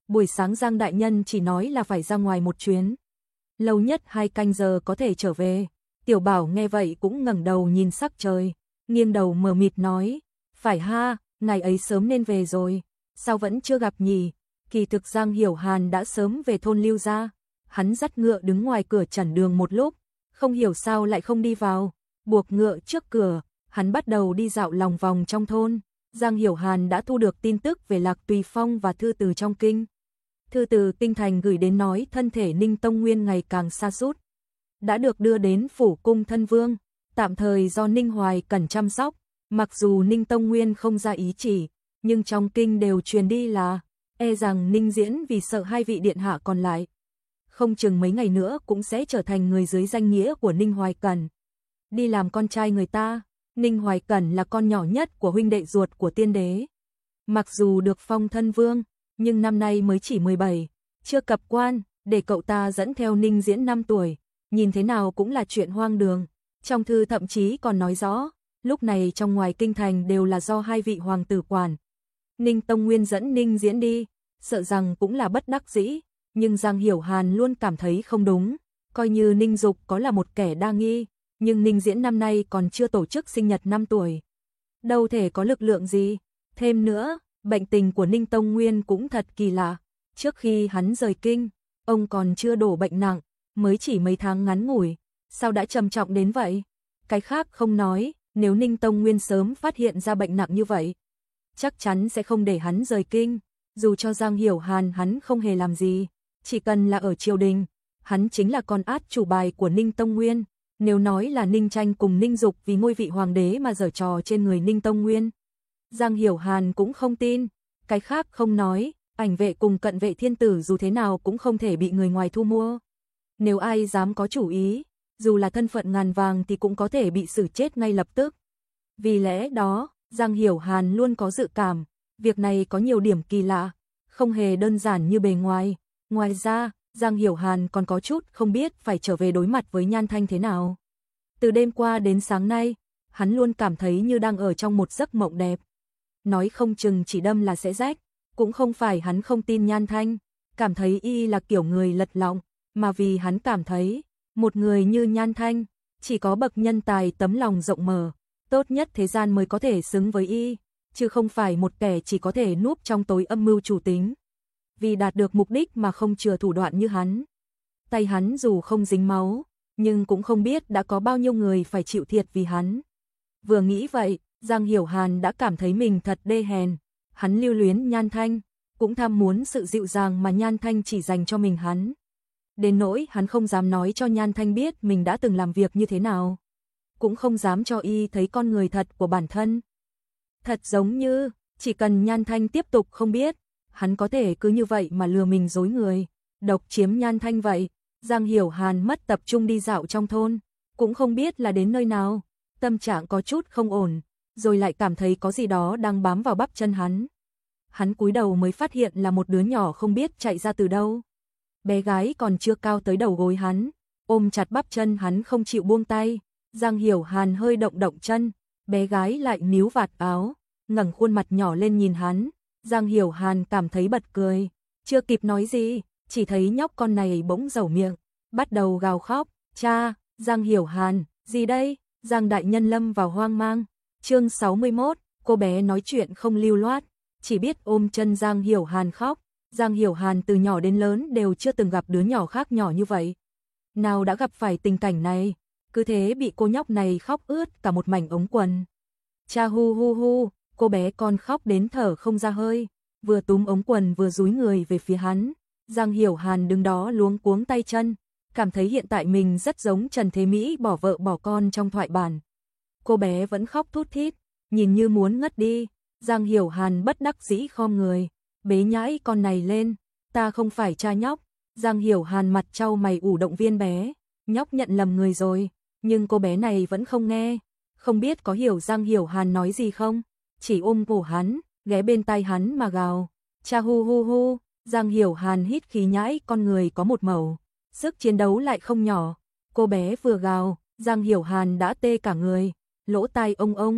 buổi sáng Giang đại nhân chỉ nói là phải ra ngoài một chuyến. Lâu nhất 2 canh giờ có thể trở về. Tiểu Bảo nghe vậy cũng ngẩng đầu nhìn sắc trời, nghiêng đầu mờ mịt nói, phải ha, ngày ấy sớm nên về rồi, sao vẫn chưa gặp nhỉ? Kỳ thực Giang Hiểu Hàn đã sớm về thôn Lưu gia, hắn dắt ngựa đứng ngoài cửa trần đường một lúc, không hiểu sao lại không đi vào, buộc ngựa trước cửa, hắn bắt đầu đi dạo lòng vòng trong thôn. Giang Hiểu Hàn đã thu được tin tức về Lạc Tùy Phong và thư từ trong kinh. Thư từ kinh thành gửi đến nói thân thể Ninh Tông Nguyên ngày càng sa sút, đã được đưa đến phủ cung thân vương, tạm thời do Ninh Hoài cần chăm sóc. Mặc dù Ninh Tông Nguyên không ra ý chỉ, nhưng trong kinh đều truyền đi là e rằng Ninh Diễn vì sợ hai vị điện hạ còn lại, không chừng mấy ngày nữa cũng sẽ trở thành người dưới danh nghĩa của Ninh Hoài Cẩn, đi làm con trai người ta. Ninh Hoài Cẩn là con nhỏ nhất của huynh đệ ruột của tiên đế. Mặc dù được phong thân vương, nhưng năm nay mới chỉ 17, chưa cập quan, để cậu ta dẫn theo Ninh Diễn 5 tuổi, nhìn thế nào cũng là chuyện hoang đường. Trong thư thậm chí còn nói rõ, lúc này trong ngoài kinh thành đều là do hai vị hoàng tử quản. Ninh Tông Nguyên dẫn Ninh Diễn đi, sợ rằng cũng là bất đắc dĩ, nhưng Giang Hiểu Hàn luôn cảm thấy không đúng, coi như Ninh Dục có là một kẻ đa nghi, nhưng Ninh Diễn năm nay còn chưa tổ chức sinh nhật 5 tuổi. Đâu thể có lực lượng gì, thêm nữa, bệnh tình của Ninh Tông Nguyên cũng thật kỳ lạ, trước khi hắn rời kinh, ông còn chưa đổ bệnh nặng, mới chỉ mấy tháng ngắn ngủi, sao đã trầm trọng đến vậy? Cái khác không nói, nếu Ninh Tông Nguyên sớm phát hiện ra bệnh nặng như vậy, chắc chắn sẽ không để hắn rời kinh, dù cho Giang Hiểu Hàn hắn không hề làm gì, chỉ cần là ở triều đình, hắn chính là con át chủ bài của Ninh Tông Nguyên. Nếu nói là Ninh Tranh cùng Ninh Dục vì ngôi vị hoàng đế mà giở trò trên người Ninh Tông Nguyên, Giang Hiểu Hàn cũng không tin. Cái khác không nói, ảnh vệ cùng cận vệ thiên tử dù thế nào cũng không thể bị người ngoài thu mua. Nếu ai dám có chủ ý, dù là thân phận ngàn vàng thì cũng có thể bị xử chết ngay lập tức. Vì lẽ đó, Giang Hiểu Hàn luôn có dự cảm, việc này có nhiều điểm kỳ lạ, không hề đơn giản như bề ngoài. Ngoài ra, Giang Hiểu Hàn còn có chút không biết phải trở về đối mặt với Nhan Thanh thế nào. Từ đêm qua đến sáng nay, hắn luôn cảm thấy như đang ở trong một giấc mộng đẹp. Nói không chừng chỉ đâm là sẽ rách, cũng không phải hắn không tin Nhan Thanh, cảm thấy y là kiểu người lật lọng, mà vì hắn cảm thấy, một người như Nhan Thanh, chỉ có bậc nhân tài tấm lòng rộng mở, tốt nhất thế gian mới có thể xứng với y, chứ không phải một kẻ chỉ có thể núp trong tối âm mưu chủ tính. Vì đạt được mục đích mà không chừa thủ đoạn như hắn. Tay hắn dù không dính máu, nhưng cũng không biết đã có bao nhiêu người phải chịu thiệt vì hắn. Vừa nghĩ vậy, Giang Hiểu Hàn đã cảm thấy mình thật đê hèn. Hắn lưu luyến Nhan Thanh, cũng tham muốn sự dịu dàng mà Nhan Thanh chỉ dành cho mình hắn. Đến nỗi hắn không dám nói cho Nhan Thanh biết mình đã từng làm việc như thế nào. Cũng không dám cho y thấy con người thật của bản thân. Thật giống như, chỉ cần Nhan Thanh tiếp tục không biết, hắn có thể cứ như vậy mà lừa mình dối người, độc chiếm Nhan Thanh vậy. Giang Hiểu Hàn mất tập trung đi dạo trong thôn, cũng không biết là đến nơi nào, tâm trạng có chút không ổn, rồi lại cảm thấy có gì đó đang bám vào bắp chân hắn. Hắn cúi đầu mới phát hiện là một đứa nhỏ không biết chạy ra từ đâu. Bé gái còn chưa cao tới đầu gối hắn, ôm chặt bắp chân hắn không chịu buông tay. Giang Hiểu Hàn hơi động động chân, bé gái lại níu vạt áo, ngẩng khuôn mặt nhỏ lên nhìn hắn. Giang Hiểu Hàn cảm thấy bật cười, chưa kịp nói gì, chỉ thấy nhóc con này bỗng dẩu miệng, bắt đầu gào khóc. Cha, Giang Hiểu Hàn, gì đây? Giang đại nhân lâm vào hoang mang. Chương 61, cô bé nói chuyện không lưu loát, chỉ biết ôm chân Giang Hiểu Hàn khóc. Giang Hiểu Hàn từ nhỏ đến lớn đều chưa từng gặp đứa nhỏ khác nhỏ như vậy. Nào đã gặp phải tình cảnh này, cứ thế bị cô nhóc này khóc ướt cả một mảnh ống quần. Cha hu hu hu, cô bé con khóc đến thở không ra hơi, vừa túm ống quần vừa dúi người về phía hắn. Giang Hiểu Hàn đứng đó luống cuống tay chân, cảm thấy hiện tại mình rất giống Trần Thế Mỹ bỏ vợ bỏ con trong thoại bản. Cô bé vẫn khóc thút thít, nhìn như muốn ngất đi. Giang Hiểu Hàn bất đắc dĩ khom người, bế nhãi con này lên, ta không phải cha nhóc. Giang Hiểu Hàn mặt trao mày ủ động viên bé, nhóc nhận lầm người rồi, nhưng cô bé này vẫn không nghe, không biết có hiểu Giang Hiểu Hàn nói gì không, chỉ ôm cổ hắn, ghé bên tai hắn mà gào, cha hu hu hu. Giang Hiểu Hàn hít khí nhãi con người có một mẩu, sức chiến đấu lại không nhỏ, cô bé vừa gào, Giang Hiểu Hàn đã tê cả người, lỗ tai ông,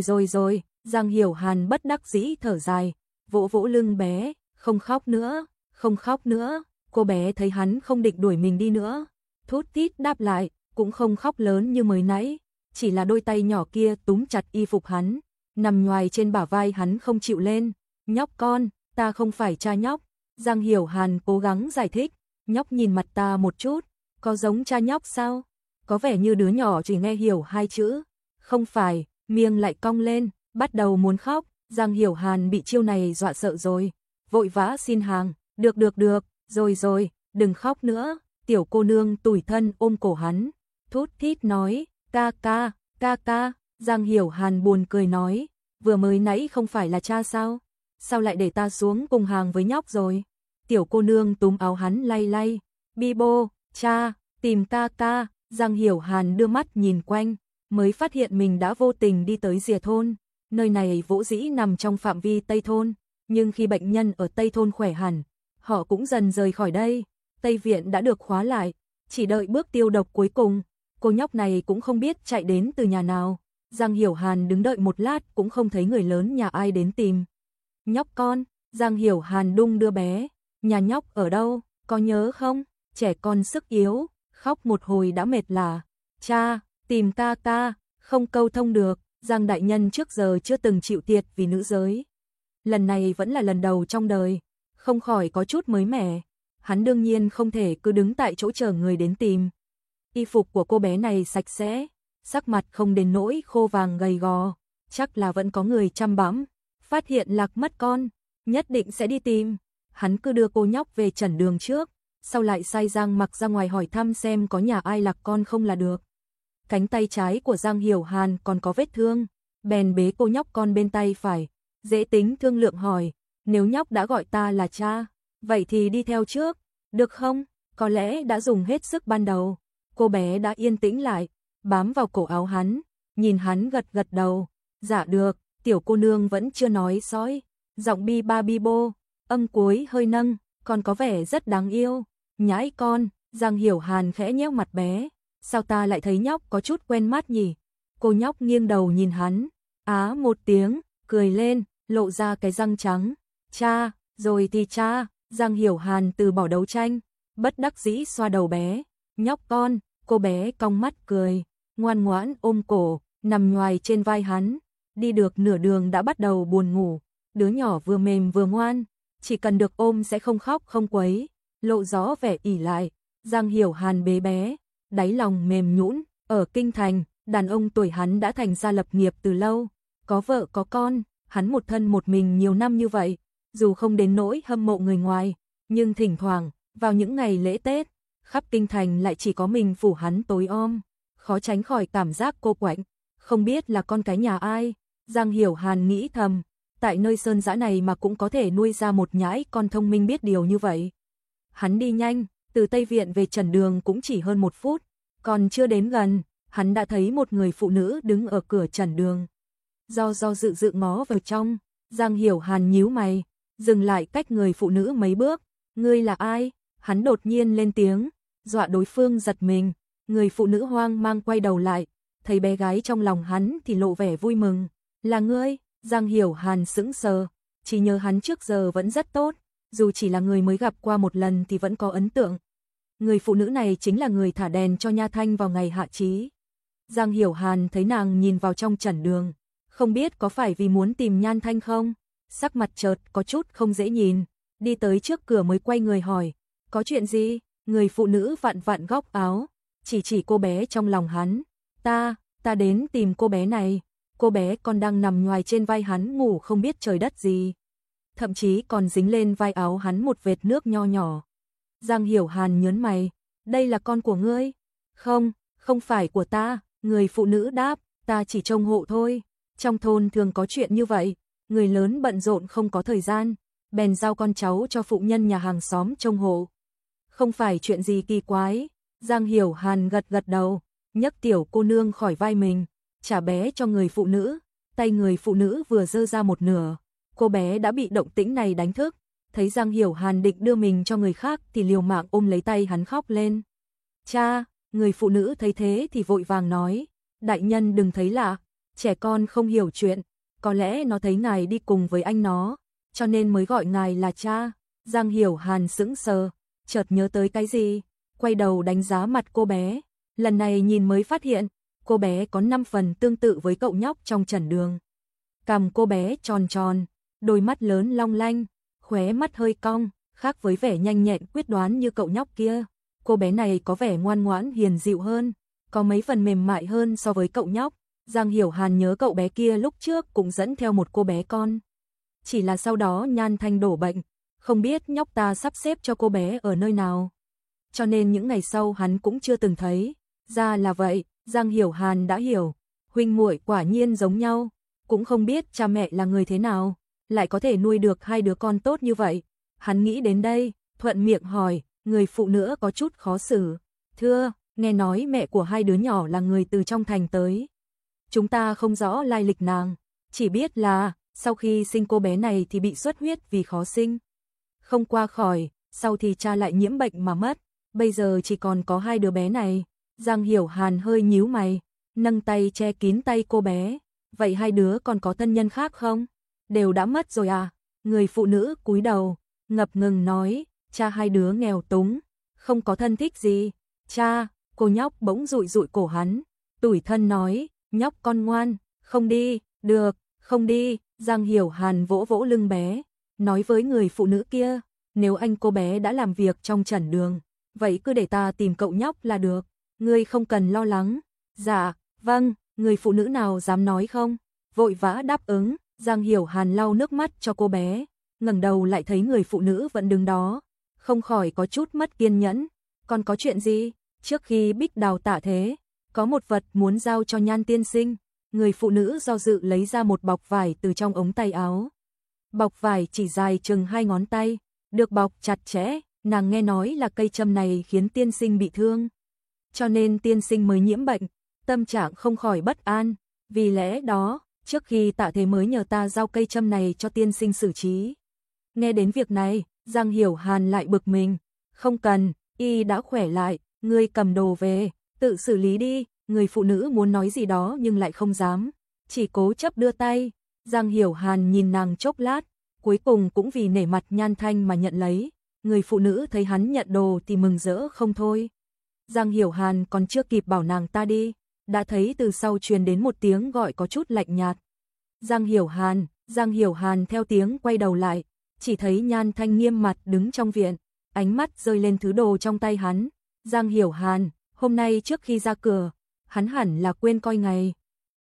rồi, Giang Hiểu Hàn bất đắc dĩ thở dài, vỗ vỗ lưng bé, không khóc nữa, không khóc nữa. Cô bé thấy hắn không định đuổi mình đi nữa, thút thít đáp lại, cũng không khóc lớn như mới nãy, chỉ là đôi tay nhỏ kia túm chặt y phục hắn, nằm nhoài trên bả vai hắn không chịu lên. Nhóc con, ta không phải cha nhóc. Giang Hiểu Hàn cố gắng giải thích, nhóc nhìn mặt ta một chút, có giống cha nhóc sao? Có vẻ như đứa nhỏ chỉ nghe hiểu 2 chữ. Không phải, miệng lại cong lên, bắt đầu muốn khóc. Giang Hiểu Hàn bị chiêu này dọa sợ rồi, vội vã xin hàng, được, rồi, đừng khóc nữa. Tiểu cô nương tủi thân ôm cổ hắn, thút thít nói, ca. Giang Hiểu Hàn buồn cười nói, vừa mới nãy không phải là cha sao? Sao lại để ta xuống cùng hàng với nhóc rồi? Tiểu cô nương túm áo hắn lay, Bibo, cha, tìm ca. Giang Hiểu Hàn đưa mắt nhìn quanh, mới phát hiện mình đã vô tình đi tới rìa thôn. Nơi này vỗ dĩ nằm trong phạm vi Tây thôn, nhưng khi bệnh nhân ở Tây thôn khỏe hẳn, họ cũng dần rời khỏi đây. Tây viện đã được khóa lại, chỉ đợi bước tiêu độc cuối cùng. Cô nhóc này cũng không biết chạy đến từ nhà nào. Giang Hiểu Hàn đứng đợi một lát cũng không thấy người lớn nhà ai đến tìm. Nhóc con, Giang Hiểu Hàn đung đưa bé, nhà nhóc ở đâu, có nhớ không? Trẻ con sức yếu, khóc một hồi đã mệt lả. Cha, tìm ca, không câu thông được. Giang đại nhân trước giờ chưa từng chịu thiệt vì nữ giới. Lần này vẫn là lần đầu trong đời, không khỏi có chút mới mẻ. Hắn đương nhiên không thể cứ đứng tại chỗ chờ người đến tìm. Y phục của cô bé này sạch sẽ, sắc mặt không đến nỗi khô vàng gầy gò, chắc là vẫn có người chăm bẵm, phát hiện lạc mất con, nhất định sẽ đi tìm. Hắn cứ đưa cô nhóc về Trần Đường trước, sau lại sai Giang Mặc ra ngoài hỏi thăm xem có nhà ai lạc con không là được. Cánh tay trái của Giang Hiểu Hàn còn có vết thương, bèn bế cô nhóc con bên tay phải, dễ tính thương lượng hỏi, nếu nhóc đã gọi ta là cha, vậy thì đi theo trước, được không? Có lẽ đã dùng hết sức ban đầu. Cô bé đã yên tĩnh lại, bám vào cổ áo hắn, nhìn hắn gật đầu. Dạ được. Tiểu cô nương vẫn chưa nói sói, giọng bi ba bi bô, âm cuối hơi nâng, còn có vẻ rất đáng yêu. Nhãi con, Giang Hiểu Hàn khẽ nhéo mặt bé, sao ta lại thấy nhóc có chút quen mắt nhỉ? Cô nhóc nghiêng đầu nhìn hắn, á một tiếng, cười lên, lộ ra cái răng trắng. Cha, rồi thì cha. Giang Hiểu Hàn từ bỏ đấu tranh, bất đắc dĩ xoa đầu bé. Nhóc con, cô bé cong mắt cười, ngoan ngoãn ôm cổ, nằm nhoài trên vai hắn. Đi được nửa đường đã bắt đầu buồn ngủ, đứa nhỏ vừa mềm vừa ngoan, chỉ cần được ôm sẽ không khóc không quấy, lộ rõ vẻ ỉ lại. Giang Hiểu Hàn bế bé, đáy lòng mềm nhũn. Ở kinh thành, đàn ông tuổi hắn đã thành gia lập nghiệp từ lâu, có vợ có con, hắn một thân một mình nhiều năm như vậy, dù không đến nỗi hâm mộ người ngoài, nhưng thỉnh thoảng, vào những ngày lễ Tết, khắp kinh thành lại chỉ có mình phủ hắn tối om, khó tránh khỏi cảm giác cô quạnh, không biết là con cái nhà ai. Giang Hiểu Hàn nghĩ thầm, tại nơi sơn dã này mà cũng có thể nuôi ra một nhãi con thông minh biết điều như vậy. Hắn đi nhanh, từ Tây Viện về Trần Đường cũng chỉ hơn 1 phút, còn chưa đến gần, hắn đã thấy một người phụ nữ đứng ở cửa Trần Đường. Do dự ngó vào trong, Giang Hiểu Hàn nhíu mày, dừng lại cách người phụ nữ mấy bước. Ngươi là ai? Hắn đột nhiên lên tiếng, dọa đối phương giật mình. Người phụ nữ hoang mang quay đầu lại, thấy bé gái trong lòng hắn thì lộ vẻ vui mừng. Là ngươi? Giang Hiểu Hàn sững sờ, chỉ nhớ hắn trước giờ vẫn rất tốt, dù chỉ là người mới gặp qua một lần thì vẫn có ấn tượng. Người phụ nữ này chính là người thả đèn cho Nha Thanh vào ngày hạ chí. Giang Hiểu Hàn thấy nàng nhìn vào trong Trần Đường, không biết có phải vì muốn tìm Nhan Thanh không, sắc mặt chợt có chút không dễ nhìn, đi tới trước cửa mới quay người hỏi, có chuyện gì? Người phụ nữ vặn góc áo, chỉ cô bé trong lòng hắn, ta đến tìm cô bé này. Cô bé còn đang nằm nhoài trên vai hắn ngủ không biết trời đất gì, thậm chí còn dính lên vai áo hắn một vệt nước nho nhỏ. Giang Hiểu Hàn nhớn mày, đây là con của ngươi? Không phải của ta. Người phụ nữ đáp, ta chỉ trông hộ thôi. Trong thôn thường có chuyện như vậy, người lớn bận rộn không có thời gian, bèn giao con cháu cho phụ nhân nhà hàng xóm trông hộ. Không phải chuyện gì kỳ quái. Giang Hiểu Hàn gật đầu, nhấc tiểu cô nương khỏi vai mình, trả bé cho người phụ nữ. Tay người phụ nữ vừa giơ ra một nửa, cô bé đã bị động tĩnh này đánh thức, thấy Giang Hiểu Hàn định đưa mình cho người khác thì liều mạng ôm lấy tay hắn khóc lên. Cha! Người phụ nữ thấy thế thì vội vàng nói, đại nhân đừng thấy lạ, trẻ con không hiểu chuyện, có lẽ nó thấy ngài đi cùng với anh nó, cho nên mới gọi ngài là cha. Giang Hiểu Hàn sững sờ, chợt nhớ tới cái gì, quay đầu đánh giá mặt cô bé, lần này nhìn mới phát hiện, cô bé có 5 phần tương tự với cậu nhóc trong Trần Đường. Cằm cô bé tròn tròn, đôi mắt lớn long lanh, khóe mắt hơi cong, khác với vẻ nhanh nhẹn quyết đoán như cậu nhóc kia. Cô bé này có vẻ ngoan ngoãn hiền dịu hơn, có mấy phần mềm mại hơn so với cậu nhóc. Giang Hiểu Hàn nhớ cậu bé kia lúc trước cũng dẫn theo một cô bé con. Chỉ là sau đó Nhan Thanh đổ bệnh, không biết nhóc ta sắp xếp cho cô bé ở nơi nào. Cho nên những ngày sau hắn cũng chưa từng thấy. Ra là vậy, Giang Hiểu Hàn đã hiểu, huynh muội quả nhiên giống nhau, cũng không biết cha mẹ là người thế nào, lại có thể nuôi được hai đứa con tốt như vậy. Hắn nghĩ đến đây, thuận miệng hỏi, người phụ nữ có chút khó xử. Thưa, nghe nói mẹ của hai đứa nhỏ là người từ trong thành tới. Chúng ta không rõ lai lịch nàng, chỉ biết là sau khi sinh cô bé này thì bị xuất huyết vì khó sinh. Không qua khỏi, sau thì cha lại nhiễm bệnh mà mất, bây giờ chỉ còn có hai đứa bé này. Giang Hiểu Hàn hơi nhíu mày, nâng tay che kín tay cô bé. Vậy hai đứa còn có thân nhân khác không? Đều đã mất rồi à? Người phụ nữ cúi đầu, ngập ngừng nói, cha hai đứa nghèo túng, không có thân thích gì. Cha, cô nhóc bỗng dụi dụi cổ hắn, tủi thân nói, nhóc con ngoan, không đi, được, không đi. Giang Hiểu Hàn vỗ vỗ lưng bé, nói với người phụ nữ kia, nếu anh cô bé đã làm việc trong Trần Đường, vậy cứ để ta tìm cậu nhóc là được, ngươi không cần lo lắng. Dạ, vâng, người phụ nữ nào dám nói không? Vội vã đáp ứng. Giang Hiểu Hàn lau nước mắt cho cô bé, ngẩng đầu lại thấy người phụ nữ vẫn đứng đó, không khỏi có chút mất kiên nhẫn. Còn có chuyện gì? Trước khi Bích Đào tạ thế, có một vật muốn giao cho Nhan tiên sinh. Người phụ nữ do dự lấy ra một bọc vải từ trong ống tay áo. Bọc vải chỉ dài chừng 2 ngón tay, được bọc chặt chẽ. Nàng nghe nói là cây châm này khiến tiên sinh bị thương, cho nên tiên sinh mới nhiễm bệnh, tâm trạng không khỏi bất an. Vì lẽ đó, trước khi tạ thế mới nhờ ta giao cây châm này cho tiên sinh xử trí. Nghe đến việc này, Giang Hiểu Hàn lại bực mình. Không cần, y đã khỏe lại, ngươi cầm đồ về, tự xử lý đi. Người phụ nữ muốn nói gì đó nhưng lại không dám, chỉ cố chấp đưa tay. Giang Hiểu Hàn nhìn nàng chốc lát, cuối cùng cũng vì nể mặt Nhan Thanh mà nhận lấy. Người phụ nữ thấy hắn nhận đồ thì mừng rỡ không thôi. Giang Hiểu Hàn còn chưa kịp bảo nàng ta đi, đã thấy từ sau truyền đến một tiếng gọi có chút lạnh nhạt. Giang Hiểu Hàn theo tiếng quay đầu lại, chỉ thấy Nhan Thanh nghiêm mặt đứng trong viện, ánh mắt rơi lên thứ đồ trong tay hắn. Giang Hiểu Hàn, hôm nay trước khi ra cửa, hắn hẳn là quên coi ngày,